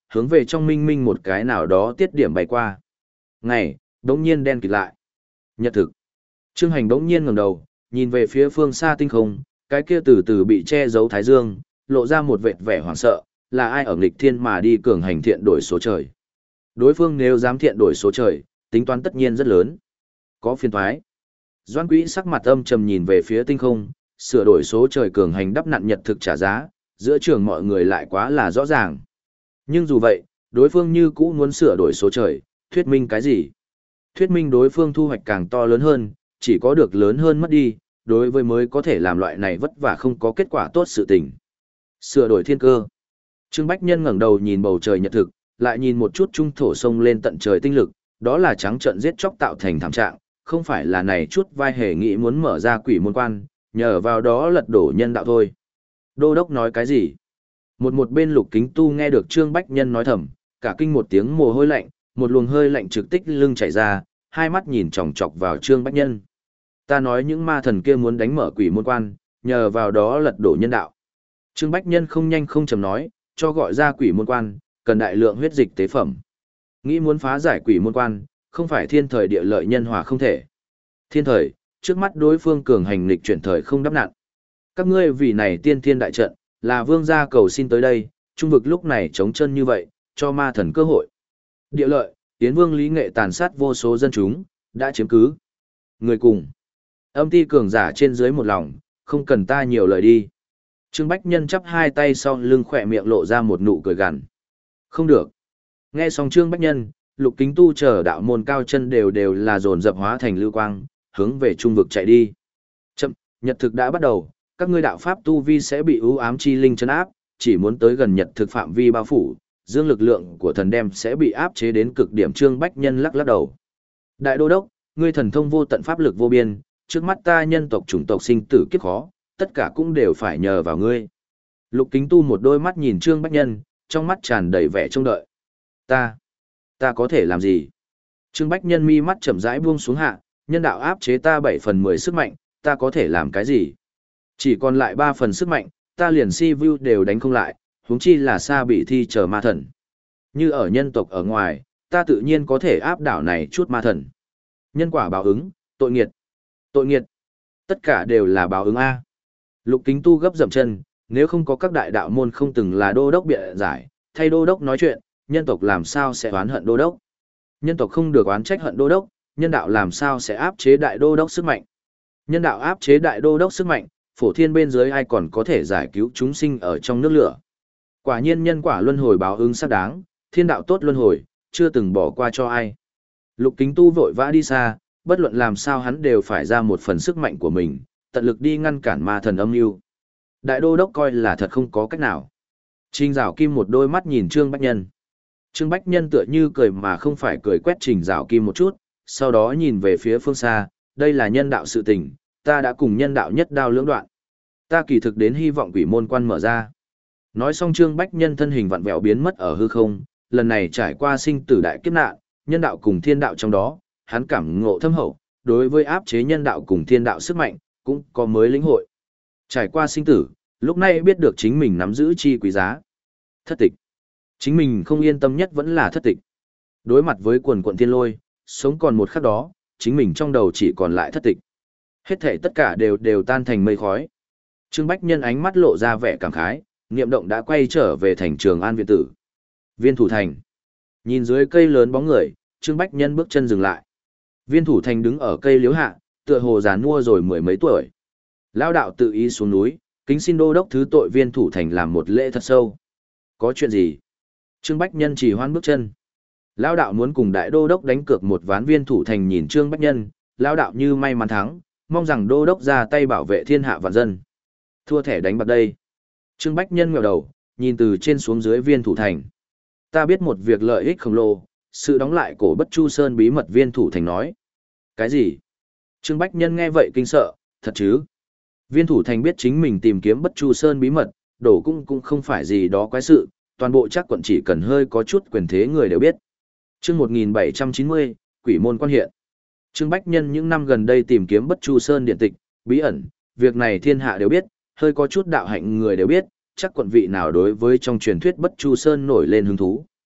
hướng về trong minh minh một cái nào đó tiết điểm bay qua. Ngày, đống nhiên đen kịt lại. Nhật thực. Trương Hành đống nhiên ngẩng đầu, nhìn về phía phương xa tinh không, cái kia từ từ bị che giấu thái dương, lộ ra một vệt vẻ hoảng sợ, là ai ở nghịch thiên mà đi cường hành thiện đổi số trời. Đối phương nếu dám thiện đổi số trời, tính toán tất nhiên rất lớn. Có phiền toái. Doãn Quý sắc mặt âm trầm nhìn về phía tinh không, sửa đổi số trời cường hành đắp nặn nhật thực trả giá, giữa trường mọi người lại quá là rõ ràng. Nhưng dù vậy, đối phương như cũ muốn sửa đổi số trời, thuyết minh cái gì? Thuyết minh đối phương thu hoạch càng to lớn hơn, chỉ có được lớn hơn mất đi, đối với mới có thể làm loại này vất vả không có kết quả tốt sự tình. Sửa đổi thiên cơ. Trương Bách Nhân ngẩng đầu nhìn bầu trời nhật thực, lại nhìn một chút trung thổ sông lên tận trời tinh lực, đó là trắng trợn giết chóc tạo thành thảm trạng, không phải là này chút vai hề nghĩ muốn mở ra quỷ môn quan, nhờ vào đó lật đổ nhân đạo thôi. Đô đốc nói cái gì? Một một bên Lục Kính Tu nghe được Trương Bách Nhân nói thầm, cả kinh một tiếng mồ hôi lạnh, một luồng hơi lạnh trực tích lưng chảy ra, hai mắt nhìn chòng chọc vào Trương Bách Nhân. Ta nói những ma thần kia muốn đánh mở quỷ môn quan, nhờ vào đó lật đổ nhân đạo. Trương Bách Nhân không nhanh không chậm nói, cho gọi ra quỷ môn quan, cần đại lượng huyết dịch tế phẩm. Nghĩ muốn phá giải quỷ môn quan, không phải thiên thời địa lợi nhân hòa không thể. Thiên thời, trước mắt đối phương cường hành lịch chuyển thời không đắp nạn. Các ngươi vì này tiên thiên đại trận, là vương gia cầu xin tới đây, trung vực lúc này trống chân như vậy, cho ma thần cơ hội. Địa lợi, Yến Vương Lý Nghệ tàn sát vô số dân chúng, đã chiếm cứ. Người cùng. Âm ti cường giả trên dưới một lòng, không cần ta nhiều lời đi. Trương Bách Nhân chắp hai tay sau lưng khỏe miệng lộ ra một nụ cười gằn. Không được. Nghe xong Trương Bách Nhân, Lục Kính Tu chờ đạo môn cao chân đều đều là dồn dập hóa thành lưu quang, hướng về trung vực chạy đi. Chậm, nhật thực đã bắt đầu, các ngươi đạo pháp tu vi sẽ bị ưu ám chi linh trấn áp, chỉ muốn tới gần nhật thực phạm vi bao phủ, dương lực lượng của thần đem sẽ bị áp chế đến cực điểm. Trương Bách Nhân lắc lắc đầu. Đại đô đốc, ngươi thần thông vô tận pháp lực vô biên, trước mắt ta nhân tộc chủng tộc sinh tử kiếp khó, tất cả cũng đều phải nhờ vào ngươi. Lục Kính Tu một đôi mắt nhìn Trương Bách Nhân, trong mắt tràn đầy vẻ trông đợi. Ta, ta có thể làm gì? Trương Bách Nhân mi mắt chậm rãi buông xuống hạ, nhân đạo áp chế ta bảy phần mười sức mạnh, ta có thể làm cái gì? Chỉ còn lại ba phần sức mạnh, ta liền si vu đều đánh không lại, huống chi là xa bị thi chờ ma thần. Như ở nhân tộc ở ngoài, ta tự nhiên có thể áp đảo này chút ma thần. Nhân quả báo ứng, tội nghiệt. Tội nghiệt. Tất cả đều là báo ứng A. Lục Kính Tu gấp dậm chân, nếu không có các đại đạo môn không từng là đô đốc biện giải, thay đô đốc nói chuyện, nhân tộc làm sao sẽ oán hận đô đốc? Nhân tộc không được oán trách hận đô đốc, nhân đạo làm sao sẽ áp chế đại đô đốc sức mạnh? Nhân đạo áp chế đại đô đốc sức mạnh, phổ thiên bên dưới ai còn có thể giải cứu chúng sinh ở trong nước lửa? Quả nhiên nhân quả luân hồi báo ứng xác đáng, thiên đạo tốt luân hồi, chưa từng bỏ qua cho ai. Lục Kính Tu vội vã đi xa, bất luận làm sao hắn đều phải ra một phần sức mạnh của mình, tận lực đi ngăn cản ma thần âm mưu. Đại đô đốc coi là thật không có cách nào. Trình Giảo Kim một đôi mắt nhìn Trương Bách Nhân. Trương Bách Nhân tựa như cười mà không phải cười, quét Trình Giảo Kim một chút, sau đó nhìn về phía phương xa, đây là nhân đạo sự tình, ta đã cùng nhân đạo nhất đao lưỡng đoạn. Ta kỳ thực đến hy vọng quỷ môn quan mở ra. Nói xong Trương Bách Nhân thân hình vặn vẹo biến mất ở hư không, lần này trải qua sinh tử đại kiếp nạn, nhân đạo cùng thiên đạo trong đó, hắn cảm ngộ thâm hậu, đối với áp chế nhân đạo cùng thiên đạo sức mạnh, cũng có mới lĩnh hội. Trải qua sinh tử, lúc này biết được chính mình nắm giữ chi quý giá. Thất tịch. Chính mình không yên tâm nhất vẫn là thất tịch. Đối mặt với quần quận thiên lôi, sống còn một khắc đó, chính mình trong đầu chỉ còn lại thất tịch. Hết thể tất cả đều đều tan thành mây khói. Trương Bách Nhân ánh mắt lộ ra vẻ cảm khái, niệm động đã quay trở về thành Trường An viện tử. Viên Thủ Thành. Nhìn dưới cây lớn bóng người, Trương Bách Nhân bước chân dừng lại. Viên Thủ Thành đứng ở cây liếu hạ, tựa hồ già nua rồi mười mấy tuổi. Lão đạo tự ý xuống núi, kính xin đô đốc thứ tội Viên Thủ Thành làm một lễ thật sâu. Có chuyện gì? Trương Bách Nhân chỉ hoan bước chân. Lão đạo muốn cùng đại đô đốc đánh cược một ván. Viên Thủ Thành nhìn Trương Bách Nhân, lão đạo như may mắn thắng, mong rằng đô đốc ra tay bảo vệ thiên hạ vạn dân. Thua thẻ đánh bạc đây. Trương Bách Nhân ngẩng đầu, nhìn từ trên xuống dưới Viên Thủ Thành. Ta biết một việc lợi ích khổng lồ, sự đóng lại cổ Bất Chu Sơn bí mật. Viên Thủ Thành nói. Cái gì? Trương Bách Nhân nghe vậy kinh sợ, thật chứ? Viên Thủ Thành biết chính mình tìm kiếm Bất Chu Sơn bí mật, đổ cũng cũng không phải gì đó quái sự, toàn bộ chắc quận chỉ cần hơi có chút quyền thế người đều biết. Chương một nghìn bảy trăm chín mươi, Quỷ môn quan hiện. Trương Bách Nhân những năm gần đây tìm kiếm Bất Chu Sơn điện tịch, bí ẩn, việc này thiên hạ đều biết, hơi có chút đạo hạnh người đều biết, chắc quận vị nào đối với trong truyền thuyết Bất Chu Sơn nổi lên hứng thú,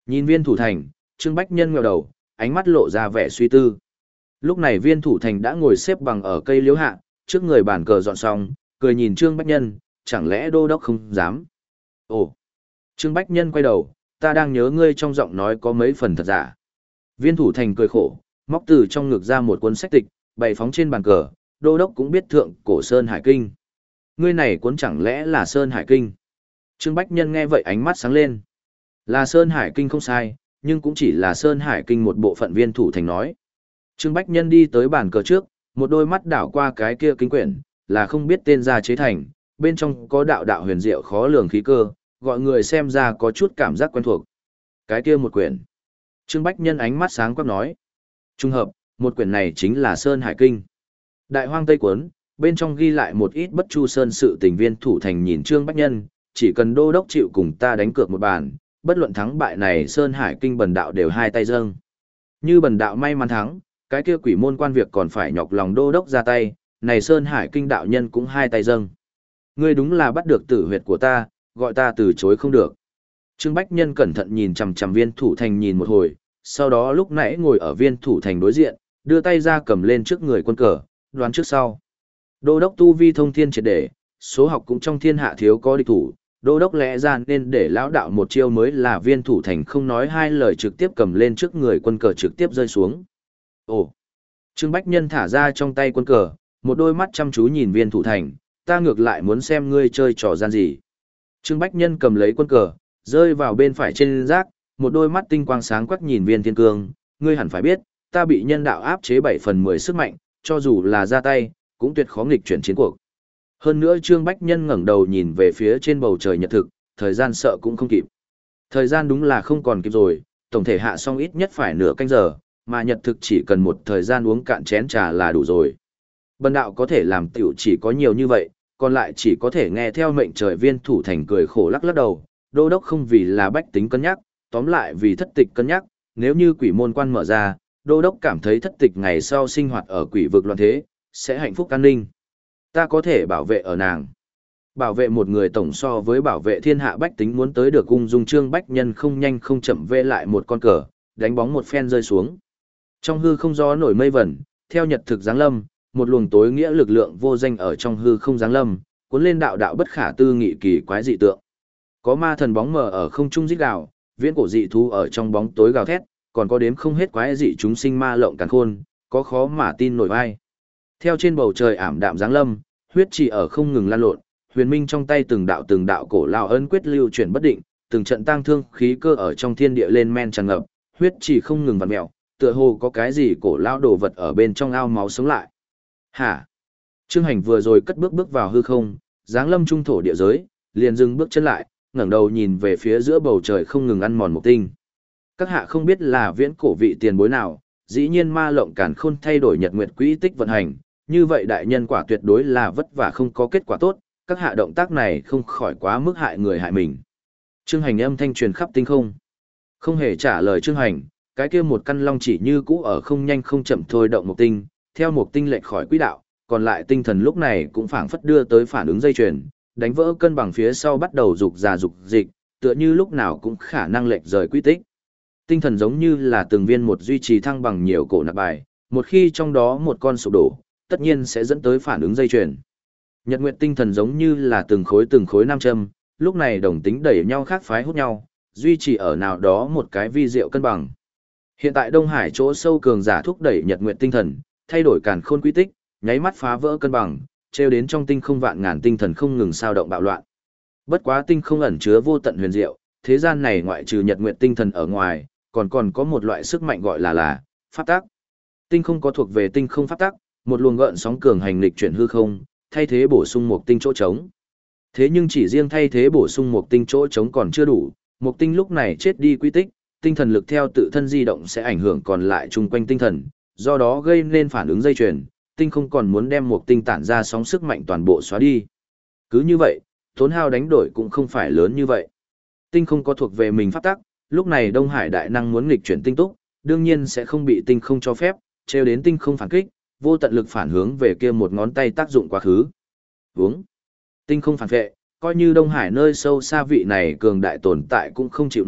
Nhìn viên thủ thành, Trương Bách Nhân ngẩng đầu, ánh mắt lộ ra vẻ suy tư. Lúc này viên thủ thành đã ngồi xếp bằng ở cây liễu hạ, trước người bàn cờ dọn xong, cười nhìn Trương Bách Nhân, chẳng lẽ đô đốc không dám. Ồ! Trương Bách Nhân quay đầu, ta đang nhớ ngươi trong giọng nói có mấy phần thật giả. Viên thủ thành cười khổ, móc từ trong ngực ra một cuốn sách tịch, bày phóng trên bàn cờ, đô đốc cũng biết thượng cổ Sơn Hải Kinh. Ngươi này cuốn chẳng lẽ là Sơn Hải Kinh? Trương Bách Nhân nghe vậy ánh mắt sáng lên. Là Sơn Hải Kinh không sai, nhưng cũng chỉ là Sơn Hải Kinh một bộ phận. Viên thủ thành nói. Trương Bách Nhân đi tới bàn cờ trước, một đôi mắt đảo qua cái kia kinh quyển, là không biết tên ra chế thành, bên trong có đạo đạo huyền diệu khó lường khí cơ, gọi người xem ra có chút cảm giác quen thuộc. Cái kia một quyển. Trương Bách Nhân ánh mắt sáng quắc nói. Trung hợp, một quyển này chính là Sơn Hải Kinh. Đại Hoang Tây cuốn, bên trong ghi lại một ít bất chu sơn sự tình. Viên thủ thành nhìn Trương Bách Nhân, chỉ cần đô đốc chịu cùng ta đánh cược một bàn, bất luận thắng bại này Sơn Hải Kinh bần đạo đều hai tay dâng. Như bần đạo may mắn thắng, cái kia quỷ môn quan việc còn phải nhọc lòng đô đốc ra tay, này Sơn Hải Kinh đạo nhân cũng hai tay dâng. Ngươi đúng là bắt được tử huyệt của ta, gọi ta từ chối không được. Trương Bách Nhân cẩn thận nhìn chằm chằm viên thủ thành nhìn một hồi, sau đó lúc nãy ngồi ở viên thủ thành đối diện, đưa tay ra cầm lên trước người quân cờ, đoán trước sau. Đô đốc tu vi thông thiên triệt để, số học cũng trong thiên hạ thiếu có địch thủ, đô đốc lẽ ra nên để lão đạo một chiêu mới là. Viên thủ thành không nói hai lời trực tiếp cầm lên trước người quân cờ trực tiếp rơi xuống. Ồ! Trương Bách Nhân thả ra trong tay quân cờ, một đôi mắt chăm chú nhìn viên thủ thành, ta ngược lại muốn xem ngươi chơi trò gian gì. Trương Bách Nhân cầm lấy quân cờ, rơi vào bên phải trên rác, một đôi mắt tinh quang sáng quắc nhìn viên thiên cương, ngươi hẳn phải biết, ta bị nhân đạo áp chế bảy phần mười sức mạnh, cho dù là ra tay, cũng tuyệt khó nghịch chuyển chiến cuộc. Hơn nữa Trương Bách Nhân ngẩng đầu nhìn về phía trên bầu trời nhật thực, thời gian sợ cũng không kịp. Thời gian đúng là không còn kịp rồi, tổng thể hạ xong ít nhất phải nửa canh giờ, mà nhật thực chỉ cần một thời gian uống cạn chén trà là đủ rồi. Bần đạo có thể làm tiểu chỉ có nhiều như vậy, còn lại chỉ có thể nghe theo mệnh trời. Viên thủ thành cười khổ lắc lắc đầu, đô đốc không vì là bách tính cân nhắc, tóm lại vì thất tịch cân nhắc, nếu như quỷ môn quan mở ra, đô đốc cảm thấy thất tịch ngày sau sinh hoạt ở quỷ vực loạn thế, sẽ hạnh phúc an ninh. Ta có thể bảo vệ ở nàng. Bảo vệ một người tổng so với bảo vệ thiên hạ bách tính muốn tới được ung dung. Trương Bách Nhân không nhanh không chậm vê lại một con cờ, đánh bóng một phen rơi xuống. Trong hư không gió nổi mây vẩn, theo nhật thực giáng lâm, một luồng tối nghĩa lực lượng vô danh ở trong hư không giáng lâm, cuốn lên đạo đạo bất khả tư nghị kỳ quái dị tượng. Có ma thần bóng mờ ở không trung rít gào, viễn cổ dị thú ở trong bóng tối gào thét, còn có đếm không hết quái dị chúng sinh ma lộng càn khôn, có khó mà tin nổi vai. Theo trên bầu trời ảm đạm giáng lâm, huyết chỉ ở không ngừng lan lộn, huyền minh trong tay từng đạo từng đạo cổ lao ấn quyết lưu chuyển bất định, từng trận tang thương khí cơ ở trong thiên địa lên men tràn ngập, huyết chỉ không ngừng vặn mèo, tựa hồ có cái gì cổ lao đồ vật ở bên trong ao máu sống lại. Hả? Trương Hành vừa rồi cất bước bước vào hư không, giáng lâm trung thổ địa giới, liền dừng bước chân lại, ngẩng đầu nhìn về phía giữa bầu trời không ngừng ăn mòn một tinh. Các hạ không biết là viễn cổ vị tiền bối nào, dĩ nhiên ma lộng càn khôn thay đổi nhật nguyệt quỹ tích vận hành, như vậy đại nhân quả tuyệt đối là vất vả không có kết quả tốt, các hạ động tác này không khỏi quá mức hại người hại mình. Trương Hành âm thanh truyền khắp tinh không. Không hề trả lời Trương Hành, cái kia một căn long chỉ như cũ ở không nhanh không chậm thôi động một tinh, theo một tinh lệch khỏi quỹ đạo, còn lại tinh thần lúc này cũng phảng phất đưa tới phản ứng dây chuyền, đánh vỡ cân bằng phía sau bắt đầu dục già dục dịch, tựa như lúc nào cũng khả năng lệch rời quỹ tích. Tinh thần giống như là từng viên một duy trì thăng bằng nhiều cổ nạp bài, một khi trong đó một con sụp đổ, tất nhiên sẽ dẫn tới phản ứng dây chuyền. Nhật nguyệt tinh thần giống như là từng khối từng khối nam châm, lúc này đồng tính đẩy nhau khác phái hút nhau, duy trì ở nào đó một cái vi diệu cân bằng. Hiện tại Đông Hải chỗ sâu cường giả thúc đẩy nhật nguyệt tinh thần, thay đổi càn khôn quy tích, nháy mắt phá vỡ cân bằng, treo đến trong tinh không vạn ngàn tinh thần không ngừng sao động bạo loạn. Bất quá tinh không ẩn chứa vô tận huyền diệu, thế gian này ngoại trừ nhật nguyệt tinh thần ở ngoài, còn còn có một loại sức mạnh gọi là là pháp tắc. Tinh không có thuộc về tinh không pháp tắc, một luồng gợn sóng cường hành lịch chuyển hư không, thay thế bổ sung một tinh chỗ trống. Thế nhưng chỉ riêng thay thế bổ sung một tinh chỗ trống còn chưa đủ, một tinh lúc này chết đi quy tích, tinh thần lực theo tự thân di động sẽ ảnh hưởng còn lại chung quanh tinh thần, do đó gây nên phản ứng dây chuyền, tinh không còn muốn đem một tinh tản ra sóng sức mạnh toàn bộ xóa đi. Cứ như vậy, tốn hao đánh đổi cũng không phải lớn như vậy. Tinh không có thuộc về mình pháp tắc, lúc này Đông Hải đại năng muốn nghịch chuyển tinh túc, đương nhiên sẽ không bị tinh không cho phép, treo đến tinh không phản kích, vô tận lực phản hướng về kia một ngón tay tác dụng quá khứ. Uống. Tinh không phản vệ, coi như Đông Hải nơi sâu xa vị này cường đại tồn tại cũng không chịu nổi,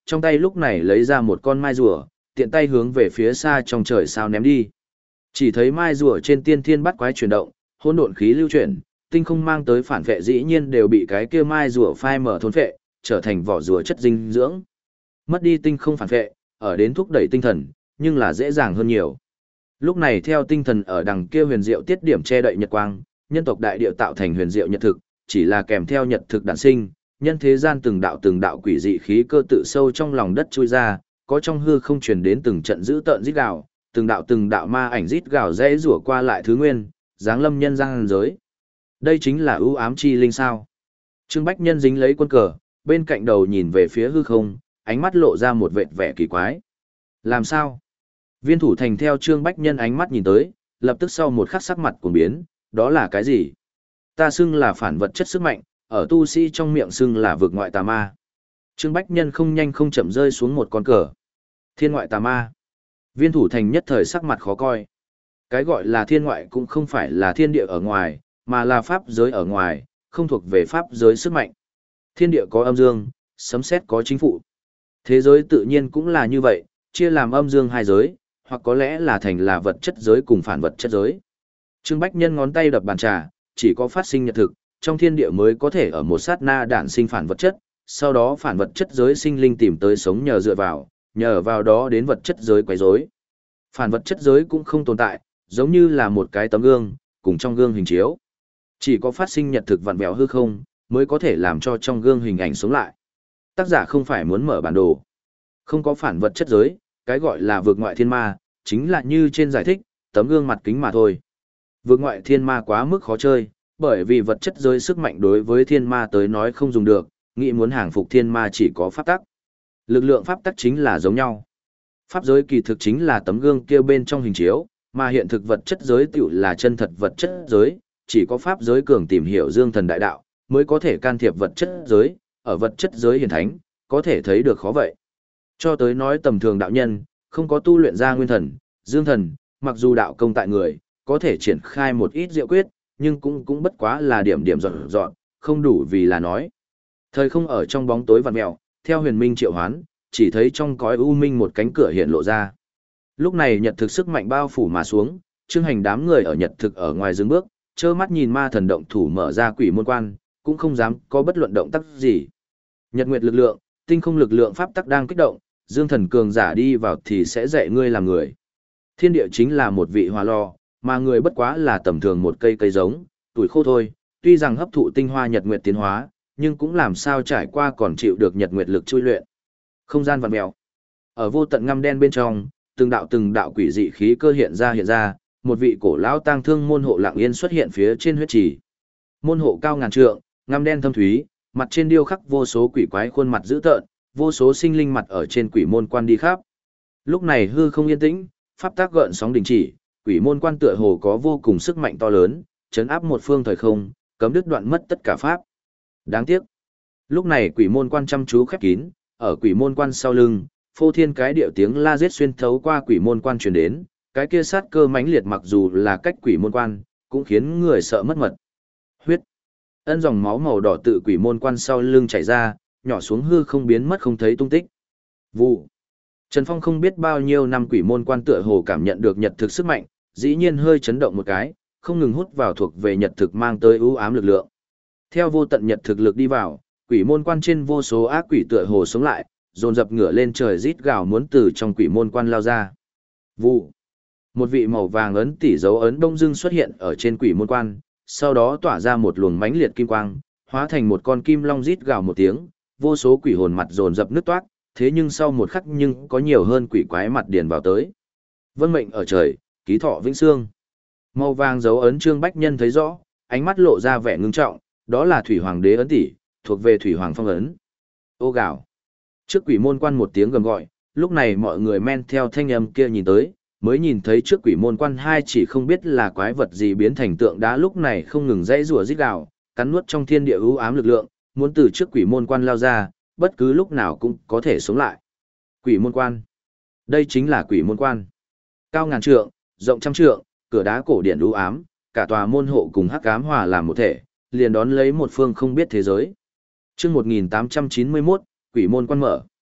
trong tay lúc này lấy ra một con mai rùa, tiện tay hướng về phía xa trong trời sao ném đi. Chỉ thấy mai rùa trên tiên thiên bắt quái chuyển động, hỗn độn khí lưu chuyển, tinh không mang tới phản vệ dĩ nhiên đều bị cái kia mai rùa phai mở thôn phệ, trở thành vỏ rùa chất dinh dưỡng. Mất đi tinh không phản vệ, ở đến thúc đẩy tinh thần, nhưng là dễ dàng hơn nhiều. Lúc này theo tinh thần ở đằng kia huyền diệu tiết điểm che đậy nhật quang, nhân tộc đại địa tạo thành huyền diệu nhật thực, chỉ là kèm theo nhật thực đản sinh, nhân thế gian từng đạo từng đạo quỷ dị khí cơ tự sâu trong lòng đất chui ra, có trong hư không truyền đến từng trận dữ tợn rít gào, từng đạo từng đạo ma ảnh rít gào rẽ rủa qua lại thứ nguyên, giáng lâm nhân gian giới. Đây chính là ưu ám chi linh sao? Trương Bách Nhân dính lấy quân cờ, bên cạnh đầu nhìn về phía hư không, ánh mắt lộ ra một vệt vẻ kỳ quái. Làm sao? Viên thủ thành theo Trương Bách Nhân ánh mắt nhìn tới, lập tức sau một khắc sắc mặt cuồng biến, đó là cái gì? Ta xưng là phản vật chất sức mạnh, ở tu sĩ trong miệng xưng là vực ngoại tà ma. Trương Bách Nhân không nhanh không chậm rơi xuống một con cờ. Thiên ngoại tà ma. Viên thủ thành nhất thời sắc mặt khó coi. Cái gọi là thiên ngoại cũng không phải là thiên địa ở ngoài, mà là pháp giới ở ngoài, không thuộc về pháp giới sức mạnh. Thiên địa có âm dương, sấm sét có chính phụ. Thế giới tự nhiên cũng là như vậy, chia làm âm dương hai giới, hoặc có lẽ là thành là vật chất giới cùng phản vật chất giới. Trương Bách Nhân ngón tay đập bàn trà, chỉ có phát sinh nhật thực, trong thiên địa mới có thể ở một sát na đản sinh phản vật chất, sau đó phản vật chất giới sinh linh tìm tới sống nhờ dựa vào, nhờ vào đó đến vật chất giới quấy rối. Phản vật chất giới cũng không tồn tại, giống như là một cái tấm gương, cùng trong gương hình chiếu. Chỉ có phát sinh nhật thực vặn vẹo hư không, mới có thể làm cho trong gương hình ảnh sống lại. Tác giả không phải muốn mở bản đồ. Không có phản vật chất giới, cái gọi là vượt ngoại thiên ma, chính là như trên giải thích, tấm gương mặt kính mà thôi. Vượt ngoại thiên ma quá mức khó chơi, bởi vì vật chất giới sức mạnh đối với thiên ma tới nói không dùng được, nghĩ muốn hàng phục thiên ma chỉ có pháp tắc. Lực lượng pháp tắc chính là giống nhau. Pháp giới kỳ thực chính là tấm gương kia bên trong hình chiếu, mà hiện thực vật chất giới tiểu là chân thật vật chất giới, chỉ có pháp giới cường tìm hiểu dương thần đại đạo, mới có thể can thiệp vật chất giới, ở vật chất giới hiển thánh, có thể thấy được khó vậy. Cho tới nói tầm thường đạo nhân, không có tu luyện ra nguyên thần, dương thần, mặc dù đạo công tại người, có thể triển khai một ít diệu quyết, nhưng cũng cũng bất quá là điểm điểm dọn dọn, không đủ vì là nói. Thời không ở trong bóng tối vằn mèo, theo huyền minh triệu hoán, chỉ thấy trong cõi u minh một cánh cửa hiện lộ ra. Lúc này nhật thực sức mạnh bao phủ mà xuống, Trương Hành đám người ở nhật thực ở ngoài dừng bước, trơ mắt nhìn ma thần động thủ mở ra quỷ môn quan, cũng không dám có bất luận động tác gì. Nhật nguyệt lực lượng, tinh không lực lượng pháp tắc đang kích động, dương thần cường giả đi vào thì sẽ dạy ngươi làm người. Thiên địa chính là một vị hỏa lò, mà người bất quá là tầm thường một cây cây giống, tuổi khô thôi, tuy rằng hấp thụ tinh hoa nhật nguyệt tiến hóa, nhưng cũng làm sao trải qua còn chịu được nhật nguyệt lực chui luyện. Không gian vặn mèo. Ở vô tận ngăm đen bên trong, từng đạo từng đạo quỷ dị khí cơ hiện ra hiện ra, một vị cổ lão tang thương môn hộ lặng yên xuất hiện phía trên huyết trì. Môn hộ cao ngàn trượng, ngăm đen thâm thúy, mặt trên điêu khắc vô số quỷ quái khuôn mặt dữ tợn, vô số sinh linh mặt ở trên quỷ môn quan đi khắp. Lúc này hư không yên tĩnh, pháp tác gợn sóng đình chỉ, quỷ môn quan tựa hồ có vô cùng sức mạnh to lớn, chấn áp một phương thời không, cấm đứt đoạn mất tất cả pháp. Đáng tiếc. Lúc này quỷ môn quan chăm chú khép kín, ở quỷ môn quan sau lưng, phô thiên cái điệu tiếng la giết xuyên thấu qua quỷ môn quan truyền đến, cái kia sát cơ mãnh liệt mặc dù là cách quỷ môn quan, cũng khiến người sợ mất mật. Huyết. Ân dòng máu màu đỏ tự quỷ môn quan sau lưng chảy ra, nhỏ xuống hư không biến mất không thấy tung tích. Vụ. Trần Phong không biết bao nhiêu năm quỷ môn quan tựa hồ cảm nhận được nhật thực sức mạnh, dĩ nhiên hơi chấn động một cái, không ngừng hút vào thuộc về nhật thực mang tới ưu ám lực lượng. Theo vô tận nhật thực lực đi vào, quỷ môn quan trên vô số ác quỷ tựa hồ sống lại, dồn dập ngửa lên trời rít gào muốn từ trong quỷ môn quan lao ra. Vụ. Một vị màu vàng ấn tỷ dấu ấn đông dưng xuất hiện ở trên quỷ môn quan, sau đó tỏa ra một luồng mãnh liệt kim quang, hóa thành một con kim long rít gào một tiếng, vô số quỷ hồn mặt dồn dập nứt toát, thế nhưng sau một khắc nhưng có nhiều hơn quỷ quái mặt điền vào tới. Vân mệnh ở trời, ký thọ vĩnh xương. Màu vàng dấu ấn Trương Bách Nhân thấy rõ, ánh mắt lộ ra vẻ ngưng trọng, đó là thủy hoàng đế ấn tỷ, thuộc về thủy hoàng phong ấn. Ô gào. Trước quỷ môn quan một tiếng gầm gọi, lúc này mọi người men theo thanh âm kia nhìn tới, mới nhìn thấy trước quỷ môn quan hai chỉ không biết là quái vật gì biến thành tượng đá lúc này không ngừng dãy rủa rít gào, cắn nuốt trong thiên địa ưu ám lực lượng, muốn từ trước quỷ môn quan lao ra, bất cứ lúc nào cũng có thể sống lại. Quỷ môn quan. Đây chính là quỷ môn quan. Cao ngàn trượng, rộng trăm trượng, cửa đá cổ điển ưu ám, cả tòa môn hộ cùng hắc ám hòa làm một thể, liền đón lấy một phương không biết thế giới. Chương một nghìn tám trăm chín mươi mốt, quỷ môn quan mở.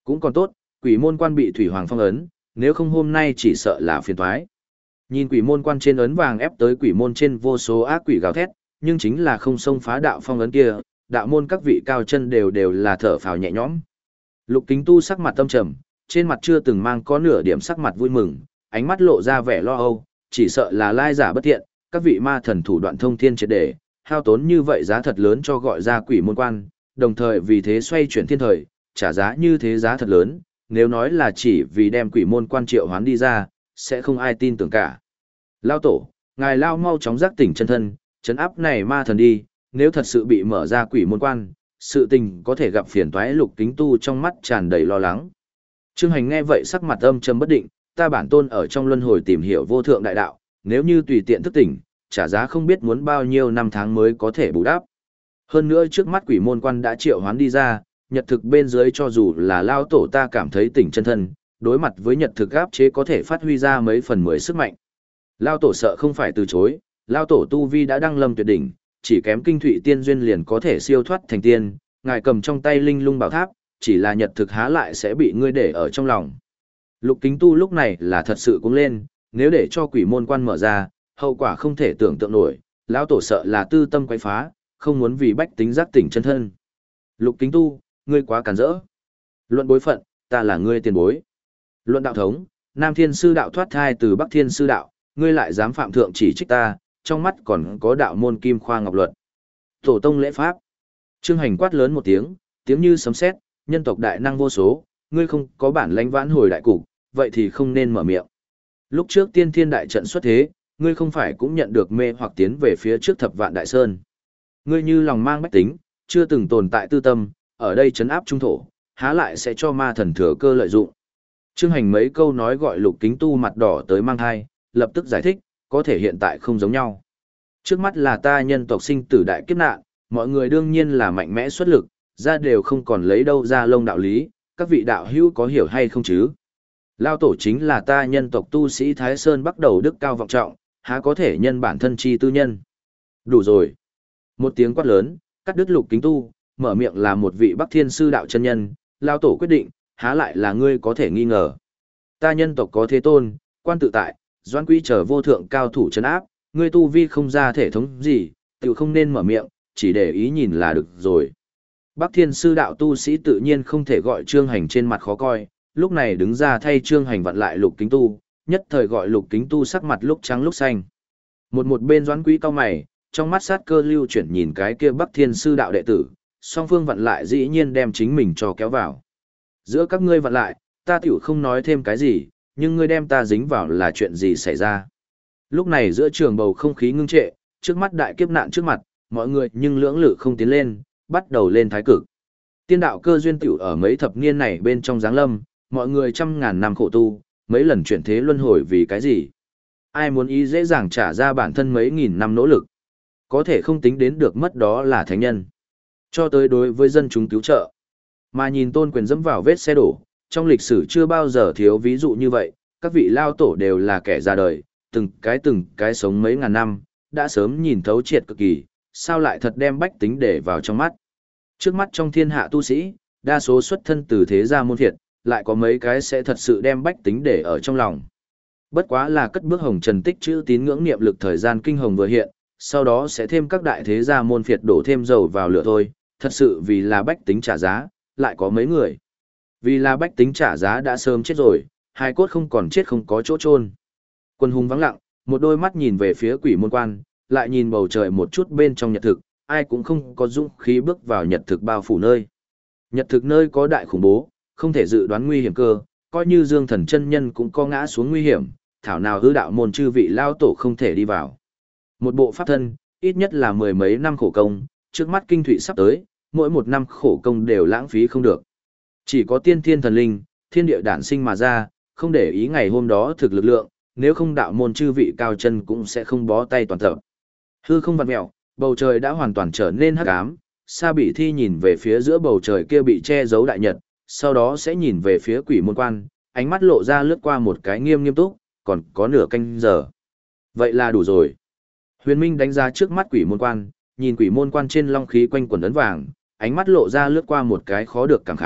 Cũng còn tốt, quỷ môn quan bị thủy hoàng phong ấn, nếu không hôm nay chỉ sợ là phiền toái. Nhìn quỷ môn quan trên ấn vàng ép tới quỷ môn trên vô số ác quỷ gào thét, nhưng chính là không xông phá đạo phong ấn kia, đạo môn các vị cao chân đều đều là thở phào nhẹ nhõm. Lục Kính Tu sắc mặt tâm trầm, trên mặt chưa từng mang có nửa điểm sắc mặt vui mừng, ánh mắt lộ ra vẻ lo âu, chỉ sợ là lai giả bất thiện, các vị ma thần thủ đoạn thông thiên triệt để, hao tốn như vậy giá thật lớn cho gọi ra quỷ môn quan, đồng thời vì thế xoay chuyển thiên thời, trả giá như thế giá thật lớn, nếu nói là chỉ vì đem quỷ môn quan triệu hoán đi ra, sẽ không ai tin tưởng cả. Lao tổ, ngài lao mau chóng giác tỉnh chân thân, chấn áp này ma thần đi, nếu thật sự bị mở ra quỷ môn quan, sự tình có thể gặp phiền toái. Lục Kính Tu trong mắt tràn đầy lo lắng. Trương Hành nghe vậy sắc mặt âm trầm bất định, ta bản tôn ở trong luân hồi tìm hiểu vô thượng đại đạo, nếu như tùy tiện thức tỉnh, trả giá không biết muốn bao nhiêu năm tháng mới có thể bù đắp. Hơn nữa trước mắt quỷ môn quan đã triệu hoán đi ra, nhật thực bên dưới cho dù là lao tổ ta cảm thấy tỉnh chân thân, đối mặt với nhật thực áp chế có thể phát huy ra mấy phần mười sức mạnh. Lao tổ sợ không phải từ chối, lao tổ tu vi đã đăng lâm tuyệt đỉnh, chỉ kém kinh thụy tiên duyên liền có thể siêu thoát thành tiên, ngài cầm trong tay linh lung bảo tháp, chỉ là nhật thực há lại sẽ bị ngươi để ở trong lòng. Lục Kính Tu lúc này là thật sự cũng lên, nếu để cho quỷ môn quan mở ra, hậu quả không thể tưởng tượng nổi, lão tổ sợ là tư tâm quấy phá, không muốn vì bách tính giác tỉnh chân thân. Lục Kính Tu, ngươi quá cản rỡ. Luận bối phận, ta là ngươi tiền bối. Luận đạo thống, Nam Thiên Sư đạo thoát thai từ Bắc Thiên Sư đạo, ngươi lại dám phạm thượng chỉ trích ta, trong mắt còn có đạo môn Kim Khoa Ngọc Luật. Tổ tông lễ pháp. Trương Hành quát lớn một tiếng, tiếng như sấm sét, nhân tộc đại năng vô số, ngươi không có bản lãnh vãn hồi đại cục, vậy thì không nên mở miệng. Lúc trước Tiên Thiên đại trận xuất thế, ngươi không phải cũng nhận được mê hoặc tiến về phía trước Thập Vạn Đại Sơn. Ngươi như lòng mang bách tính, chưa từng tồn tại tư tâm, ở đây trấn áp trung thổ, há lại sẽ cho ma thần thừa cơ lợi dụng. Trương Hành mấy câu nói gọi Lục Kính Tu mặt đỏ tới mang hai, lập tức giải thích, có thể hiện tại không giống nhau. Trước mắt là ta nhân tộc sinh tử đại kiếp nạn, mọi người đương nhiên là mạnh mẽ xuất lực, ra đều không còn lấy đâu ra lông đạo lý, các vị đạo hữu có hiểu hay không chứ? Lao tổ chính là ta nhân tộc tu sĩ Thái Sơn bắt đầu đức cao vọng trọng, há có thể nhân bản thân chi tư nhân. Đủ rồi. Một tiếng quát lớn, cắt đứt Lục Kính Tu, mở miệng là một vị Bắc Thiên Sư đạo chân nhân, Lao tổ quyết định, há lại là ngươi có thể nghi ngờ. Ta nhân tộc có thế tôn, quan tự tại, doãn quý trở vô thượng cao thủ trấn áp, ngươi tu vi không ra thể thống gì, tự không nên mở miệng, chỉ để ý nhìn là được rồi. Bắc Thiên Sư đạo tu sĩ tự nhiên không thể gọi Trương Hành trên mặt khó coi, lúc này đứng ra thay Trương Hành vặn lại Lục Kính Tu, nhất thời gọi Lục Kính Tu sắc mặt lúc trắng lúc xanh. Một một bên doãn quý cao mày, trong mắt sát cơ lưu chuyển nhìn cái kia Bắc Thiên Sư đạo đệ tử, song phương vặn lại dĩ nhiên đem chính mình cho kéo vào. Giữa các ngươi vặn lại, ta tiểu không nói thêm cái gì, nhưng ngươi đem ta dính vào là chuyện gì xảy ra. Lúc này giữa trường bầu không khí ngưng trệ, trước mắt đại kiếp nạn trước mặt, mọi người nhưng lưỡng lự không tiến lên, bắt đầu lên thái cực. Tiên đạo cơ duyên tiểu ở mấy thập niên này bên trong giáng lâm, mọi người trăm ngàn năm khổ tu, mấy lần chuyển thế luân hồi vì cái gì? Ai muốn ý dễ dàng trả ra bản thân mấy nghìn năm nỗ lực? Có thể không tính đến được mất đó là thánh nhân. Cho tới đối với dân chúng cứu trợ. Mà nhìn tôn quyền dẫm vào vết xe đổ, trong lịch sử chưa bao giờ thiếu ví dụ như vậy, các vị lao tổ đều là kẻ ra đời, từng cái từng cái sống mấy ngàn năm, đã sớm nhìn thấu triệt cực kỳ, sao lại thật đem bách tính để vào trong mắt. Trước mắt trong thiên hạ tu sĩ, đa số xuất thân từ thế gia môn phiệt, lại có mấy cái sẽ thật sự đem bách tính để ở trong lòng. Bất quá là cất bước hồng trần tích chữ tín ngưỡng niệm lực thời gian kinh hồng vừa hiện, sau đó sẽ thêm các đại thế gia môn phiệt đổ thêm dầu vào lửa thôi, thật sự vì là bách tính trả giá, lại có mấy người. Vì là bách tính trả giá đã sớm chết rồi, hai cốt không còn chết không có chỗ chôn. Quân hùng vắng lặng, một đôi mắt nhìn về phía quỷ môn quan, lại nhìn bầu trời một chút bên trong nhật thực, ai cũng không có dũng khí bước vào nhật thực bao phủ nơi. Nhật thực nơi có đại khủng bố, không thể dự đoán nguy hiểm cơ, coi như Dương Thần chân nhân cũng có ngã xuống nguy hiểm, thảo nào hư đạo môn chư vị lao tổ không thể đi vào. Một bộ pháp thân, ít nhất là mười mấy năm khổ công, trước mắt kinh thụy sắp tới, mỗi một năm khổ công đều lãng phí không được. Chỉ có tiên thiên thần linh, thiên địa đản sinh mà ra, không để ý ngày hôm đó thực lực lượng, nếu không đạo môn chư vị cao chân cũng sẽ không bó tay toàn tập. Hư không vặn mẹo, bầu trời đã hoàn toàn trở nên hắc ám, Sa Bỉ Thi nhìn về phía giữa bầu trời kia bị che giấu đại nhật, sau đó sẽ nhìn về phía quỷ môn quan, ánh mắt lộ ra lướt qua một cái nghiêm nghiêm túc, còn có nửa canh giờ. Vậy là đủ rồi. Huyền Minh đánh giá trước mắt quỷ môn quan, nhìn quỷ môn quan trên long khí quanh quần ấn vàng, ánh mắt lộ ra lướt qua một cái khó được cảm khái,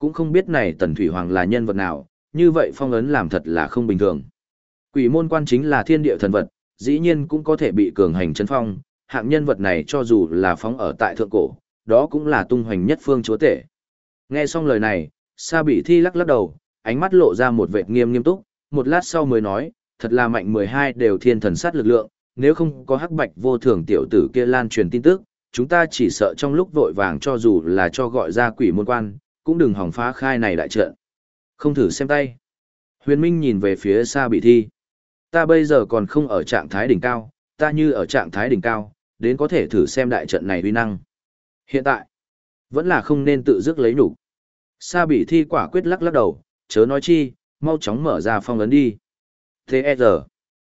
cũng không biết này Tần Thủy Hoàng là nhân vật nào, như vậy phong ấn làm thật là không bình thường. Quỷ môn quan chính là thiên địa thần vật, dĩ nhiên cũng có thể bị cường hành chấn phong, hạng nhân vật này cho dù là phóng ở tại thượng cổ, đó cũng là tung hoành nhất phương chúa tể. Nghe xong lời này, Sa Bị Thi lắc lắc đầu, ánh mắt lộ ra một vệt nghiêm nghiêm túc, một lát sau mới nói, thật là mạnh mười hai đều thiên thần sát lực lượng, nếu không có hắc bạch vô thường tiểu tử kia lan truyền tin tức, chúng ta chỉ sợ trong lúc vội vàng cho dù là cho gọi ra quỷ môn quan, cũng đừng hỏng phá khai này đại trận. Không thử xem tay. Huyền Minh nhìn về phía Sa Bị Thi. Ta bây giờ còn không ở trạng thái đỉnh cao, ta như ở trạng thái đỉnh cao, đến có thể thử xem đại trận này uy năng. Hiện tại, vẫn là không nên tự dứt lấy nhục. Sa Bị Thi quả quyết lắc lắc đầu, chớ nói chi, mau chóng mở ra phong ấn đi. T E R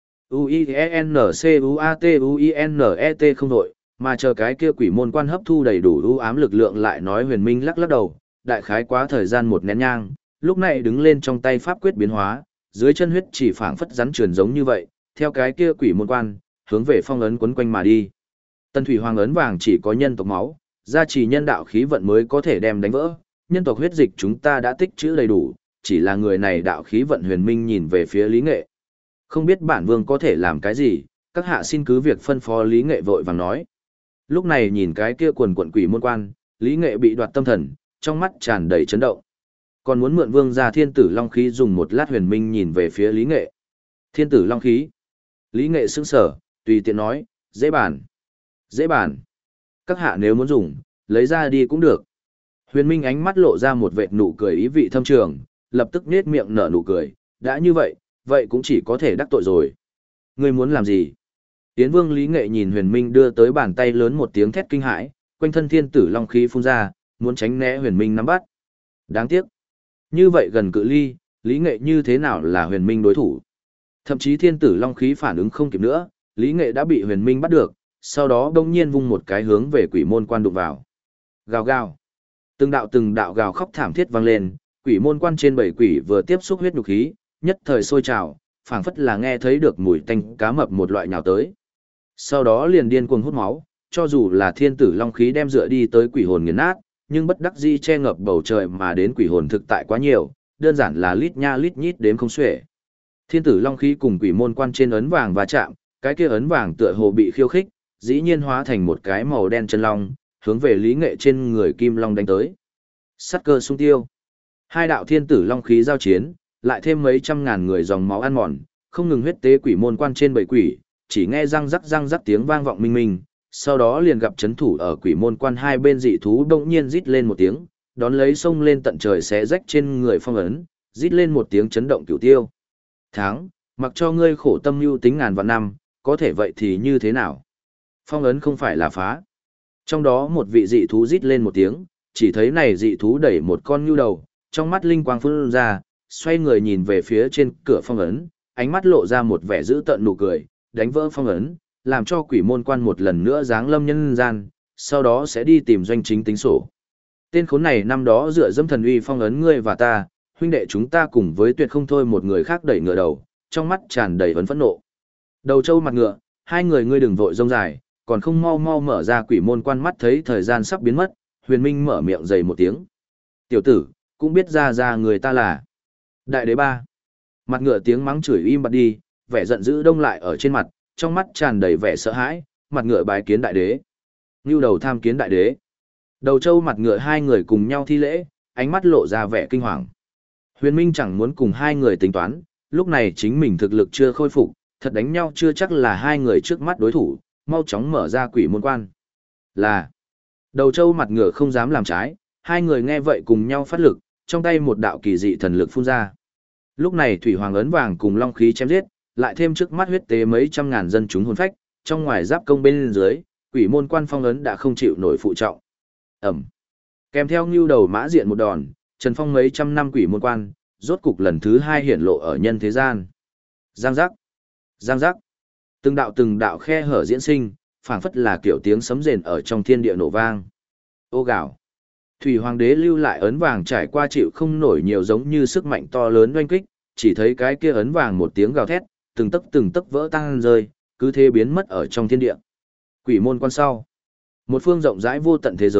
U I E N C U A T U I N E T không đội, mà chờ cái kia quỷ môn quan hấp thu đầy đủ ưu ám lực lượng lại nói. Huyền Minh lắc lắc đầu, đại khái quá thời gian một nén nhang, lúc này đứng lên trong tay pháp quyết biến hóa, dưới chân huyết chỉ phảng phất rắn truyền giống như vậy, theo cái kia quỷ môn quan, hướng về phong ấn quấn quanh mà đi. Tần Thủy Hoàng ấn vàng chỉ có nhân tộc máu, gia trì nhân đạo khí vận mới có thể đem đánh vỡ, nhân tộc huyết dịch chúng ta đã tích trữ đầy đủ, chỉ là người này đạo khí vận. Huyền Minh nhìn về phía Lý Nghệ. Không biết bản vương có thể làm cái gì, các hạ xin cứ việc phân phó. Lý Nghệ vội vàng nói. Lúc này nhìn cái kia quần quận quỷ môn quan, Lý Nghệ bị đoạt tâm thần, trong mắt tràn đầy chấn động. Còn muốn mượn vương gia thiên tử long khí dùng một lát. Huyền Minh nhìn về phía Lý Nghệ. Thiên tử long khí. Lý Nghệ sững sờ, tùy tiện nói, dễ bàn. Dễ bàn. Các hạ nếu muốn dùng, lấy ra đi cũng được. Huyền Minh ánh mắt lộ ra một vệt nụ cười ý vị thâm trường, lập tức nết miệng nở nụ cười, đã như vậy, vậy cũng chỉ có thể đắc tội rồi. Ngươi muốn làm gì? Tiến vương Lý Nghệ nhìn Huyền Minh đưa tới bàn tay lớn một tiếng thét kinh hãi, quanh thân thiên tử long khí phun ra, muốn tránh né Huyền Minh nắm bắt. Đáng tiếc. Như vậy gần cự ly, Lý Nghệ như thế nào là Huyền Minh đối thủ? Thậm chí thiên tử long khí phản ứng không kịp nữa, Lý Nghệ đã bị Huyền Minh bắt được, sau đó đông nhiên vung một cái hướng về quỷ môn quan đụng vào. Gào gào. Từng đạo từng đạo gào khóc thảm thiết vang lên, quỷ môn quan trên bảy quỷ vừa tiếp xúc huyết nhục khí, nhất thời sôi trào, phảng phất là nghe thấy được mùi tanh cá mập một loại nhào tới. Sau đó liền điên cuồng hút máu, cho dù là thiên tử long khí đem dựa đi tới quỷ hồn nghiền nát, nhưng bất đắc dĩ che ngập bầu trời mà đến quỷ hồn thực tại quá nhiều, đơn giản là lít nha lít nhít đếm không xuể. Thiên tử long khí cùng quỷ môn quan trên ấn vàng va chạm, cái kia ấn vàng tựa hồ bị khiêu khích, dĩ nhiên hóa thành một cái màu đen chân long, hướng về Lý Nghệ trên người kim long đánh tới. Sát cơ sung tiêu. Hai đạo thiên tử long khí giao chiến, lại thêm mấy trăm ngàn người dòng máu ăn mòn, không ngừng huyết tế quỷ môn quan trên bảy quỷ, chỉ nghe răng rắc răng rắc tiếng vang vọng minh minh, sau đó liền gặp chấn thủ ở quỷ môn quan hai bên dị thú đột nhiên rít lên một tiếng, đón lấy xông lên tận trời xé rách trên người phong ấn, rít lên một tiếng chấn động cửu tiêu. Tháng, mặc cho ngươi khổ tâm mưu tính ngàn vạn năm, có thể vậy thì như thế nào? Phong ấn không phải là phá. Trong đó một vị dị thú rít lên một tiếng, chỉ thấy này dị thú đẩy một con nhu đầu, trong mắt linh quang phun ra, xoay người nhìn về phía trên cửa phong ấn, ánh mắt lộ ra một vẻ dữ tợn nụ cười, đánh vỡ phong ấn, làm cho quỷ môn quan một lần nữa giáng lâm nhân gian, sau đó sẽ đi tìm doanh chính tính sổ. Tên khốn này năm đó dựa dẫm thần uy phong ấn ngươi và ta, huynh đệ chúng ta cùng với tuyệt không thôi một người khác đẩy ngựa đầu, trong mắt tràn đầy vấn phẫn nộ. Đầu trâu mặt ngựa, hai người ngươi đừng vội rông dài, còn không mau mau mở ra quỷ môn quan. Mắt thấy thời gian sắp biến mất, Huyền Minh mở miệng dày một tiếng. Tiểu tử, cũng biết ra ra người ta là Đại Đế Ba. Mặt ngựa tiếng mắng chửi im bặt đi, vẻ giận dữ đông lại ở trên mặt, trong mắt tràn đầy vẻ sợ hãi, mặt ngựa bái kiến Đại Đế. Ngưu đầu tham kiến Đại Đế. Đầu trâu mặt ngựa hai người cùng nhau thi lễ, ánh mắt lộ ra vẻ kinh hoàng. Huyền Minh chẳng muốn cùng hai người tính toán, lúc này chính mình thực lực chưa khôi phục, thật đánh nhau chưa chắc là hai người trước mắt đối thủ, mau chóng mở ra quỷ môn quan. Là, đầu trâu mặt ngựa không dám làm trái, hai người nghe vậy cùng nhau phát lực, trong tay một đạo kỳ dị thần lực phun ra. Lúc này thủy hoàng ấn vàng cùng long khí chém giết, lại thêm trước mắt huyết tế mấy trăm ngàn dân chúng hồn phách, trong ngoài giáp công bên dưới, quỷ môn quan phong ấn đã không chịu nổi phụ trọng. Ẩm. Kèm theo ngưu đầu mã diện một đòn, Trần Phong mấy trăm năm quỷ môn quan, rốt cục lần thứ hai hiển lộ ở nhân thế gian. Giang giác. Giang giác. Từng đạo từng đạo khe hở diễn sinh, phảng phất là kiểu tiếng sấm rền ở trong thiên địa nổ vang. Ô gạo. Thủy Hoàng đế lưu lại ấn vàng trải qua chịu không nổi nhiều giống như sức mạnh to lớn oanh kích, chỉ thấy cái kia ấn vàng một tiếng gào thét, từng tấc từng tấc vỡ tan rơi, cứ thế biến mất ở trong thiên địa. Quỷ môn quan sau. Một phương rộng rãi vô tận thế giới,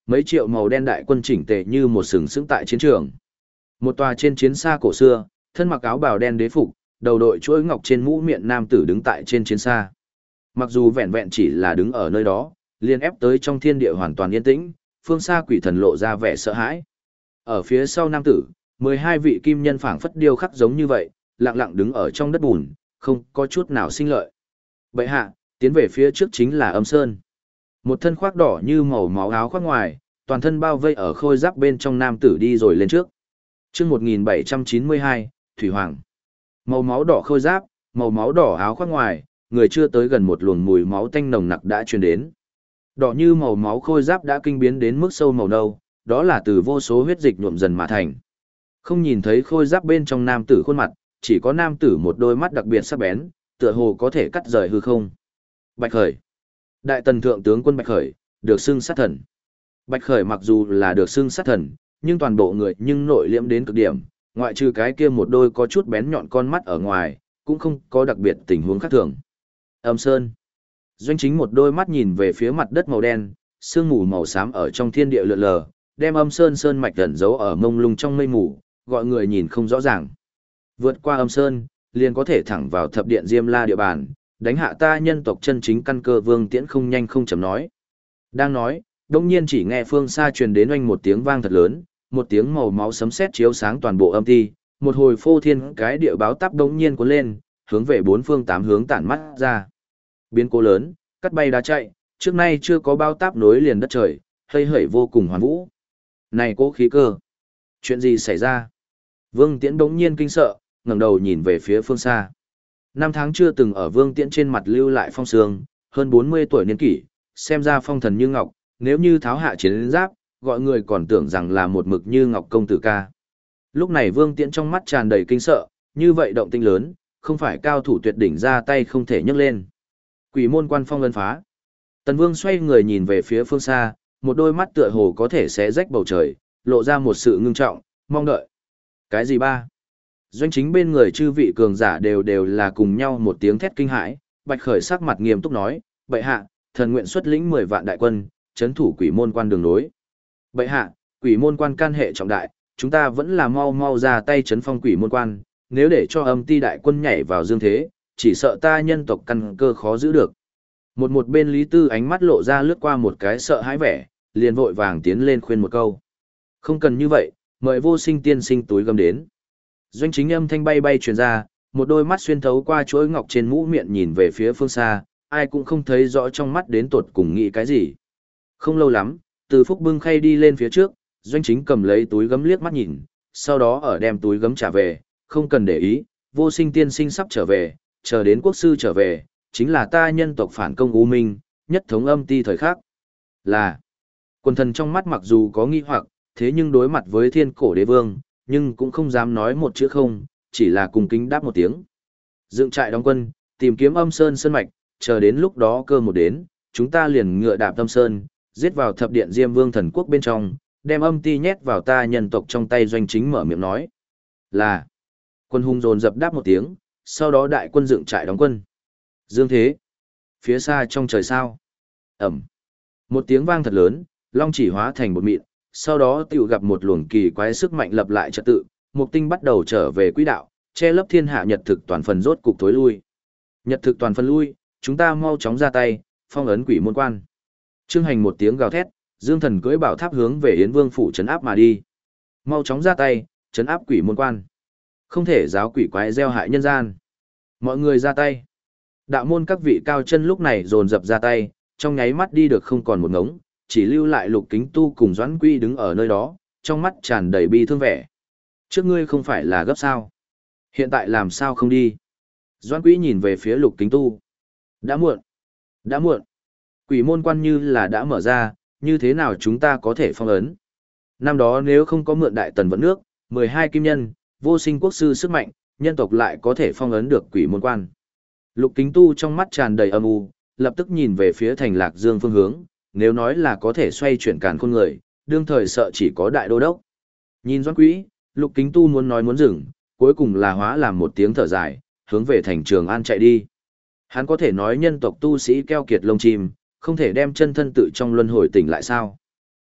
Mấy triệu màu đen đại quân chỉnh tề như một sừng sững tại chiến trường. Một tòa trên chiến xa cổ xưa, thân mặc áo bào đen đế phục, đầu đội chuỗi ngọc trên mũ miệng nam tử đứng tại trên chiến xa. Mặc dù vẹn vẹn chỉ là đứng ở nơi đó, liền ép tới trong thiên địa hoàn toàn yên tĩnh, phương xa quỷ thần lộ ra vẻ sợ hãi. Ở phía sau nam tử, mười hai vị kim nhân phảng phất điêu khắc giống như vậy, lặng lặng đứng ở trong đất bùn, không có chút nào sinh lợi. Bệ hạ, tiến về phía trước chính là Âm Sơn. Một thân khoác đỏ như màu máu áo khoác ngoài, toàn thân bao vây ở khôi giáp bên trong nam tử đi rồi lên trước. Chương một nghìn bảy trăm chín mươi hai, Thủy Hoàng. Màu máu đỏ khôi giáp, màu máu đỏ áo khoác ngoài, người chưa tới gần một luồng mùi máu tanh nồng nặc đã truyền đến. Đỏ như màu máu khôi giáp đã kinh biến đến mức sâu màu nâu, đó là từ vô số huyết dịch nhuộm dần mà thành. Không nhìn thấy khôi giáp bên trong nam tử khuôn mặt, chỉ có nam tử một đôi mắt đặc biệt sắc bén, tựa hồ có thể cắt rời hư không. Bạch Khởi. Đại tần thượng tướng quân Bạch Khởi, được xưng sát thần. Bạch Khởi mặc dù là được xưng sát thần, nhưng toàn bộ người nhưng nội liễm đến cực điểm, ngoại trừ cái kia một đôi có chút bén nhọn con mắt ở ngoài, cũng không có đặc biệt tình huống khác thường. Âm Sơn. Doanh Chính một đôi mắt nhìn về phía mặt đất màu đen, sương mù màu xám ở trong thiên địa lượn lờ, đem Âm Sơn sơn mạch ẩn giấu ở mông lung trong mây mù, gọi người nhìn không rõ ràng. Vượt qua Âm Sơn, liền có thể thẳng vào thập điện Diêm La địa bàn, đánh hạ ta nhân tộc chân chính căn cơ. Vương Tiễn không nhanh không chậm nói. Đang nói, đông nhiên chỉ nghe phương xa truyền đến oanh một tiếng vang thật lớn, một tiếng màu máu sấm sét chiếu sáng toàn bộ âm ti, một hồi phô thiên cái địa báo táp đông nhiên cuốn lên, hướng về bốn phương tám hướng tản mắt ra. Biến cố lớn, cắt bay đá chạy, trước nay chưa có bao táp nối liền đất trời, hơi hởi vô cùng hoàn vũ. Này cố khí cơ! Chuyện gì xảy ra? Vương Tiễn đống nhiên kinh sợ, ngẩng đầu nhìn về phía phương xa. Năm tháng chưa từng ở Vương Tiễn trên mặt lưu lại phong sương, hơn bốn mươi tuổi niên kỷ, xem ra phong thần như ngọc, nếu như tháo hạ chiến giáp, gọi người còn tưởng rằng là một mực như ngọc công tử ca. Lúc này Vương Tiễn trong mắt tràn đầy kinh sợ, như vậy động tinh lớn, không phải cao thủ tuyệt đỉnh ra tay không thể nhấc lên. Quỷ môn quan phong ấn phá. Tần Vương xoay người nhìn về phía phương xa, một đôi mắt tựa hồ có thể xé rách bầu trời, lộ ra một sự ngưng trọng, mong đợi. Cái gì ba? Doanh Chính bên người chư vị cường giả đều đều là cùng nhau một tiếng thét kinh hãi, Bạch Khởi sắc mặt nghiêm túc nói, bệ hạ, thần nguyện xuất lĩnh mười vạn đại quân, chấn thủ quỷ môn quan đường nối. Bệ hạ, quỷ môn quan can hệ trọng đại, chúng ta vẫn là mau mau ra tay chấn phong quỷ môn quan, nếu để cho âm ti đại quân nhảy vào dương thế, chỉ sợ ta nhân tộc căn cơ khó giữ được. Một một bên Lý Tư ánh mắt lộ ra lướt qua một cái sợ hãi vẻ, liền vội vàng tiến lên khuyên một câu. Không cần như vậy, mời vô sinh tiên sinh túi gấm đến. Doanh Chính âm thanh bay bay truyền ra, một đôi mắt xuyên thấu qua chuỗi ngọc trên mũ miệng nhìn về phía phương xa, ai cũng không thấy rõ trong mắt đến tột cùng nghĩ cái gì. Không lâu lắm, Từ Phúc bưng khay đi lên phía trước, Doanh Chính cầm lấy túi gấm liếc mắt nhìn, sau đó ở đem túi gấm trả về, không cần để ý, vô sinh tiên sinh sắp trở về, chờ đến quốc sư trở về, chính là ta nhân tộc phản công U Minh, nhất thống âm ti thời khắc. Là, quần thần trong mắt mặc dù có nghi hoặc, thế nhưng đối mặt với thiên cổ đế vương, nhưng cũng không dám nói một chữ không, chỉ là cùng kính đáp một tiếng. Dựng trại đóng quân, tìm kiếm Âm Sơn sơn mạch, chờ đến lúc đó cơ một đến, chúng ta liền ngựa đạp Âm Sơn, giết vào thập điện Diêm Vương thần quốc bên trong, đem âm ti nhét vào ta nhân tộc trong tay. Doanh Chính mở miệng nói. Là, quân hùng dồn dập đáp một tiếng, sau đó đại quân dựng trại đóng quân. Dương thế, phía xa trong trời sao. Ẩm. Một tiếng vang thật lớn, long chỉ hóa thành một mịn, sau đó tiểu gặp một luồng kỳ quái sức mạnh lập lại trật tự, mục tinh bắt đầu trở về quỹ đạo, che lấp thiên hạ nhật thực toàn phần rốt cục tối lui. Nhật thực toàn phần lui, chúng ta mau chóng ra tay, phong ấn quỷ môn quan. Trương Hành một tiếng gào thét, Dương Thần cưỡi bảo tháp hướng về Yến Vương phủ trấn áp mà đi. Mau chóng ra tay, trấn áp quỷ môn quan. Không thể giáo quỷ quái gieo hại nhân gian. Mọi người ra tay. Đạo môn các vị cao chân lúc này dồn dập ra tay, trong nháy mắt đi được không còn một ngống, chỉ lưu lại Lục Kính Tu cùng Doãn Quy đứng ở nơi đó, trong mắt tràn đầy bi thương vẻ. Trước ngươi không phải là gấp sao? Hiện tại làm sao không đi? Doãn Quy nhìn về phía Lục Kính Tu. Đã muộn. Đã muộn. Quỷ môn quan như là đã mở ra, như thế nào chúng ta có thể phong ấn? Năm đó nếu không có mượn đại tần vận nước, mười hai kim nhân, vô sinh quốc sư sức mạnh, nhân tộc lại có thể phong ấn được quỷ môn quan. Lục Kính Tu trong mắt tràn đầy âm u, lập tức nhìn về phía thành Lạc Dương phương hướng, nếu nói là có thể xoay chuyển càn khôn người, đương thời sợ chỉ có đại đô đốc. Nhìn Doãn Quý, Lục Kính Tu muốn nói muốn dừng, cuối cùng là hóa làm một tiếng thở dài, hướng về thành Trường An chạy đi. Hắn có thể nói nhân tộc tu sĩ keo kiệt lông chim, không thể đem chân thân tự trong luân hồi tỉnh lại sao?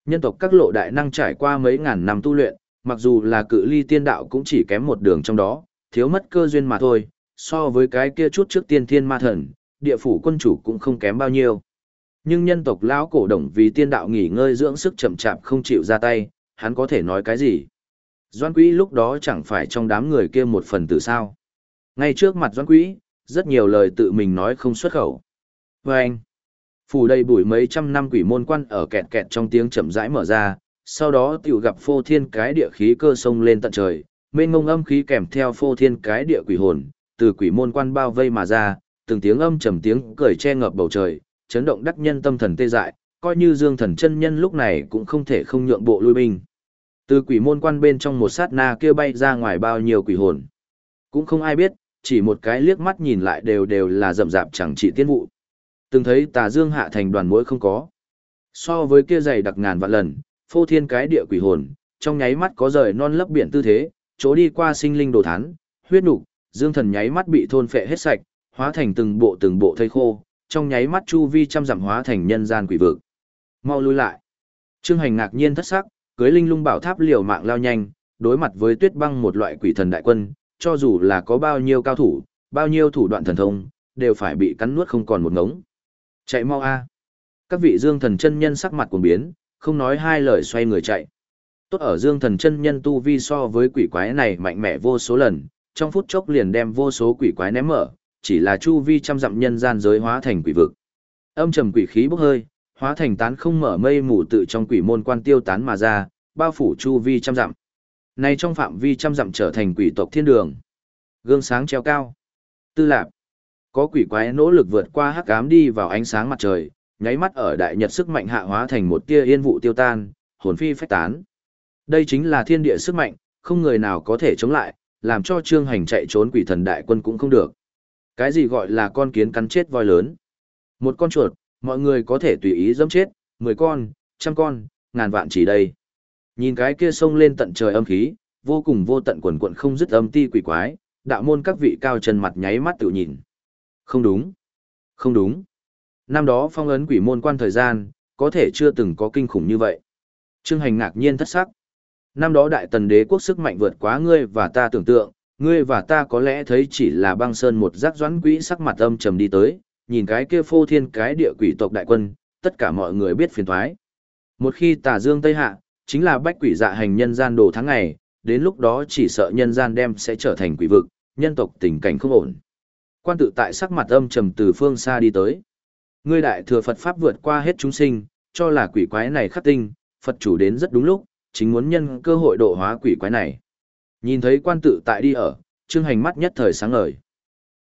Nhân tộc các lộ đại năng trải qua mấy ngàn năm tu luyện, mặc dù là cự ly tiên đạo cũng chỉ kém một đường trong đó, thiếu mất cơ duyên mà thôi, so với cái kia chút trước tiên thiên ma thần, địa phủ quân chủ cũng không kém bao nhiêu. Nhưng nhân tộc lão cổ đồng vì tiên đạo nghỉ ngơi dưỡng sức chậm chạp không chịu ra tay, hắn có thể nói cái gì? Doãn Quý lúc đó chẳng phải trong đám người kia một phần tử sao? Ngay trước mặt Doãn Quý, rất nhiều lời tự mình nói không xuất khẩu. Và anh, phủ đầy bụi mấy trăm năm quỷ môn quan ở kẹt kẹt trong tiếng chậm rãi mở ra, sau đó tiểu gặp phô thiên cái địa khí cơ sông lên tận trời, mênh mông âm khí kèm theo phô thiên cái địa quỷ hồn, từ quỷ môn quan bao vây mà ra, từng tiếng âm trầm tiếng cười che ngập bầu trời, chấn động đắc nhân tâm thần tê dại, coi như Dương Thần chân nhân lúc này cũng không thể không nhượng bộ lui binh. Từ quỷ môn quan bên trong một sát na kia bay ra ngoài bao nhiêu quỷ hồn, cũng không ai biết, chỉ một cái liếc mắt nhìn lại đều đều là rậm rạp chẳng trị tiên vụ. Từng thấy Tà Dương hạ thành đoàn muỗi không có. So với kia dày đặc ngàn vạn lần, phô thiên cái địa quỷ hồn, trong nháy mắt có rời non lấp biển tư thế, chỗ đi qua sinh linh đồ thán, huyết nục, Dương Thần nháy mắt bị thôn phệ hết sạch, hóa thành từng bộ từng bộ thây khô, trong nháy mắt chu vi trăm dặm hóa thành nhân gian quỷ vực. Mau lui lại. Trương Hành ngạc nhiên thất sắc, cưới linh lung bảo tháp liều mạng lao nhanh, đối mặt với Tuyết Băng một loại quỷ thần đại quân, cho dù là có bao nhiêu cao thủ, bao nhiêu thủ đoạn thần thông, đều phải bị cắn nuốt không còn một ngống. Chạy mau a. Các vị Dương Thần chân nhân sắc mặt cuồng biến, không nói hai lời xoay người chạy. Tốt ở Dương Thần chân nhân tu vi so với quỷ quái này mạnh mẽ vô số lần, trong phút chốc liền đem vô số quỷ quái ném mở, chỉ là chu vi trăm dặm nhân gian giới hóa thành quỷ vực. Âm trầm quỷ khí bốc hơi, hóa thành tán không mở mây mù tự trong quỷ môn quan tiêu tán mà ra, bao phủ chu vi trăm dặm. Này trong phạm vi trăm dặm trở thành quỷ tộc thiên đường. Gương sáng treo cao. Tư Lạp. Có quỷ quái nỗ lực vượt qua hắc ám đi vào ánh sáng mặt trời, nháy mắt ở đại nhật sức mạnh hạ hóa thành một tia yên vụ tiêu tan, hồn phi phách tán. Đây chính là thiên địa sức mạnh, không người nào có thể chống lại, làm cho Trương Hành chạy trốn quỷ thần đại quân cũng không được. Cái gì gọi là con kiến cắn chết voi lớn? Một con chuột, mọi người có thể tùy ý giẫm chết, mười con, trăm con, ngàn vạn chỉ đây. Nhìn cái kia sông lên tận trời âm khí, vô cùng vô tận quần quần không dứt âm ti quỷ quái, đạo môn các vị cao chân mặt nháy mắt tự nhìn. Không đúng, không đúng. Năm đó phong ấn quỷ môn quan thời gian, có thể chưa từng có kinh khủng như vậy. Trương Hành ngạc nhiên thất sắc. Năm đó đại tần đế quốc sức mạnh vượt quá ngươi và ta tưởng tượng, ngươi và ta có lẽ thấy chỉ là băng sơn một rác doãn quỹ sắc mặt âm trầm đi tới, nhìn cái kia phô thiên cái địa quỷ tộc đại quân, tất cả mọi người biết phiền thoái. Một khi Tà Dương Tây Hạ, chính là bách quỷ dạ hành nhân gian đồ tháng ngày, đến lúc đó chỉ sợ nhân gian đem sẽ trở thành quỷ vực, nhân tộc tình cảnh không ổn. Quan tự tại sắc mặt âm trầm từ phương xa đi tới. Ngươi đại thừa Phật Pháp vượt qua hết chúng sinh, cho là quỷ quái này khắc tinh, Phật chủ đến rất đúng lúc, chính muốn nhân cơ hội độ hóa quỷ quái này. Nhìn thấy quan tự tại đi ở, Trương Hành mắt nhất thời sáng ngời.